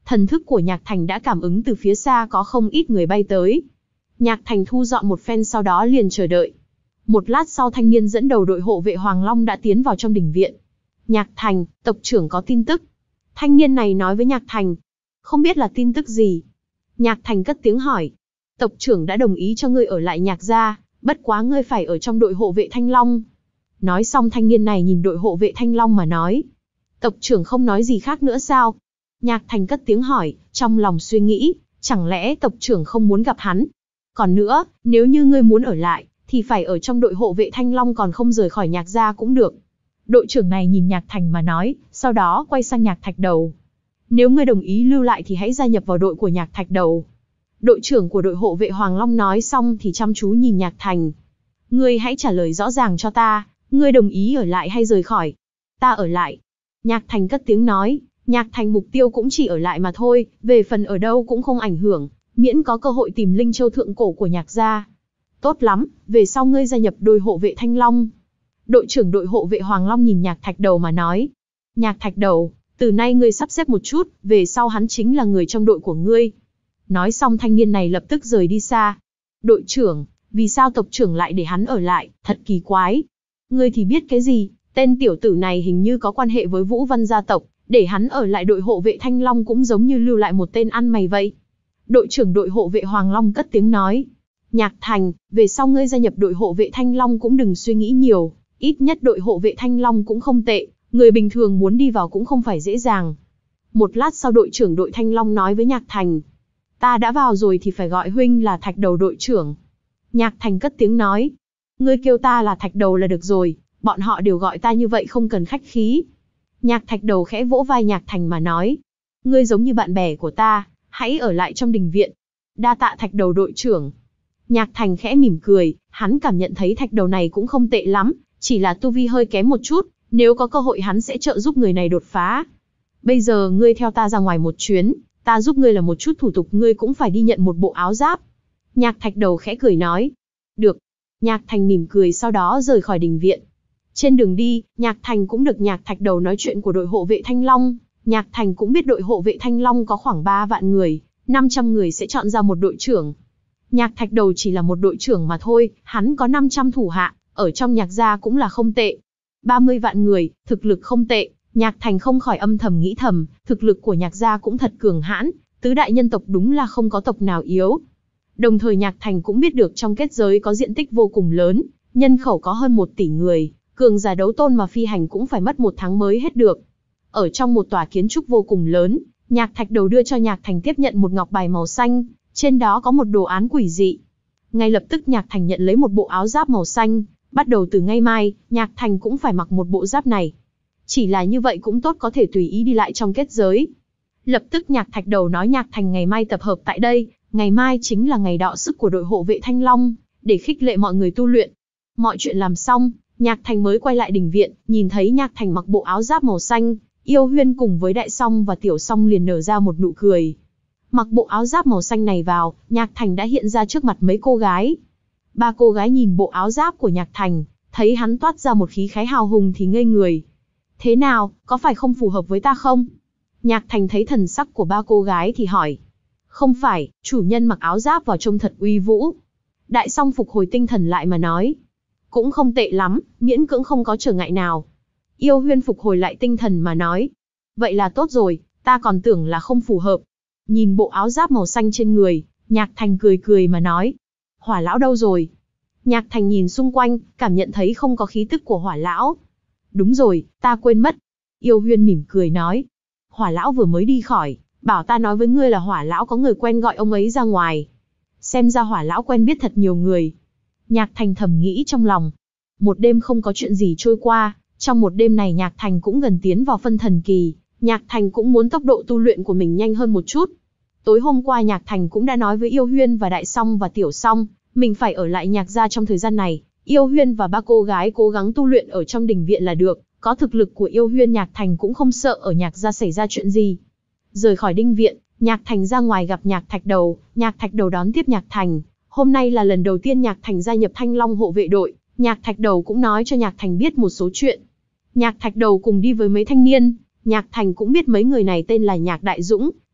thần thức của Nhạc Thành đã cảm ứng từ phía xa có không ít người bay tới. Nhạc Thành thu dọn một phen sau đó liền chờ đợi. Một lát sau thanh niên dẫn đầu đội hộ vệ Hoàng Long đã tiến vào trong đình viện. Nhạc Thành, tộc trưởng có tin tức. Thanh niên này nói với Nhạc Thành. Không biết là tin tức gì. Nhạc Thành cất tiếng hỏi. Tộc trưởng đã đồng ý cho ngươi ở lại Nhạc gia, bất quá ngươi phải ở trong đội hộ vệ Thanh Long. Nói xong thanh niên này nhìn đội hộ vệ Thanh Long mà nói. Tộc trưởng không nói gì khác nữa sao? Nhạc Thành cất tiếng hỏi, trong lòng suy nghĩ, chẳng lẽ tộc trưởng không muốn gặp hắn? Còn nữa, nếu như ngươi muốn ở lại, thì phải ở trong đội hộ vệ Thanh Long còn không rời khỏi Nhạc gia cũng được. Đội trưởng này nhìn Nhạc Thành mà nói, sau đó quay sang Nhạc Thạch Đầu. Nếu ngươi đồng ý lưu lại thì hãy gia nhập vào đội của Nhạc Thạch Đầu. Đội trưởng của đội hộ vệ Hoàng Long nói xong thì chăm chú nhìn Nhạc Thành. Ngươi hãy trả lời rõ ràng cho ta, ngươi đồng ý ở lại hay rời khỏi? Ta ở lại. Nhạc Thành cất tiếng nói, Nhạc Thành mục tiêu cũng chỉ ở lại mà thôi, về phần ở đâu cũng không ảnh hưởng, miễn có cơ hội tìm Linh Châu thượng cổ của Nhạc gia. Tốt lắm, về sau ngươi gia nhập đội hộ vệ Thanh Long. Đội trưởng đội hộ vệ Hoàng Long nhìn Nhạc Thạch Đầu mà nói. Nhạc Thạch Đầu, từ nay ngươi sắp xếp một chút, về sau hắn chính là người trong đội của ngươi. Nói xong thanh niên này lập tức rời đi xa. Đội trưởng, vì sao tộc trưởng lại để hắn ở lại, thật kỳ quái. Ngươi thì biết cái gì, tên tiểu tử này hình như có quan hệ với Vũ Văn gia tộc, để hắn ở lại đội hộ vệ Thanh Long cũng giống như lưu lại một tên ăn mày vậy. Đội trưởng đội hộ vệ Hoàng Long cất tiếng nói. Nhạc Thành, về sau ngươi gia nhập đội hộ vệ Thanh Long cũng đừng suy nghĩ nhiều, ít nhất đội hộ vệ Thanh Long cũng không tệ, người bình thường muốn đi vào cũng không phải dễ dàng. Một lát sau đội trưởng đội Thanh Long nói với Nhạc Thành. Ta đã vào rồi thì phải gọi huynh là Thạch Đầu đội trưởng. Nhạc Thành cất tiếng nói. Ngươi kêu ta là Thạch Đầu là được rồi, bọn họ đều gọi ta như vậy không cần khách khí. Nhạc Thạch Đầu khẽ vỗ vai Nhạc Thành mà nói. Ngươi giống như bạn bè của ta, hãy ở lại trong đình viện. Đa tạ Thạch Đầu đội trưởng. Nhạc Thành khẽ mỉm cười, hắn cảm nhận thấy Thạch Đầu này cũng không tệ lắm, chỉ là tu vi hơi kém một chút, nếu có cơ hội hắn sẽ trợ giúp người này đột phá. Bây giờ ngươi theo ta ra ngoài một chuyến, ta giúp ngươi là một chút thủ tục, ngươi cũng phải đi nhận một bộ áo giáp. Nhạc Thạch Đầu khẽ cười nói. Được. Nhạc Thành mỉm cười sau đó rời khỏi đình viện. Trên đường đi, Nhạc Thành cũng được Nhạc Thạch Đầu nói chuyện của đội hộ vệ Thanh Long. Nhạc Thành cũng biết đội hộ vệ Thanh Long có khoảng ba vạn người, năm trăm người sẽ chọn ra một đội trưởng. Nhạc Thạch Đầu chỉ là một đội trưởng mà thôi, hắn có năm trăm thủ hạ, ở trong Nhạc gia cũng là không tệ. ba mươi vạn người, thực lực không tệ. Nhạc Thành không khỏi âm thầm nghĩ thầm, thực lực của Nhạc gia cũng thật cường hãn, tứ đại nhân tộc đúng là không có tộc nào yếu. Đồng thời Nhạc Thành cũng biết được trong kết giới có diện tích vô cùng lớn, nhân khẩu có hơn một tỷ người, cường giả đấu tôn mà phi hành cũng phải mất một tháng mới hết được. Ở trong một tòa kiến trúc vô cùng lớn, Nhạc Thạch Đầu đưa cho Nhạc Thành tiếp nhận một ngọc bài màu xanh, trên đó có một đồ án quỷ dị. Ngay lập tức Nhạc Thành nhận lấy một bộ áo giáp màu xanh, bắt đầu từ ngày mai, Nhạc Thành cũng phải mặc một bộ giáp này. Chỉ là như vậy cũng tốt, có thể tùy ý đi lại trong kết giới. Lập tức Nhạc Thạch Đầu nói Nhạc Thành ngày mai tập hợp tại đây, ngày mai chính là ngày đọ sức của đội hộ vệ Thanh Long, để khích lệ mọi người tu luyện. Mọi chuyện làm xong, Nhạc Thành mới quay lại đình viện, nhìn thấy Nhạc Thành mặc bộ áo giáp màu xanh, Yêu Huyên cùng với Đại Song và Tiểu Song liền nở ra một nụ cười. Mặc bộ áo giáp màu xanh này vào, Nhạc Thành đã hiện ra trước mặt mấy cô gái. Ba cô gái nhìn bộ áo giáp của Nhạc Thành, thấy hắn toát ra một khí khái hào hùng thì ngây người. Thế nào, có phải không phù hợp với ta không? Nhạc Thành thấy thần sắc của ba cô gái thì hỏi. Không phải, chủ nhân mặc áo giáp vào trông thật uy vũ. Đại Song phục hồi tinh thần lại mà nói. Cũng không tệ lắm, miễn cưỡng không có trở ngại nào. Yêu Huyên phục hồi lại tinh thần mà nói. Vậy là tốt rồi, ta còn tưởng là không phù hợp. Nhìn bộ áo giáp màu xanh trên người, Nhạc Thành cười cười mà nói. Hỏa lão đâu rồi? Nhạc Thành nhìn xung quanh, cảm nhận thấy không có khí tức của Hỏa lão. Đúng rồi, ta quên mất. Yêu Huyên mỉm cười nói. Hỏa lão vừa mới đi khỏi, bảo ta nói với ngươi là Hỏa lão có người quen gọi ông ấy ra ngoài. Xem ra Hỏa lão quen biết thật nhiều người. Nhạc Thành thầm nghĩ trong lòng. Một đêm không có chuyện gì trôi qua, trong một đêm này Nhạc Thành cũng gần tiến vào phân thần kỳ. Nhạc Thành cũng muốn tốc độ tu luyện của mình nhanh hơn một chút. Tối hôm qua Nhạc Thành cũng đã nói với Yêu Huyên và Đại Song và Tiểu Song, mình phải ở lại Nhạc gia trong thời gian này. Yêu Huyên và ba cô gái cố gắng tu luyện ở trong đình viện là được, có thực lực của Yêu Huyên Nhạc Thành cũng không sợ ở Nhạc gia xảy ra chuyện gì. Rời khỏi đình viện, Nhạc Thành ra ngoài gặp Nhạc Thạch Đầu, Nhạc Thạch Đầu đón tiếp Nhạc Thành. Hôm nay là lần đầu tiên Nhạc Thành gia nhập Thanh Long hộ vệ đội, Nhạc Thạch Đầu cũng nói cho Nhạc Thành biết một số chuyện. Nhạc Thạch Đầu cùng đi với mấy thanh niên, Nhạc Thành cũng biết mấy người này tên là Nhạc Đại Dũng,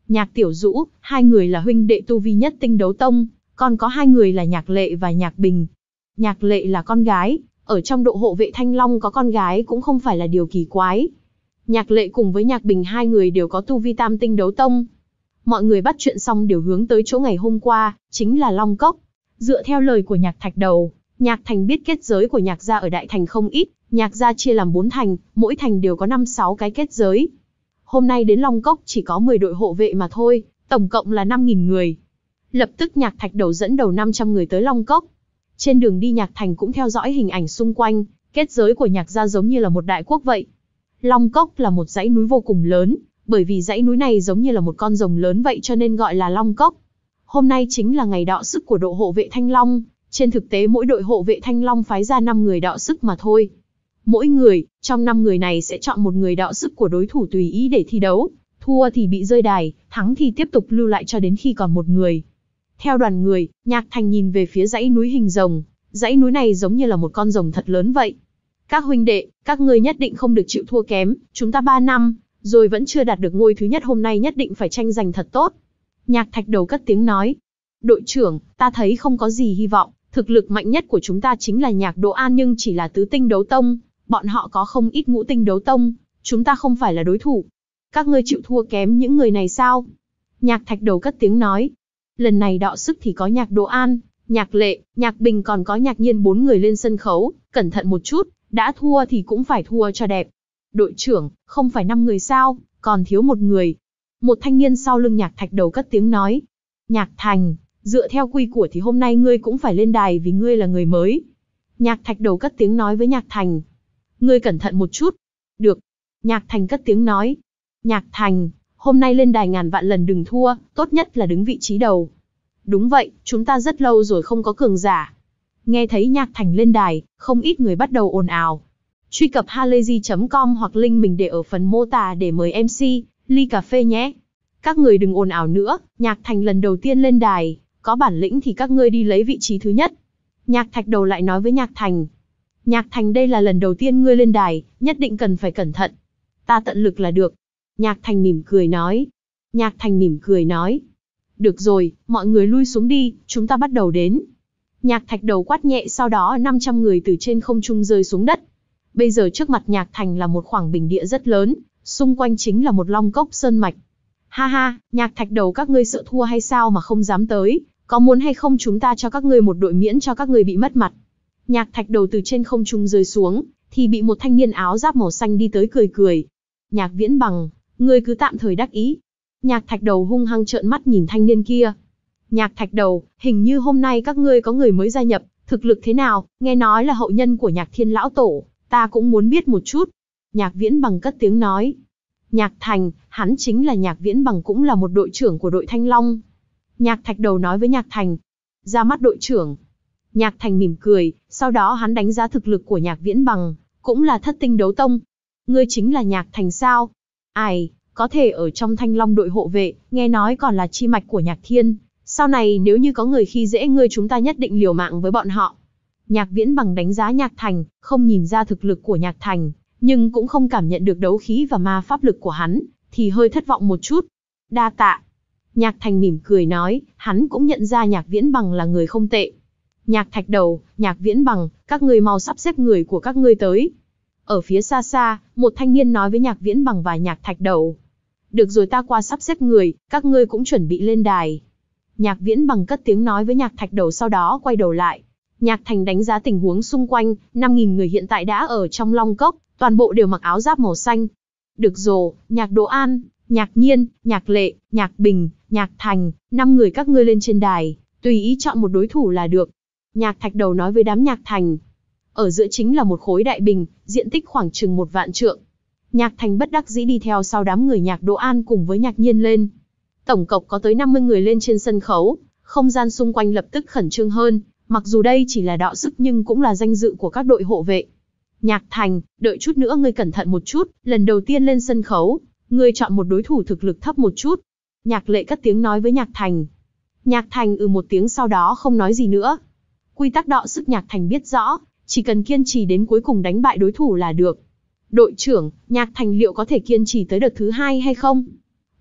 Nhạc Tiểu Dũ, hai người là huynh đệ tu vi nhất Tinh Đấu Tông, còn có hai người là Nhạc Lệ và Nhạc Bình. Nhạc Lệ là con gái, ở trong độ hộ vệ Thanh Long có con gái cũng không phải là điều kỳ quái. Nhạc Lệ cùng với Nhạc Bình hai người đều có tu vi tam Tinh Đấu Tông. Mọi người bắt chuyện xong đều hướng tới chỗ ngày hôm qua, chính là Long Cốc. Dựa theo lời của Nhạc Thạch Đầu, Nhạc Thành biết kết giới của Nhạc gia ở Đại Thành không ít, Nhạc gia chia làm bốn thành, mỗi thành đều có năm sáu cái kết giới. Hôm nay đến Long Cốc chỉ có mười đội hộ vệ mà thôi, tổng cộng là năm nghìn người. Lập tức Nhạc Thạch Đầu dẫn đầu năm trăm người tới Long Cốc. Trên đường đi Nhạc Thành cũng theo dõi hình ảnh xung quanh, kết giới của Nhạc gia giống như là một đại quốc vậy. Long Cốc là một dãy núi vô cùng lớn, bởi vì dãy núi này giống như là một con rồng lớn vậy cho nên gọi là Long Cốc. Hôm nay chính là ngày đọ sức của đội hộ vệ Thanh Long, trên thực tế mỗi đội hộ vệ Thanh Long phái ra năm người đọ sức mà thôi. Mỗi người, trong năm người này sẽ chọn một người đọ sức của đối thủ tùy ý để thi đấu, thua thì bị rơi đài, thắng thì tiếp tục lưu lại cho đến khi còn một người. Theo đoàn người, Nhạc Thành nhìn về phía dãy núi hình rồng, dãy núi này giống như là một con rồng thật lớn vậy. Các huynh đệ, các ngươi nhất định không được chịu thua kém, chúng ta ba năm, rồi vẫn chưa đạt được ngôi thứ nhất hôm nay nhất định phải tranh giành thật tốt. Nhạc Thạch Đầu cất tiếng nói. Đội trưởng, ta thấy không có gì hy vọng, thực lực mạnh nhất của chúng ta chính là Nhạc Đỗ An nhưng chỉ là tứ tinh đấu tông, bọn họ có không ít ngũ tinh đấu tông, chúng ta không phải là đối thủ. Các ngươi chịu thua kém những người này sao? Nhạc Thạch Đầu cất tiếng nói. Lần này đọ sức thì có Nhạc Đỗ An, Nhạc Lệ, Nhạc Bình còn có Nhạc Nhiên bốn người lên sân khấu, cẩn thận một chút, đã thua thì cũng phải thua cho đẹp. Đội trưởng, không phải năm người sao, còn thiếu một người. Một thanh niên sau lưng Nhạc Thạch Đầu cất tiếng nói. Nhạc Thành, dựa theo quy củ thì hôm nay ngươi cũng phải lên đài vì ngươi là người mới. Nhạc Thạch Đầu cất tiếng nói với Nhạc Thành. Ngươi cẩn thận một chút. Được. Nhạc Thành cất tiếng nói. Nhạc Thành, hôm nay lên đài ngàn vạn lần đừng thua, tốt nhất là đứng vị trí đầu. Đúng vậy, chúng ta rất lâu rồi không có cường giả. Nghe thấy Nhạc Thành lên đài, không ít người bắt đầu ồn ào. Truy cập halayzi chấm com hoặc link mình để ở phần mô tả để mời em xê, ly cà phê nhé. Các người đừng ồn ào nữa, Nhạc Thành lần đầu tiên lên đài, có bản lĩnh thì các ngươi đi lấy vị trí thứ nhất. Nhạc Thạch Đầu lại nói với Nhạc Thành. Nhạc Thành đây là lần đầu tiên ngươi lên đài, nhất định cần phải cẩn thận. Ta tận lực là được. Nhạc Thành mỉm cười nói. Nhạc Thành mỉm cười nói. Được rồi, mọi người lui xuống đi, chúng ta bắt đầu đến. Nhạc Thạch Đầu quát nhẹ sau đó năm trăm người từ trên không trung rơi xuống đất. Bây giờ trước mặt Nhạc Thành là một khoảng bình địa rất lớn, xung quanh chính là một long cốc sơn mạch. Ha ha, Nhạc Thạch Đầu các ngươi sợ thua hay sao mà không dám tới, có muốn hay không chúng ta cho các ngươi một đội miễn cho các ngươi bị mất mặt. Nhạc Thạch Đầu từ trên không trung rơi xuống, thì bị một thanh niên áo giáp màu xanh đi tới cười cười. Nhạc Viễn Bằng, ngươi cứ tạm thời đắc ý. Nhạc Thạch Đầu hung hăng trợn mắt nhìn thanh niên kia. Nhạc Thạch Đầu, hình như hôm nay các ngươi có người mới gia nhập, thực lực thế nào, nghe nói là hậu nhân của Nhạc Thiên Lão Tổ, ta cũng muốn biết một chút. Nhạc Viễn Bằng cất tiếng nói. Nhạc Thành, hắn chính là Nhạc Viễn Bằng cũng là một đội trưởng của đội Thanh Long. Nhạc Thạch Đầu nói với Nhạc Thành. Ra mắt đội trưởng. Nhạc Thành mỉm cười, sau đó hắn đánh giá thực lực của Nhạc Viễn Bằng, cũng là thất tinh đấu tông. Ngươi chính là Nhạc Thành sao? Ai, có thể ở trong Thanh Long đội hộ vệ, nghe nói còn là chi mạch của Nhạc Thiên. Sau này nếu như có người khi dễ ngươi chúng ta nhất định liều mạng với bọn họ. Nhạc Viễn Bằng đánh giá Nhạc Thành, không nhìn ra thực lực của Nhạc Thành, nhưng cũng không cảm nhận được đấu khí và ma pháp lực của hắn, thì hơi thất vọng một chút. Đa tạ. Nhạc Thành mỉm cười nói, hắn cũng nhận ra Nhạc Viễn Bằng là người không tệ. Nhạc Thạch Đầu, Nhạc Viễn Bằng, các ngươi mau sắp xếp người của các ngươi tới. Ở phía xa xa, một thanh niên nói với Nhạc Viễn Bằng và Nhạc Thạch Đầu. Được rồi ta qua sắp xếp người, các ngươi cũng chuẩn bị lên đài. Nhạc Viễn Bằng cất tiếng nói với Nhạc Thạch Đầu sau đó quay đầu lại. Nhạc Thành đánh giá tình huống xung quanh, năm nghìn người hiện tại đã ở trong Long Cốc, toàn bộ đều mặc áo giáp màu xanh. Được rồi, Nhạc Đỗ An, Nhạc Nhiên, Nhạc Lệ, Nhạc Bình, Nhạc Thành, năm người các ngươi lên trên đài, tùy ý chọn một đối thủ là được. Nhạc Thạch Đầu nói với đám Nhạc Thành. Ở giữa chính là một khối đại bình, diện tích khoảng chừng một vạn trượng. Nhạc Thành bất đắc dĩ đi theo sau đám người Nhạc Đỗ An cùng với Nhạc Nhiên lên. Tổng cộng có tới năm mươi người lên trên sân khấu, không gian xung quanh lập tức khẩn trương hơn, mặc dù đây chỉ là đọ sức nhưng cũng là danh dự của các đội hộ vệ. Nhạc Thành, đợi chút nữa ngươi cẩn thận một chút, lần đầu tiên lên sân khấu, ngươi chọn một đối thủ thực lực thấp một chút. Nhạc Lệ cất tiếng nói với Nhạc Thành. Nhạc Thành ừ một tiếng sau đó không nói gì nữa. Quy tắc đọ sức Nhạc Thành biết rõ, chỉ cần kiên trì đến cuối cùng đánh bại đối thủ là được. Đội trưởng, Nhạc Thành liệu có thể kiên trì tới đợt thứ hai hay không?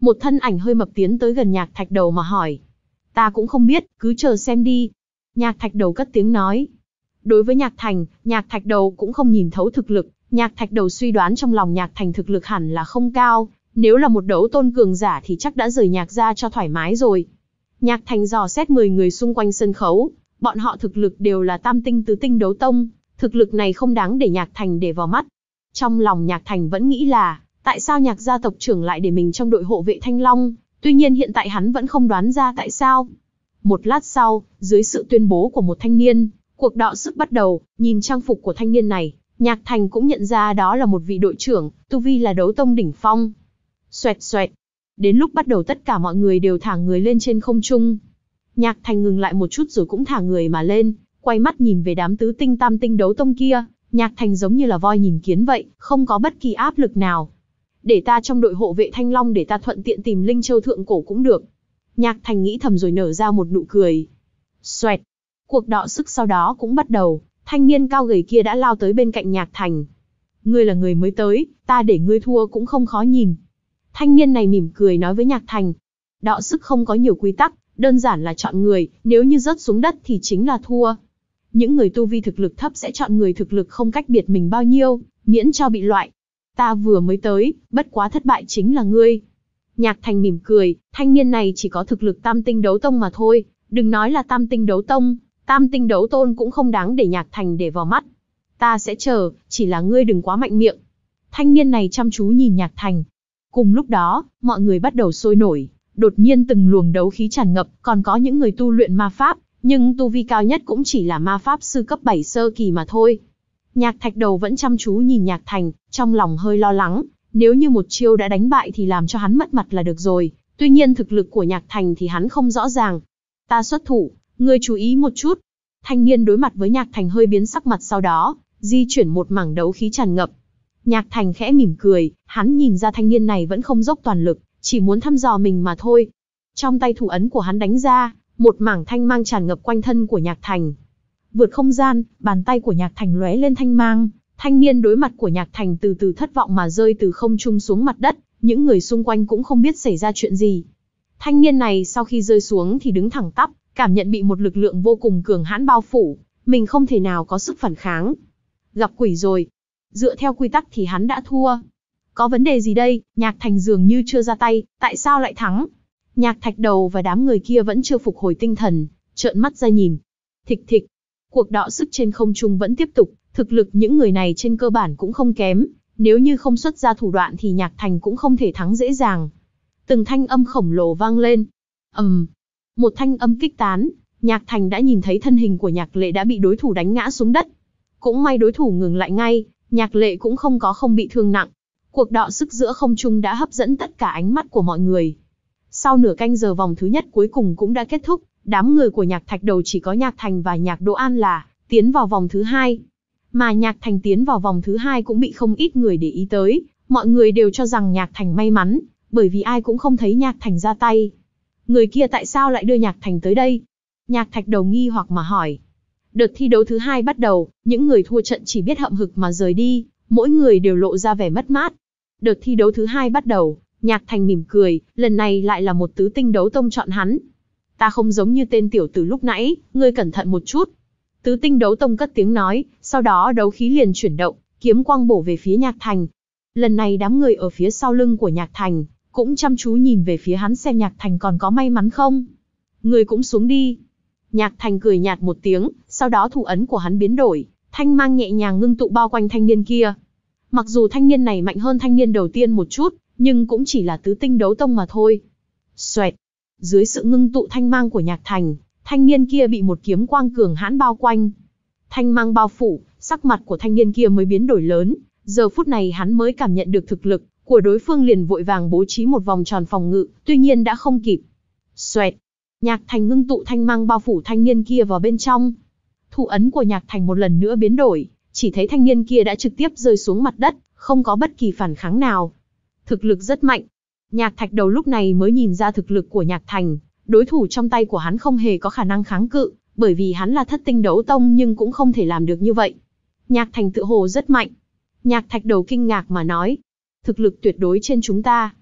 Một thân ảnh hơi mập tiến tới gần Nhạc Thạch Đầu mà hỏi. Ta cũng không biết, cứ chờ xem đi. Nhạc Thạch Đầu cất tiếng nói. Đối với Nhạc Thành, Nhạc Thạch Đầu cũng không nhìn thấu thực lực. Nhạc Thạch Đầu suy đoán trong lòng Nhạc Thành thực lực hẳn là không cao. Nếu là một đấu tôn cường giả thì chắc đã rời Nhạc ra cho thoải mái rồi. Nhạc Thành dò xét mười người xung quanh sân khấu. Bọn họ thực lực đều là tam tinh tứ tinh đấu tông. Thực lực này không đáng để Nhạc Thành để vào mắt. Trong lòng Nhạc Thành vẫn nghĩ là, tại sao Nhạc gia tộc trưởng lại để mình trong đội hộ vệ Thanh Long. Tuy nhiên hiện tại hắn vẫn không đoán ra tại sao. Một lát sau, dưới sự tuyên bố của một thanh niên, cuộc đọ sức bắt đầu. Nhìn trang phục của thanh niên này, Nhạc Thành cũng nhận ra đó là một vị đội trưởng, tu vi là đấu tông đỉnh phong. Xoẹt xoẹt. Đến lúc bắt đầu tất cả mọi người đều thả người lên trên không trung. Nhạc Thành ngừng lại một chút rồi cũng thả người mà lên, quay mắt nhìn về đám tứ tinh tam tinh đấu tông kia. Nhạc Thành giống như là voi nhìn kiến vậy, không có bất kỳ áp lực nào. Để ta trong đội hộ vệ Thanh Long để ta thuận tiện tìm Linh Châu thượng cổ cũng được. Nhạc Thành nghĩ thầm rồi nở ra một nụ cười. Xoẹt. Cuộc đọ sức sau đó cũng bắt đầu. Thanh niên cao gầy kia đã lao tới bên cạnh Nhạc Thành. Ngươi là người mới tới, ta để ngươi thua cũng không khó nhìn. Thanh niên này mỉm cười nói với Nhạc Thành. Đọ sức không có nhiều quy tắc, đơn giản là chọn người, nếu như rớt xuống đất thì chính là thua. Những người tu vi thực lực thấp sẽ chọn người thực lực không cách biệt mình bao nhiêu, miễn cho bị loại. Ta vừa mới tới, bất quá thất bại chính là ngươi. Nhạc Thành mỉm cười, thanh niên này chỉ có thực lực tam tinh đấu tông mà thôi, đừng nói là tam tinh đấu tông, tam tinh đấu tôn cũng không đáng để Nhạc Thành để vào mắt. Ta sẽ chờ, chỉ là ngươi đừng quá mạnh miệng. Thanh niên này chăm chú nhìn Nhạc Thành. Cùng lúc đó, mọi người bắt đầu sôi nổi, đột nhiên từng luồng đấu khí tràn ngập, còn có những người tu luyện ma pháp, nhưng tu vi cao nhất cũng chỉ là ma pháp sư cấp bảy sơ kỳ mà thôi. Nhạc Thạch Đầu vẫn chăm chú nhìn Nhạc Thành, trong lòng hơi lo lắng, nếu như một chiêu đã đánh bại thì làm cho hắn mất mặt là được rồi, tuy nhiên thực lực của Nhạc Thành thì hắn không rõ ràng. Ta xuất thủ, ngươi chú ý một chút. Thanh niên đối mặt với Nhạc Thành hơi biến sắc mặt, sau đó di chuyển một mảng đấu khí tràn ngập. Nhạc Thành khẽ mỉm cười, hắn nhìn ra thanh niên này vẫn không dốc toàn lực, chỉ muốn thăm dò mình mà thôi. Trong tay thủ ấn của hắn đánh ra, một mảng thanh mang tràn ngập quanh thân của Nhạc Thành. Vượt không gian, bàn tay của Nhạc Thành lóe lên thanh mang, thanh niên đối mặt của Nhạc Thành từ từ thất vọng mà rơi từ không trung xuống mặt đất, những người xung quanh cũng không biết xảy ra chuyện gì. Thanh niên này sau khi rơi xuống thì đứng thẳng tắp, cảm nhận bị một lực lượng vô cùng cường hãn bao phủ, mình không thể nào có sức phản kháng. Gặp quỷ rồi. Dựa theo quy tắc thì hắn đã thua. Có vấn đề gì đây? Nhạc Thành dường như chưa ra tay, tại sao lại thắng? Nhạc Thạch Đầu và đám người kia vẫn chưa phục hồi tinh thần, trợn mắt ra nhìn. Thịch thịch. Cuộc đọ sức trên không trung vẫn tiếp tục, thực lực những người này trên cơ bản cũng không kém, nếu như không xuất ra thủ đoạn thì Nhạc Thành cũng không thể thắng dễ dàng. Từng thanh âm khổng lồ vang lên. Ầm. Um, một thanh âm kích tán, Nhạc Thành đã nhìn thấy thân hình của Nhạc Lệ đã bị đối thủ đánh ngã xuống đất. Cũng may đối thủ ngừng lại ngay, Nhạc Lệ cũng không có không bị thương nặng. Cuộc đọ sức giữa không trung đã hấp dẫn tất cả ánh mắt của mọi người. Sau nửa canh giờ vòng thứ nhất cuối cùng cũng đã kết thúc, đám người của Nhạc Thạch Đầu chỉ có Nhạc Thành và Nhạc Đỗ An là tiến vào vòng thứ hai. Mà Nhạc Thành tiến vào vòng thứ hai cũng bị không ít người để ý tới, mọi người đều cho rằng Nhạc Thành may mắn, bởi vì ai cũng không thấy Nhạc Thành ra tay. Người kia tại sao lại đưa Nhạc Thành tới đây? Nhạc Thạch Đầu nghi hoặc mà hỏi. Đợt thi đấu thứ hai bắt đầu, những người thua trận chỉ biết hậm hực mà rời đi, mỗi người đều lộ ra vẻ mất mát. Đợt thi đấu thứ hai bắt đầu, Nhạc Thành mỉm cười, lần này lại là một tứ tinh đấu tông chọn hắn. Ta không giống như tên tiểu tử lúc nãy, ngươi cẩn thận một chút. Tứ tinh đấu tông cất tiếng nói, sau đó đấu khí liền chuyển động, kiếm quang bổ về phía Nhạc Thành. Lần này đám người ở phía sau lưng của Nhạc Thành cũng chăm chú nhìn về phía hắn xem Nhạc Thành còn có may mắn không. Ngươi cũng xuống đi. Nhạc Thành cười nhạt một tiếng, sau đó thủ ấn của hắn biến đổi, thanh mang nhẹ nhàng ngưng tụ bao quanh thanh niên kia. Mặc dù thanh niên này mạnh hơn thanh niên đầu tiên một chút, nhưng cũng chỉ là tứ tinh đấu tông mà thôi. Xoẹt. Dưới sự ngưng tụ thanh mang của Nhạc Thành, thanh niên kia bị một kiếm quang cường hãn bao quanh. Thanh mang bao phủ, sắc mặt của thanh niên kia mới biến đổi lớn, giờ phút này hắn mới cảm nhận được thực lực của đối phương, liền vội vàng bố trí một vòng tròn phòng ngự, tuy nhiên đã không kịp. Xoẹt. Nhạc Thành ngưng tụ thanh mang bao phủ thanh niên kia vào bên trong. Thủ ấn của Nhạc Thành một lần nữa biến đổi, chỉ thấy thanh niên kia đã trực tiếp rơi xuống mặt đất, không có bất kỳ phản kháng nào. Thực lực rất mạnh. Nhạc Thạch Đầu lúc này mới nhìn ra thực lực của Nhạc Thành, đối thủ trong tay của hắn không hề có khả năng kháng cự, bởi vì hắn là thất tinh đấu tông nhưng cũng không thể làm được như vậy. Nhạc Thành tự hồ rất mạnh. Nhạc Thạch Đầu kinh ngạc mà nói, thực lực tuyệt đối trên chúng ta.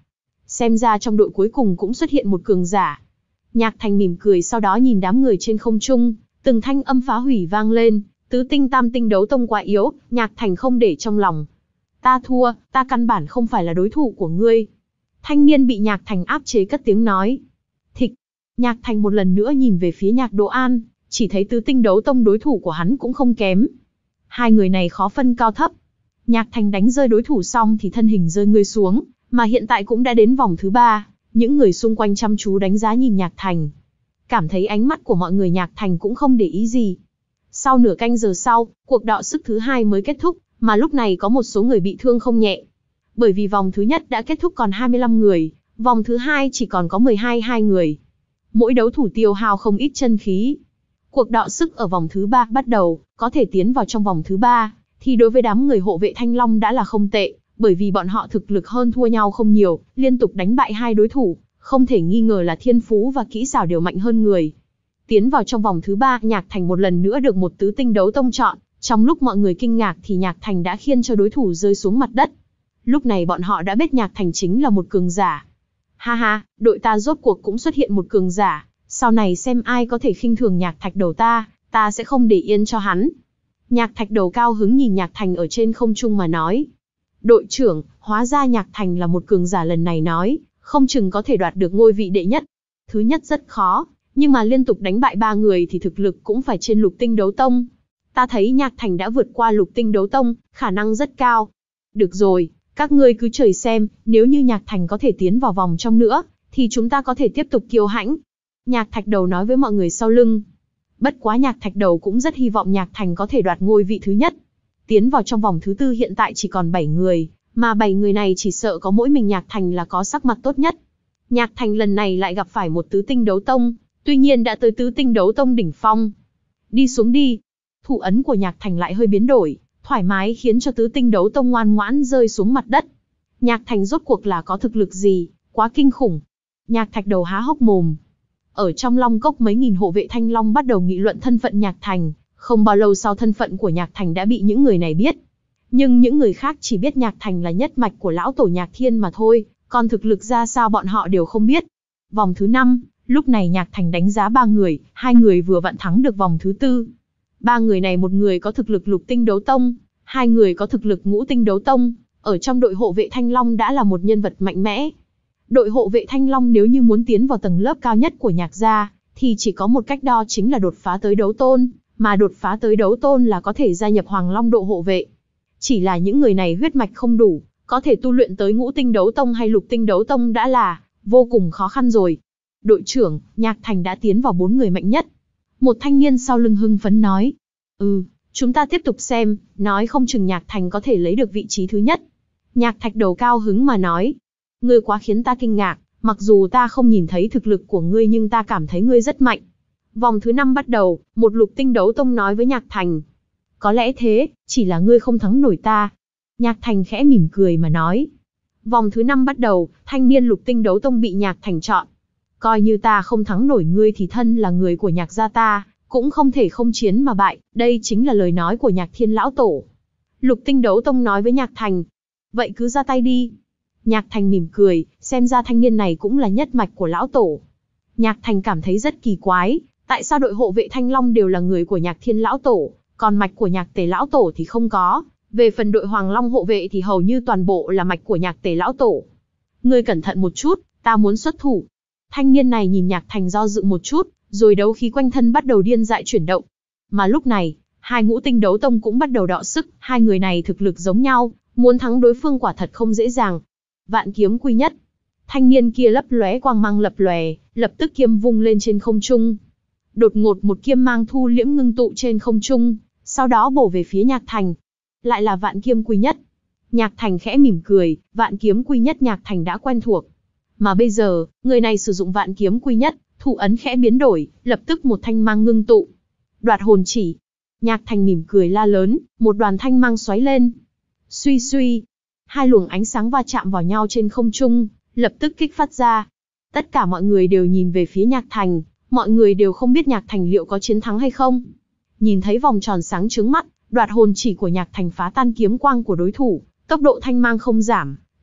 xem ra trong đội cuối cùng cũng xuất hiện một cường giả. Nhạc Thành mỉm cười sau đó nhìn đám người trên không trung, từng thanh âm phá hủy vang lên, tứ tinh tam tinh đấu tông quá yếu, Nhạc Thành không để trong lòng. Ta thua, ta căn bản không phải là đối thủ của ngươi. Thanh niên bị Nhạc Thành áp chế cất tiếng nói. Thịch, Nhạc Thành một lần nữa nhìn về phía Nhạc Đỗ An, chỉ thấy tứ tinh đấu tông đối thủ của hắn cũng không kém. Hai người này khó phân cao thấp. Nhạc Thành đánh rơi đối thủ xong thì thân hình rơi ngươi xuống, mà hiện tại cũng đã đến vòng thứ ba, những người xung quanh chăm chú đánh giá nhìn Nhạc Thành. Cảm thấy ánh mắt của mọi người Nhạc Thành cũng không để ý gì. Sau nửa canh giờ sau, cuộc đọ sức thứ hai mới kết thúc, mà lúc này có một số người bị thương không nhẹ. Bởi vì vòng thứ nhất đã kết thúc còn hai mươi lăm người, vòng thứ hai chỉ còn có mười hai hai người. Mỗi đấu thủ tiêu hao không ít chân khí. Cuộc đọ sức ở vòng thứ ba bắt đầu, có thể tiến vào trong vòng thứ ba, thì đối với đám người hộ vệ Thanh Long đã là không tệ, bởi vì bọn họ thực lực hơn thua nhau không nhiều, liên tục đánh bại hai đối thủ, không thể nghi ngờ là thiên phú và kỹ xảo đều mạnh hơn người. Tiến vào trong vòng thứ ba, Nhạc Thành một lần nữa được một tứ tinh đấu tông chọn, trong lúc mọi người kinh ngạc thì Nhạc Thành đã khiêng cho đối thủ rơi xuống mặt đất. Lúc này bọn họ đã biết Nhạc Thành chính là một cường giả. Ha ha, đội ta rốt cuộc cũng xuất hiện một cường giả, sau này xem ai có thể khinh thường Nhạc Thạch Đầu ta, ta sẽ không để yên cho hắn. Nhạc Thạch Đầu cao hứng nhìn Nhạc Thành ở trên không trung mà nói. Đội trưởng, hóa ra Nhạc Thành là một cường giả, lần này nói, không chừng có thể đoạt được ngôi vị đệ nhất. Thứ nhất rất khó, nhưng mà liên tục đánh bại ba người thì thực lực cũng phải trên lục tinh đấu tông. Ta thấy Nhạc Thành đã vượt qua lục tinh đấu tông, khả năng rất cao. Được rồi, các ngươi cứ chờ xem, nếu như Nhạc Thành có thể tiến vào vòng trong nữa, thì chúng ta có thể tiếp tục kiêu hãnh. Nhạc Thạch Đầu nói với mọi người sau lưng. Bất quá Nhạc Thạch Đầu cũng rất hy vọng Nhạc Thành có thể đoạt ngôi vị thứ nhất. Tiến vào trong vòng thứ tư hiện tại chỉ còn bảy người, mà bảy người này chỉ sợ có mỗi mình Nhạc Thành là có sắc mặt tốt nhất. Nhạc Thành lần này lại gặp phải một tứ tinh đấu tông, tuy nhiên đã tới tứ tinh đấu tông đỉnh phong. Đi xuống đi. Thủ ấn của Nhạc Thành lại hơi biến đổi, thoải mái khiến cho tứ tinh đấu tông ngoan ngoãn rơi xuống mặt đất. Nhạc Thành rốt cuộc là có thực lực gì, quá kinh khủng. Nhạc Thạch Đầu há hốc mồm. Ở trong Long Cốc mấy nghìn hộ vệ Thanh Long bắt đầu nghị luận thân phận Nhạc Thành, không bao lâu sau thân phận của Nhạc Thành đã bị những người này biết. Nhưng những người khác chỉ biết Nhạc Thành là nhất mạch của lão tổ Nhạc Thiên mà thôi, còn thực lực ra sao bọn họ đều không biết. Vòng thứ năm, lúc này Nhạc Thành đánh giá ba người, hai người vừa vặn thắng được vòng thứ tư. Ba người này một người có thực lực lục tinh đấu tông, hai người có thực lực ngũ tinh đấu tông, ở trong đội hộ vệ Thanh Long đã là một nhân vật mạnh mẽ. Đội hộ vệ Thanh Long nếu như muốn tiến vào tầng lớp cao nhất của Nhạc gia, thì chỉ có một cách, đó chính là đột phá tới đấu tôn, mà đột phá tới đấu tôn là có thể gia nhập Hoàng Long độ hộ vệ. Chỉ là những người này huyết mạch không đủ, có thể tu luyện tới ngũ tinh đấu tông hay lục tinh đấu tông đã là vô cùng khó khăn rồi. Đội trưởng, Nhạc Thành đã tiến vào bốn người mạnh nhất. Một thanh niên sau lưng hưng phấn nói. Ừ, chúng ta tiếp tục xem, nói không chừng Nhạc Thành có thể lấy được vị trí thứ nhất. Nhạc Thạch Đầu cao hứng mà nói. Ngươi quá khiến ta kinh ngạc, mặc dù ta không nhìn thấy thực lực của ngươi nhưng ta cảm thấy ngươi rất mạnh. Vòng thứ năm bắt đầu, một lục tinh đấu tông nói với Nhạc Thành. Có lẽ thế, chỉ là ngươi không thắng nổi ta. Nhạc Thành khẽ mỉm cười mà nói. Vòng thứ năm bắt đầu, thanh niên lục tinh đấu tông bị Nhạc Thành chọn. Coi như ta không thắng nổi ngươi thì thân là người của Nhạc gia ta, cũng không thể không chiến mà bại, đây chính là lời nói của Nhạc Thiên lão tổ. Lục tinh đấu tông nói với Nhạc Thành. Vậy cứ ra tay đi. Nhạc Thành mỉm cười, xem ra thanh niên này cũng là nhất mạch của lão tổ. Nhạc Thành cảm thấy rất kỳ quái, tại sao đội hộ vệ Thanh Long đều là người của Nhạc Thiên lão tổ, còn mạch của Nhạc Tề lão tổ thì không có. Về phần đội Hoàng Long hộ vệ thì hầu như toàn bộ là mạch của Nhạc Tề lão tổ. Ngươi cẩn thận một chút, ta muốn xuất thủ. Thanh niên này nhìn Nhạc Thành do dự một chút, rồi đấu khí quanh thân bắt đầu điên dại chuyển động. Mà lúc này, hai ngũ tinh đấu tông cũng bắt đầu đọ sức, hai người này thực lực giống nhau, muốn thắng đối phương quả thật không dễ dàng. Vạn kiếm quy nhất. Thanh niên kia lấp lóe quang mang lập lòe, lập tức kiếm vung lên trên không trung. Đột ngột một kiếm mang thu liễm ngưng tụ trên không trung, sau đó bổ về phía Nhạc Thành. Lại là vạn kiếm quy nhất. Nhạc Thành khẽ mỉm cười, vạn kiếm quy nhất Nhạc Thành đã quen thuộc. Mà bây giờ, người này sử dụng vạn kiếm quy nhất, thủ ấn khẽ biến đổi, lập tức một thanh mang ngưng tụ. Đoạt hồn chỉ. Nhạc Thành mỉm cười la lớn, một đoàn thanh mang xoáy lên. Suy suy. Hai luồng ánh sáng va chạm vào nhau trên không trung, lập tức kích phát ra. Tất cả mọi người đều nhìn về phía Nhạc Thành, mọi người đều không biết Nhạc Thành liệu có chiến thắng hay không. Nhìn thấy vòng tròn sáng chướng mắt, đoạt hồn chỉ của Nhạc Thành phá tan kiếm quang của đối thủ, tốc độ thanh mang không giảm,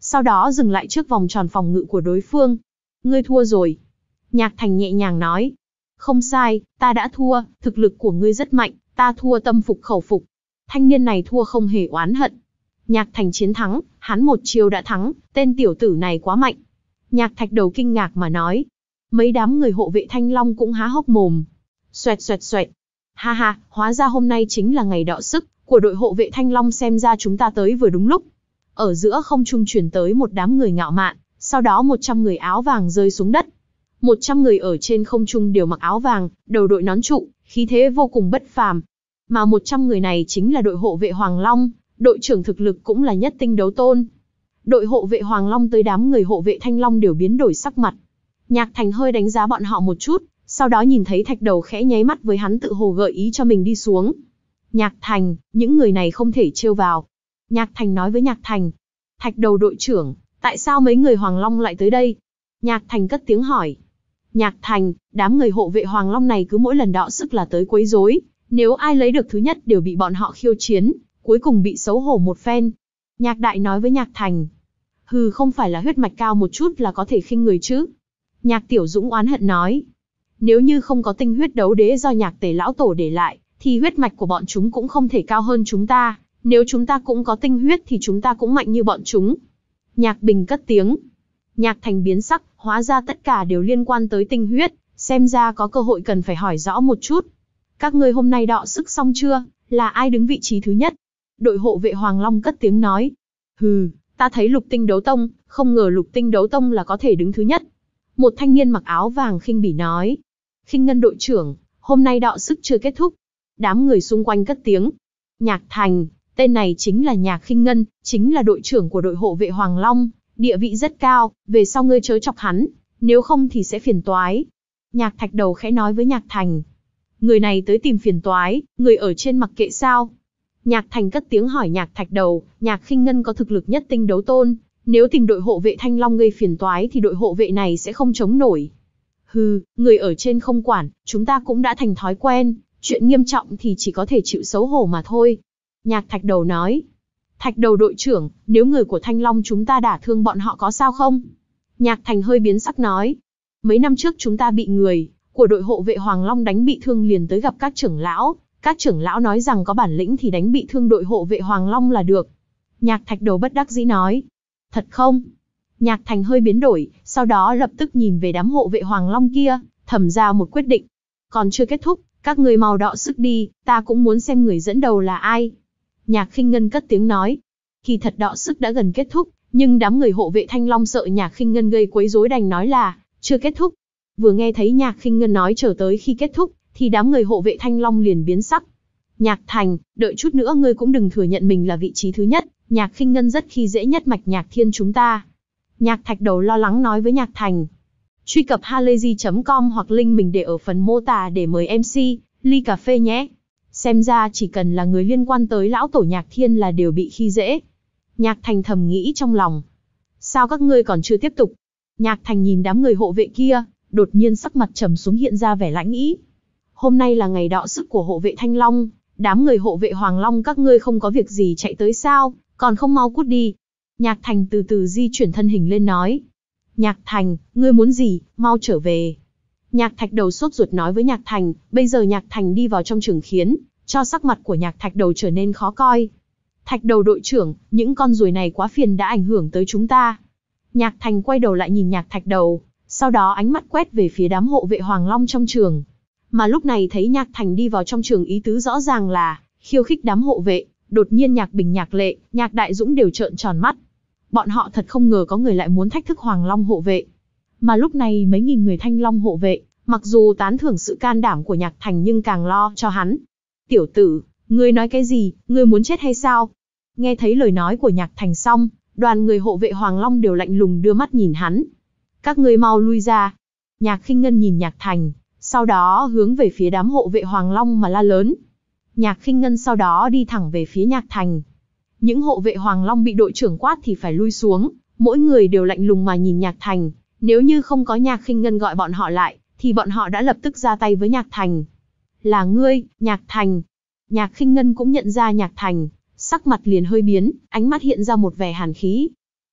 sau đó dừng lại trước vòng tròn phòng ngự của đối phương. Ngươi thua rồi. Nhạc Thành nhẹ nhàng nói. Không sai, ta đã thua, thực lực của ngươi rất mạnh, ta thua tâm phục khẩu phục. Thanh niên này thua không hề oán hận. Nhạc Thành chiến thắng, hắn một chiêu đã thắng, tên tiểu tử này quá mạnh. Nhạc Thạch Đầu kinh ngạc mà nói. Mấy đám người hộ vệ Thanh Long cũng há hốc mồm. Xoẹt xoẹt xoẹt. Ha ha, hóa ra hôm nay chính là ngày đọ sức của đội hộ vệ Thanh Long, xem ra chúng ta tới vừa đúng lúc. Ở giữa không trung truyền tới một đám người ngạo mạn, sau đó một trăm người áo vàng rơi xuống đất. một trăm người ở trên không trung đều mặc áo vàng, đầu đội nón trụ, khí thế vô cùng bất phàm. Mà một trăm người này chính là đội hộ vệ Hoàng Long, đội trưởng thực lực cũng là nhất tinh đấu tôn. Đội hộ vệ Hoàng Long tới đám người hộ vệ Thanh Long đều biến đổi sắc mặt. Nhạc Thành hơi đánh giá bọn họ một chút, sau đó nhìn thấy Thạch Đầu khẽ nháy mắt với hắn, tự hồ gợi ý cho mình đi xuống. Nhạc Thành, những người này không thể trêu vào. Nhạc Thành nói với Nhạc Thành. Thạch Đầu đội trưởng, tại sao mấy người Hoàng Long lại tới đây? Nhạc Thành cất tiếng hỏi. Nhạc Thành, đám người hộ vệ Hoàng Long này cứ mỗi lần đọ sức là tới quấy rối, nếu ai lấy được thứ nhất đều bị bọn họ khiêu chiến, cuối cùng bị xấu hổ một phen. Nhạc Đại nói với Nhạc Thành. Hừ, không phải là huyết mạch cao một chút là có thể khinh người chứ? Nhạc Tiểu Dũng oán hận nói. Nếu như không có tinh huyết đấu đế do Nhạc Tề lão tổ để lại, thì huyết mạch của bọn chúng cũng không thể cao hơn chúng ta. Nếu chúng ta cũng có tinh huyết thì chúng ta cũng mạnh như bọn chúng. Nhạc Bình cất tiếng. Nhạc Thành biến sắc, hóa ra tất cả đều liên quan tới tinh huyết, xem ra có cơ hội cần phải hỏi rõ một chút. Các ngươi hôm nay đọ sức xong chưa, là ai đứng vị trí thứ nhất? Đội hộ vệ Hoàng Long cất tiếng nói. Hừ, ta thấy lục tinh đấu tông, không ngờ lục tinh đấu tông là có thể đứng thứ nhất. Một thanh niên mặc áo vàng khinh bỉ nói. Khinh Ngân đội trưởng, hôm nay đọ sức chưa kết thúc. Đám người xung quanh cất tiếng. Nhạc Thành, tên này chính là Nhạc Khinh Ngân, chính là đội trưởng của đội hộ vệ Hoàng Long, địa vị rất cao, về sau ngươi chớ chọc hắn, nếu không thì sẽ phiền toái. Nhạc Thạch Đầu khẽ nói với Nhạc Thành. Người này tới tìm phiền toái, người ở trên mặc kệ sao? Nhạc Thành cất tiếng hỏi Nhạc Thạch Đầu, Nhạc Khinh Ngân có thực lực nhất tinh đấu tôn, nếu tìm đội hộ vệ Thanh Long gây phiền toái thì đội hộ vệ này sẽ không chống nổi. Hừ, người ở trên không quản, chúng ta cũng đã thành thói quen, chuyện nghiêm trọng thì chỉ có thể chịu xấu hổ mà thôi. Nhạc Thạch Đầu nói. Thạch Đầu đội trưởng, nếu người của Thanh Long chúng ta đả thương bọn họ có sao không? Nhạc Thành hơi biến sắc nói. Mấy năm trước chúng ta bị người của đội hộ vệ Hoàng Long đánh bị thương liền tới gặp các trưởng lão. Các trưởng lão nói rằng có bản lĩnh thì đánh bị thương đội hộ vệ Hoàng Long là được. Nhạc Thạch Đầu bất đắc dĩ nói. Thật không? Nhạc Thành hơi biến đổi, sau đó lập tức nhìn về đám hộ vệ Hoàng Long kia, thầm ra một quyết định. Còn chưa kết thúc, các người mau đọ sức đi, ta cũng muốn xem người dẫn đầu là ai. Nhạc Khinh Ngân cất tiếng nói. Kỳ thật đọ sức đã gần kết thúc, nhưng đám người hộ vệ Thanh Long sợ Nhạc Khinh Ngân gây quấy rối đành nói là chưa kết thúc. Vừa nghe thấy Nhạc Khinh Ngân nói chờ tới khi kết thúc, thì đám người hộ vệ Thanh Long liền biến sắc. Nhạc Thành, đợi chút nữa ngươi cũng đừng thừa nhận mình là vị trí thứ nhất, Nhạc Khinh Ngân rất khi dễ nhất mạch Nhạc Thiên chúng ta. Nhạc Thạch Đầu lo lắng nói với Nhạc Thành. Truy cập halayzi chấm com hoặc link mình để ở phần mô tả để mời em xê, ly cà phê nhé. Xem ra chỉ cần là người liên quan tới lão tổ Nhạc Thiên là đều bị khi dễ. Nhạc Thành thầm nghĩ trong lòng. Sao các ngươi còn chưa tiếp tục? Nhạc Thành nhìn đám người hộ vệ kia, đột nhiên sắc mặt trầm xuống hiện ra vẻ lãnh ý. Hôm nay là ngày đọ sức của hộ vệ Thanh Long, đám người hộ vệ Hoàng Long các ngươi không có việc gì chạy tới sao, còn không mau cút đi. Nhạc Thành từ từ di chuyển thân hình lên nói. Nhạc Thành, ngươi muốn gì, mau trở về. Nhạc Thạch Đầu sốt ruột nói với Nhạc Thành, bây giờ Nhạc Thành đi vào trong trường khiến cho sắc mặt của Nhạc Thạch Đầu trở nên khó coi. Thạch Đầu đội trưởng, những con ruồi này quá phiền đã ảnh hưởng tới chúng ta. Nhạc Thành quay đầu lại nhìn Nhạc Thạch Đầu, sau đó ánh mắt quét về phía đám hộ vệ Hoàng Long trong trường. Mà lúc này thấy Nhạc Thành đi vào trong trường ý tứ rõ ràng là khiêu khích đám hộ vệ, đột nhiên Nhạc Bình, Nhạc Lệ, Nhạc Đại Dũng đều trợn tròn mắt. Bọn họ thật không ngờ có người lại muốn thách thức Hoàng Long hộ vệ. Mà lúc này mấy nghìn người Thanh Long hộ vệ, mặc dù tán thưởng sự can đảm của Nhạc Thành nhưng càng lo cho hắn. Tiểu tử, ngươi nói cái gì, ngươi muốn chết hay sao? Nghe thấy lời nói của Nhạc Thành xong, đoàn người hộ vệ Hoàng Long đều lạnh lùng đưa mắt nhìn hắn. Các ngươi mau lui ra. Nhạc Khinh Ngân nhìn Nhạc Thành, sau đó hướng về phía đám hộ vệ Hoàng Long mà la lớn. Nhạc Khinh Ngân sau đó đi thẳng về phía Nhạc Thành. Những hộ vệ Hoàng Long bị đội trưởng quát thì phải lui xuống, mỗi người đều lạnh lùng mà nhìn Nhạc Thành. Nếu như không có Nhạc Khinh Ngân gọi bọn họ lại, thì bọn họ đã lập tức ra tay với Nhạc Thành. Là ngươi, Nhạc Thành. Nhạc Khinh Ngân cũng nhận ra Nhạc Thành, sắc mặt liền hơi biến, ánh mắt hiện ra một vẻ hàn khí.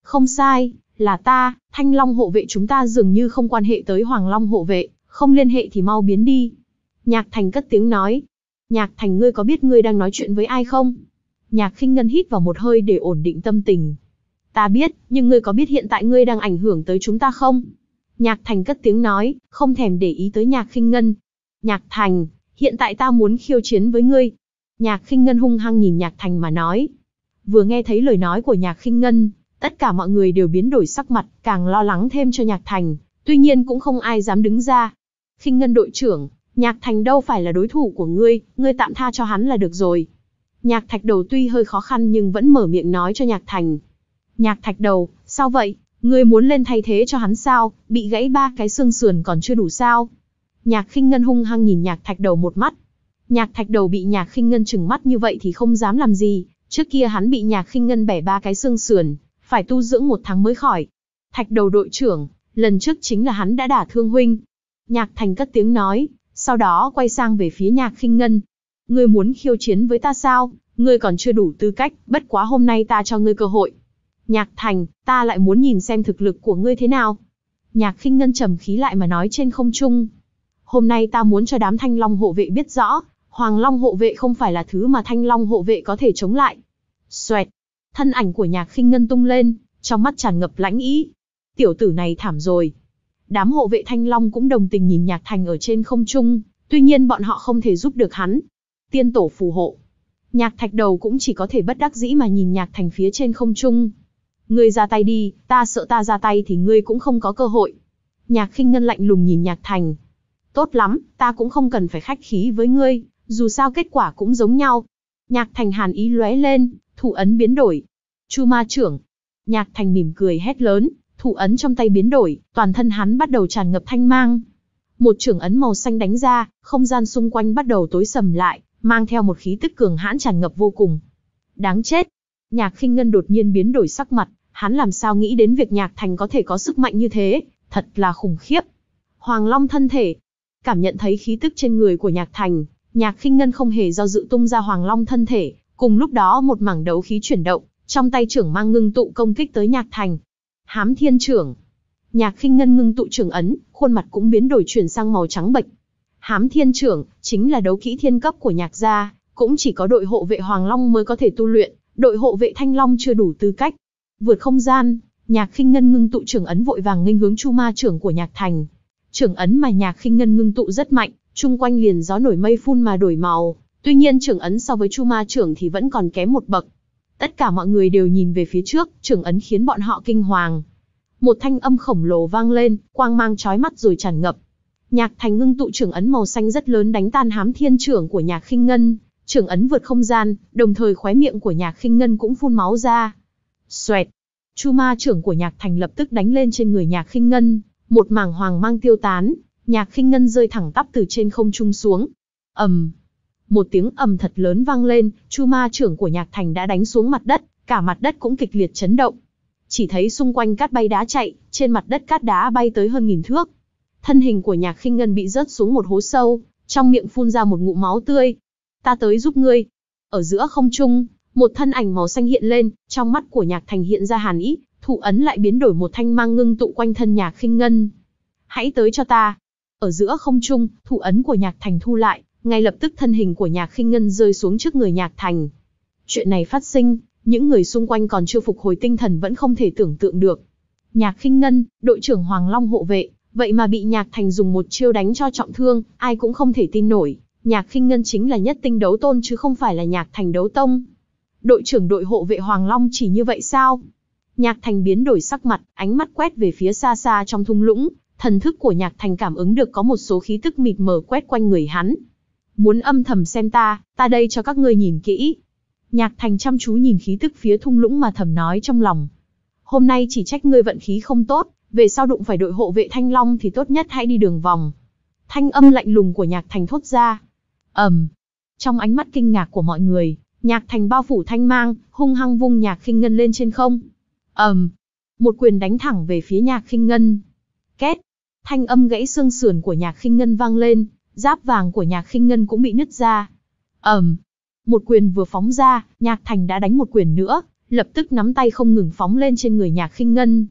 Không sai, là ta, Thanh Long hộ vệ chúng ta dường như không quan hệ tới Hoàng Long hộ vệ, không liên hệ thì mau biến đi. Nhạc Thành cất tiếng nói. Nhạc Thành, ngươi có biết ngươi đang nói chuyện với ai không? Nhạc Khinh Ngân hít vào một hơi để ổn định tâm tình. Ta biết, nhưng ngươi có biết hiện tại ngươi đang ảnh hưởng tới chúng ta không? Nhạc Thành cất tiếng nói, không thèm để ý tới Nhạc Khinh Ngân. Nhạc Thành, hiện tại ta muốn khiêu chiến với ngươi. Nhạc Khinh Ngân hung hăng nhìn Nhạc Thành mà nói. Vừa nghe thấy lời nói của Nhạc Khinh Ngân, tất cả mọi người đều biến đổi sắc mặt, càng lo lắng thêm cho Nhạc Thành, tuy nhiên cũng không ai dám đứng ra. Khinh Ngân đội trưởng, Nhạc Thành đâu phải là đối thủ của ngươi, ngươi tạm tha cho hắn là được rồi. Nhạc Thạch Đầu tuy hơi khó khăn nhưng vẫn mở miệng nói cho Nhạc Thành. Nhạc Thạch Đầu, sao vậy? Ngươi muốn lên thay thế cho hắn sao? Bị gãy ba cái xương sườn còn chưa đủ sao? Nhạc Khinh Ngân hung hăng nhìn Nhạc Thạch Đầu một mắt. Nhạc Thạch Đầu bị Nhạc Khinh Ngân trừng mắt như vậy thì không dám làm gì. Trước kia hắn bị Nhạc Khinh Ngân bẻ ba cái xương sườn, phải tu dưỡng một tháng mới khỏi. Thạch Đầu đội trưởng, lần trước chính là hắn đã đả thương huynh. Nhạc Thành cất tiếng nói, sau đó quay sang về phía Nhạc Khinh Ngân. Ngươi muốn khiêu chiến với ta sao? Ngươi còn chưa đủ tư cách, bất quá hôm nay ta cho ngươi cơ hội. Nhạc Thành, ta lại muốn nhìn xem thực lực của ngươi thế nào. Nhạc Khinh Ngân trầm khí lại mà nói trên không trung. Hôm nay ta muốn cho đám Thanh Long hộ vệ biết rõ, Hoàng Long hộ vệ không phải là thứ mà Thanh Long hộ vệ có thể chống lại. Xoẹt, thân ảnh của Nhạc Khinh Ngân tung lên, trong mắt tràn ngập lãnh ý. Tiểu tử này thảm rồi. Đám hộ vệ Thanh Long cũng đồng tình nhìn Nhạc Thành ở trên không trung, tuy nhiên bọn họ không thể giúp được hắn. Tiên tổ phù hộ. Nhạc Thạch Đầu cũng chỉ có thể bất đắc dĩ mà nhìn Nhạc Thành phía trên không trung. Ngươi ra tay đi, ta sợ ta ra tay thì ngươi cũng không có cơ hội. Nhạc Khinh Ngân lạnh lùng nhìn Nhạc Thành. Tốt lắm, ta cũng không cần phải khách khí với ngươi, dù sao kết quả cũng giống nhau. Nhạc Thành hàn ý lóe lên, thủ ấn biến đổi. Chu Ma trưởng. Nhạc Thành mỉm cười hét lớn, thủ ấn trong tay biến đổi, toàn thân hắn bắt đầu tràn ngập thanh mang. Một trưởng ấn màu xanh đánh ra, không gian xung quanh bắt đầu tối sầm lại, mang theo một khí tức cường hãn tràn ngập vô cùng. Đáng chết. Nhạc Khinh Ngân đột nhiên biến đổi sắc mặt, hắn làm sao nghĩ đến việc Nhạc Thành có thể có sức mạnh như thế, thật là khủng khiếp. Hoàng Long thân thể. Cảm nhận thấy khí tức trên người của Nhạc Thành, Nhạc Khinh Ngân không hề do dự tung ra Hoàng Long thân thể, cùng lúc đó một mảng đấu khí chuyển động, trong tay trưởng mang ngưng tụ công kích tới Nhạc Thành. Hám Thiên trưởng. Nhạc Khinh Ngân ngưng tụ trưởng ấn, khuôn mặt cũng biến đổi chuyển sang màu trắng bệch. Hám Thiên trưởng chính là đấu kỹ thiên cấp của Nhạc gia, cũng chỉ có đội hộ vệ Hoàng Long mới có thể tu luyện, đội hộ vệ Thanh Long chưa đủ tư cách. Vượt không gian, Nhạc Khinh Ngân ngưng tụ trưởng ấn vội vàng nghênh hướng Chu Ma trưởng của Nhạc Thành. Trưởng ấn mà Nhạc Khinh Ngân ngưng tụ rất mạnh, chung quanh liền gió nổi mây phun mà đổi màu, tuy nhiên trưởng ấn so với Chu Ma trưởng thì vẫn còn kém một bậc. Tất cả mọi người đều nhìn về phía trước, trưởng ấn khiến bọn họ kinh hoàng. Một thanh âm khổng lồ vang lên, quang mang chói mắt rồi tràn ngập. Nhạc Thành ngưng tụ trưởng ấn màu xanh rất lớn đánh tan Hám Thiên trưởng của Nhạc Khinh Ngân, trưởng ấn vượt không gian, đồng thời khóe miệng của Nhạc Khinh Ngân cũng phun máu ra. Xoẹt, Chu Ma trưởng của Nhạc Thành lập tức đánh lên trên người Nhạc Khinh Ngân, một mảng hoàng mang tiêu tán, Nhạc Khinh Ngân rơi thẳng tắp từ trên không trung xuống. Ầm, một tiếng ầm thật lớn vang lên, Chu Ma trưởng của Nhạc Thành đã đánh xuống mặt đất, cả mặt đất cũng kịch liệt chấn động. Chỉ thấy xung quanh cát bay đá chạy, trên mặt đất cát đá bay tới hơn nghìn thước. Thân hình của Nhạc Khinh Ngân bị rớt xuống một hố sâu, trong miệng phun ra một ngụm máu tươi. Ta tới giúp ngươi. Ở giữa không trung, một thân ảnh màu xanh hiện lên, trong mắt của Nhạc Thành hiện ra hàn ý, thủ ấn lại biến đổi một thanh mang ngưng tụ quanh thân Nhạc Khinh Ngân. Hãy tới cho ta. Ở giữa không trung, thủ ấn của Nhạc Thành thu lại, ngay lập tức thân hình của Nhạc Khinh Ngân rơi xuống trước người Nhạc Thành. Chuyện này phát sinh, những người xung quanh còn chưa phục hồi tinh thần vẫn không thể tưởng tượng được. Nhạc Khinh Ngân, đội trưởng Hoàng Long hộ vệ, vậy mà bị Nhạc Thành dùng một chiêu đánh cho trọng thương, ai cũng không thể tin nổi. Nhạc Khinh Ngân chính là nhất tinh đấu tôn chứ không phải là Nhạc Thành đấu tông. Đội trưởng đội hộ vệ Hoàng Long chỉ như vậy sao? Nhạc Thành biến đổi sắc mặt, ánh mắt quét về phía xa xa trong thung lũng, thần thức của Nhạc Thành cảm ứng được có một số khí tức mịt mờ quét quanh người hắn. Muốn âm thầm xem ta, ta đây cho các ngươi nhìn kỹ. Nhạc Thành chăm chú nhìn khí tức phía thung lũng mà thầm nói trong lòng. Hôm nay chỉ trách ngươi vận khí không tốt, về sau đụng phải đội hộ vệ Thanh Long thì tốt nhất hãy đi đường vòng. Thanh âm lạnh lùng của Nhạc Thành thốt ra. Ầm. Um, trong ánh mắt kinh ngạc của mọi người, Nhạc Thành bao phủ thanh mang, hung hăng vung Nhạc Khinh Ngân lên trên không. Ầm. Um, một quyền đánh thẳng về phía Nhạc Khinh Ngân. Két. Thanh âm gãy xương sườn của Nhạc Khinh Ngân vang lên, giáp vàng của Nhạc Khinh Ngân cũng bị nứt ra. Ầm. Um, một quyền vừa phóng ra, Nhạc Thành đã đánh một quyền nữa, lập tức nắm tay không ngừng phóng lên trên người Nhạc Khinh Ngân.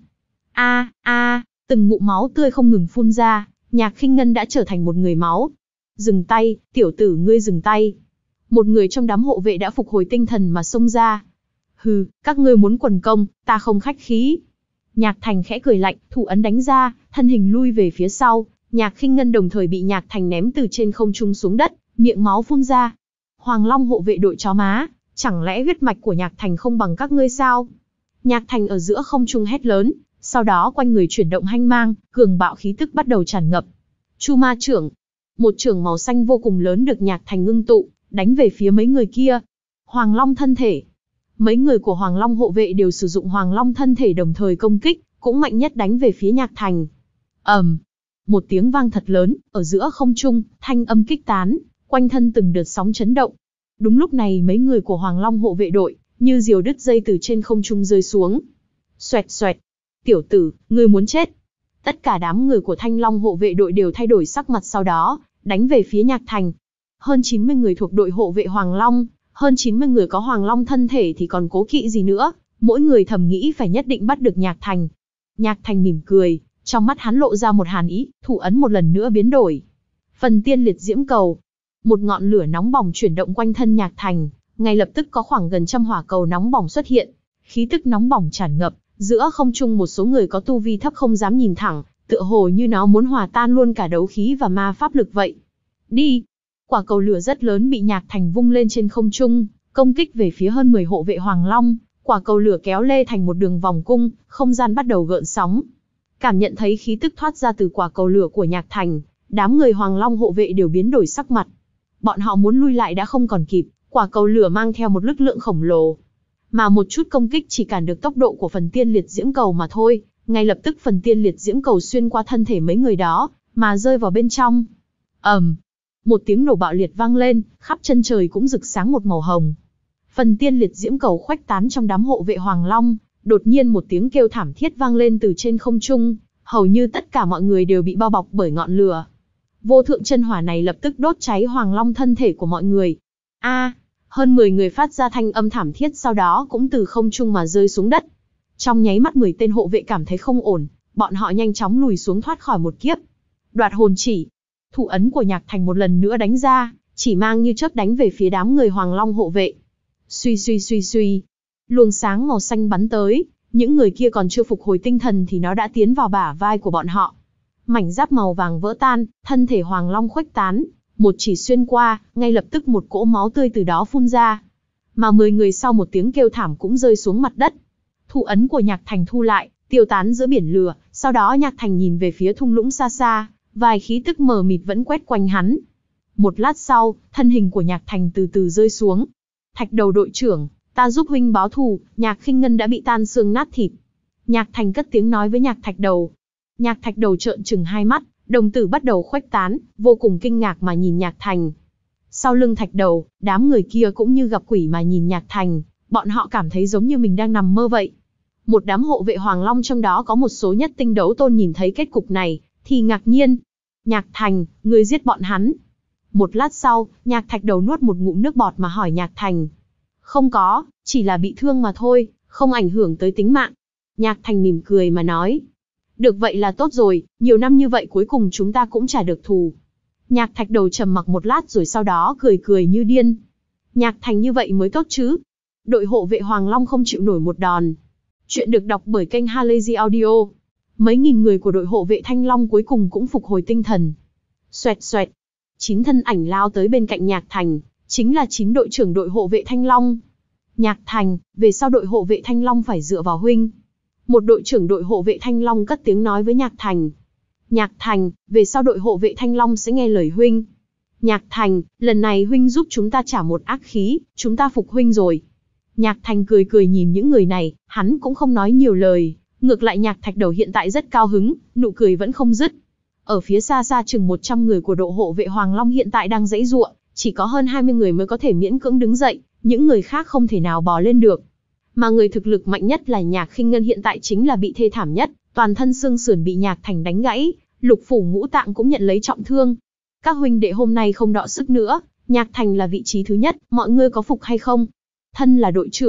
A a, từng ngụm máu tươi không ngừng phun ra, Nhạc Khinh Ngân đã trở thành một người máu. Dừng tay, tiểu tử ngươi dừng tay. Một người trong đám hộ vệ đã phục hồi tinh thần mà xông ra. Hừ, các ngươi muốn quần công, ta không khách khí. Nhạc Thành khẽ cười lạnh, thủ ấn đánh ra, thân hình lui về phía sau, Nhạc Khinh Ngân đồng thời bị Nhạc Thành ném từ trên không trung xuống đất, miệng máu phun ra. Hoàng Long hộ vệ đội chó má, chẳng lẽ huyết mạch của Nhạc Thành không bằng các ngươi sao? Nhạc Thành ở giữa không trung hét lớn, sau đó quanh người chuyển động hanh mang, cường bạo khí tức bắt đầu tràn ngập. Chu Ma trưởng, một trưởng màu xanh vô cùng lớn được Nhạc Thành ngưng tụ, đánh về phía mấy người kia. Hoàng Long thân thể. Mấy người của Hoàng Long hộ vệ đều sử dụng Hoàng Long thân thể đồng thời công kích, cũng mạnh nhất đánh về phía Nhạc Thành. ầm, um, một tiếng vang thật lớn, ở giữa không trung, thanh âm kích tán, quanh thân từng đợt sóng chấn động. Đúng lúc này mấy người của Hoàng Long hộ vệ đội, như diều đứt dây từ trên không trung rơi xuống. Xoẹt xoẹt, tiểu tử, ngươi muốn chết. Tất cả đám người của Thanh Long hộ vệ đội đều thay đổi sắc mặt sau đó, đánh về phía Nhạc Thành. Hơn chín mươi người thuộc đội hộ vệ Hoàng Long, hơn chín mươi người có Hoàng Long thân thể thì còn cố kỵ gì nữa, mỗi người thầm nghĩ phải nhất định bắt được Nhạc Thành. Nhạc Thành mỉm cười, trong mắt hắn lộ ra một hàn ý, thủ ấn một lần nữa biến đổi. Phần tiên liệt diễm cầu. Một ngọn lửa nóng bỏng chuyển động quanh thân Nhạc Thành, ngay lập tức có khoảng gần trăm hỏa cầu nóng bỏng xuất hiện. Khí tức nóng bỏng tràn ngập, giữa không trung một số người có tu vi thấp không dám nhìn thẳng, tựa hồ như nó muốn hòa tan luôn cả đấu khí và ma pháp lực vậy. Đi! Quả cầu lửa rất lớn bị Nhạc Thành vung lên trên không trung, công kích về phía hơn mười hộ vệ Hoàng Long. Quả cầu lửa kéo lê thành một đường vòng cung, không gian bắt đầu gợn sóng. Cảm nhận thấy khí tức thoát ra từ quả cầu lửa của Nhạc Thành, đám người Hoàng Long hộ vệ đều biến đổi sắc mặt. Bọn họ muốn lui lại đã không còn kịp, quả cầu lửa mang theo một lực lượng khổng lồ. Mà một chút công kích chỉ cản được tốc độ của phần tiên liệt diễm cầu mà thôi, ngay lập tức phần tiên liệt diễm cầu xuyên qua thân thể mấy người đó, mà rơi vào bên trong. ầm, um, một tiếng nổ bạo liệt vang lên, khắp chân trời cũng rực sáng một màu hồng. Phần tiên liệt diễm cầu khuếch tán trong đám hộ vệ Hoàng Long, đột nhiên một tiếng kêu thảm thiết vang lên từ trên không trung, hầu như tất cả mọi người đều bị bao bọc bởi ngọn lửa. Vô thượng chân hỏa này lập tức đốt cháy Hoàng Long thân thể của mọi người. A, à, hơn mười người phát ra thanh âm thảm thiết sau đó cũng từ không trung mà rơi xuống đất. Trong nháy mắt mười tên hộ vệ cảm thấy không ổn, bọn họ nhanh chóng lùi xuống thoát khỏi một kiếp. Đoạt hồn chỉ. Thủ ấn của Nhạc Thành một lần nữa đánh ra, chỉ mang như chớp đánh về phía đám người Hoàng Long hộ vệ. Suy suy suy suy. Luồng sáng màu xanh bắn tới, những người kia còn chưa phục hồi tinh thần thì nó đã tiến vào bả vai của bọn họ. Mảnh giáp màu vàng vỡ tan, thân thể Hoàng Long khuếch tán, một chỉ xuyên qua, ngay lập tức một cỗ máu tươi từ đó phun ra. Mà mười người sau một tiếng kêu thảm cũng rơi xuống mặt đất. Thủ ấn của Nhạc Thành thu lại, tiêu tán giữa biển lửa, sau đó Nhạc Thành nhìn về phía thung lũng xa xa, vài khí tức mờ mịt vẫn quét quanh hắn. Một lát sau, thân hình của Nhạc Thành từ từ rơi xuống. Thạch Đầu đội trưởng, ta giúp huynh báo thù. Nhạc Khinh Ngân đã bị tan xương nát thịt. Nhạc Thành cất tiếng nói với Nhạc Thạch Đầu. Nhạc Thạch Đầu trợn trừng hai mắt, đồng tử bắt đầu khuếch tán, vô cùng kinh ngạc mà nhìn Nhạc Thành. Sau lưng Thạch Đầu, đám người kia cũng như gặp quỷ mà nhìn Nhạc Thành, bọn họ cảm thấy giống như mình đang nằm mơ vậy. Một đám hộ vệ Hoàng Long trong đó có một số nhất tinh đấu tôn nhìn thấy kết cục này, thì ngạc nhiên. Nhạc Thành, ngươi giết bọn hắn. Một lát sau, Nhạc Thạch Đầu nuốt một ngụm nước bọt mà hỏi Nhạc Thành. Không có, chỉ là bị thương mà thôi, không ảnh hưởng tới tính mạng. Nhạc Thành mỉm cười mà nói. Được vậy là tốt rồi, nhiều năm như vậy cuối cùng chúng ta cũng trả được thù. Nhạc Thạch Đầu trầm mặc một lát rồi sau đó cười cười như điên. Nhạc Thành như vậy mới tốt chứ. Đội hộ vệ Hoàng Long không chịu nổi một đòn. Chuyện được đọc bởi kênh Halazy Audio. Mấy nghìn người của đội hộ vệ Thanh Long cuối cùng cũng phục hồi tinh thần. Xoẹt xoẹt. Chín thân ảnh lao tới bên cạnh Nhạc Thành, chính là chín đội trưởng đội hộ vệ Thanh Long. Nhạc Thành, về sau đội hộ vệ Thanh Long phải dựa vào huynh. Một đội trưởng đội hộ vệ Thanh Long cất tiếng nói với Nhạc Thành. Nhạc Thành, về sau đội hộ vệ Thanh Long sẽ nghe lời huynh. Nhạc Thành, lần này huynh giúp chúng ta trả một ác khí, chúng ta phục huynh rồi. Nhạc Thành cười cười nhìn những người này, hắn cũng không nói nhiều lời. Ngược lại Nhạc Thạch Đầu hiện tại rất cao hứng, nụ cười vẫn không dứt. Ở phía xa xa chừng một trăm người của đội hộ vệ Hoàng Long hiện tại đang giãy giụa, chỉ có hơn hai mươi người mới có thể miễn cưỡng đứng dậy, những người khác không thể nào bò lên được. Mà người thực lực mạnh nhất là Nhạc Khinh Ngân hiện tại chính là bị thê thảm nhất, toàn thân xương sườn bị Nhạc Thành đánh gãy, lục phủ ngũ tạng cũng nhận lấy trọng thương. Các huynh đệ hôm nay không đọ sức nữa, Nhạc Thành là vị trí thứ nhất, mọi người có phục hay không? Thân là đội trưởng,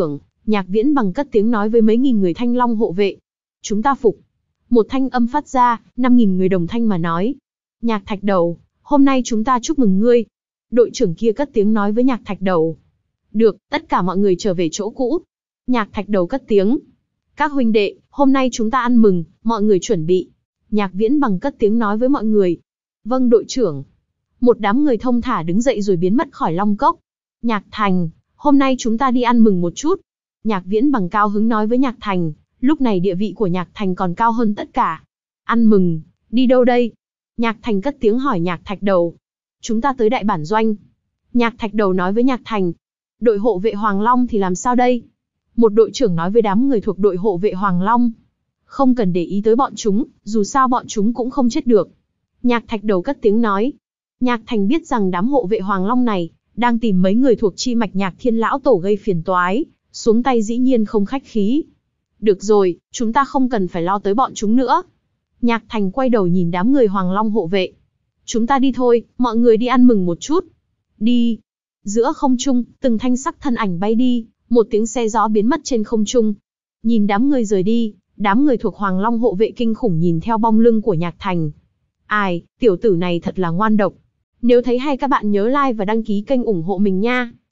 Nhạc Viễn Bằng cất tiếng nói với mấy nghìn người Thanh Long hộ vệ. Chúng ta phục. Một thanh âm phát ra, năm nghìn người đồng thanh mà nói. Nhạc Thạch Đầu, hôm nay chúng ta chúc mừng ngươi. Đội trưởng kia cất tiếng nói với Nhạc Thạch Đầu. Được, tất cả mọi người trở về chỗ cũ. Nhạc Thạch Đầu cất tiếng. Các huynh đệ, hôm nay chúng ta ăn mừng, mọi người chuẩn bị. Nhạc Viễn Bằng cất tiếng nói với mọi người. Vâng đội trưởng. Một đám người thông thả đứng dậy rồi biến mất khỏi Long Cốc. Nhạc Thành, hôm nay chúng ta đi ăn mừng một chút. Nhạc Viễn Bằng cao hứng nói với Nhạc Thành, lúc này địa vị của Nhạc Thành còn cao hơn tất cả. Ăn mừng, đi đâu đây? Nhạc Thành cất tiếng hỏi Nhạc Thạch Đầu. Chúng ta tới đại bản doanh. Nhạc Thạch Đầu nói với Nhạc Thành. Đội hộ vệ Hoàng Long thì làm sao đây? Một đội trưởng nói với đám người thuộc đội hộ vệ Hoàng Long. Không cần để ý tới bọn chúng, dù sao bọn chúng cũng không chết được. Nhạc Thạch Đầu cất tiếng nói. Nhạc Thành biết rằng đám hộ vệ Hoàng Long này đang tìm mấy người thuộc chi mạch Nhạc Thiên Lão Tổ gây phiền toái, xuống tay dĩ nhiên không khách khí. Được rồi, chúng ta không cần phải lo tới bọn chúng nữa. Nhạc Thành quay đầu nhìn đám người Hoàng Long hộ vệ. Chúng ta đi thôi, mọi người đi ăn mừng một chút. Đi. Giữa không trung, từng thanh sắc thân ảnh bay đi, một tiếng xe gió biến mất trên không trung. Nhìn đám người rời đi, đám người thuộc Hoàng Long hộ vệ kinh khủng nhìn theo bóng lưng của Nhạc Thành. Ai, tiểu tử này thật là ngoan độc. Nếu thấy hay các bạn nhớ like và đăng ký kênh ủng hộ mình nha.